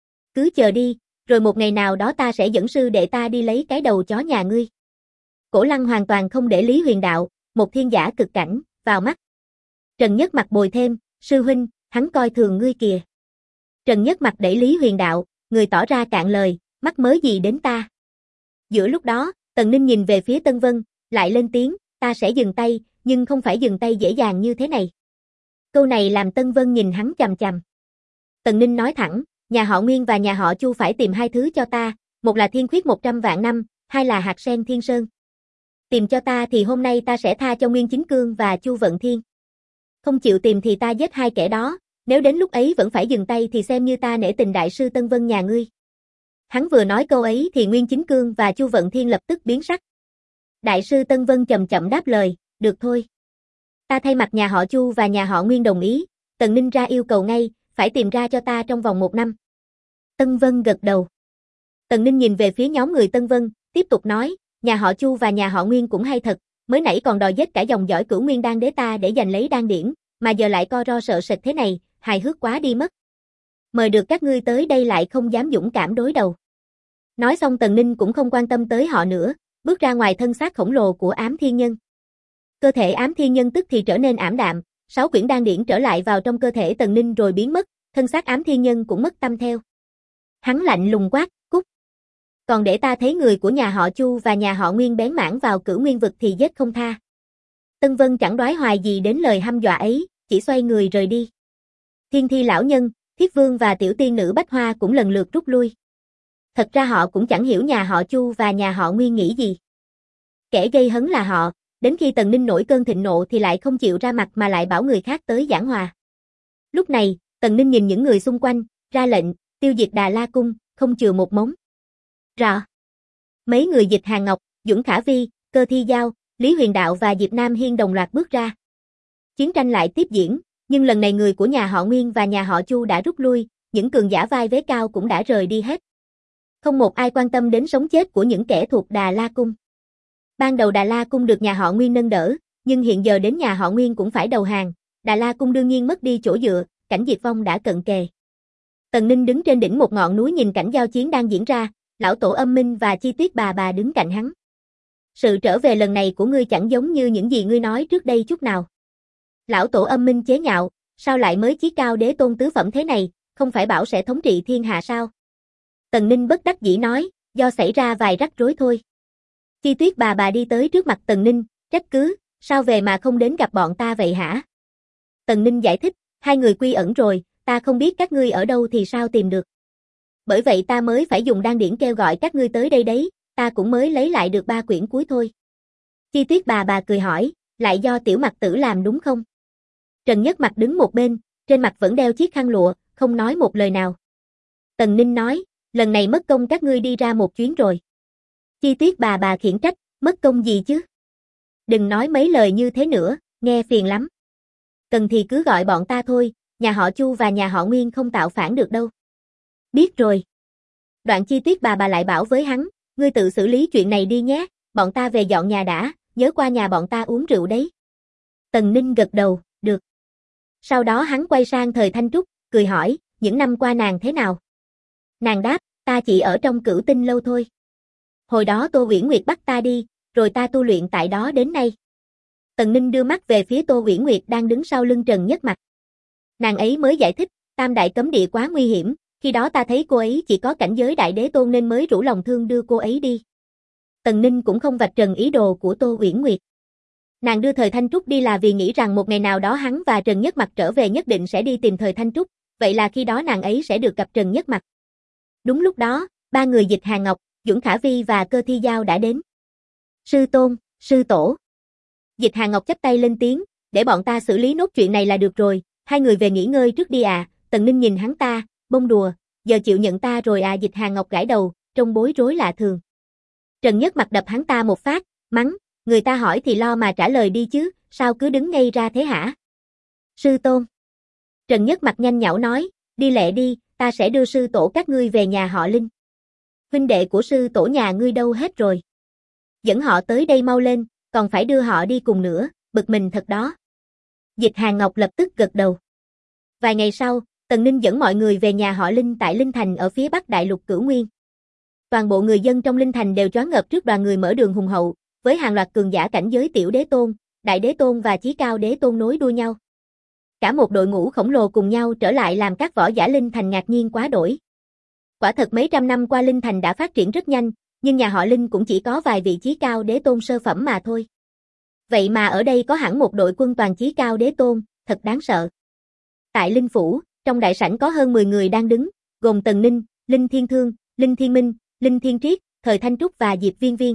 Cứ chờ đi, rồi một ngày nào đó ta sẽ dẫn sư đệ ta đi lấy cái đầu chó nhà ngươi. Cổ Lăng hoàn toàn không để Lý Huyền Đạo, một thiên giả cực cảnh, vào mắt. Trần Nhất Mặt bồi thêm, sư huynh, hắn coi thường ngươi kìa. Trần Nhất Mặt đẩy Lý Huyền Đạo, người tỏ ra cạn lời, mắc mớ gì đến ta. Giữa lúc đó, Tần Ninh nhìn về phía Tân Vân, lại lên tiếng, ta sẽ dừng tay, nhưng không phải dừng tay dễ dàng như thế này. Câu này làm Tân Vân nhìn hắn chằm chằm. Tần Ninh nói thẳng, nhà họ Nguyên và nhà họ Chu phải tìm hai thứ cho ta, một là thiên khuyết 100 vạn năm, hai là hạt sen thiên sơn. Tìm cho ta thì hôm nay ta sẽ tha cho Nguyên Chính Cương và Chu Vận Thiên. Không chịu tìm thì ta giết hai kẻ đó, nếu đến lúc ấy vẫn phải dừng tay thì xem như ta nể tình đại sư Tân Vân nhà ngươi. Hắn vừa nói câu ấy thì Nguyên Chính Cương và Chu Vận Thiên lập tức biến sắc. Đại sư Tân Vân chậm chậm đáp lời, được thôi. Ta thay mặt nhà họ Chu và nhà họ Nguyên đồng ý, Tần Ninh ra yêu cầu ngay, phải tìm ra cho ta trong vòng 1 năm. Tân Vân gật đầu. Tần Ninh nhìn về phía nhóm người Tân Vân, tiếp tục nói, nhà họ Chu và nhà họ Nguyên cũng hay thật, mới nãy còn đòi giết cả dòng dõi Cửu Nguyên Đan đế ta để giành lấy đan điển, mà giờ lại co ro sợ sệt thế này, hài hước quá đi mất. Mời được các ngươi tới đây lại không dám dũng cảm đối đầu. Nói xong Tần Ninh cũng không quan tâm tới họ nữa, bước ra ngoài thân xác khổng lồ của Ám Thiên Nhân. Cơ thể Ám Thiên Nhân tức thì trở nên ảm đạm, 6 quyển đan điển trở lại vào trong cơ thể Tần Ninh rồi biến mất, thân xác Ám Thiên Nhân cũng mất tâm theo. Hắn lạnh lùng quát, cút. Còn để ta thấy người của nhà họ Chu và nhà họ Nguyên bén mảng vào Cửu Nguyên vực thì giết không tha. Tân Vân chẳng đoái hoài gì đến lời hăm dọa ấy, chỉ xoay người rời đi. Thiên Thi lão nhân, Thiết Vương và tiểu tiên nữ Bách Hoa cũng lần lượt rút lui. Thật ra họ cũng chẳng hiểu nhà họ Chu và nhà họ Nguyên nghĩ gì. Kẻ gây hấn là họ, đến khi Tần Ninh nổi cơn thịnh nộ thì lại không chịu ra mặt mà lại bảo người khác tới giảng hòa. Lúc này, Tần Ninh nhìn những người xung quanh, ra lệnh, tiêu diệt Đà La Cung, không chừa một mống. Rõ. Mấy người Dịch Hàn Ngọc, Duẩn Khả Vi, Cơ Thi Giao, Lý Huyền Đạo và Diệp Nam Hiên đồng loạt bước ra. Chiến tranh lại tiếp diễn, nhưng lần này người của nhà họ Nguyên và nhà họ Chu đã rút lui, những cường giả vai vế cao cũng đã rời đi hết. Không một ai quan tâm đến sống chết của những kẻ thuộc Đà La Cung. Ban đầu Đà La Cung được nhà họ Nguyên nâng đỡ, nhưng hiện giờ đến nhà họ Nguyên cũng phải đầu hàng, Đà La Cung đương nhiên mất đi chỗ dựa, cảnh diệt vong đã cận kề. Tần Ninh đứng trên đỉnh một ngọn núi nhìn cảnh giao chiến đang diễn ra, lão tổ Âm Minh và Chi Tuyết bà đứng cạnh hắn. Sự trở về lần này của ngươi chẳng giống như những gì ngươi nói trước đây chút nào. Lão tổ Âm Minh chế nhạo, sao lại mới chí cao đế tôn tứ phẩm thế này, không phải bảo sẽ thống trị thiên hạ sao? Tần Ninh bất đắc dĩ nói, do xảy ra vài rắc rối thôi. Chi Tuyết bà đi tới trước mặt Tần Ninh, trách cứ, sao về mà không đến gặp bọn ta vậy hả? Tần Ninh giải thích, hai người quy ẩn rồi, ta không biết các ngươi ở đâu thì sao tìm được. Bởi vậy ta mới phải dùng đan điển kêu gọi các ngươi tới đây đấy, ta cũng mới lấy lại được 3 quyển cuối thôi. Chi Tuyết bà cười hỏi, lại do Tiểu Mặc Tử làm đúng không? Trần Nhất Mặc đứng một bên, trên mặt vẫn đeo chiếc khăn lụa, không nói một lời nào. Tần Ninh nói, lần này mất công các ngươi đi ra một chuyến rồi. Chi Tuyết bà khiển trách, mất công gì chứ? Đừng nói mấy lời như thế nữa, nghe phiền lắm. Cần thì cứ gọi bọn ta thôi, nhà họ Chu và nhà họ Nguyên không tạo phản được đâu. Biết rồi. Đoạn Chi Tuyết bà lại bảo với hắn, ngươi tự xử lý chuyện này đi nhé, bọn ta về dọn nhà đã, nhớ qua nhà bọn ta uống rượu đấy. Tần Ninh gật đầu, được. Sau đó hắn quay sang Thời Thanh Trúc, cười hỏi, những năm qua nàng thế nào? Nàng đáp, ta chỉ ở trong Cửu Tinh lâu thôi. Hồi đó Tô Uyển Nguyệt bắt ta đi, rồi ta tu luyện tại đó đến nay. Tần Ninh đưa mắt về phía Tô Uyển Nguyệt đang đứng sau lưng Trần Nhất Mặc. Nàng ấy mới giải thích, Tam Đại Cấm Địa quá nguy hiểm, khi đó ta thấy cô ấy chỉ có cảnh giới Đại Đế Tôn nên mới rủ lòng thương đưa cô ấy đi. Tần Ninh cũng không vạch trần ý đồ của Tô Uyển Nguyệt. Nàng đưa Thời Thanh Trúc đi là vì nghĩ rằng một ngày nào đó hắn và Trần Nhất Mặc trở về nhất định sẽ đi tìm Thời Thanh Trúc, vậy là khi đó nàng ấy sẽ được gặp Trần Nhất Mặc. Đúng lúc đó, 3 người Dịch Hàn Ngọc, Duẩn Khả Vi và Cơ Thi Giao đã đến. Sư Tôn, sư tổ. Dịch Hàn Ngọc chắp tay lên tiếng, để bọn ta xử lý nốt chuyện này là được rồi, hai người về nghỉ ngơi trước đi à. Tần Ninh nhìn hắn ta, bông đùa, giờ chịu nhận ta rồi à. Dịch Hàn Ngọc gãi đầu, trông bối rối lạ thường. Trần Nhất Mặc đập hắn ta một phát, mắng, người ta hỏi thì lo mà trả lời đi chứ, sao cứ đứng ngây ra thế hả? Sư Tôn. Trần Nhất Mặc nhanh nhảu nói, đi lẹ đi, ta sẽ đưa sư tổ các ngươi về nhà họ Linh. Huynh đệ của sư tổ nhà ngươi đâu hết rồi? Dẫn họ tới đây mau lên, còn phải đưa họ đi cùng nữa, bực mình thật đó. Dịch Hàn Ngọc lập tức gật đầu. Vài ngày sau, Tần Ninh dẫn mọi người về nhà họ Linh tại Linh Thành ở phía bắc đại lục Cửu Nguyên. Toàn bộ người dân trong Linh Thành đều choáng ngợp trước đoàn người mở đường hùng hậu, với hàng loạt cường giả cảnh giới tiểu đế tôn, đại đế tôn và chí cao đế tôn nối đuôi nhau. Cả một đội ngũ khổng lồ cùng nhau trở lại làm các võ giả Linh Thành ngạc nhiên quá đổi. Quả thật mấy trăm năm qua Linh Thành đã phát triển rất nhanh, nhưng nhà họ Linh cũng chỉ có vài vị chí cao đế tôn sơ phẩm mà thôi. Vậy mà ở đây có hẳn một đội quân toàn chí cao đế tôn, thật đáng sợ. Tại Linh Phủ, trong đại sảnh có hơn 10 người đang đứng, gồm Tần Ninh, Linh Thiên Thương, Linh Thiên Minh, Linh Thiên Triết, Thời Thanh Trúc và Diệp Viên Viên.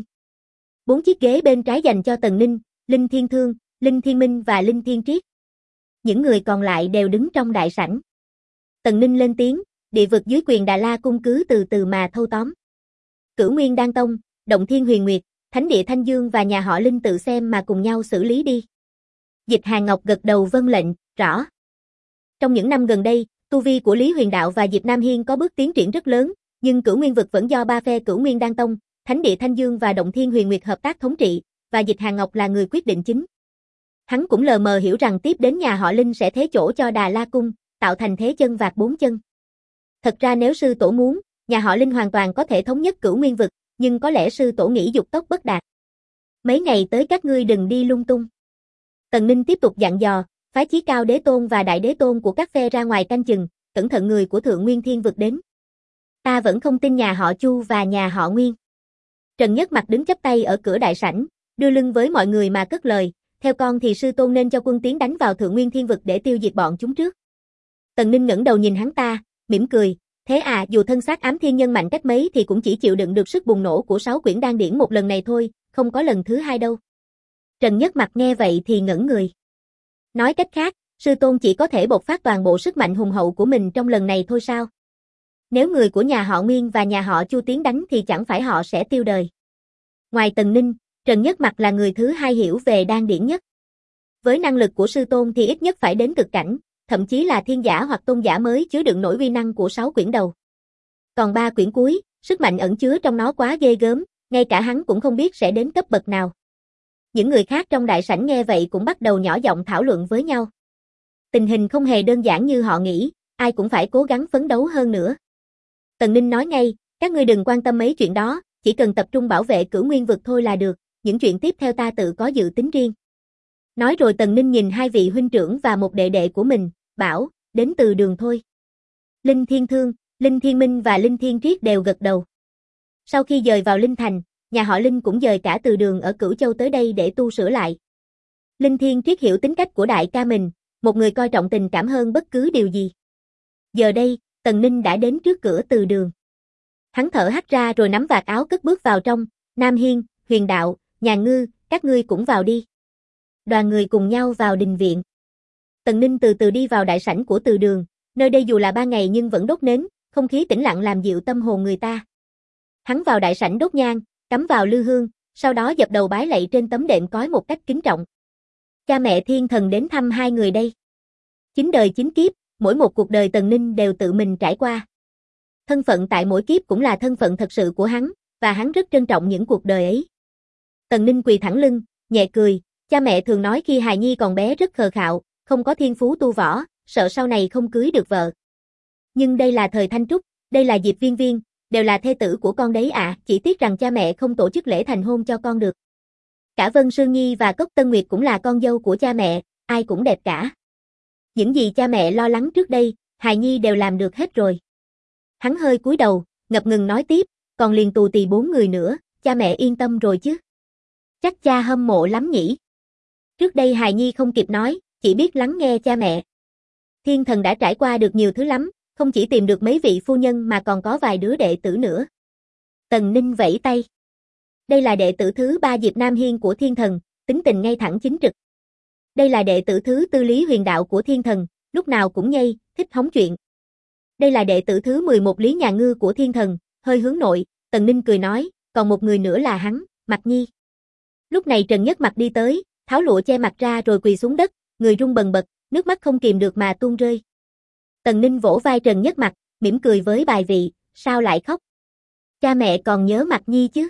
4 chiếc ghế bên trái dành cho Tần Ninh, Linh Thiên Thương, Linh Thiên Minh và Linh Thiên Triết. Những người còn lại đều đứng trong đại sảnh. Tần Ninh lên tiếng, địa vực dưới quyền Đà La Cung cứ từ từ mà thâu tóm. Cửu Nguyên Đan Tông, Động Thiên Huyền Nguyệt, Thánh Địa Thanh Dương và nhà họ Linh tự xem mà cùng nhau xử lý đi. Dịch Hàn Ngọc gật đầu vâng lệnh, rõ. Trong những năm gần đây, Tu vi của Lý Huyền Đạo và Diệp Nam Hiên có bước tiến triển rất lớn, nhưng Cửu Nguyên vực vẫn do ba phe Cửu Nguyên Đan Tông, Thánh địa Thanh Dương và Động Thiên Huyền Nguyệt hợp tác thống trị, và Dịch Hàn Ngọc là người quyết định chính. Hắn cũng lờ mờ hiểu rằng tiếp đến nhà họ Linh sẽ thế chỗ cho Đà La Cung, tạo thành thế chân vạc bốn chân. Thật ra nếu sư tổ muốn, nhà họ Linh hoàn toàn có thể thống nhất Cửu Nguyên vực, nhưng có lẽ sư tổ nghĩ dục tốc bất đạt. Mấy ngày tới các ngươi đừng đi lung tung. Tần Ninh tiếp tục dặn dò, phái Chí Cao Đế Tôn và Đại Đế Tôn của các phe ra ngoài canh chừng, cẩn thận người của Thượng Nguyên Thiên vực đến. Ta vẫn không tin nhà họ Chu và nhà họ Nguyên. Trần Nhất Mặc đứng chắp tay ở cửa đại sảnh, đưa lưng với mọi người mà cất lời, theo con thì sư tôn nên cho quân tiến đánh vào Thượng Nguyên Thiên vực để tiêu diệt bọn chúng trước. Tần Ninh ngẩng đầu nhìn hắn ta, mỉm cười, thế à, dù thân xác ám thiên nhân mạnh cách mấy thì cũng chỉ chịu đựng được sức bùng nổ của 6 quyển đan điển một lần này thôi, không có lần thứ hai đâu. Trần Nhất Mặc nghe vậy thì ngẩn người. Nói cách khác, sư tôn chỉ có thể bộc phát toàn bộ sức mạnh hùng hậu của mình trong lần này thôi sao? Nếu người của nhà họ Nguyên và nhà họ Chu tiến đánh thì chẳng phải họ sẽ tiêu đời. Ngoài Tần Ninh, Trần Nhất Mặc là người thứ hai hiểu về đan điển nhất. Với năng lực của sư tôn thì ít nhất phải đến cực cảnh, thậm chí là thiên giả hoặc tôn giả mới chứa đựng nổi uy năng của 6 quyển đầu. Còn 3 quyển cuối, sức mạnh ẩn chứa trong nó quá ghê gớm, ngay cả hắn cũng không biết sẽ đến cấp bậc nào. Những người khác trong đại sảnh nghe vậy cũng bắt đầu nhỏ giọng thảo luận với nhau. Tình hình không hề đơn giản như họ nghĩ, ai cũng phải cố gắng phấn đấu hơn nữa. Tần Ninh nói ngay, các ngươi đừng quan tâm mấy chuyện đó, chỉ cần tập trung bảo vệ Cửu Nguyên vực thôi là được, những chuyện tiếp theo ta tự có dự tính riêng. Nói rồi Tần Ninh nhìn hai vị huynh trưởng và một đệ đệ của mình, bảo, đến Từ Đường thôi. Linh Thiên Thương, Linh Thiên Minh và Linh Thiên Triết đều gật đầu. Sau khi dời vào Linh Thành, nhà họ Linh cũng dời cả Từ Đường ở Cửu Châu tới đây để tu sửa lại. Linh Thiên Triết hiểu tính cách của đại ca mình, một người coi trọng tình cảm hơn bất cứ điều gì. Giờ đây, Tần Ninh đã đến trước cửa Từ Đường. Hắn thở hắt ra rồi nắm vạt áo cất bước vào trong, Nam Hiên, Huyền Đạo, Nhà Ngư, các ngươi cũng vào đi. Đoàn người cùng nhau vào đình viện. Tần Ninh từ từ đi vào đại sảnh của Từ Đường, nơi đây dù là 3 ngày nhưng vẫn đốt nến, không khí tĩnh lặng làm dịu tâm hồn người ta. Hắn vào đại sảnh đốt nhang, cắm vào lư hương, sau đó dập đầu bái lạy trên tấm đệm cói một cách kính trọng. Cha mẹ thiên thần đến thăm hai người đây. 9 đời 9 kiếp, mỗi một cuộc đời Tần Ninh đều tự mình trải qua. Thân phận tại mỗi kiếp cũng là thân phận thật sự của hắn, và hắn rất trân trọng những cuộc đời ấy. Tần Ninh quỳ thẳng lưng, nhẹ cười, cha mẹ thường nói khi hài nhi còn bé rất khờ khạo, không có thiên phú tu võ, sợ sau này không cưới được vợ. Nhưng đây là thời Thanh Trúc, đây là Diệp Viên Viên, đều là thê tử của con đấy ạ, chỉ tiếc rằng cha mẹ không tổ chức lễ thành hôn cho con được. Cả Vân Sương Nhi và Cốc Tân Nguyệt cũng là con dâu của cha mẹ, ai cũng đẹp cả. Những gì cha mẹ lo lắng trước đây, hài nhi đều làm được hết rồi. Hắn hơi cúi đầu, ngập ngừng nói tiếp, còn liền tù tì 4 người nữa, cha mẹ yên tâm rồi chứ. Chắc cha hâm mộ lắm nhỉ. Trước đây hài nhi không kịp nói, chỉ biết lắng nghe cha mẹ. Thiên thần đã trải qua được nhiều thứ lắm, không chỉ tìm được mấy vị phu nhân mà còn có vài đứa đệ tử nữa. Tần Ninh vẫy tay. Đây là đệ tử thứ 3 Diệp Nam Hiên của Thiên Thần, tính tình ngay thẳng chính trực. Đây là đệ tử thứ 4 Lý Huyền Đạo của Thiên Thần, lúc nào cũng nhây, thích hóng chuyện. Đây là đệ tử thứ 11 Lý Nhà Ngư của Thiên Thần, hơi hướng nội, Tần Ninh cười nói, còn một người nữa là hắn, Mặc Nhi. Lúc này Trần Nhất Mặc đi tới, tháo lụa che mặt ra rồi quỳ xuống đất, người run bần bật, nước mắt không kìm được mà tuôn rơi. Tần Ninh vỗ vai Trần Nhất Mặc, mỉm cười với bài vị, sao lại khóc? Cha mẹ còn nhớ Mặc Nhi chứ?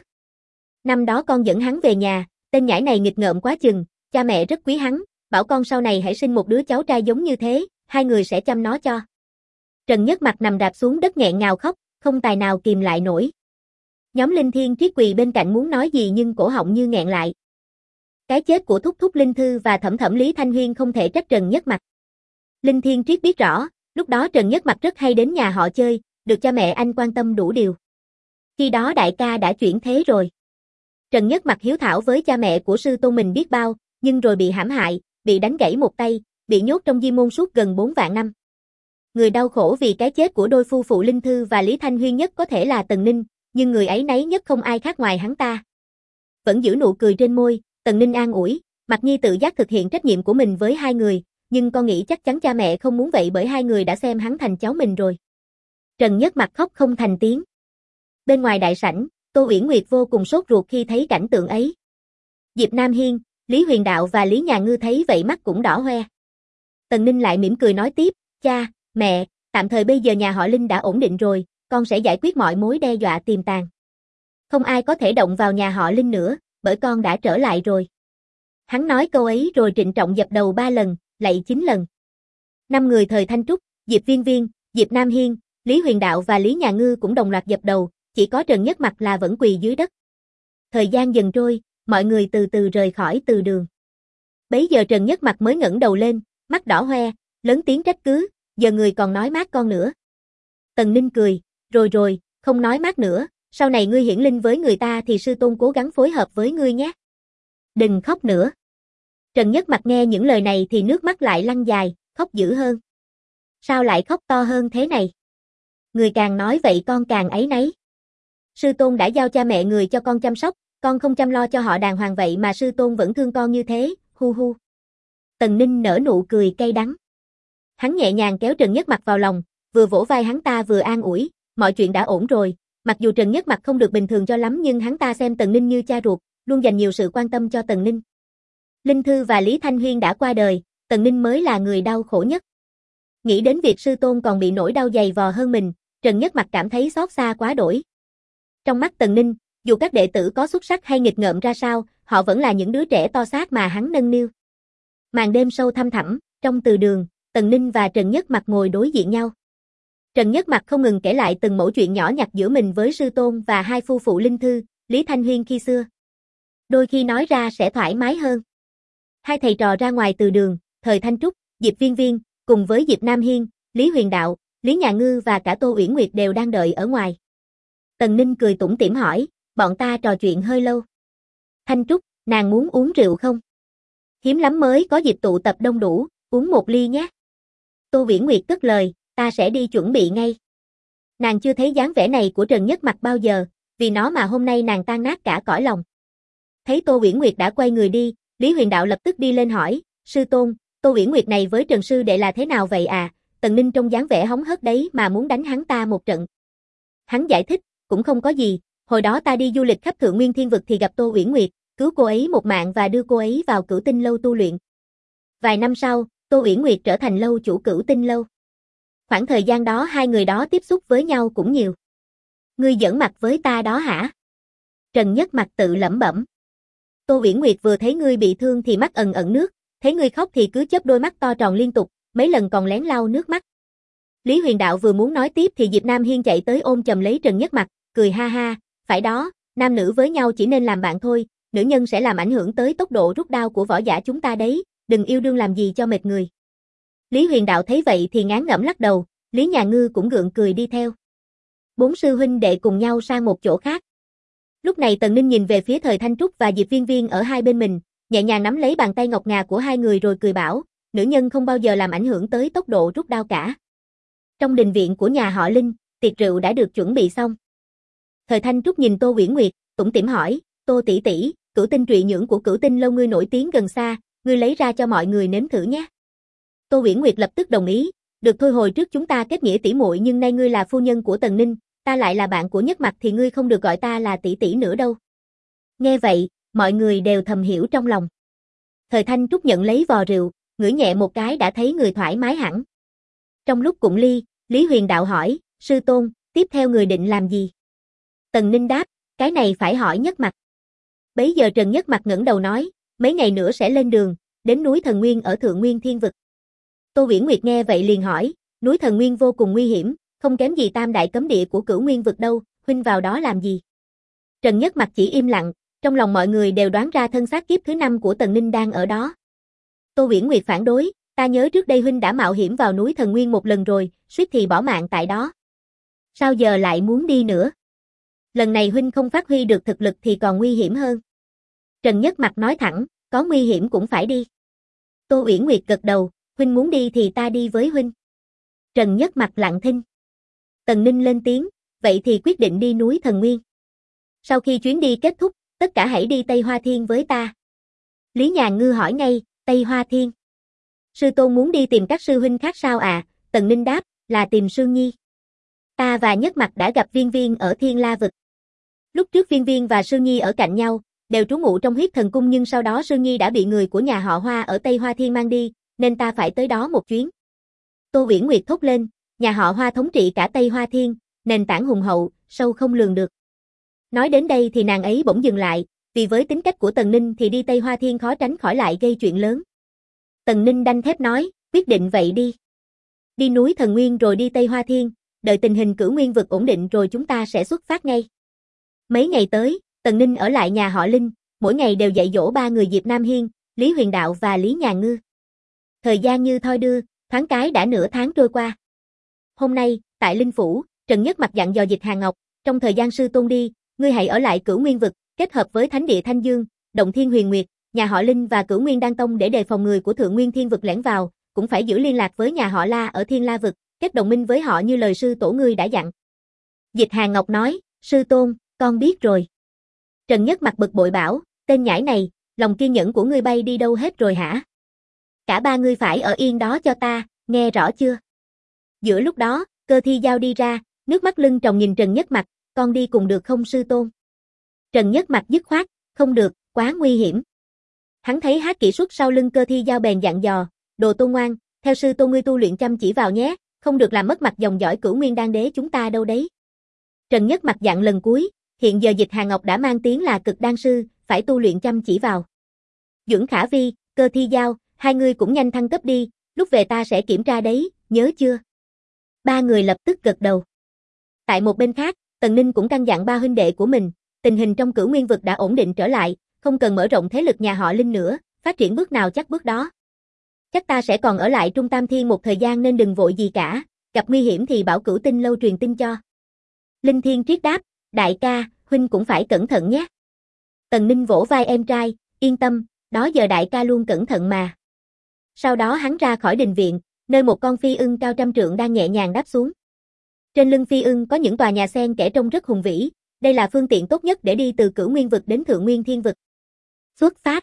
Năm đó con dẫn hắn về nhà, tên nhãi này nghịch ngợm quá chừng, cha mẹ rất quý hắn, bảo con sau này hãy sinh một đứa cháu trai giống như thế, hai người sẽ chăm nó cho. Trần Nhất Mặc nằm đạp xuống đất nghẹn ngào khóc, không tài nào kìm lại nổi. Nhóm Linh Thiên Triết quỳ bên cạnh muốn nói gì nhưng cổ họng như nghẹn lại. Cái chết của Thúc Thúc Linh Thư và Thẩm Thẩm Lý Thanh Huyên không thể trách Trần Nhất Mặc. Linh Thiên Triết biết rõ, lúc đó Trần Nhất Mặc rất hay đến nhà họ chơi, được cha mẹ anh quan tâm đủ điều. Khi đó đại ca đã chuyển thế rồi. Trần Nhất Mặc hiếu thảo với cha mẹ của sư tôn mình biết bao, nhưng rồi bị hãm hại, bị đánh gãy một tay, bị nhốt trong di môn suốt gần 4 vạn năm. Người đau khổ vì cái chết của đôi phu phụ Linh Thư và Lý Thanh Huyên nhất có thể là Tần Ninh, nhưng người ấy nấy nhất không ai khác ngoài hắn ta. Vẫn giữ nụ cười trên môi, Tần Ninh an ủi, Mặc Nhi tự giác thực hiện trách nhiệm của mình với hai người, nhưng con nghĩ chắc chắn cha mẹ không muốn vậy bởi hai người đã xem hắn thành cháu mình rồi. Trần Nhất Mặc khóc không thành tiếng. Bên ngoài đại sảnh, Tô Uyển Nguyệt vô cùng sốt ruột khi thấy cảnh tượng ấy. Diệp Nam Hiên, Lý Huyền Đạo và Lý Nhà Ngư thấy vậy mắt cũng đỏ hoe. Tần Ninh lại mỉm cười nói tiếp, cha, mẹ, Tạm thời bây giờ nhà họ Linh đã ổn định rồi, con sẽ giải quyết mọi mối đe dọa tiềm tàng. Không ai có thể động vào nhà họ Linh nữa, bởi con đã trở lại rồi. Hắn nói câu ấy rồi trịnh trọng dập đầu 3 lần, lạy 9 lần. 5 người thời Thanh Trúc, Diệp Viên Viên, Diệp Nam Hiên, Lý Huyền Đạo và Lý Nhà Ngư cũng đồng loạt dập đầu, chỉ có Trần Nhất Mặc là vẫn quỳ dưới đất. Thời gian dần trôi, mọi người từ từ rời khỏi từ đường. Bấy giờ Trần Nhất Mặc mới ngẩng đầu lên, mắt đỏ hoe, lớn tiếng trách cứ, giờ người còn nói mát con nữa. Tần Ninh cười, rồi, không nói mát nữa, sau này ngươi hiển linh với người ta thì sư tôn cố gắng phối hợp với ngươi nhé. Đừng khóc nữa. Trần Nhất Mặc nghe những lời này thì nước mắt lại lăn dài, khóc dữ hơn. Sao lại khóc to hơn thế này? Người càng nói vậy con càng áy náy. Sư tôn đã giao cha mẹ người cho con chăm sóc, con không chăm lo cho họ đàng hoàng vậy mà sư tôn vẫn thương con như thế, hu hu. Tần Ninh nở nụ cười cay đắng. Hắn nhẹ nhàng kéo Trần Nhất Mặc vào lòng, vừa vỗ vai hắn ta vừa an ủi, mọi chuyện đã ổn rồi. Mặc dù Trần Nhất Mặc không được bình thường cho lắm nhưng hắn ta xem Tần Ninh như cha ruột, luôn dành nhiều sự quan tâm cho Tần Ninh. Linh Thư và Lý Thanh Huyên đã qua đời, Tần Ninh mới là người đau khổ nhất. Nghĩ đến việc sư tôn còn bị nỗi đau dày vò hơn mình, Trần Nhất Mặc cảm thấy xót xa quá đỗi. Trong mắt Tần Ninh, dù các đệ tử có xuất sắc hay nghịch ngợm ra sao, họ vẫn là những đứa trẻ to xác mà hắn nâng niu. Màn đêm sâu thăm thẳm, trong từ đường, Tần Ninh và Trần Nhất Mặc ngồi đối diện nhau. Trần Nhất Mặc không ngừng kể lại từng mẩu chuyện nhỏ nhặt giữa mình với sư tôn và hai phu phụ Linh Thư, Lý Thanh Huyên khi xưa. Đôi khi nói ra sẽ thoải mái hơn. Hai thầy trò ra ngoài từ đường, thời Thanh Trúc, Diệp Viên Viên, cùng với Diệp Nam Hiên, Lý Huyền Đạo, Lý Nhà Ngư và cả Tô Uyển Nguyệt đều đang đợi ở ngoài. Tần Ninh cười tủm tỉm hỏi, bọn ta trò chuyện hơi lâu. Thanh Trúc, nàng muốn uống rượu không? Hiếm lắm mới có dịp tụ tập đông đủ, uống một ly nhé. Tô Uyển Nguyệt cất lời, ta sẽ đi chuẩn bị ngay. Nàng chưa thấy dáng vẻ này của Trần Nhất Mặc bao giờ, vì nó mà hôm nay nàng tan nát cả cõi lòng. Thấy Tô Uyển Nguyệt đã quay người đi, Lý Huyền Đạo lập tức đi lên hỏi, sư tôn, Tô Uyển Nguyệt này với Trần sư đệ là thế nào vậy à? Tần Ninh trông dáng vẻ hóng hớt đấy mà muốn đánh hắn ta một trận. Hắn giải thích, cũng không có gì, hồi đó ta đi du lịch khắp Thượng Nguyên Thiên Vực thì gặp Tô Uyển Nguyệt, cứu cô ấy một mạng và đưa cô ấy vào Cửu Tinh Lâu tu luyện. Vài năm sau, Tô Uyển Nguyệt trở thành lâu chủ Cửu Tinh Lâu. Khoảng thời gian đó hai người đó tiếp xúc với nhau cũng nhiều. Ngươi giỡn mặt với ta đó hả? Trần Nhất Mặc tự lẩm bẩm. Tô Uyển Nguyệt vừa thấy ngươi bị thương thì mắt ẩn ẩn nước, thấy ngươi khóc thì cứ chớp đôi mắt to tròn liên tục, mấy lần còn lén lau nước mắt. Lý Huyền Đạo vừa muốn nói tiếp thì Diệp Nam Hiên chạy tới ôm chầm lấy Trần Nhất Mặc, cười ha ha, phải đó, nam nữ với nhau chỉ nên làm bạn thôi, nữ nhân sẽ làm ảnh hưởng tới tốc độ rút đao của võ giả chúng ta đấy, đừng yêu đương làm gì cho mệt người. Lý Huyền Đạo thấy vậy thì ngán ngẩm lắc đầu, Lý Nhà Ngư cũng gượng cười đi theo. 4 sư huynh đệ cùng nhau sang một chỗ khác. Lúc này Tần Ninh nhìn về phía thời Thanh Trúc và Diệp Viên Viên ở hai bên mình, nhẹ nhàng nắm lấy bàn tay ngọc ngà của hai người rồi cười bảo, nữ nhân không bao giờ làm ảnh hưởng tới tốc độ rút đao cả. Trong đình viện của nhà họ Linh, tiệc rượu đã được chuẩn bị xong. Thời Thanh Trúc nhìn Tô Uyển Nguyệt, tủm tỉm hỏi, Tô tỷ tỷ, Cửu Tinh Trụy Nhưỡng của Cửu Tinh Lâu ngươi nổi tiếng gần xa, ngươi lấy ra cho mọi người nếm thử nhé. Tô Uyển Nguyệt lập tức đồng ý, được thôi, hồi trước chúng ta kết nghĩa tỷ muội nhưng nay ngươi là phu nhân của Tần Ninh, ta lại là bạn của Nhất Mặc thì ngươi không được gọi ta là tỷ tỷ nữa đâu. Nghe vậy, mọi người đều thầm hiểu trong lòng. Thời Thanh Trúc nhận lấy vò rượu, ngửi nhẹ một cái đã thấy người thoải mái hẳn. Trong lúc cụng ly, Lý Huyền Đạo hỏi, sư tôn, tiếp theo người định làm gì? Tần Ninh đáp, cái này phải hỏi Nhất Mặc. Bấy giờ Trần Nhất Mặc ngẩng đầu nói, mấy ngày nữa sẽ lên đường, đến núi Thần Nguyên ở Thượng Nguyên Thiên Vực. Tô Uyển Nguyệt nghe vậy liền hỏi, núi Thần Nguyên vô cùng nguy hiểm, không kém gì Tam Đại Cấm Địa của Cửu Nguyên Vực đâu, huynh vào đó làm gì? Trần Nhất Mặc chỉ im lặng, trong lòng mọi người đều đoán ra thân xác kiếp thứ 5 của Tần Ninh đang ở đó. Tô Uyển Nguyệt phản đối, ta nhớ trước đây huynh đã mạo hiểm vào núi Thần Nguyên một lần rồi, suýt thì bỏ mạng tại đó. Sao giờ lại muốn đi nữa? Lần này huynh không phát huy được thực lực thì còn nguy hiểm hơn. Trần Nhất Mặc nói thẳng, có nguy hiểm cũng phải đi. Tô Uyển Nguyệt gật đầu, huynh muốn đi thì ta đi với huynh. Trần Nhất Mặc lặng thinh. Tần Ninh lên tiếng, vậy thì quyết định đi núi Thần Nguyên. Sau khi chuyến đi kết thúc, tất cả hãy đi Tây Hoa Thiên với ta. Lý Nhà Ngư hỏi ngay, Tây Hoa Thiên. Sư tôn muốn đi tìm các sư huynh khác sao à? Tần Ninh đáp, là tìm Sương Nhi. Ta và Nhất Mặc đã gặp Viên Viên ở Thiên La Vực. Lúc trước Viên Viên và Sương Nhi ở cạnh nhau, đều trú ngụ trong Huyết Thần Cung nhưng sau đó Sương Nhi đã bị người của nhà họ Hoa ở Tây Hoa Thiên mang đi, nên ta phải tới đó một chuyến. Tô Uyển Nguyệt thốt lên, nhà họ Hoa thống trị cả Tây Hoa Thiên, nền tảng hùng hậu, sâu không lường được. Nói đến đây thì nàng ấy bỗng dừng lại, vì với tính cách của Tần Ninh thì đi Tây Hoa Thiên khó tránh khỏi lại gây chuyện lớn. Tần Ninh đanh thép nói, quyết định vậy đi. Đi núi Thần Nguyên rồi đi Tây Hoa Thiên, đợi tình hình Cửu Nguyên vực ổn định rồi chúng ta sẽ xuất phát ngay. Mấy ngày tới, Tần Ninh ở lại nhà họ Linh, mỗi ngày đều dạy dỗ ba người Diệp Nam Hiên, Lý Huyền Đạo và Lý Nhà Ngư. Thời gian như thoi đưa, thoáng cái đã nửa tháng trôi qua. Hôm nay, tại Linh Phủ, Trần Nhất Mặc dặn dò Dịch Hà Ngọc, trong thời gian sư tôn đi, ngươi hãy ở lại Cửu Nguyên vực, kết hợp với Thánh địa Thanh Dương, Động Thiên Huyền Nguyệt, nhà họ Linh và Cửu Nguyên Đan Tông để đề phòng người của Thượng Nguyên Thiên vực lẻn vào, cũng phải giữ liên lạc với nhà họ La ở Thiên La vực, kết đồng minh với họ như lời sư tổ ngươi đã dặn. Dịch Hà Ngọc nói, sư tôn, con biết rồi. Trần Nhất Mặc bực bội bảo, tên nhãi này, lòng kiên nhẫn của ngươi bay đi đâu hết rồi hả? Cả ba ngươi phải ở yên đó cho ta, nghe rõ chưa? Giữa lúc đó, Cơ Thi Giao đi ra, nước mắt lưng tròng nhìn Trần Nhất Mặc, con đi cùng được không sư tôn? Trần Nhất Mặc dứt khoát, không được, quá nguy hiểm. Hắn thấy Hát Kỷ Xuất sau lưng Cơ Thi Giao bèn dặn dò, đồ tôn ngoan, theo sư tôn ngươi tu luyện chăm chỉ vào nhé, không được làm mất mặt dòng dõi Cửu Nguyên Đan đế chúng ta đâu đấy. Trần Nhất Mặc dặn lần cuối, hiện giờ Dịch Hà Ngọc đã mang tiếng là cực đan sư, phải tu luyện chăm chỉ vào. Duẩn Khả Vi, Cơ Thi Giao, hai người cũng nhanh thăng cấp đi, lúc về ta sẽ kiểm tra đấy, nhớ chưa? Ba người lập tức gật đầu. Tại một bên khác, Tần Ninh cũng căn dặn ba huynh đệ của mình, tình hình trong Cửu Nguyên vực đã ổn định trở lại, không cần mở rộng thế lực nhà họ Linh nữa, phát triển bước nào chắc bước đó. Chắc ta sẽ còn ở lại Trung Tam Thiên một thời gian nên đừng vội gì cả, gặp nguy hiểm thì bảo Cửu Tinh lâu truyền tin cho. Linh Thiên Triết đáp, đại ca, huynh cũng phải cẩn thận nhé. Tần Ninh vỗ vai em trai, yên tâm, đó giờ đại ca luôn cẩn thận mà. Sau đó hắn ra khỏi đình viện, nơi một con phi ưng cao trăm trượng đang nhẹ nhàng đáp xuống. Trên lưng phi ưng có những tòa nhà xen kẽ trông rất hùng vĩ, đây là phương tiện tốt nhất để đi từ Cửu Nguyên vực đến Thượng Nguyên Thiên vực. Xuất phát.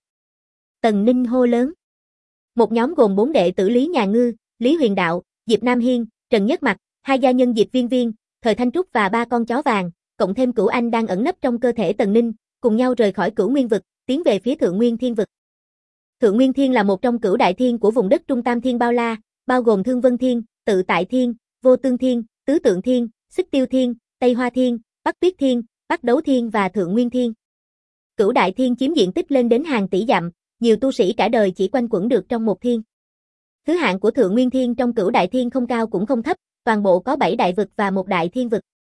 Tần Ninh hô lớn. Một nhóm gồm 4 đệ tử Lý Nhà Ngư, Lý Huyền Đạo, Diệp Nam Hiên, Trần Nhất Mặc, 2 gia nhân Diệp Viên Viên, Thời Thanh Trúc và 3 con chó vàng, cộng thêm Cửu Anh đang ẩn nấp trong cơ thể Tần Ninh, cùng nhau rời khỏi Cửu Nguyên vực, tiến về phía Thượng Nguyên Thiên vực. Thượng Nguyên Thiên là một trong cửu đại thiên của vùng đất Trung Tam Thiên bao la, bao gồm Thương Vân Thiên, Tự Tại Thiên, Vô Tương Thiên, Tứ Tượng Thiên, Xích Tiêu Thiên, Tây Hoa Thiên, Bắc Tuyết Thiên, Bắc Đấu Thiên và Thượng Nguyên Thiên. Cửu đại thiên chiếm diện tích lên đến hàng tỷ dặm, nhiều tu sĩ cả đời chỉ quanh quẩn được trong một thiên. Thứ hạng của Thượng Nguyên Thiên trong cửu đại thiên không cao cũng không thấp, toàn bộ có 7 đại vực và một đại thiên vực.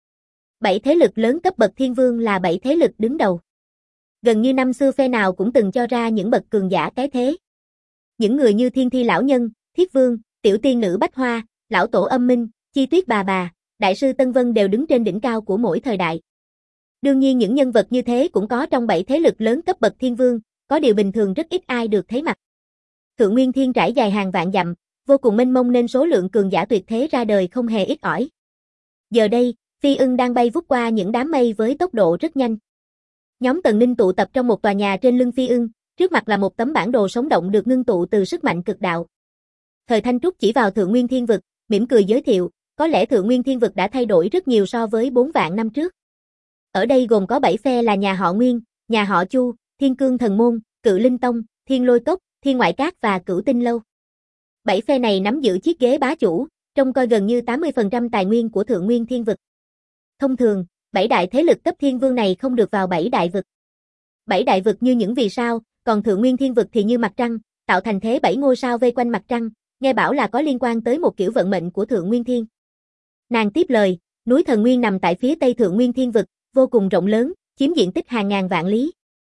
7 thế lực lớn cấp bậc thiên vương là 7 thế lực đứng đầu. Gần như năm xưa phe nào cũng từng cho ra những bậc cường giả cái thế. Những người như Thiên Thi lão nhân, Thiết Vương, Tiểu tiên nữ Bách Hoa, lão tổ Âm Minh, Chi Tuyết bà, đại sư Tân Vân đều đứng trên đỉnh cao của mỗi thời đại. Đương nhiên những nhân vật như thế cũng có trong 7 thế lực lớn cấp bậc thiên vương, có điều bình thường rất ít ai được thấy mặt. Thượng Nguyên Thiên trải dài hàng vạn dặm, vô cùng mênh mông nên số lượng cường giả tuyệt thế ra đời không hề ít ỏi. Giờ đây, phi ưng đang bay vút qua những đám mây với tốc độ rất nhanh. Nhóm Tần Ninh tụ tập trong một tòa nhà trên lưng phi ưng, trước mặt là một tấm bản đồ sống động được ngưng tụ từ sức mạnh cực đạo. Thời Thanh Trúc chỉ vào Thượng Nguyên Thiên vực, mỉm cười giới thiệu, có lẽ Thượng Nguyên Thiên vực đã thay đổi rất nhiều so với 4 vạn năm trước. Ở đây gồm có 7 phe là nhà họ Nguyên, nhà họ Chu, Thiên Cương Thần Môn, Cự Linh Tông, Thiên Lôi Cốc, Thiên Ngoại Cát và Cửu Tinh Lâu. 7 phe này nắm giữ chiếc ghế bá chủ, trông coi gần như 80% tài nguyên của Thượng Nguyên Thiên vực. Thông thường, 7 đại thế lực cấp thiên vương này không được vào 7 đại vực. 7 đại vực như những vì sao, còn Thượng Nguyên Thiên vực thì như mặt trăng, tạo thành thế 7 ngôi sao vây quanh mặt trăng, nghe bảo là có liên quan tới một kiểu vận mệnh của Thượng Nguyên Thiên. Nàng tiếp lời, núi Thần Nguyên nằm tại phía tây Thượng Nguyên Thiên vực, vô cùng rộng lớn, chiếm diện tích hàng ngàn vạn lý.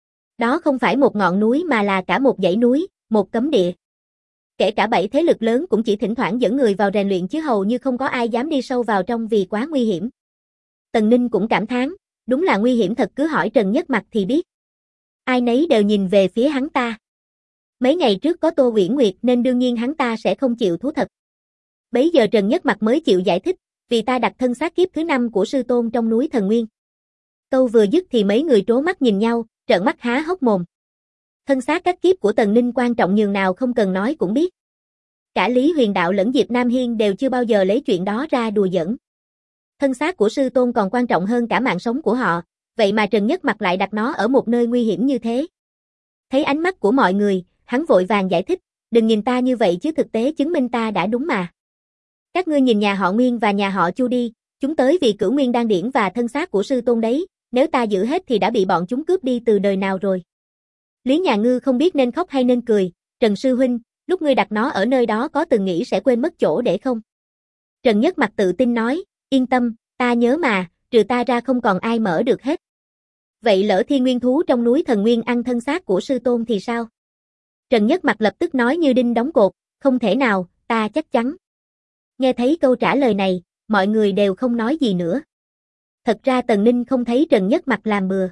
Đó không phải một ngọn núi mà là cả một dãy núi, một cấm địa. Kể cả 7 thế lực lớn cũng chỉ thỉnh thoảng dẫn người vào rèn luyện chứ hầu như không có ai dám đi sâu vào trong vì quá nguy hiểm. Tần Ninh cũng cảm thán, đúng là nguy hiểm thật, cứ hỏi Trần Nhất Mặc thì biết. Ai nấy đều nhìn về phía hắn ta. Mấy ngày trước có Tô Uyển Nguyệt nên đương nhiên hắn ta sẽ không chịu thú thật. Bấy giờ Trần Nhất Mặc mới chịu giải thích, vì ta đặt thân xác kiếp thứ 5 của sư tôn trong núi Thần Nguyên. Câu vừa dứt thì mấy người trố mắt nhìn nhau, trợn mắt há hốc mồm. Thân xác các kiếp của Tần Ninh quan trọng nhường nào không cần nói cũng biết. Cả Lý Huyền Đạo lẫn Diệp Nam Hiên đều chưa bao giờ lấy chuyện đó ra đùa giỡn. Thân xác của sư tôn còn quan trọng hơn cả mạng sống của họ, vậy mà Trần Nhất Mặc lại đặt nó ở một nơi nguy hiểm như thế. Thấy ánh mắt của mọi người, hắn vội vàng giải thích, đừng nhìn ta như vậy chứ thực tế chứng minh ta đã đúng mà. Các ngươi nhìn nhà họ Nguyên và nhà họ Chu đi, chúng tới vì Cửu Nguyên Đan Điển và thân xác của sư tôn đấy, nếu ta giữ hết thì đã bị bọn chúng cướp đi từ đời nào rồi. Lý Nhà Ngư không biết nên khóc hay nên cười, Trần sư huynh, lúc ngươi đặt nó ở nơi đó có từng nghĩ sẽ quên mất chỗ để không? Trần Nhất Mặc tự tin nói, yên tâm, ta nhớ mà, trừ ta ra không còn ai mở được hết. Vậy lỡ thiên nguyên thú trong núi thần nguyên ăn thân xác của sư tôn thì sao? Trần Nhất Mặc lập tức nói như đinh đóng cột, không thể nào, ta chắc chắn. Nghe thấy câu trả lời này, mọi người đều không nói gì nữa. Thật ra Tần Ninh không thấy Trần Nhất Mặc làm bừa.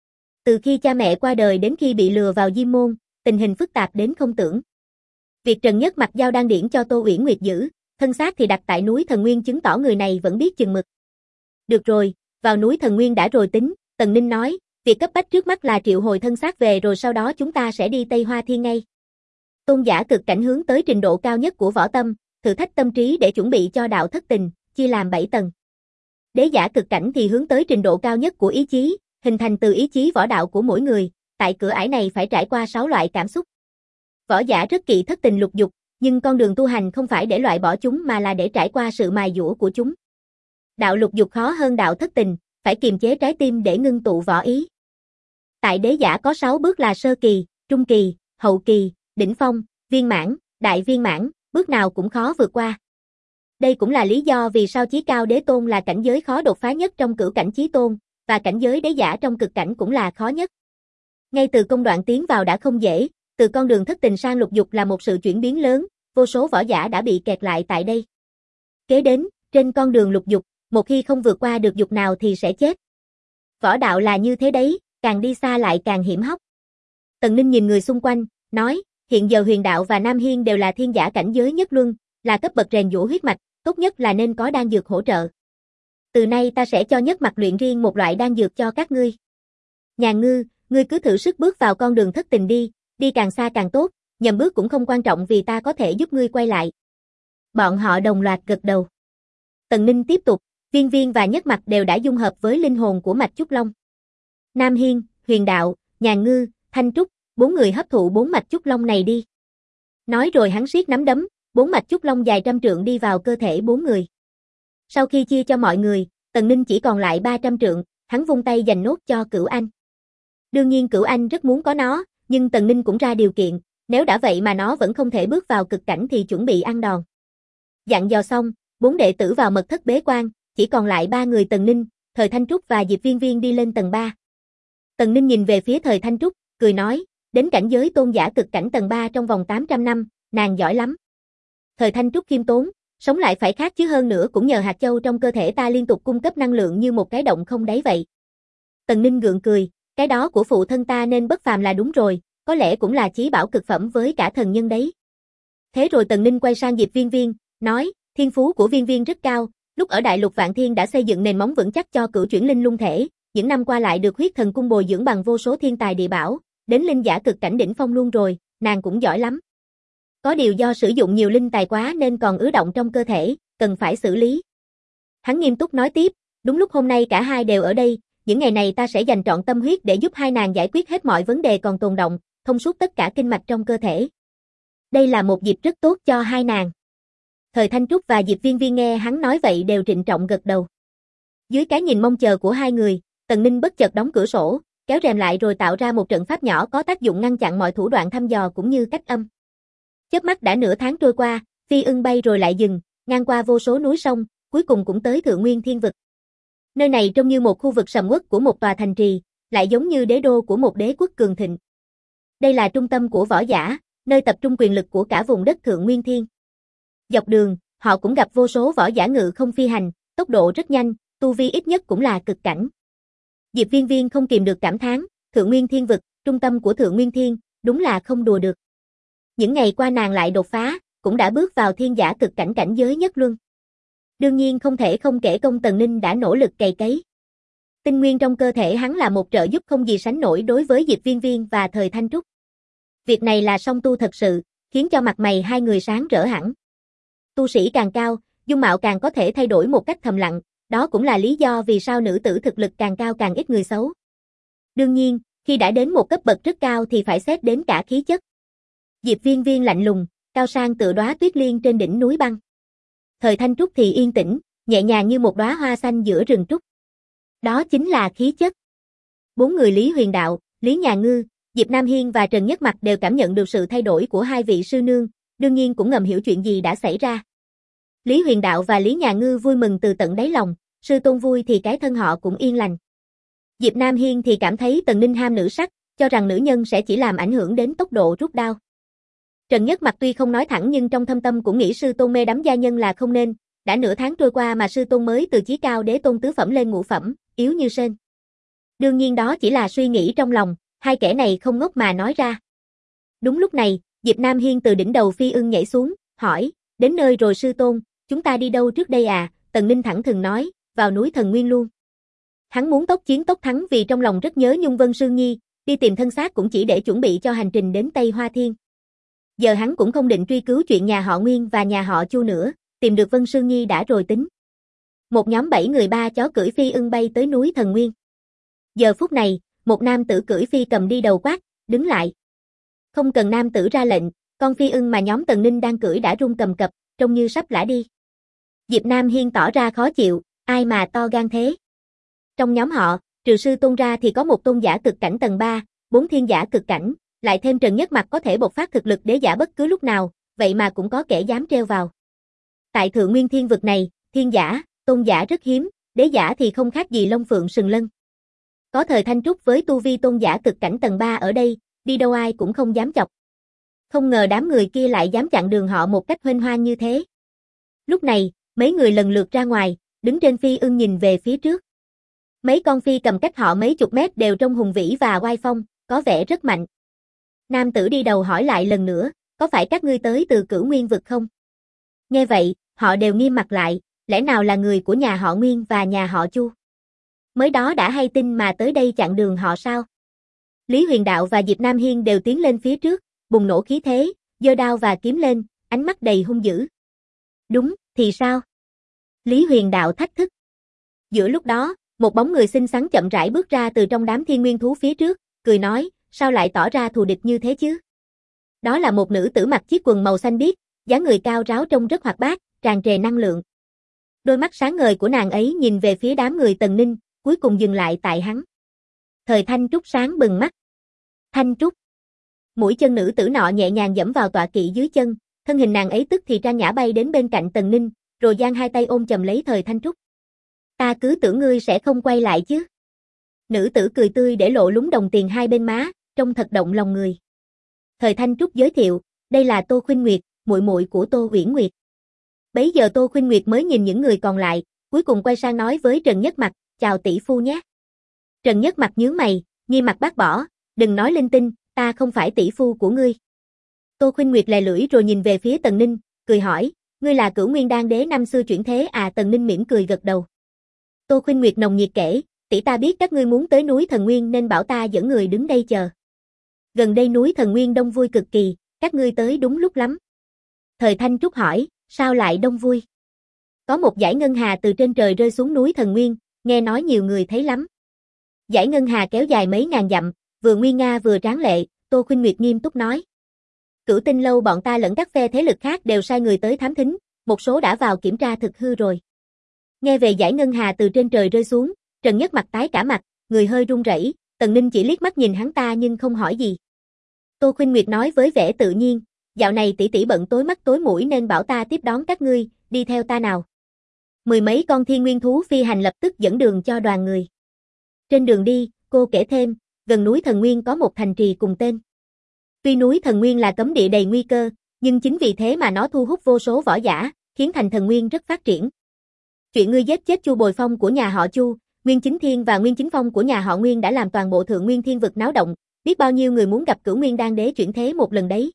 Từ khi cha mẹ qua đời đến khi bị lừa vào Diêm Môn, tình hình phức tạp đến không tưởng. Việc Trần Nhất Mặc giao đan điển cho Tô Uyển Nguyệt giữ, thân xác thì đặt tại núi Thần Nguyên chứng tỏ người này vẫn biết chừng mực. Được rồi, vào núi Thần Nguyên đã rồi tính, Tần Ninh nói, việc cấp bách trước mắt là triệu hồi thân xác về rồi sau đó chúng ta sẽ đi Tây Hoa Thiên ngay. Tôn giả cực cảnh hướng tới trình độ cao nhất của võ tâm, thử thách tâm trí để chuẩn bị cho đạo thất tình, chia làm 7 tầng. Đế giả cực cảnh thì hướng tới trình độ cao nhất của ý chí, hình thành từ ý chí võ đạo của mỗi người, tại cửa ải này phải trải qua 6 loại cảm xúc. Võ giả rất kỵ thất tình lục dục, nhưng con đường tu hành không phải để loại bỏ chúng mà là để trải qua sự mài dũa của chúng. Đạo lục dục khó hơn đạo thất tình, phải kiềm chế trái tim để ngưng tụ võ ý. Tại đế giả có 6 bước là sơ kỳ, trung kỳ, hậu kỳ, đỉnh phong, viên mãn, đại viên mãn, bước nào cũng khó vượt qua. Đây cũng là lý do vì sao Chí Cao Đế Tôn là cảnh giới khó đột phá nhất trong cửu cảnh Chí Tôn, và cảnh giới đế giả trong cực cảnh cũng là khó nhất. Ngay từ công đoạn tiến vào đã không dễ, từ con đường thất tình sang lục dục là một sự chuyển biến lớn, vô số võ giả đã bị kẹt lại tại đây. Kế đến, trên con đường lục dục, một khi không vượt qua được dục nào thì sẽ chết. Võ đạo là như thế đấy, càng đi xa lại càng hiểm hóc. Tần Ninh nhìn người xung quanh, nói, hiện giờ Huyền Đạo và Nam Hiên đều là thiên giả cảnh giới nhất luân, là cấp bậc rèn giũa huyết mạch, tốt nhất là nên có đan dược hỗ trợ. Từ nay ta sẽ cho Nhất Mặc luyện riêng một loại đan dược cho các ngươi. Nhà Ngư, ngươi cứ thử sức bước vào con đường thất tình đi càng xa càng tốt, nhầm bước cũng không quan trọng vì ta có thể giúp ngươi quay lại. Bọn họ đồng loạt gật đầu. Tần Ninh tiếp tục, Viên Viên và Nhất Mặc đều đã dung hợp với linh hồn của mạch Trúc Long. Nam Hiên, Huyền Đạo, Nhà Ngư, Thanh Trúc, 4 người hấp thụ 4 mạch Trúc Long này đi. Nói rồi hắn siết nắm đấm, 4 mạch Trúc Long dài trăm trượng đi vào cơ thể 4 người. Sau khi chia cho mọi người, Tần Ninh chỉ còn lại 300 trượng, hắn vung tay dành nốt cho Cửu Anh. Đương nhiên Cửu Anh rất muốn có nó, nhưng Tần Ninh cũng ra điều kiện, nếu đã vậy mà nó vẫn không thể bước vào cực cảnh thì chuẩn bị ăn đòn. Dặn dò xong, 4 đệ tử vào mật thất bế quan, chỉ còn lại 3 người Tần Ninh, Thời Thanh Trúc và Diệp Viên Viên đi lên tầng 3. Tần Ninh nhìn về phía Thời Thanh Trúc, cười nói, đến cảnh giới tôn giả cực cảnh tầng 3 trong vòng 800 năm, nàng giỏi lắm. Thời Thanh Trúc khiêm tốn, sống lại phải khác chứ hơn nữa cũng nhờ hạt châu trong cơ thể ta liên tục cung cấp năng lượng như một cái động không đáy vậy. Tần Ninh gượng cười, cái đó của phụ thân ta nên bất phàm là đúng rồi, có lẽ cũng là chí bảo cực phẩm với cả thần nhân đấy. Thế rồi Tần Ninh quay sang Diệp Viên Viên, nói, thiên phú của Viên Viên rất cao, lúc ở Đại Lục Vạn Thiên đã xây dựng nền móng vững chắc cho cửu chuyển linh lung thể, những năm qua lại được huyết thần cung bồi dưỡng bằng vô số thiên tài địa bảo, đến linh giả cực cảnh đỉnh phong luôn rồi, nàng cũng giỏi lắm. Có điều do sử dụng nhiều linh tài quá nên còn ứ động trong cơ thể, cần phải xử lý. Hắn nghiêm túc nói tiếp, đúng lúc hôm nay cả hai đều ở đây, những ngày này ta sẽ dành trọn tâm huyết để giúp hai nàng giải quyết hết mọi vấn đề còn tồn động, thông suốt tất cả kinh mạch trong cơ thể. Đây là một dịp rất tốt cho hai nàng. Thời Thanh Trúc và Diệp Viên Viên nghe hắn nói vậy đều trịnh trọng gật đầu. Dưới cái nhìn mong chờ của hai người, Tần Ninh bất chợt đóng cửa sổ, kéo rèm lại rồi tạo ra một trận pháp nhỏ có tác dụng ngăn chặn mọi thủ đoạn thăm dò cũng như cách âm. Chớp mắt đã nửa tháng trôi qua, phi ưng bay rồi lại dừng, ngang qua vô số núi sông, cuối cùng cũng tới Thượng Nguyên Thiên Vực. Nơi này trông như một khu vực sầm uất của một tòa thành trì, lại giống như đế đô của một đế quốc cường thịnh. Đây là trung tâm của võ giả, nơi tập trung quyền lực của cả vùng đất Thượng Nguyên Thiên. Dọc đường, họ cũng gặp vô số võ giả ngự không phi hành, tốc độ rất nhanh, tu vi ít nhất cũng là cực cảnh. Diệp Viên Viên không kìm được cảm thán, Thượng Nguyên Thiên Vực, trung tâm của Thượng Nguyên Thiên, đúng là không đùa được. Những ngày qua nàng lại đột phá, cũng đã bước vào thiên giả cực cảnh cảnh giới nhất luân. Đương nhiên không thể không kể công Tần Ninh đã nỗ lực cày cấy. Tinh nguyên trong cơ thể hắn là một trợ giúp không gì sánh nổi đối với Diệp Viên Viên và Thời Thanh Trúc. Việc này là song tu thật sự, khiến cho mặt mày hai người sáng rỡ hẳn. Tu sĩ càng cao, dung mạo càng có thể thay đổi một cách thầm lặng, đó cũng là lý do vì sao nữ tử thực lực càng cao càng ít người xấu. Đương nhiên, khi đã đến một cấp bậc rất cao thì phải xét đến cả khí chất. Diệp Viên Viên lạnh lùng, cao sang tựa đóa tuyết liên trên đỉnh núi băng. Thời Thanh Trúc thì yên tĩnh, nhẹ nhàng như một đóa hoa xanh giữa rừng trúc. Đó chính là khí chất. Bốn người Lý Huyền Đạo, Lý Nhà Ngư, Diệp Nam Hiên và Trần Nhất Mặc đều cảm nhận được sự thay đổi của hai vị sư nương, đương nhiên cũng ngầm hiểu chuyện gì đã xảy ra. Lý Huyền Đạo và Lý Nhà Ngư vui mừng từ tận đáy lòng, sư tôn vui thì cái thân họ cũng yên lành. Diệp Nam Hiên thì cảm thấy Tần Ninh ham nữ sắc, cho rằng nữ nhân sẽ chỉ làm ảnh hưởng đến tốc độ rút đao. Trần Nhất Mặc tuy không nói thẳng nhưng trong thâm tâm cũng nghĩ sư tôn mê đắm gia nhân là không nên, đã nửa tháng trôi qua mà sư tôn mới từ chí cao đế tôn tứ phẩm lên ngũ phẩm, yếu như sên. Đương nhiên đó chỉ là suy nghĩ trong lòng, hai kẻ này không ngốc mà nói ra. Đúng lúc này, Diệp Nam Hiên từ đỉnh đầu phi ưng nhảy xuống, hỏi, đến nơi rồi sư tôn, chúng ta đi đâu trước đây à? Tần Ninh thẳng thừng nói, vào núi Thần Nguyên luôn. Hắn muốn tốc chiến tốc thắng vì trong lòng rất nhớ Nhung Vân Sương Nhi, đi tìm thân xác cũng chỉ để chuẩn bị cho hành trình đến Tây Hoa Thiên. Giờ hắn cũng không định truy cứu chuyện nhà họ Nguyên và nhà họ Chu nữa, tìm được Vân Sương Nhi đã rồi tính. Một nhóm 7 người ba chó cưỡi phi ưng bay tới núi Thần Nguyên. Giờ phút này, một nam tử cưỡi phi cầm đi đầu quát, đứng lại. Không cần nam tử ra lệnh, con phi ưng mà nhóm Tần Ninh đang cưỡi đã rung cầm cập, trông như sắp lả đi. Diệp Nam Hiên tỏ ra khó chịu, ai mà to gan thế. Trong nhóm họ, trừ sư tôn ra thì có một tôn giả cực cảnh tầng 3, 4 thiên giả cực cảnh, lại thêm Trần Nhất Mặc có thể bộc phát thực lực đế giả bất cứ lúc nào, vậy mà cũng có kẻ dám treo vào. Tại Thượng Nguyên Thiên vực này, thiên giả, tôn giả rất hiếm, đế giả thì không khác gì Long Phượng sừng lân. Có Thời Thanh Trúc với tu vi tôn giả cực cảnh tầng 3 ở đây, đi đâu ai cũng không dám chọc. Không ngờ đám người kia lại dám chặn đường họ một cách huênh hoang như thế. Lúc này, mấy người lần lượt ra ngoài, đứng trên phi ưng nhìn về phía trước. Mấy con phi cầm cách họ mấy chục mét đều trông hùng vĩ và oai phong, có vẻ rất mạnh. Nam tử đi đầu hỏi lại lần nữa, có phải các ngươi tới từ Cửu Nguyên vực không? Nghe vậy, họ đều nghiêm mặt lại, lẽ nào là người của nhà họ Nguyên và nhà họ Chu? Mới đó đã hay tin mà tới đây chặn đường họ sao? Lý Huyền Đạo và Diệp Nam Hiên đều tiến lên phía trước, bùng nổ khí thế, giơ đao và kiếm lên, ánh mắt đầy hung dữ. Đúng, thì sao? Lý Huyền Đạo thách thức. Giữa lúc đó, một bóng người xinh xắn chậm rãi bước ra từ trong đám thiên nguyên thú phía trước, cười nói, sao lại tỏ ra thù địch như thế chứ? Đó là một nữ tử mặc chiếc quần màu xanh biếc, dáng người cao ráo trông rất hoạt bát, tràn trề năng lượng. Đôi mắt sáng ngời của nàng ấy nhìn về phía đám người Tần Ninh, cuối cùng dừng lại tại hắn. Thời Thanh Trúc sáng bừng mắt. Thanh Trúc. Mũi chân nữ tử nọ nhẹ nhàng giẫm vào tọa kỵ dưới chân, thân hình nàng ấy tức thì trang nhã bay đến bên cạnh Tần Ninh, rồi giang hai tay ôm chầm lấy Thời Thanh Trúc. Ta cứ tưởng ngươi sẽ không quay lại chứ. Nữ tử cười tươi để lộ lúng đồng tiền hai bên má, trông thật động lòng người. Thời Thanh Trúc giới thiệu, đây là Tô Khuynh Nguyệt, muội muội của Tô Uyển Nguyệt. Bấy giờ Tô Khuynh Nguyệt mới nhìn những người còn lại, cuối cùng quay sang nói với Trần Nhất Mặc, chào tỷ phu nhé. Trần Nhất Mặc nhướng mày, nghiêm mặt bác bỏ, đừng nói linh tinh, ta không phải tỷ phu của ngươi. Tô Khuynh Nguyệt lè lưỡi rồi nhìn về phía Tần Ninh, cười hỏi, ngươi là Cửu Nguyên Đan đế năm xưa chuyển thế à? Tần Ninh mỉm cười gật đầu. Tô Khuynh Nguyệt nồng nhiệt kể, tỷ ta biết các ngươi muốn tới núi Thần Nguyên nên bảo ta dẫn người đứng đây chờ. Gần đây núi Thần Nguyên đông vui cực kỳ, các ngươi tới đúng lúc lắm. Thời Thanh Trúc hỏi, sao lại đông vui? Có một dải ngân hà từ trên trời rơi xuống núi Thần Nguyên, nghe nói nhiều người thấy lắm. Dải ngân hà kéo dài mấy ngàn dặm, vừa nguy nga vừa tráng lệ, Tô Khuynh Nguyệt nghiêm túc nói. Cửu Tinh lâu bọn ta lẫn các phe thế lực khác đều sai người tới thám thính, một số đã vào kiểm tra thực hư rồi. Nghe về dải ngân hà từ trên trời rơi xuống, Trần Nhất Mặc tái cả mặt, người hơi run rẩy, Tần Ninh chỉ liếc mắt nhìn hắn ta nhưng không hỏi gì. Tô Khuynh Nguyệt nói với vẻ tự nhiên, dạo này tỷ tỷ bận tối mắt tối mũi nên bảo ta tiếp đón các ngươi, đi theo ta nào. Mười mấy con thiên nguyên thú phi hành lập tức dẫn đường cho đoàn người. Trên đường đi, cô kể thêm, gần núi Thần Nguyên có một thành trì cùng tên. Tuy núi Thần Nguyên là cấm địa đầy nguy cơ, nhưng chính vì thế mà nó thu hút vô số võ giả, khiến thành Thần Nguyên rất phát triển. Chuyện ngươi giết chết Chu Bồi Phong của nhà họ Chu, Nguyên Chính Thiên và Nguyên Chính Phong của nhà họ Nguyên đã làm toàn bộ Thượng Nguyên Thiên vực náo động, biết bao nhiêu người muốn gặp Cửu Nguyên Đan đế chuyển thế một lần đấy.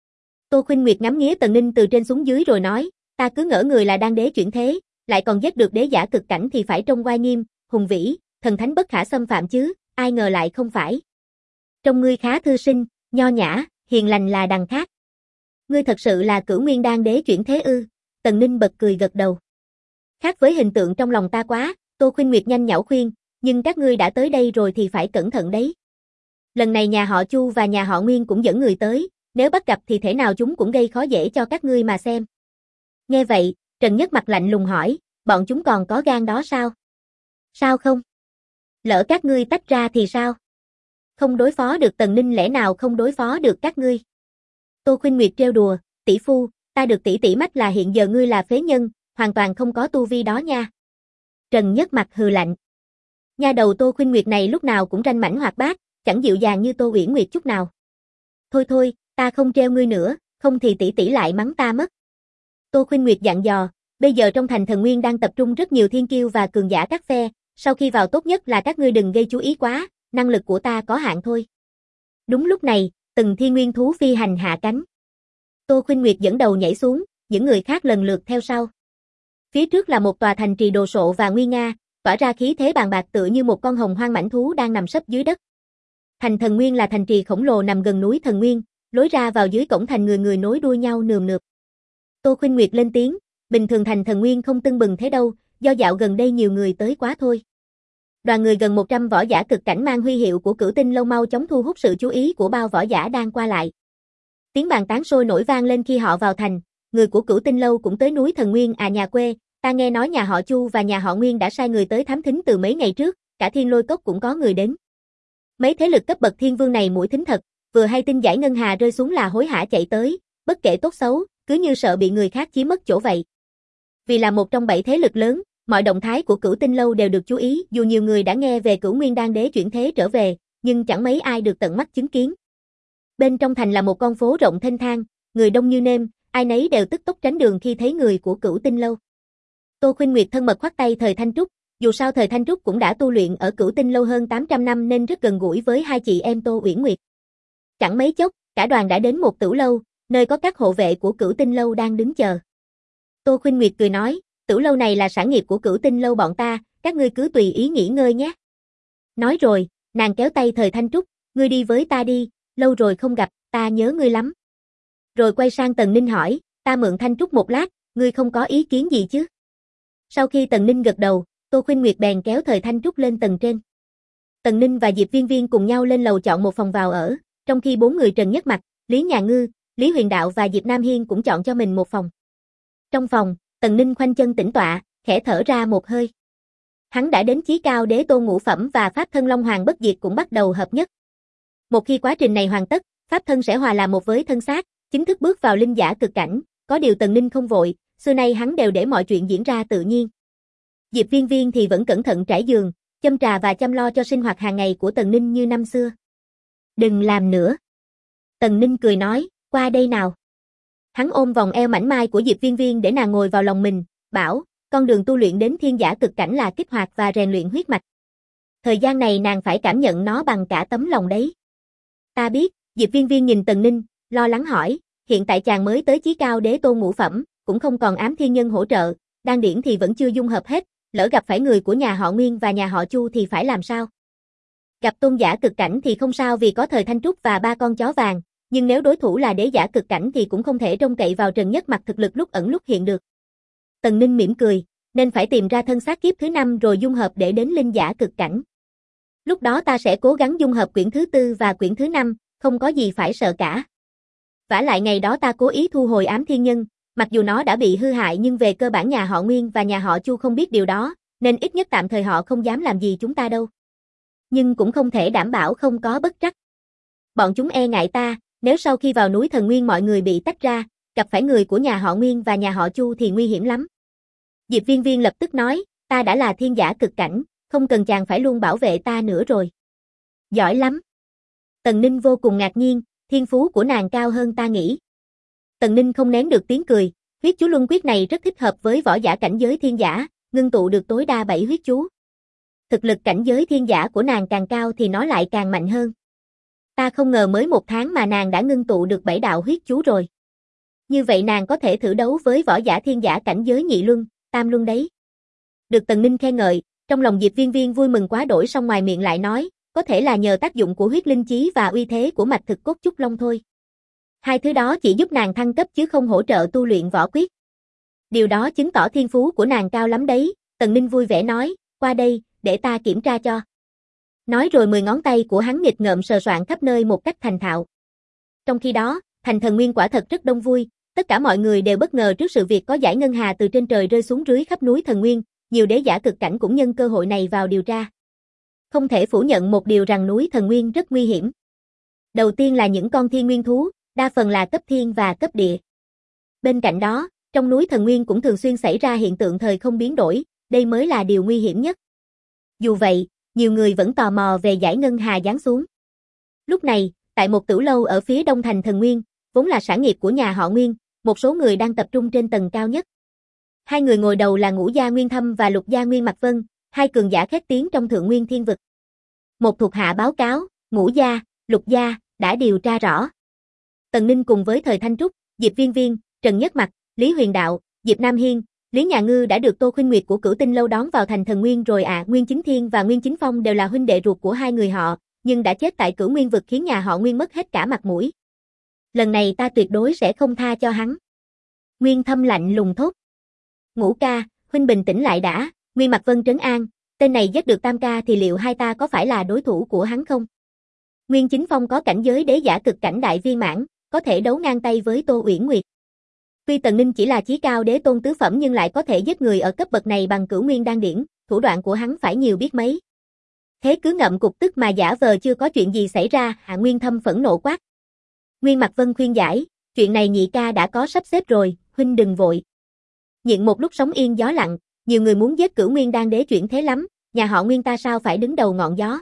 Tô Khuynh Nguyệt ngắm nghía Tần Ninh từ trên xuống dưới rồi nói, ta cứ ngỡ người là đan đế chuyển thế, lại còn giết được đế giả cực cảnh thì phải trông oai nghiêm, hùng vĩ, thần thánh bất khả xâm phạm chứ, ai ngờ lại không phải. Trông ngươi khá thư sinh, nho nhã, hiền lành là đằng khác. Ngươi thật sự là Cửu Nguyên Đan đế chuyển thế ư? Tần Ninh bật cười gật đầu. Khác với hình tượng trong lòng ta quá, Tô Khuynh Nguyệt nhanh nhảu khuyên, nhưng các ngươi đã tới đây rồi thì phải cẩn thận đấy. Lần này nhà họ Chu và nhà họ Nguyên cũng dẫn người tới, nếu bắt gặp thì thể nào chúng cũng gây khó dễ cho các ngươi mà xem. Nghe vậy, Trần Nhất mặt lạnh lùng hỏi, bọn chúng còn có gan đó sao? Sao không? Lỡ các ngươi tách ra thì sao? Không đối phó được Tần Ninh lẽ nào không đối phó được các ngươi? Tô Khuynh Nguyệt trêu đùa, tỷ phu, ta được tỷ tỷ mách là hiện giờ ngươi là phế nhân, hoàn toàn không có tu vi đó nha. Trần Nhất mặt hừ lạnh. Nha đầu Tô Khuynh Nguyệt này lúc nào cũng ranh mãnh hoạt bát, chẳng dịu dàng như Tô Uyển Nguyệt chút nào. Thôi thôi, ta không treo ngươi nữa, không thì tỷ tỷ lại mắng ta mất. Tô Khuynh Nguyệt dặn dò, bây giờ trong thành Thần Nguyên đang tập trung rất nhiều thiên kiêu và cường giả các phe, sau khi vào tốt nhất là các ngươi đừng gây chú ý quá, năng lực của ta có hạn thôi. Đúng lúc này, từng thiên nguyên thú phi hành hạ cánh. Tô Khuynh Nguyệt dẫn đầu nhảy xuống, những người khác lần lượt theo sau. Phía trước là một tòa thành trì đồ sộ và nguy nga, tỏa ra khí thế bàn bạc tựa như một con hồng hoang mãnh thú đang nằm sấp dưới đất. Thành Thần Nguyên là thành trì khổng lồ nằm gần núi Thần Nguyên, lối ra vào dưới cổng thành người người nối đuôi nhau nườm nượp. Tô Khuynh Nguyệt lên tiếng, bình thường thành Thần Nguyên không tưng bừng thế đâu, do dạo gần đây nhiều người tới quá thôi. Đoàn người gần 100 võ giả cực cảnh mang huy hiệu của Cửu Tinh Lâu mau chóng thu hút sự chú ý của bao võ giả đang qua lại. Tiếng bàn tán sôi nổi vang lên khi họ vào thành, người của Cửu Tinh Lâu cũng tới núi Thần Nguyên à nhà quê, ta nghe nói nhà họ Chu và nhà họ Nguyên đã sai người tới thám thính từ mấy ngày trước, cả Thiên Lôi Cốc cũng có người đến. Mấy thế lực cấp bậc thiên vương này mũi thính thật, vừa hay tin giải ngân hà rơi xuống là hối hả chạy tới, bất kể tốt xấu, cứ như sợ bị người khác chiếm mất chỗ vậy. Vì là một trong 7 thế lực lớn, mọi động thái của Cửu Tinh Lâu đều được chú ý, dù nhiều người đã nghe về Cửu Nguyên Đan Đế chuyển thế trở về, nhưng chẳng mấy ai được tận mắt chứng kiến. Bên trong thành là một con phố rộng thênh thang, người đông như nêm, ai nấy đều tức tốc tránh đường khi thấy người của Cửu Tinh Lâu. Tô Khuynh Nguyệt thân mật khoác tay Thời Thanh Trúc, dù sao Thời Thanh Trúc cũng đã tu luyện ở Cửu Tinh Lâu hơn 800 năm nên rất gần gũi với hai chị em Tô Uyển Nguyệt. Chẳng mấy chốc, cả đoàn đã đến một tửu lâu, nơi có các hộ vệ của Cửu Tinh Lâu đang đứng chờ. Tô Khuynh Nguyệt cười nói, tửu lâu này là sản nghiệp của Cửu Tinh Lâu bọn ta, các ngươi cứ tùy ý nghỉ ngơi nhé. Nói rồi, nàng kéo tay Thời Thanh Trúc, ngươi đi với ta đi, lâu rồi không gặp, ta nhớ ngươi lắm. Rồi quay sang Tần Ninh hỏi, ta mượn Thanh Trúc một lát, ngươi không có ý kiến gì chứ? Sau khi Tần Ninh gật đầu, Tô Khuynh Nguyệt bèn kéo Thời Thanh Trúc lên tầng trên. Tần Ninh và Diệp Viên Viên cùng nhau lên lầu chọn một phòng vào ở, trong khi 4 người Trần Nhất Mặc, Lý Nhà Ngư, Lý Huyền Đạo và Diệp Nam Hiên cũng chọn cho mình một phòng. Trong phòng, Tần Ninh khoanh chân tĩnh tọa, khẽ thở ra một hơi. Hắn đã đến chí cao đế tôn ngũ phẩm và pháp thân Long Hoàng bất diệt cũng bắt đầu hợp nhất. Một khi quá trình này hoàn tất, pháp thân sẽ hòa làm một với thân xác, chính thức bước vào linh giả cực cảnh, có điều Tần Ninh không vội, xưa nay hắn đều để mọi chuyện diễn ra tự nhiên. Diệp Viên Viên thì vẫn cẩn thận trải giường, châm trà và chăm lo cho sinh hoạt hàng ngày của Tần Ninh như năm xưa. Đừng làm nữa. Tần Ninh cười nói, qua đây nào. Hắn ôm vòng eo mảnh mai của Diệp Viên Viên để nàng ngồi vào lòng mình, bảo, con đường tu luyện đến thiên giả cực cảnh là kích hoạt và rèn luyện huyết mạch. Thời gian này nàng phải cảm nhận nó bằng cả tấm lòng đấy. Ta biết, Diệp Viên Viên nhìn Tần Ninh, lo lắng hỏi, hiện tại chàng mới tới chí cao đế tôn ngũ phẩm, cũng không còn ám thiên nhân hỗ trợ, đan điển thì vẫn chưa dung hợp hết, lỡ gặp phải người của nhà họ Nguyên và nhà họ Chu thì phải làm sao? Gặp tôn giả cực cảnh thì không sao vì có Thời Thanh Trúc và 3 con chó vàng, nhưng nếu đối thủ là đế giả cực cảnh thì cũng không thể trông cậy vào Trần Nhất Mặc thực lực lúc ẩn lúc hiện được. Tần Ninh mỉm cười, nên phải tìm ra thân xác kiếp thứ 5 rồi dung hợp để đến linh giả cực cảnh. Lúc đó ta sẽ cố gắng dung hợp quyển thứ 4 và quyển thứ 5, không có gì phải sợ cả. Vả lại ngày đó ta cố ý thu hồi ám thiên nhân, mặc dù nó đã bị hư hại nhưng về cơ bản nhà họ Nguyên và nhà họ Chu không biết điều đó, nên ít nhất tạm thời họ không dám làm gì chúng ta đâu. Nhưng cũng không thể đảm bảo không có bất trắc. Bọn chúng e ngại ta, nếu sau khi vào núi Thần Nguyên mọi người bị tách ra, gặp phải người của nhà họ Nguyên và nhà họ Chu thì nguy hiểm lắm. Diệp Viên Viên lập tức nói, ta đã là thiên giả cực cảnh, không cần chàng phải luôn bảo vệ ta nữa rồi. Giỏi lắm. Tần Ninh vô cùng ngạc nhiên, thiên phú của nàng cao hơn ta nghĩ. Tần Ninh không nén được tiếng cười, huyết chú luân quyết này rất thích hợp với võ giả cảnh giới thiên giả, ngưng tụ được tối đa 7 huyết chú. Thực lực cảnh giới thiên giả của nàng càng cao thì nó lại càng mạnh hơn. Ta không ngờ mới 1 tháng mà nàng đã ngưng tụ được 7 đạo huyết chú rồi. Như vậy nàng có thể thử đấu với võ giả thiên giả cảnh giới nhị luân, tam luân đấy. Được Tần Ninh khen ngợi, trong lòng Diệp Viên Viên vui mừng quá đổi xong ngoài miệng lại nói, có thể là nhờ tác dụng của huyết linh chí và uy thế của mạch thực cốt trúc long thôi. Hai thứ đó chỉ giúp nàng thăng cấp chứ không hỗ trợ tu luyện võ quyết. Điều đó chứng tỏ thiên phú của nàng cao lắm đấy, Tần Ninh vui vẻ nói, qua đây, để ta kiểm tra cho. Nói rồi 10 ngón tay của hắn nghịch ngợm sờ soạn khắp nơi một cách thành thạo. Trong khi đó, thành Thần Nguyên quả thật rất đông vui, Tất cả mọi người đều bất ngờ trước sự việc có dải ngân hà từ trên trời rơi xuống rưới khắp núi Thần Nguyên, nhiều đế giả cực cảnh cũng nhân cơ hội này vào điều tra. Không thể phủ nhận một điều rằng núi Thần Nguyên rất nguy hiểm. Đầu tiên là những con thiên nguyên thú, đa phần là cấp thiên và cấp địa. Bên cạnh đó, trong núi Thần Nguyên cũng thường xuyên xảy ra hiện tượng thời không biến đổi, đây mới là điều nguy hiểm nhất. Dù vậy, nhiều người vẫn tò mò về dải ngân hà giáng xuống. Lúc này, tại một tửu lâu ở phía đông thành Thần Nguyên, vốn là sản nghiệp của nhà họ Nguyên, một số người đang tập trung trên tầng cao nhất. Hai người ngồi đầu là Ngũ Gia Nguyên Thâm và Lục Gia Nguyên Mạc Vân, hai cường giả khét tiếng trong Thượng Nguyên Thiên Vực. Một thuộc hạ báo cáo, Ngũ Gia, Lục Gia đã điều tra rõ. Tần Ninh cùng với Thời Thanh Trúc, Diệp Viên Viên, Trần Nhất Mặc, Lý Huyền Đạo, Diệp Nam Hiên, Lý Nhà Ngư đã được Tô Khuynh Nguyệt của Cửu Tinh Lâu đón vào thành Thần Nguyên rồi à. Nguyên Chính Thiên và Nguyên Chính Phong đều là huynh đệ ruột của hai người họ, nhưng đã chết tại Cửu Nguyên Vực khiến nhà họ Nguyên mất hết cả mặt mũi. Lần này ta tuyệt đối sẽ không tha cho hắn. Nguyên Thâm lạnh lùng thốt. Ngũ ca, huynh bình tĩnh lại đã, Nguyên Mạc Vân trấn an, tên này giết được Tam ca thì liệu hai ta có phải là đối thủ của hắn không? Nguyên Chính Phong có cảnh giới đế giả cực cảnh đại viên mãn, có thể đấu ngang tay với Tô Uyển Nguyệt. Tuy Tần Ninh chỉ là chí cao đế tôn tứ phẩm nhưng lại có thể giết người ở cấp bậc này bằng Cửu Nguyên Đan Điển, thủ đoạn của hắn phải nhiều biết mấy. Thế cứ ngậm cục tức mà giả vờ chưa có chuyện gì xảy ra, Hạ Nguyên Thâm phẫn nộ quát. Nguyên Mạc Vân khuyên giải, chuyện này nhị ca đã có sắp xếp rồi, huynh đừng vội. Nhịn một lúc sóng yên gió lặng, nhiều người muốn giết Cửu Nguyên Đan Đế chuyển thế lắm, nhà họ Nguyên ta sao phải đứng đầu ngọn gió.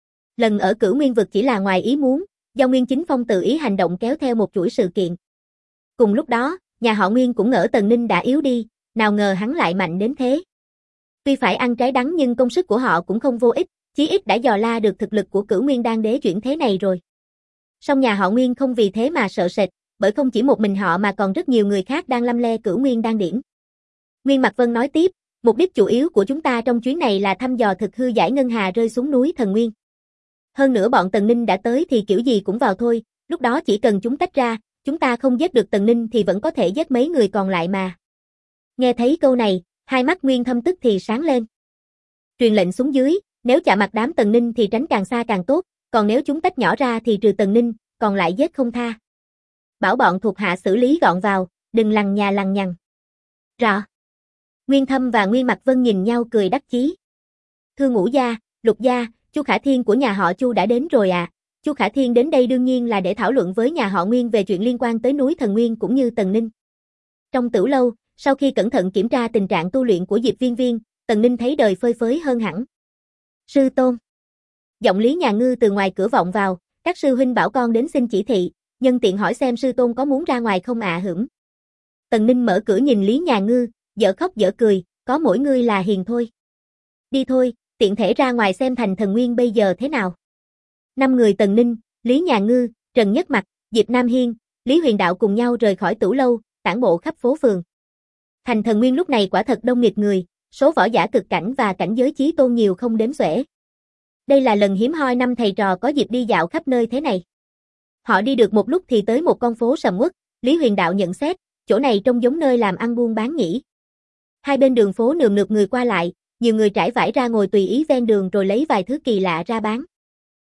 Lần ở Cửu Nguyên Vực chỉ là ngoài ý muốn, do Nguyên Chính Phong tự ý hành động kéo theo một chuỗi sự kiện. Cùng lúc đó, nhà họ Nguyên cũng ngỡ Tần Ninh đã yếu đi, nào ngờ hắn lại mạnh đến thế. Tuy phải ăn trái đắng nhưng công sức của họ cũng không vô ích, chí ít đã dò la được thực lực của Cửu Nguyên Đan Đế chuyển thế này rồi. Song nhà họ Nguyên không vì thế mà sợ sệt, bởi không chỉ một mình họ mà còn rất nhiều người khác đang lăm le Cửu Nguyên Đan Điển. Nguyên Mạc Vân nói tiếp, mục đích chủ yếu của chúng ta trong chuyến này là thăm dò thực hư dải ngân hà rơi xuống núi Thần Nguyên. Hơn nữa bọn Tần Ninh đã tới thì kiểu gì cũng vào thôi, lúc đó chỉ cần chúng tách ra, chúng ta không giết được Tần Ninh thì vẫn có thể giết mấy người còn lại mà. Nghe thấy câu này, hai mắt Nguyên Thâm tức thì sáng lên. Truyền lệnh xuống dưới, nếu chạm mặt đám Tần Ninh thì tránh càng xa càng tốt, còn nếu chúng tách nhỏ ra thì trừ Tần Ninh, còn lại giết không tha. Bảo bọn thuộc hạ xử lý gọn vào, đừng lằng nhà lằng nhằng. Rõ. Nguyên Thâm và Nguyên Mạc Vân nhìn nhau cười đắc chí. Thưa Ngũ Gia, Lục Gia, Chu Khả Thiên của nhà họ Chu đã đến rồi à. Chu Khả Thiên đến đây đương nhiên là để thảo luận với nhà họ Nguyên về chuyện liên quan tới núi Thần Nguyên cũng như Tần Ninh. Trong tửu lâu, sau khi cẩn thận kiểm tra tình trạng tu luyện của Diệp Viên Viên, Tần Ninh thấy đời phơi phới hơn hẳn. Sư tôn. Giọng Lý Nhà Ngư từ ngoài cửa vọng vào, các sư huynh bảo con đến xin chỉ thị, nhân tiện hỏi xem sư tôn có muốn ra ngoài không ạ hửng. Tần Ninh mở cửa nhìn Lý Nhà Ngư, dở khóc dở cười, có mỗi ngươi là hiền thôi. Đi thôi, tiện thể ra ngoài xem thành Thần Nguyên bây giờ thế nào. 5 người Tần Ninh, Lý Nhà Ngư, Trần Nhất Mặc, Diệp Nam Hiên, Lý Huyền Đạo cùng nhau rời khỏi tửu lâu, tản bộ khắp phố phường. Thành Thần Nguyên lúc này quả thật đông nghịt người, số võ giả cực cảnh và cảnh giới chí tôn nhiều không đếm xuể. Đây là lần hiếm hoi năm thầy trò có dịp đi dạo khắp nơi thế này. Họ đi được một lúc thì tới một con phố sầm uất, Lý Huyền Đạo nhận xét, chỗ này trông giống nơi làm ăn buôn bán nhỉ. Hai bên đường phố nườm nượp người qua lại, nhiều người trải vải ra ngồi tùy ý ven đường rồi lấy vài thứ kỳ lạ ra bán.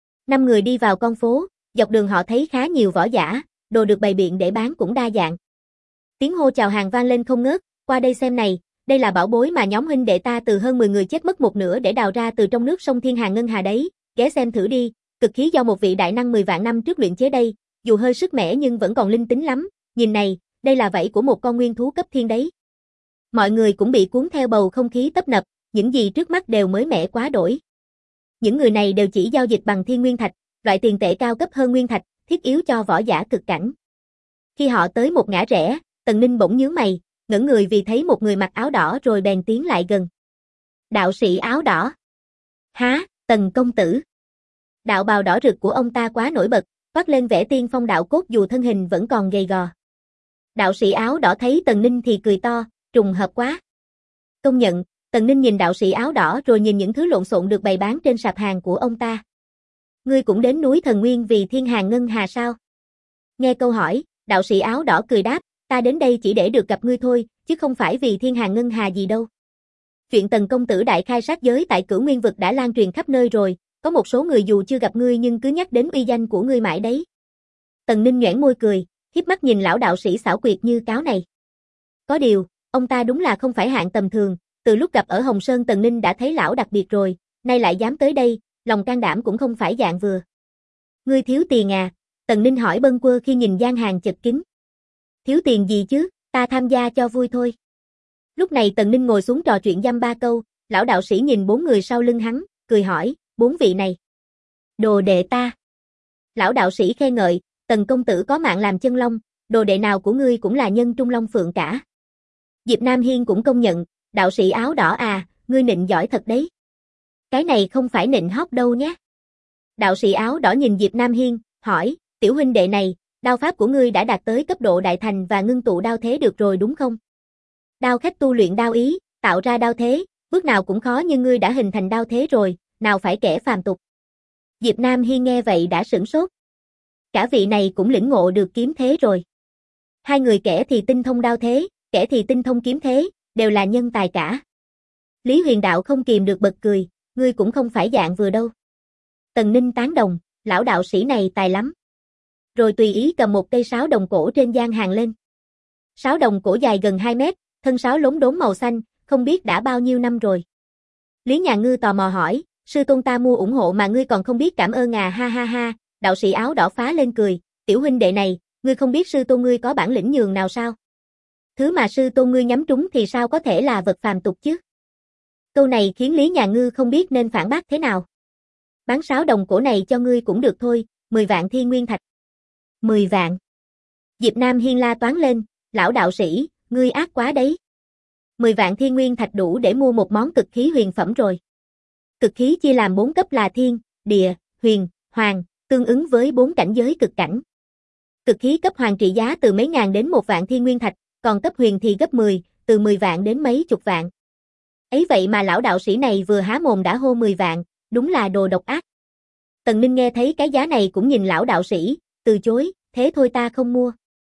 5 người đi vào con phố, dọc đường họ thấy khá nhiều võ giả, đồ được bày biện để bán cũng đa dạng. Tiếng hô chào hàng vang lên không ngớt, qua đây xem này, đây là bảo bối mà nhóm huynh đệ ta từ hơn 10 người chết mất một nửa để đào ra từ trong nước sông Thiên Hà Ngân Hà đấy, ghé xem thử đi, cực khí do một vị đại năng 10 vạn năm trước luyện chế đây, dù hơi sức mẻ nhưng vẫn còn linh tính lắm, nhìn này, đây là vảy của một con nguyên thú cấp thiên đấy. Mọi người cũng bị cuốn theo bầu không khí tấp nập, những gì trước mắt đều mới mẻ quá đổi. Những người này đều chỉ giao dịch bằng thiên nguyên thạch, loại tiền tệ cao cấp hơn nguyên thạch, thiết yếu cho võ giả cực cảnh. Khi họ tới một ngã rẽ, Tần Ninh bỗng nhướng mày, ngẩng người vì thấy một người mặc áo đỏ rồi bèn tiến lại gần. Đạo sĩ áo đỏ. Há, Tần công tử. Đạo bào đỏ rực của ông ta quá nổi bật, toát lên vẻ tiên phong đạo cốt dù thân hình vẫn còn gầy gò. Đạo sĩ áo đỏ thấy Tần Ninh thì cười to, trùng hợp quá. Công nhận, Tần Ninh nhìn đạo sĩ áo đỏ rồi nhìn những thứ lộn xộn được bày bán trên sạp hàng của ông ta. Ngươi cũng đến núi Thần Nguyên vì Thiên Hà Ngân Hà sao? Nghe câu hỏi, đạo sĩ áo đỏ cười đáp, ta đến đây chỉ để được gặp ngươi thôi, chứ không phải vì Thiên Hà Ngân Hà gì đâu. Chuyện Tần công tử đại khai sát giới tại Cửu Nguyên Vực đã lan truyền khắp nơi rồi, có một số người dù chưa gặp ngươi nhưng cứ nhắc đến uy danh của ngươi mãi đấy. Tần Ninh nhoẻn môi cười, híp mắt nhìn lão đạo sĩ xảo quyệt như cáo này. Có điều, ông ta đúng là không phải hạng tầm thường, từ lúc gặp ở Hồng Sơn Tần Ninh đã thấy lão đặc biệt rồi, nay lại dám tới đây, lòng can đảm cũng không phải dạng vừa. Ngươi thiếu tiền à? Tần Ninh hỏi bâng quơ khi nhìn gian hàng chật kín. Thiếu tiền gì chứ, ta tham gia cho vui thôi. Lúc này Tần Ninh ngồi xuống trò chuyện dăm ba câu, lão đạo sĩ nhìn bốn người sau lưng hắn, cười hỏi, bốn vị này. Đồ đệ ta. Lão đạo sĩ khen ngợi, Tần công tử có mạng làm chân long, đồ đệ nào của ngươi cũng là nhân trung long phượng cả. Diệp Nam Hiên cũng công nhận, đạo sĩ áo đỏ à, ngươi nịnh giỏi thật đấy. Cái này không phải nịnh hót đâu nhé. Đạo sĩ áo đỏ nhìn Diệp Nam Hiên, hỏi, tiểu huynh đệ này, đao pháp của ngươi đã đạt tới cấp độ đại thành và ngưng tụ đao thế được rồi đúng không? Đao khách tu luyện đao ý, tạo ra đao thế, bước nào cũng khó nhưng ngươi đã hình thành đao thế rồi, nào phải kẻ phàm tục. Diệp Nam Hiên nghe vậy đã sửng sốt. Cả vị này cũng lĩnh ngộ được kiếm thế rồi. Hai người kẻ thì tinh thông đao thế, kẻ thì tinh thông kiếm thế, đều là nhân tài cả. Lý Huyền Đạo không kìm được bật cười, ngươi cũng không phải dạng vừa đâu. Tần Ninh tán đồng, lão đạo sĩ này tài lắm. Rồi tùy ý cầm một cây sáo đồng cổ trên gian hàng lên. Sáo đồng cổ dài gần 2 mét, thân sáo lốm đốm màu xanh, không biết đã bao nhiêu năm rồi. Lý Nhà Ngư tò mò hỏi, sư tôn ta mua ủng hộ mà ngươi còn không biết cảm ơn à, ha ha ha. Đạo sĩ áo đỏ phá lên cười, tiểu huynh đệ này, ngươi không biết sư tôn ngươi có bản lĩnh nhường nào sao? Thứ mà sư tôn ngươi nhắm trúng thì sao có thể là vật phàm tục chứ? Câu này khiến Lý Nhà Ngư không biết nên phản bác thế nào. Bán sáo đồng cổ này cho ngươi cũng được thôi, 10 vạn thiên nguyên thạch. 10 vạn. Diệp Nam Hiên la toán lên, lão đạo sĩ, ngươi ác quá đấy. 10 vạn thiên nguyên thạch đủ để mua một món cực khí huyền phẩm rồi. Cực khí chia làm 4 cấp là thiên, địa, huyền, hoàng, tương ứng với 4 cảnh giới cực cảnh. Cực khí cấp hoàng trị giá từ mấy ngàn đến 1 vạn thiên nguyên thạch, còn cấp huyền thì gấp 10, từ 10 vạn đến mấy chục vạn. Ấy vậy mà lão đạo sĩ này vừa há mồm đã hô 10 vạn, đúng là đồ độc ác. Tần Ninh nghe thấy cái giá này cũng nhìn lão đạo sĩ, từ chối, thế thôi ta không mua.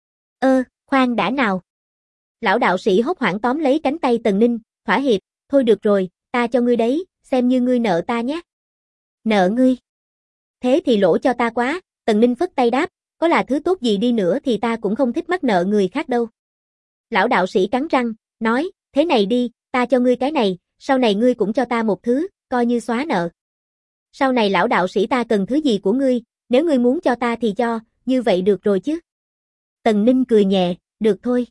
Khoan đã nào. Lão đạo sĩ hốt hoảng tóm lấy cánh tay Tần Ninh, thỏa hiệp, thôi được rồi, ta cho ngươi đấy, xem như ngươi nợ ta nhé. Nợ ngươi? Thế thì lỗ cho ta quá, Tần Ninh phất tay đáp, có là thứ tốt gì đi nữa thì ta cũng không thích mắc nợ người khác đâu. Lão đạo sĩ cắn răng, nói, thế này đi, ta cho ngươi cái này, sau này ngươi cũng cho ta một thứ, coi như xóa nợ. Sau này lão đạo sĩ ta cần thứ gì của ngươi, nếu ngươi muốn cho ta thì cho, như vậy được rồi chứ. Tần Ninh cười nhẹ, được thôi.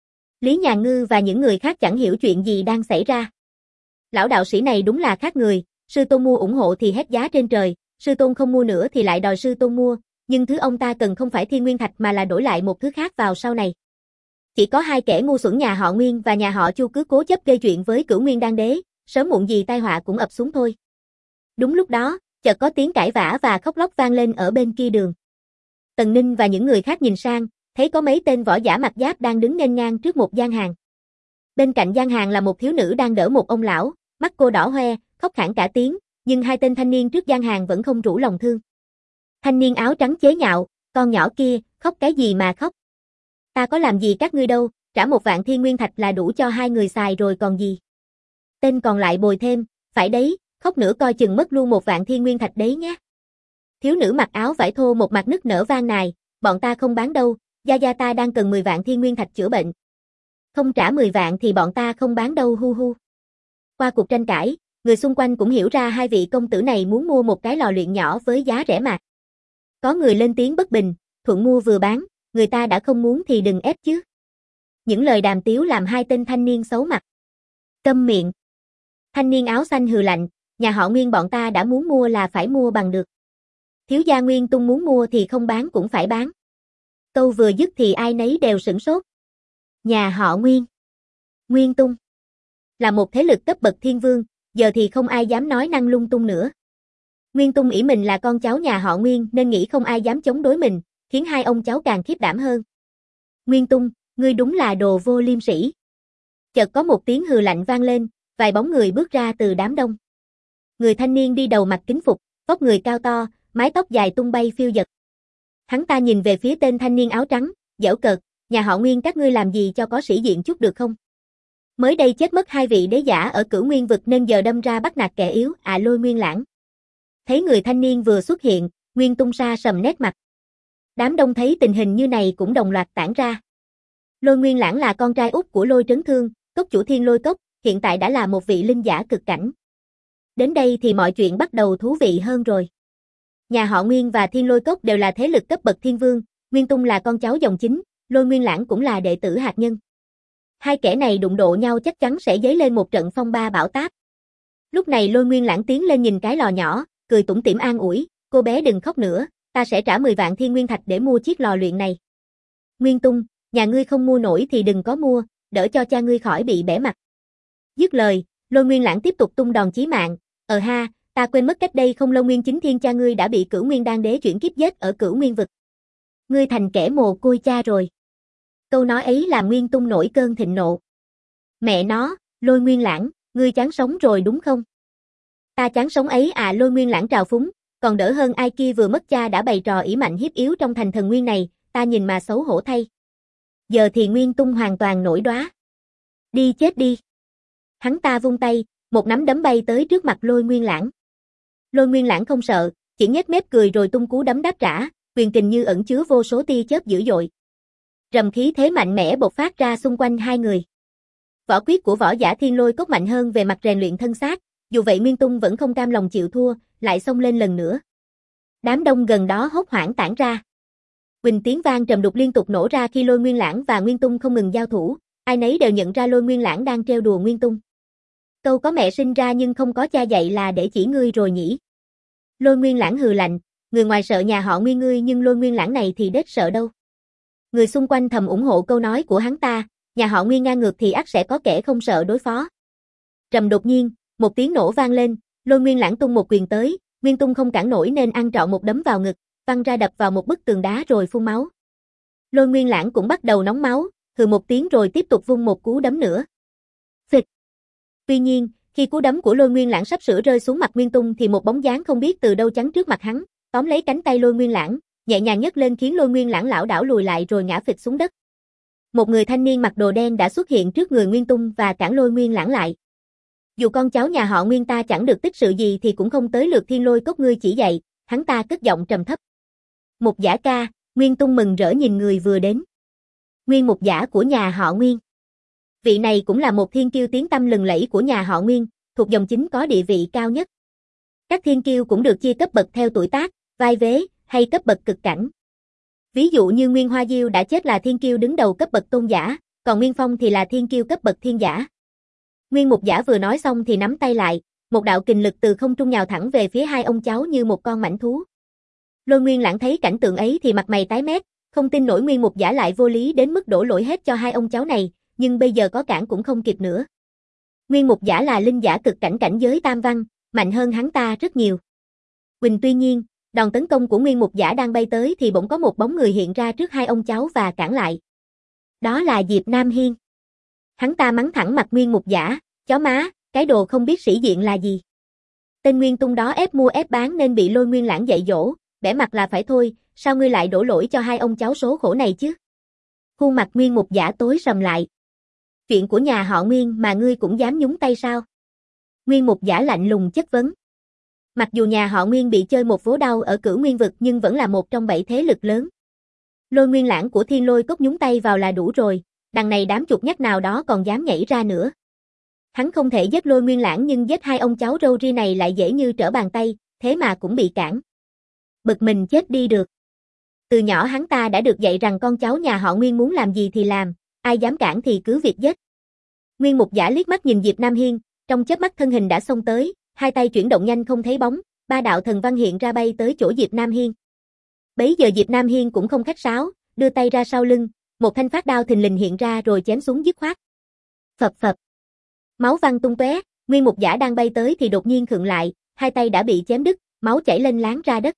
Lý Nhà Ngư và những người khác chẳng hiểu chuyện gì đang xảy ra. Lão đạo sĩ này đúng là khác người, sư tôn mua ủng hộ thì hét giá trên trời, sư tôn không mua nữa thì lại đòi sư tôn mua, nhưng thứ ông ta cần không phải thiên nguyên thạch mà là đổi lại một thứ khác vào sau này. Chỉ có hai kẻ ngu xuẩn nhà họ Nguyên và nhà họ Chu cứ cố chấp gây chuyện với Cửu Nguyên Đan Đế, sớm muộn gì tai họa cũng ập xuống thôi. Đúng lúc đó, chợt có tiếng cãi vã và khóc lóc vang lên ở bên kia đường. Tần Ninh và những người khác nhìn sang, thấy có mấy tên võ giả mặc giáp đang đứng nghênh ngang trước một gian hàng. Bên cạnh gian hàng là một thiếu nữ đang đỡ một ông lão, mắt cô đỏ hoe, khóc khản cả tiếng, nhưng hai tên thanh niên trước gian hàng vẫn không rủ lòng thương. Thanh niên áo trắng chế nhạo, con nhỏ kia, khóc cái gì mà khóc? Ta có làm gì các ngươi đâu, trả 1 vạn thiên nguyên thạch là đủ cho hai người xài rồi còn gì. Tên còn lại bồi thêm, phải đấy, khóc nữa coi chừng mất luôn 1 vạn thiên nguyên thạch đấy nhé. Thiếu nữ mặc áo vải thô một mặt nức nở van nài, bọn ta không bán đâu, gia gia ta đang cần 10 vạn thiên nguyên thạch chữa bệnh. Không trả 10 vạn thì bọn ta không bán đâu hu hu. Qua cuộc tranh cãi, người xung quanh cũng hiểu ra hai vị công tử này muốn mua một cái lò luyện nhỏ với giá rẻ mạt. Có người lên tiếng bất bình, thuận mua vừa bán, người ta đã không muốn thì đừng ép chứ. Những lời đàm tiếu làm hai tên thanh niên xấu mặt. Câm miệng. Thanh niên áo xanh hừ lạnh, nhà họ Nguyên bọn ta đã muốn mua là phải mua bằng được. Thiếu gia Nguyên Tung muốn mua thì không bán cũng phải bán. Câu vừa dứt thì ai nấy đều sửng sốt. Nhà họ Nguyên. Nguyên Tung. Là một thế lực cấp bậc thiên vương, giờ thì không ai dám nói năng lung tung nữa. Nguyên Tung ỷ mình là con cháu nhà họ Nguyên nên nghĩ không ai dám chống đối mình, khiến hai ông cháu càng khiếp đảm hơn. Nguyên Tung, ngươi đúng là đồ vô liêm sỉ. Chợt có một tiếng hừ lạnh vang lên, vài bóng người bước ra từ đám đông. Người thanh niên đi đầu mặc kính phục, vóc người cao to, mái tóc dài tung bay phiêu dật. Hắn ta nhìn về phía tên thanh niên áo trắng, giễu cợt, nhà họ Nguyên các ngươi làm gì cho có sĩ diện chút được không? Mới đây chết mất 2 vị đế giả ở Cửu Nguyên vực nên giờ đâm ra bắt nạt kẻ yếu, Lôi Nguyên Lãng. Thấy người thanh niên vừa xuất hiện, Nguyên Tung sa sầm nét mặt. Đám đông thấy tình hình như này cũng đồng loạt tản ra. Lôi Nguyên Lãng là con trai út của Lôi Trấn Thương, cốc chủ Thiên Lôi Cốc, hiện tại đã là một vị linh giả cực cảnh. Đến đây thì mọi chuyện bắt đầu thú vị hơn rồi. Nhà họ Nguyên và Thiên Lôi Cốc đều là thế lực cấp bậc thiên vương, Nguyên Tung là con cháu dòng chính, Lôi Nguyên Lãng cũng là đệ tử hạt nhân. Hai kẻ này đụng độ nhau chắc chắn sẽ dấy lên một trận phong ba bão táp. Lúc này Lôi Nguyên Lãng tiến lên nhìn cái lò nhỏ, cười tủm tỉm an ủi, cô bé đừng khóc nữa, ta sẽ trả 10 vạn thiên nguyên thạch để mua chiếc lò luyện này. Nguyên Tung, nhà ngươi không mua nổi thì đừng có mua, đỡ cho cha ngươi khỏi bị bẻ mặt. Dứt lời, Lôi Nguyên Lãng tiếp tục tung đòn chí mạng, ha, ta quên mất cách đây không lâu Nguyên Chính Thiên cha ngươi đã bị Cửu Nguyên Đan Đế chuyển kiếp giết ở Cửu Nguyên vực. Ngươi thành kẻ mồ côi cha rồi. Câu nói ấy làm Nguyên Tung nổi cơn thịnh nộ. Mẹ nó, Lôi Nguyên Lãng, ngươi chán sống rồi đúng không? Ta chán sống ấy à, Lôi Nguyên Lãng trào phúng, còn đỡ hơn ai kia vừa mất cha đã bày trò ỷ mạnh hiếp yếu trong thành thần nguyên này, ta nhìn mà xấu hổ thay. Giờ thì Nguyên Tung hoàn toàn nổi đoá. Đi chết đi. Hắn ta vung tay, một nắm đấm bay tới trước mặt Lôi Nguyên Lãng. Lôi Nguyên Lãng không sợ, chỉ nhếch mép cười rồi tung cú đấm đáp trả, quyền kình như ẩn chứa vô số tia chớp dữ dội. Rầm khí thế mạnh mẽ bộc phát ra xung quanh hai người. Võ quyết của võ giả Thiên Lôi Cốc mạnh hơn về mặt rèn luyện thân xác, dù vậy Nguyên Tung vẫn không cam lòng chịu thua, lại xông lên lần nữa. Đám đông gần đó hốt hoảng tản ra. Quỳnh tiếng vang trầm đục liên tục nổ ra khi Lôi Nguyên Lãng và Nguyên Tung không ngừng giao thủ, ai nấy đều nhận ra Lôi Nguyên Lãng đang trêu đùa Nguyên Tung. Câu có mẹ sinh ra nhưng không có cha dạy là để chỉ ngươi rồi nhỉ. Lôi Nguyên Lãng hừ lạnh, người ngoài sợ nhà họ Nguyên ngươi nhưng Lôi Nguyên Lãng này thì đếch sợ đâu. Người xung quanh thầm ủng hộ câu nói của hắn ta, nhà họ Nguyên ngang ngược thì ắt sẽ có kẻ không sợ đối phó. Trầm đột nhiên, một tiếng nổ vang lên, Lôi Nguyên Lãng tung một quyền tới, Nguyên Tung không cản nổi nên ăn trọn một đấm vào ngực, văng ra đập vào một bức tường đá rồi phun máu. Lôi Nguyên Lãng cũng bắt đầu nóng máu, hừ một tiếng rồi tiếp tục vung một cú đấm nữa. Phịch. Tuy nhiên, khi cú đấm của Lôi Nguyên Lãng sắp sửa rơi xuống mặt Nguyên Tung thì một bóng dáng không biết từ đâu chắn trước mặt hắn, tóm lấy cánh tay Lôi Nguyên Lãng, nhẹ nhàng nhấc lên khiến Lôi Nguyên Lãng lảo đảo lùi lại rồi ngã phịch xuống đất. Một người thanh niên mặc đồ đen đã xuất hiện trước người Nguyên Tung và cản Lôi Nguyên Lãng lại. Dù con cháu nhà họ Nguyên ta chẳng được tích sự gì thì cũng không tới lượt Thiên Lôi Cốc ngươi chỉ dạy, hắn ta cất giọng trầm thấp. Mục giả ca, Nguyên Tung mừng rỡ nhìn người vừa đến. Nguyên mục giả của nhà họ Nguyên. Vị này cũng là một thiên kiêu tiếng tăm lừng lẫy của nhà họ Nguyên, thuộc dòng chính có địa vị cao nhất. Các thiên kiêu cũng được chia cấp bậc theo tuổi tác, vai vế, hay cấp bậc cực cảnh. Ví dụ như Nguyên Hoa Diêu đã chết là thiên kiêu đứng đầu cấp bậc tôn giả, còn Nguyên Phong thì là thiên kiêu cấp bậc thiên giả. Nguyên mục giả vừa nói xong thì nắm tay lại, một đạo kình lực từ không trung nhào thẳng về phía hai ông cháu như một con mãnh thú. Lôi Nguyên Lãng thấy cảnh tượng ấy thì mặt mày tái mét, không tin nổi Nguyên mục giả lại vô lý đến mức đổ lỗi hết cho hai ông cháu này, nhưng bây giờ có cản cũng không kịp nữa. Nguyên mục giả là linh giả cực cảnh cảnh giới tam văn, mạnh hơn hắn ta rất nhiều. Tuy nhiên, đòn tấn công của Nguyên mục giả đang bay tới thì bỗng có một bóng người hiện ra trước hai ông cháu và cản lại. Đó là Diệp Nam Hiên. Hắn ta mắng thẳng mặt Nguyên mục giả, chó má, cái đồ không biết sĩ diện là gì. Tên Nguyên Tung đó ép mua ép bán nên bị Lôi Nguyên Lãng dạy dỗ, bẻ mặt là phải thôi, sao ngươi lại đổ lỗi cho hai ông cháu số khổ này chứ? Khuôn mặt Nguyên mục giả tối sầm lại. Chuyện của nhà họ Nguyên mà ngươi cũng dám nhúng tay sao? Nguyên mục giả lạnh lùng chất vấn. Mặc dù nhà họ Nguyên bị chơi một vố đau ở Cửu Nguyên vực nhưng vẫn là một trong 7 thế lực lớn. Lôi Nguyên Lãng của Thiên Lôi Cốc nhúng tay vào là đủ rồi, đằng này đám chuột nhắt nào đó còn dám nhảy ra nữa. Hắn không thể giết Lôi Nguyên Lãng nhưng giết hai ông cháu râu ria này lại dễ như trở bàn tay, thế mà cũng bị cản. Bực mình chết đi được. Từ nhỏ hắn ta đã được dạy rằng con cháu nhà họ Nguyên muốn làm gì thì làm, ai dám cản thì cứ việc giết. Nguyên mục giả liếc mắt nhìn Diệp Nam Hiên, trong chớp mắt thân hình đã xông tới, hai tay chuyển động nhanh không thấy bóng, ba đạo thần văn hiện ra bay tới chỗ Diệp Nam Hiên. Bấy giờ Diệp Nam Hiên cũng không khách sáo, đưa tay ra sau lưng, một thanh phát đao thình lình hiện ra rồi chém xuống dứt khoát. Phập phập. Máu văng tung tóe, Nguyên mục giả đang bay tới thì đột nhiên khựng lại, hai tay đã bị chém đứt, máu chảy lên láng ra đất.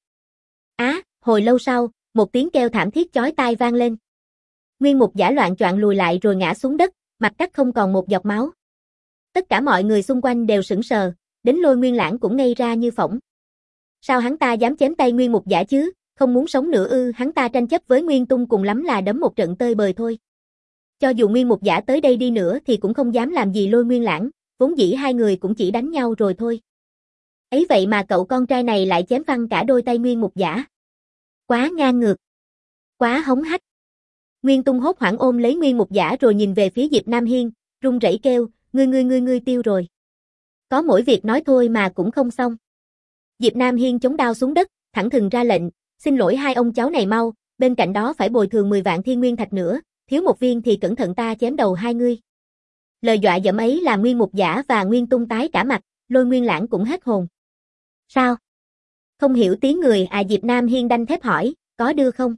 Hồi lâu sau, một tiếng kêu thảm thiết chói tai vang lên. Nguyên mục giả loạng choạng lùi lại rồi ngã xuống đất, mặt cắt không còn một giọt máu. Tất cả mọi người xung quanh đều sững sờ, đến Lôi Nguyên Lãng cũng ngây ra như phỗng. Sao hắn ta dám chém tay Nguyên mục giả chứ, không muốn sống nữa ư? Hắn ta tranh chấp với Nguyên Tung cùng lắm là đấm một trận tơi bời thôi. Cho dù Nguyên mục giả tới đây đi nữa thì cũng không dám làm gì Lôi Nguyên Lãng, vốn dĩ hai người cũng chỉ đánh nhau rồi thôi. Ấy vậy mà cậu con trai này lại chém phăng cả đôi tay Nguyên mục giả. Quá ngang ngược. Quá hống hách. Nguyên Tung hốt hoảng ôm lấy Nguyên Mục Giả rồi nhìn về phía Diệp Nam Hiên, run rẩy kêu, ngươi tiêu rồi. Có mỗi việc nói thôi mà cũng không xong. Diệp Nam Hiên chống đao xuống đất, thẳng thừng ra lệnh, xin lỗi hai ông cháu này mau, bên cạnh đó phải bồi thường 10 vạn thiên nguyên thạch nữa, thiếu một viên thì cẩn thận ta chém đầu hai ngươi. Lời dọa dẫm ấy làm Nguyên Mục Giả và Nguyên Tung tái cả mặt, Lôi Nguyên Lãng cũng hết hồn. Sao? Không hiểu tiếng người à? Diệp Nam Hiên đanh thép hỏi, có đưa không?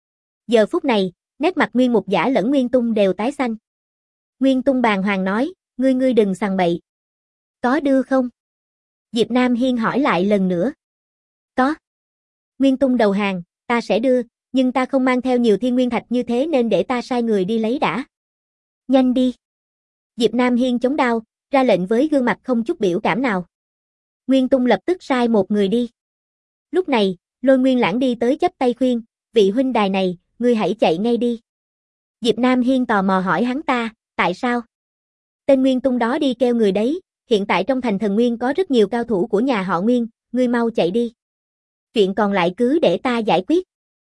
Giờ phút này, nét mặt Nguyên Mục Giả lẫn Nguyên Tung đều tái xanh. Nguyên Tung bàng hoàng nói, ngươi đừng sằng bậy. Có đưa không? Diệp Nam Hiên hỏi lại lần nữa. Có. Nguyên Tung đầu hàng, ta sẽ đưa, nhưng ta không mang theo nhiều thiên nguyên thạch như thế nên để ta sai người đi lấy đã. Nhanh đi. Diệp Nam Hiên chống đao, ra lệnh với gương mặt không chút biểu cảm nào. Nguyên Tung lập tức sai một người đi. Lúc này, Lôi Nguyên Lãng đi tới chắp tay khuyên, vị huynh đài này, ngươi hãy chạy ngay đi. Diệp Nam Hiên tò mò hỏi hắn ta, tại sao? Tên Nguyên Tung đó đi kêu người đấy, hiện tại trong thành Thần Nguyên có rất nhiều cao thủ của nhà họ Nguyên, ngươi mau chạy đi. Chuyện còn lại cứ để ta giải quyết.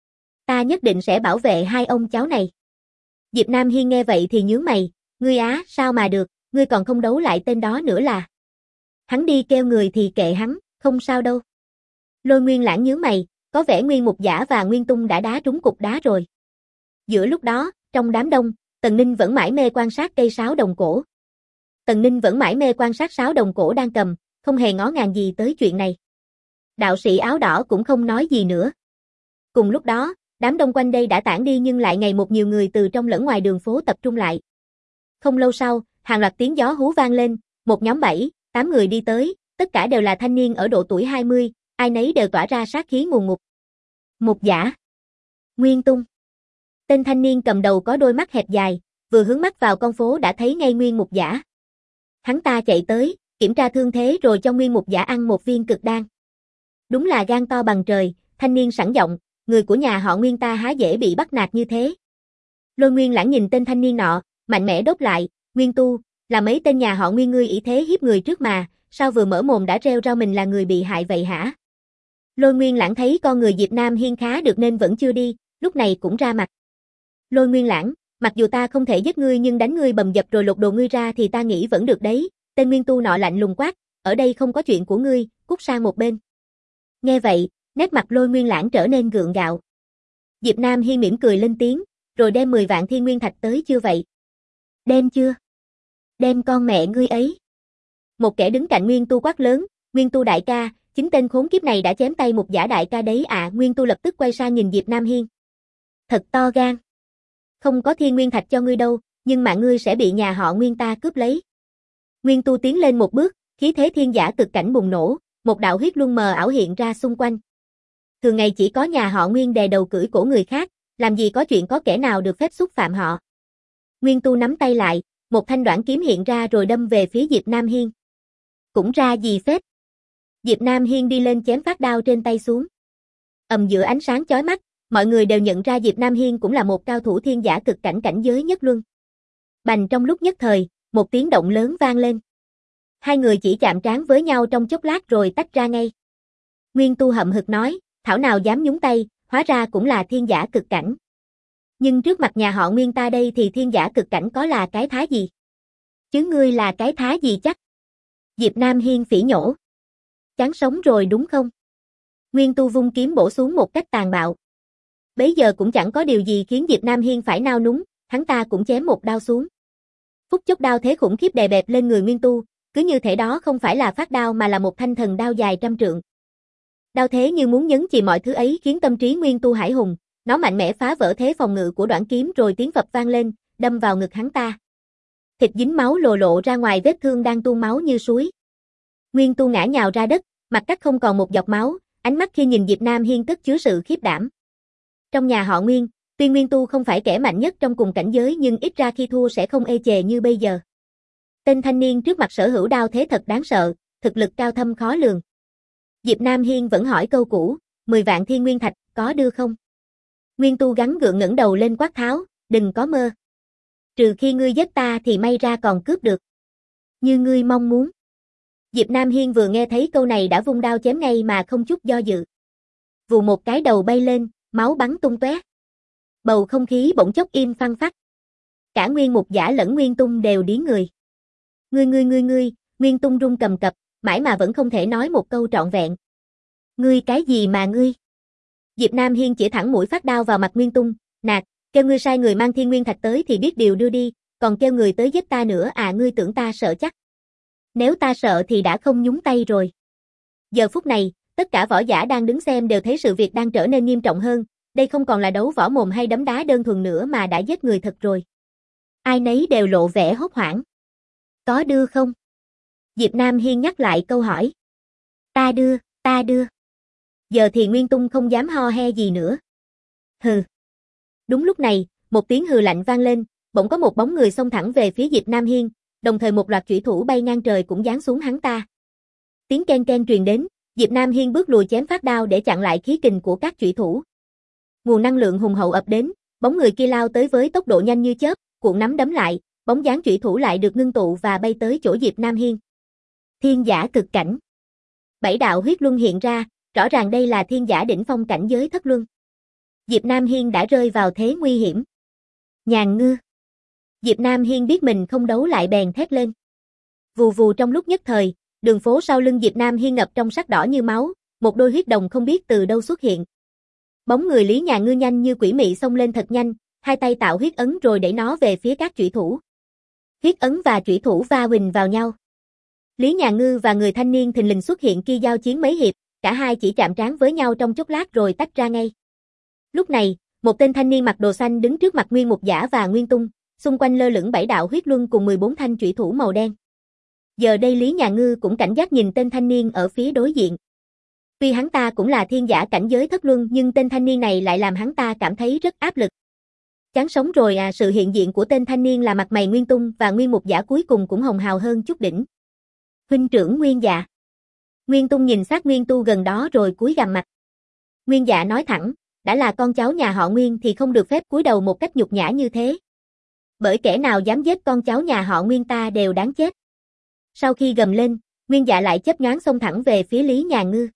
Ta nhất định sẽ bảo vệ hai ông cháu này. Diệp Nam Hiên nghe vậy thì nhướng mày, ngươi á, sao mà được, ngươi còn không đấu lại tên đó nữa là. Hắn đi kêu người thì kệ hắn, không sao đâu. Lôi Nguyên Lãng nhướng mày, có vẻ Nguyên Mục Giả và Nguyên Tung đã đá trúng cục đá rồi. Giữa lúc đó, trong đám đông, Tần Ninh vẫn mải mê quan sát cây sáo đồng cổ. Tần Ninh vẫn mải mê quan sát sáo đồng cổ đang cầm, không hề ngó ngàng gì tới chuyện này. Đạo sĩ áo đỏ cũng không nói gì nữa. Cùng lúc đó, đám đông quanh đây đã tản đi nhưng lại ngày một nhiều người từ trong lẫn ngoài đường phố tập trung lại. Không lâu sau, hàng loạt tiếng gió hú vang lên, một nhóm 7, 8 người đi tới, tất cả đều là thanh niên ở độ tuổi 20, ai nấy đều tỏa ra sát khí ngùn ngụt. Mục Giả, Nguyên Tung. Tên thanh niên cầm đầu có đôi mắt hẹp dài, vừa hướng mắt vào con phố đã thấy ngay Nguyên Mục Giả. Hắn ta chạy tới, kiểm tra thương thế rồi cho Nguyên Mục Giả ăn một viên cực đan. Đúng là gan to bằng trời, thanh niên sẵn giọng, người của nhà họ Nguyên ta há dễ bị bắt nạt như thế. Lôi Nguyên Lãng nhìn tên thanh niên nọ, mạnh mẽ đốt lại, Nguyên Tu, là mấy tên nhà họ Nguyên ngươi ỷ thế hiếp người trước mà, sao vừa mở mồm đã reo rao mình là người bị hại vậy hả? Lôi Nguyên Lãng thấy con người Diệp Nam Hiên khá được nên vẫn chưa đi, lúc này cũng ra mặt. Lôi Nguyên Lãng, mặc dù ta không thể giết ngươi nhưng đánh ngươi bầm dập rồi lột đồ ngươi ra thì ta nghĩ vẫn được đấy. Tên Nguyên Tu nọ lạnh lùng quát, ở đây không có chuyện của ngươi, cút sang một bên. Nghe vậy, nét mặt Lôi Nguyên Lãng trở nên gượng gạo. Diệp Nam Hiên mỉm cười lên tiếng, rồi đem 10 vạn thiên nguyên thạch tới chưa vậy? Đem chưa? Đem con mẹ ngươi ấy. Một kẻ đứng cạnh Nguyên Tu quát lớn, Nguyên Tu đại ca, chính tên khốn kiếp này đã chém tay Mục Giả đại ca đấy à. Nguyên Tu lập tức quay sang nhìn Diệp Nam Hiên. Thật to gan. Không có thiên nguyên thạch cho ngươi đâu, nhưng mà ngươi sẽ bị nhà họ Nguyên ta cướp lấy. Nguyên Tu tiến lên một bước, khí thế thiên giả cực cảnh bùng nổ, một đạo huyết luân mờ ảo hiện ra xung quanh. Thường ngày chỉ có nhà họ Nguyên đè đầu cưỡi cổ người khác, làm gì có chuyện có kẻ nào được phép xúc phạm họ. Nguyên Tu nắm tay lại, một thanh đoản kiếm hiện ra rồi đâm về phía Diệp Nam Hiên. Cũng ra gì phết. Diệp Nam Hiên đi lên chém phát đao trên tay xuống. Giữa ánh sáng chói mắt, mọi người đều nhận ra Diệp Nam Hiên cũng là một cao thủ thiên giả cực cảnh cảnh giới nhất luân. Bành, trong lúc nhất thời, một tiếng động lớn vang lên. Hai người chỉ chạm trán với nhau trong chốc lát rồi tách ra ngay. Nguyên Tu hậm hực nói, thảo nào dám nhúng tay, hóa ra cũng là thiên giả cực cảnh. Nhưng trước mặt nhà họ Nguyên ta đây thì thiên giả cực cảnh có là cái thá gì? Chứ ngươi là cái thá gì chắc? Diệp Nam Hiên phỉ nhổ. Chán sống rồi đúng không? Nguyên Tu vung kiếm bổ xuống một cách tàn bạo. Bấy giờ cũng chẳng có điều gì khiến Diệp Nam Hiên phải nao núng, hắn ta cũng chém một đao xuống. Phút chốc đao thế khủng khiếp đè bẹp lên người Nguyên Tu, cứ như thể đó không phải là phát đao mà là một thanh thần đao dài trăm trượng. Đao thế như muốn nhấn chìm mọi thứ ấy khiến tâm trí Nguyên Tu hải hùng, nó mạnh mẽ phá vỡ thế phòng ngự của đoản kiếm rồi tiếng phập vang lên, đâm vào ngực hắn ta. Thịt dính máu lồ lộ ra ngoài, vết thương đang tuôn máu như suối. Nguyên Tu ngã nhào ra đất, mặt cắt không còn một giọt máu, ánh mắt khi nhìn Diệp Nam Hiên cất chứa sự khiếp đảm. Trong nhà họ Nguyên, tuy Nguyên Tu không phải kẻ mạnh nhất trong cùng cảnh giới nhưng ít ra khi thua sẽ không ê chề như bây giờ. Tên thanh niên trước mặt sở hữu đao thế thật đáng sợ, thực lực cao thâm khó lường. Diệp Nam Hiên vẫn hỏi câu cũ, 10 vạn thiên nguyên thạch, có đưa không? Nguyên Tu gắng gượng ngẩng đầu lên quát tháo, đừng có mơ. Trừ khi ngươi giết ta thì may ra còn cướp được. Như ngươi mong muốn. Diệp Nam Hiên vừa nghe thấy câu này đã vung đao chém ngay mà không chút do dự. Vù một cái đầu bay lên, máu bắn tung tóe. Bầu không khí bỗng chốc im phăng phắc. Cả Nguyên Mục Giả lẫn Nguyên Tung đều điếng người. Ngươi, Nguyên Tung run cầm cập, mãi mà vẫn không thể nói một câu trọn vẹn. Ngươi cái gì mà ngươi? Diệp Nam Hiên chỉ thẳng mũi phát đao vào mặt Nguyên Tung, nạt, kêu ngươi sai người mang Thiên Nguyên Thạch tới thì biết điều đưa đi, còn kêu người tới giết ta nữa à, ngươi tưởng ta sợ chắc? Nếu ta sợ thì đã không nhúng tay rồi. Giờ phút này, tất cả võ giả đang đứng xem đều thấy sự việc đang trở nên nghiêm trọng hơn, đây không còn là đấu võ mồm hay đấm đá đơn thuần nữa mà đã giết người thật rồi. Ai nấy đều lộ vẻ hốt hoảng. Có đưa không? Diệp Nam Hiên nhắc lại câu hỏi. Ta đưa. Giờ thì Nguyên Tung không dám ho he gì nữa. Hừ. Đúng lúc này, một tiếng hừ lạnh vang lên, bỗng có một bóng người xông thẳng về phía Diệp Nam Hiên, đồng thời một loạt chủy thủ bay ngang trời cũng giáng xuống hắn ta. Tiếng ken ken truyền đến, Diệp Nam Hiên bước lùi chém phát đao để chặn lại khí kình của các chủy thủ. Nguồn năng lượng hùng hậu ập đến, bóng người kia lao tới với tốc độ nhanh như chớp, cuộn nắm đấm lại, bóng dáng chủy thủ lại được ngưng tụ và bay tới chỗ Diệp Nam Hiên. Thiên giả cực cảnh. 7 đạo huyết luân hiện ra, rõ ràng đây là thiên giả đỉnh phong cảnh giới thất luân. Diệp Nam Hiên đã rơi vào thế nguy hiểm. Nhàn ngư. Diệp Nam Hiên biết mình không đấu lại bèn thét lên. Vù vù trong lúc nhất thời, đường phố sau lưng Diệp Nam Hiên ngập trong sắc đỏ như máu, một đôi huyết đồng không biết từ đâu xuất hiện. Bóng người Lý Nhàn Ngư nhanh như quỷ mị xông lên thật nhanh, hai tay tạo huyết ấn rồi đẩy nó về phía các chủy thủ. Huyết ấn và chủy thủ va huỳnh vào nhau. Lý Nhàn Ngư và người thanh niên thình lình xuất hiện kia giao chiến mấy hiệp, cả hai chỉ chạm trán với nhau trong chốc lát rồi tách ra ngay. Lúc này, một tên thanh niên mặc đồ xanh đứng trước mặt Nguyên Mục Giả và Nguyên Tung, xung quanh lơ lửng 7 đạo huyết luân cùng 14 thanh chủy thủ màu đen. Giờ đây Lý Nhàn Ngư cũng cảnh giác nhìn tên thanh niên ở phía đối diện. Tuy hắn ta cũng là thiên giả cảnh giới thất luân nhưng tên thanh niên này lại làm hắn ta cảm thấy rất áp lực. Chán sống rồi à, sự hiện diện của tên thanh niên là mặt mày Nguyên Tung và Nguyên Mục Giả cuối cùng cũng hồng hào hơn chút đỉnh. Huynh trưởng Nguyên Dạ. Nguyên Tung nhìn sát Nguyên Tu gần đó rồi cúi gằm mặt. Nguyên Dạ nói thẳng, đã là con cháu nhà họ Nguyên thì không được phép cúi đầu một cách nhục nhã như thế. Bởi kẻ nào dám giết con cháu nhà họ Nguyên ta đều đáng chết. Sau khi gầm lên, Nguyên Dạ lại chớp nhoáng xông thẳng về phía Lý Nhàn Ngư.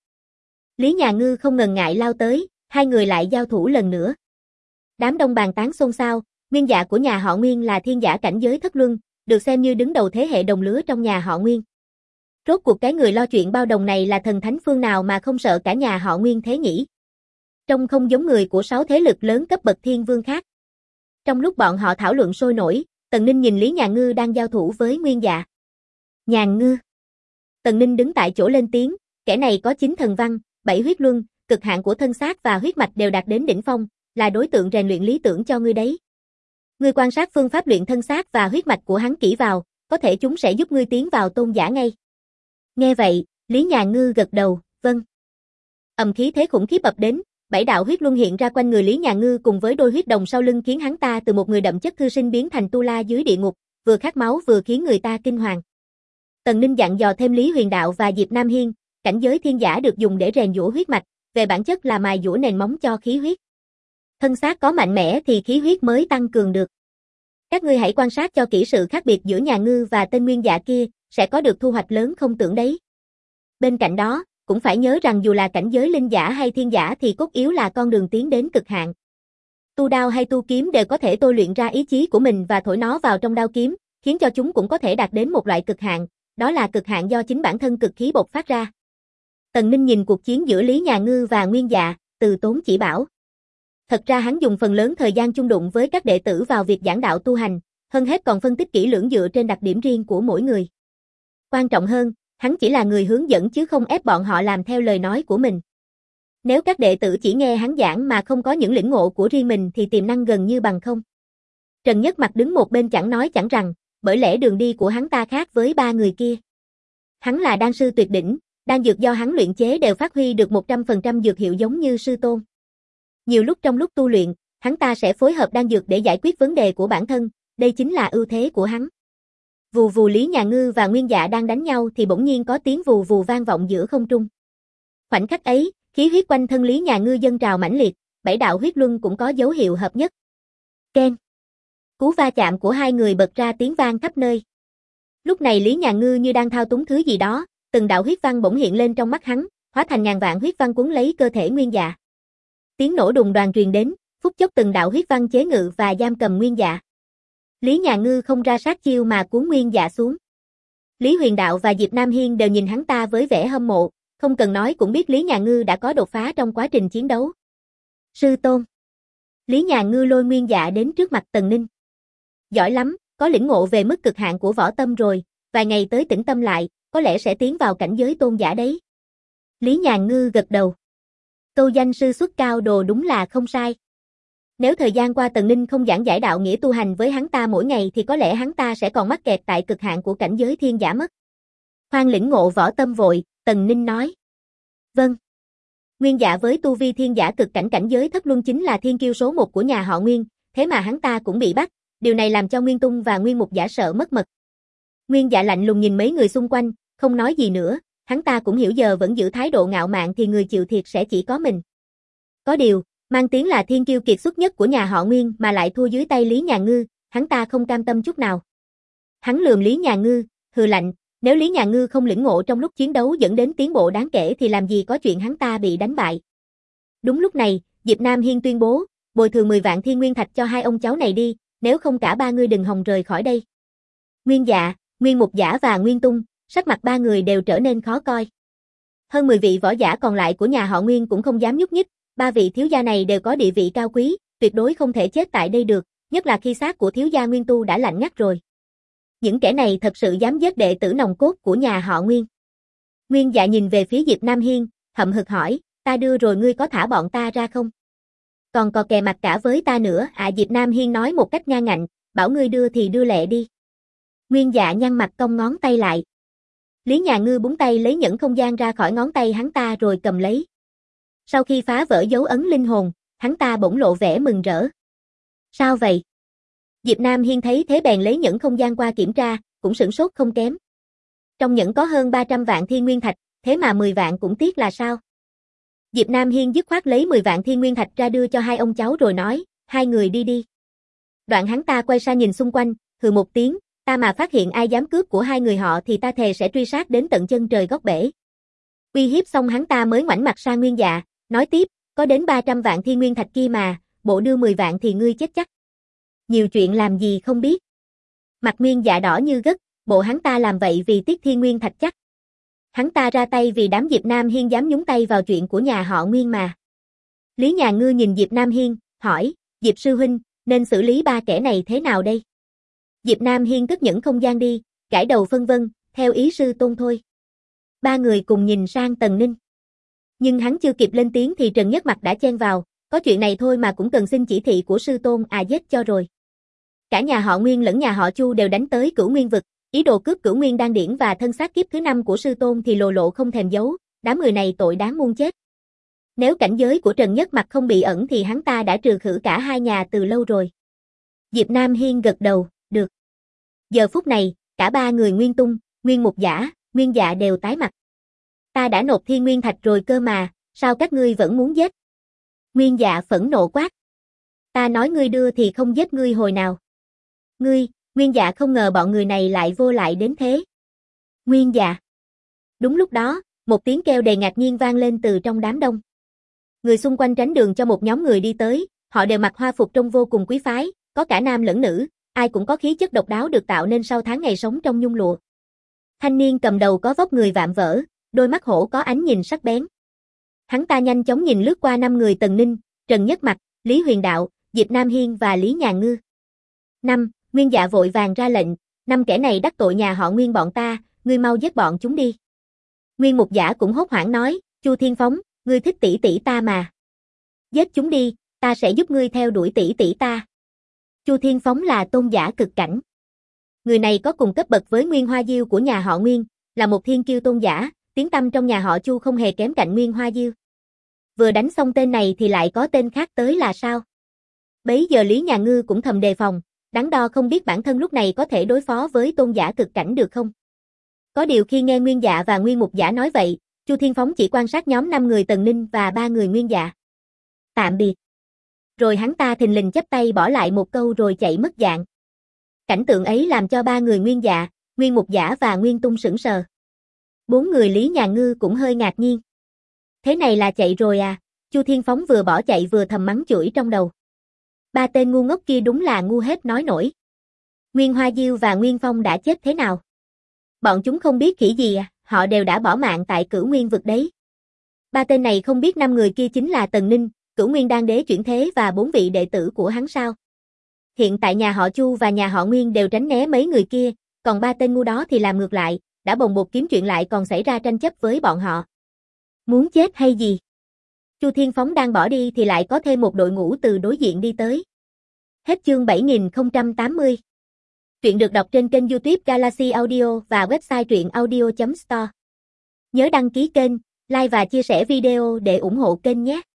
Lý Nhàn Ngư không ngần ngại lao tới, hai người lại giao thủ lần nữa. Đám đông bàn tán xôn xao, Nguyên Dạ của nhà họ Nguyên là thiên giả cảnh giới thất luân, được xem như đứng đầu thế hệ đồng lứa trong nhà họ Nguyên. Rốt cuộc cái người lo chuyện bao đồng này là thần thánh phương nào mà không sợ cả nhà họ Nguyên thế nhỉ? Trông không giống người của 6 thế lực lớn cấp bậc thiên vương khác. Trong lúc bọn họ thảo luận sôi nổi, Tần Ninh nhìn Lý Nhàn Ngư đang giao thủ với Nguyên Dạ. Nhàn Ngư. Tần Ninh đứng tại chỗ lên tiếng, kẻ này có 9 thần văn, 7 huyết luân, cực hạn của thân xác và huyết mạch đều đạt đến đỉnh phong, là đối tượng rèn luyện lý tưởng cho ngươi đấy. Ngươi quan sát phương pháp luyện thân xác và huyết mạch của hắn kỹ vào, có thể chúng sẽ giúp ngươi tiến vào tôn giả ngay. Nghe vậy, Lý Nhàn Ngư gật đầu, vâng. Khí thế khủng khiếp ập đến, 7 đạo huyết luân hiện ra quanh người Lý Nhàn Ngư cùng với đôi huyết đồng sau lưng khiến hắn ta từ một người đậm chất thư sinh biến thành tu la dưới địa ngục, vừa khát máu vừa khiến người ta kinh hoàng. Tần Ninh dặn dò thêm Lý Huyền Đạo và Diệp Nam Hiên, cảnh giới thiên giả được dùng để rèn giũa huyết mạch, về bản chất là mài giũa nền móng cho khí huyết. Thân xác có mạnh mẽ thì khí huyết mới tăng cường được. Các ngươi hãy quan sát cho kỹ sự khác biệt giữa Nhàn Ngư và tên Nguyên Dạ kia, sẽ có được thu hoạch lớn không tưởng đấy. Bên cạnh đó, cũng phải nhớ rằng dù là cảnh giới linh giả hay thiên giả thì cốt yếu là con đường tiến đến cực hạn. Tu đao hay tu kiếm đều có thể tôi luyện ra ý chí của mình và thổi nó vào trong đao kiếm, khiến cho chúng cũng có thể đạt đến một loại cực hạn, đó là cực hạn do chính bản thân cực khí bộc phát ra. Tần Ninh nhìn cuộc chiến giữa Lý Nhàn Ngư và Nguyên Dạ, từ tốn chỉ bảo. Thật ra hắn dùng phần lớn thời gian chung đụng với các đệ tử vào việc giảng đạo tu hành, hơn hết còn phân tích kỹ lưỡng dựa trên đặc điểm riêng của mỗi người. Quan trọng hơn, hắn chỉ là người hướng dẫn chứ không ép bọn họ làm theo lời nói của mình. Nếu các đệ tử chỉ nghe hắn giảng mà không có những lĩnh ngộ của riêng mình thì tiềm năng gần như bằng không. Trần Nhất Mặc đứng một bên chẳng nói chẳng rằng, bởi lẽ đường đi của hắn ta khác với 3 người kia. Hắn là đan sư tuyệt đỉnh, đan dược do hắn luyện chế đều phát huy được 100% dược hiệu giống như sư tôn. Nhiều lúc trong lúc tu luyện, hắn ta sẽ phối hợp đan dược để giải quyết vấn đề của bản thân, đây chính là ưu thế của hắn. Vù vù Lý Nhàn Ngư và Nguyên Dạ đang đánh nhau thì bỗng nhiên có tiếng vù vù vang vọng giữa không trung. Khoảnh khắc ấy, khí huyết quanh thân Lý Nhàn Ngư dâng trào mãnh liệt, 7 đạo huyết luân cũng có dấu hiệu hợp nhất. Keng. Cú va chạm của hai người bật ra tiếng vang khắp nơi. Lúc này Lý Nhàn Ngư như đang thao túng thứ gì đó, từng đạo huyết văn bỗng hiện lên trong mắt hắn, hóa thành ngàn vạn huyết văn cuốn lấy cơ thể Nguyên Dạ. Tiếng nổ đùng đoàng truyền đến, phút chốc từng đạo huyết văn chế ngự và giam cầm Nguyên Dạ. Lý Nhà Ngư không ra sát chiêu mà cuốn Nguyên Dạ xuống. Lý Huyền Đạo và Diệp Nam Hiên đều nhìn hắn ta với vẻ hâm mộ, không cần nói cũng biết Lý Nhà Ngư đã có đột phá trong quá trình chiến đấu. Sư tôn. Lý Nhà Ngư lôi Nguyên Dạ đến trước mặt Tần Ninh. Giỏi lắm, có lĩnh ngộ về mức cực hạn của võ tâm rồi, vài ngày tới tĩnh tâm lại, có lẽ sẽ tiến vào cảnh giới tôn giả đấy. Lý Nhà Ngư gật đầu. Tô danh sư xuất cao đồ đúng là không sai. Nếu thời gian qua Tần Ninh không giảng giải đạo nghĩa tu hành với hắn ta mỗi ngày thì có lẽ hắn ta sẽ còn mắc kẹt tại cực hạn của cảnh giới thiên giả mất. Khoan lĩnh ngộ võ tâm vội, Tần Ninh nói. Vâng. Nguyên Dạ với tu vi thiên giả cực cảnh giới thất luân chính là thiên kiêu số 1 của nhà họ Nguyên, thế mà hắn ta cũng bị bắt, điều này làm cho Nguyên Tung và Nguyên Mục Giả sợ mất mật. Nguyên Dạ lạnh lùng nhìn mấy người xung quanh, không nói gì nữa, hắn ta cũng hiểu giờ vẫn giữ thái độ ngạo mạn thì người chịu thiệt sẽ chỉ có mình. Có điều, mang tiếng là thiên kiêu kiệt xuất nhất của nhà họ Nguyên mà lại thua dưới tay Lý Nhà Ngư, hắn ta không cam tâm chút nào. Hắn lườm Lý Nhà Ngư, hừ lạnh, nếu Lý Nhà Ngư không lĩnh ngộ trong lúc chiến đấu dẫn đến tiến bộ đáng kể thì làm gì có chuyện hắn ta bị đánh bại. Đúng lúc này, Diệp Nam Hiên tuyên bố, bồi thường 10 vạn thiên nguyên thạch cho hai ông cháu này đi, nếu không cả ba ngươi đừng hòng rời khỏi đây. Nguyên Dạ, Nguyên Mục Giả và Nguyên Tung, sắc mặt ba người đều trở nên khó coi. Hơn 10 vị võ giả còn lại của nhà họ Nguyên cũng không dám nhúc nhích, ba vị thiếu gia này đều có địa vị cao quý, tuyệt đối không thể chết tại đây được, nhất là khi xác của thiếu gia Nguyên Tu đã lạnh ngắt rồi. Những kẻ này thật sự dám giết đệ tử nòng cốt của nhà họ Nguyên. Nguyên Dạ nhìn về phía Diệp Nam Hiên, hậm hực hỏi, ta đưa rồi ngươi có thả bọn ta ra không? Còn cò kè mặt cả với ta nữa Diệp Nam Hiên nói một cách ngang ngạnh, bảo ngươi đưa thì đưa lẹ đi. Nguyên Dạ nhăn mặt cong ngón tay lại. Lý Nhà Ngư búng tay lấy nhẫn không gian ra khỏi ngón tay hắn ta rồi cầm lấy. Sau khi phá vỡ dấu ấn linh hồn, hắn ta bỗng lộ vẻ mừng rỡ. Sao vậy? Diệp Nam Hiên thấy thế bèn lấy nhẫn không gian qua kiểm tra, cũng sửng sốt không kém. Trong nhẫn có hơn 300 vạn thiên nguyên thạch, thế mà 10 vạn cũng tiếc là sao? Diệp Nam Hiên dứt khoát lấy 10 vạn thiên nguyên thạch ra đưa cho hai ông cháu rồi nói, hai người đi đi. Đoạn hắn ta quay sang nhìn xung quanh, hừ một tiếng, ta mà phát hiện ai dám cướp của hai người họ thì ta thề sẽ truy sát đến tận chân trời góc bể. Uy hiếp xong hắn ta mới ngoảnh mặt sang Nguyên Dạ, nói tiếp, có đến 300 vạn thiên nguyên thạch kia mà, bộ đưa 10 vạn thì ngươi chết chắc. Nhiều chuyện làm gì không biết. Mặt Nguyên Dạ đỏ như gấc, bộ hắn ta làm vậy vì tiếc thiên nguyên thạch chắc. Hắn ta ra tay vì đám Diệp Nam Hiên dám nhúng tay vào chuyện của nhà họ Nguyên mà. Lý Nhà Ngư nhìn Diệp Nam Hiên, hỏi, Diệp sư huynh, nên xử lý ba kẻ này thế nào đây? Diệp Nam Hiên cất nhẫn không gian đi, gãi đầu phân vân, theo ý sư tôn thôi. Ba người cùng nhìn sang Tần Ninh. Nhưng hắn chưa kịp lên tiếng thì Trần Nhất Mặc đã chen vào, có chuyện này thôi mà cũng cần xin chỉ thị của sư tôn giết cho rồi. Cả nhà họ Nguyên lẫn nhà họ Chu đều đánh tới Cửu Nguyên vực, ý đồ cướp Cửu Nguyên đan điển và thân xác kiếp thứ 5 của sư tôn thì lộ lộ không thèm giấu, đám người này tội đáng muôn chết. Nếu cảnh giới của Trần Nhất Mặc không bị ẩn thì hắn ta đã trừ khử cả hai nhà từ lâu rồi. Diệp Nam Hiên gật đầu, được. Giờ phút này, cả ba người Nguyên Tung, Nguyên Mục Giả, Nguyên Dạ đều tái mặt. Ta đã nộp thiên nguyên thạch rồi cơ mà, sao các ngươi vẫn muốn giết? Nguyên Dạ phẫn nộ quát. Ta nói ngươi đưa thì không giết ngươi hồi nào. Ngươi, Nguyên Dạ không ngờ bọn người này lại vô lại đến thế. Nguyên Dạ. Đúng lúc đó, một tiếng kêu đầy ngạc nhiên vang lên từ trong đám đông. Người xung quanh tránh đường cho một nhóm người đi tới, họ đều mặc hoa phục trông vô cùng quý phái, có cả nam lẫn nữ, ai cũng có khí chất độc đáo được tạo nên sau tháng ngày sống trong nhung lụa. Thanh niên cầm đầu có vóc người vạm vỡ, đôi mắt hổ có ánh nhìn sắc bén. Hắn ta nhanh chóng nhìn lướt qua 5 người Tần Ninh, Trần Nhất Mặc, Lý Huyền Đạo, Diệp Nam Hiên và Lý Nhà Ngư. 5. Nguyên Dạ vội vàng ra lệnh, 5 kẻ này đắc tội nhà họ Nguyên bọn ta, ngươi mau giết bọn chúng đi. Nguyên Mục Giả cũng hốt hoảng nói, Chu Thiên Phóng, ngươi thích tỷ tỷ ta mà. Giết chúng đi, ta sẽ giúp ngươi theo đuổi tỷ tỷ ta. Chu Thiên Phóng là tôn giả cực cảnh. Người này có cùng cấp bậc với Nguyên Hoa Diêu của nhà họ Nguyên, là một thiên kiêu tôn giả, tiếng tăm trong nhà họ Chu không hề kém cạnh Nguyên Hoa Diêu. Vừa đánh xong tên này thì lại có tên khác tới là sao? Bấy giờ Lý Nhà Ngư cũng thầm đề phòng, đắn đo không biết bản thân lúc này có thể đối phó với tôn giả cực cảnh được không. Có điều khi nghe Nguyên Dạ và Nguyên Mục Giả nói vậy, Chu Thiên Phóng chỉ quan sát nhóm 5 người Tần Ninh và 3 người Nguyên Dạ. Tạm biệt. Rồi hắn ta thình lình chắp tay bỏ lại một câu rồi chạy mất dạng. Cảnh tượng ấy làm cho 3 người Nguyên Dạ, Nguyên Mục Giả và Nguyên Tung sững sờ. 4 người Lý Nhà Ngư cũng hơi ngạc nhiên. Thế này là chạy rồi à? Chu Thiên Phóng vừa bỏ chạy vừa thầm mắng chửi trong đầu. Ba tên ngu ngốc kia đúng là ngu hết nói nổi. Nguyên Hoa Diêu và Nguyên Phong đã chết thế nào? Bọn chúng không biết khỉ gì à, họ đều đã bỏ mạng tại Cửu Nguyên vực đấy. Ba tên này không biết 5 người kia chính là Tần Ninh, Cửu Nguyên Đan Đế chuyển thế và 4 vị đệ tử của hắn sao? Hiện tại nhà họ Chu và nhà họ Nguyên đều tránh né mấy người kia, còn ba tên ngu đó thì làm ngược lại, đã bồng bột kiếm chuyện lại còn xảy ra tranh chấp với bọn họ. Muốn chết hay gì? Chu Thiên Phóng đang bỏ đi thì lại có thêm một đội ngũ từ đối diện đi tới. Hết chương 7080. Truyện được đọc trên kênh YouTube Galaxy Audio và website truyệnaudio.store. Nhớ đăng ký kênh, like và chia sẻ video để ủng hộ kênh nhé.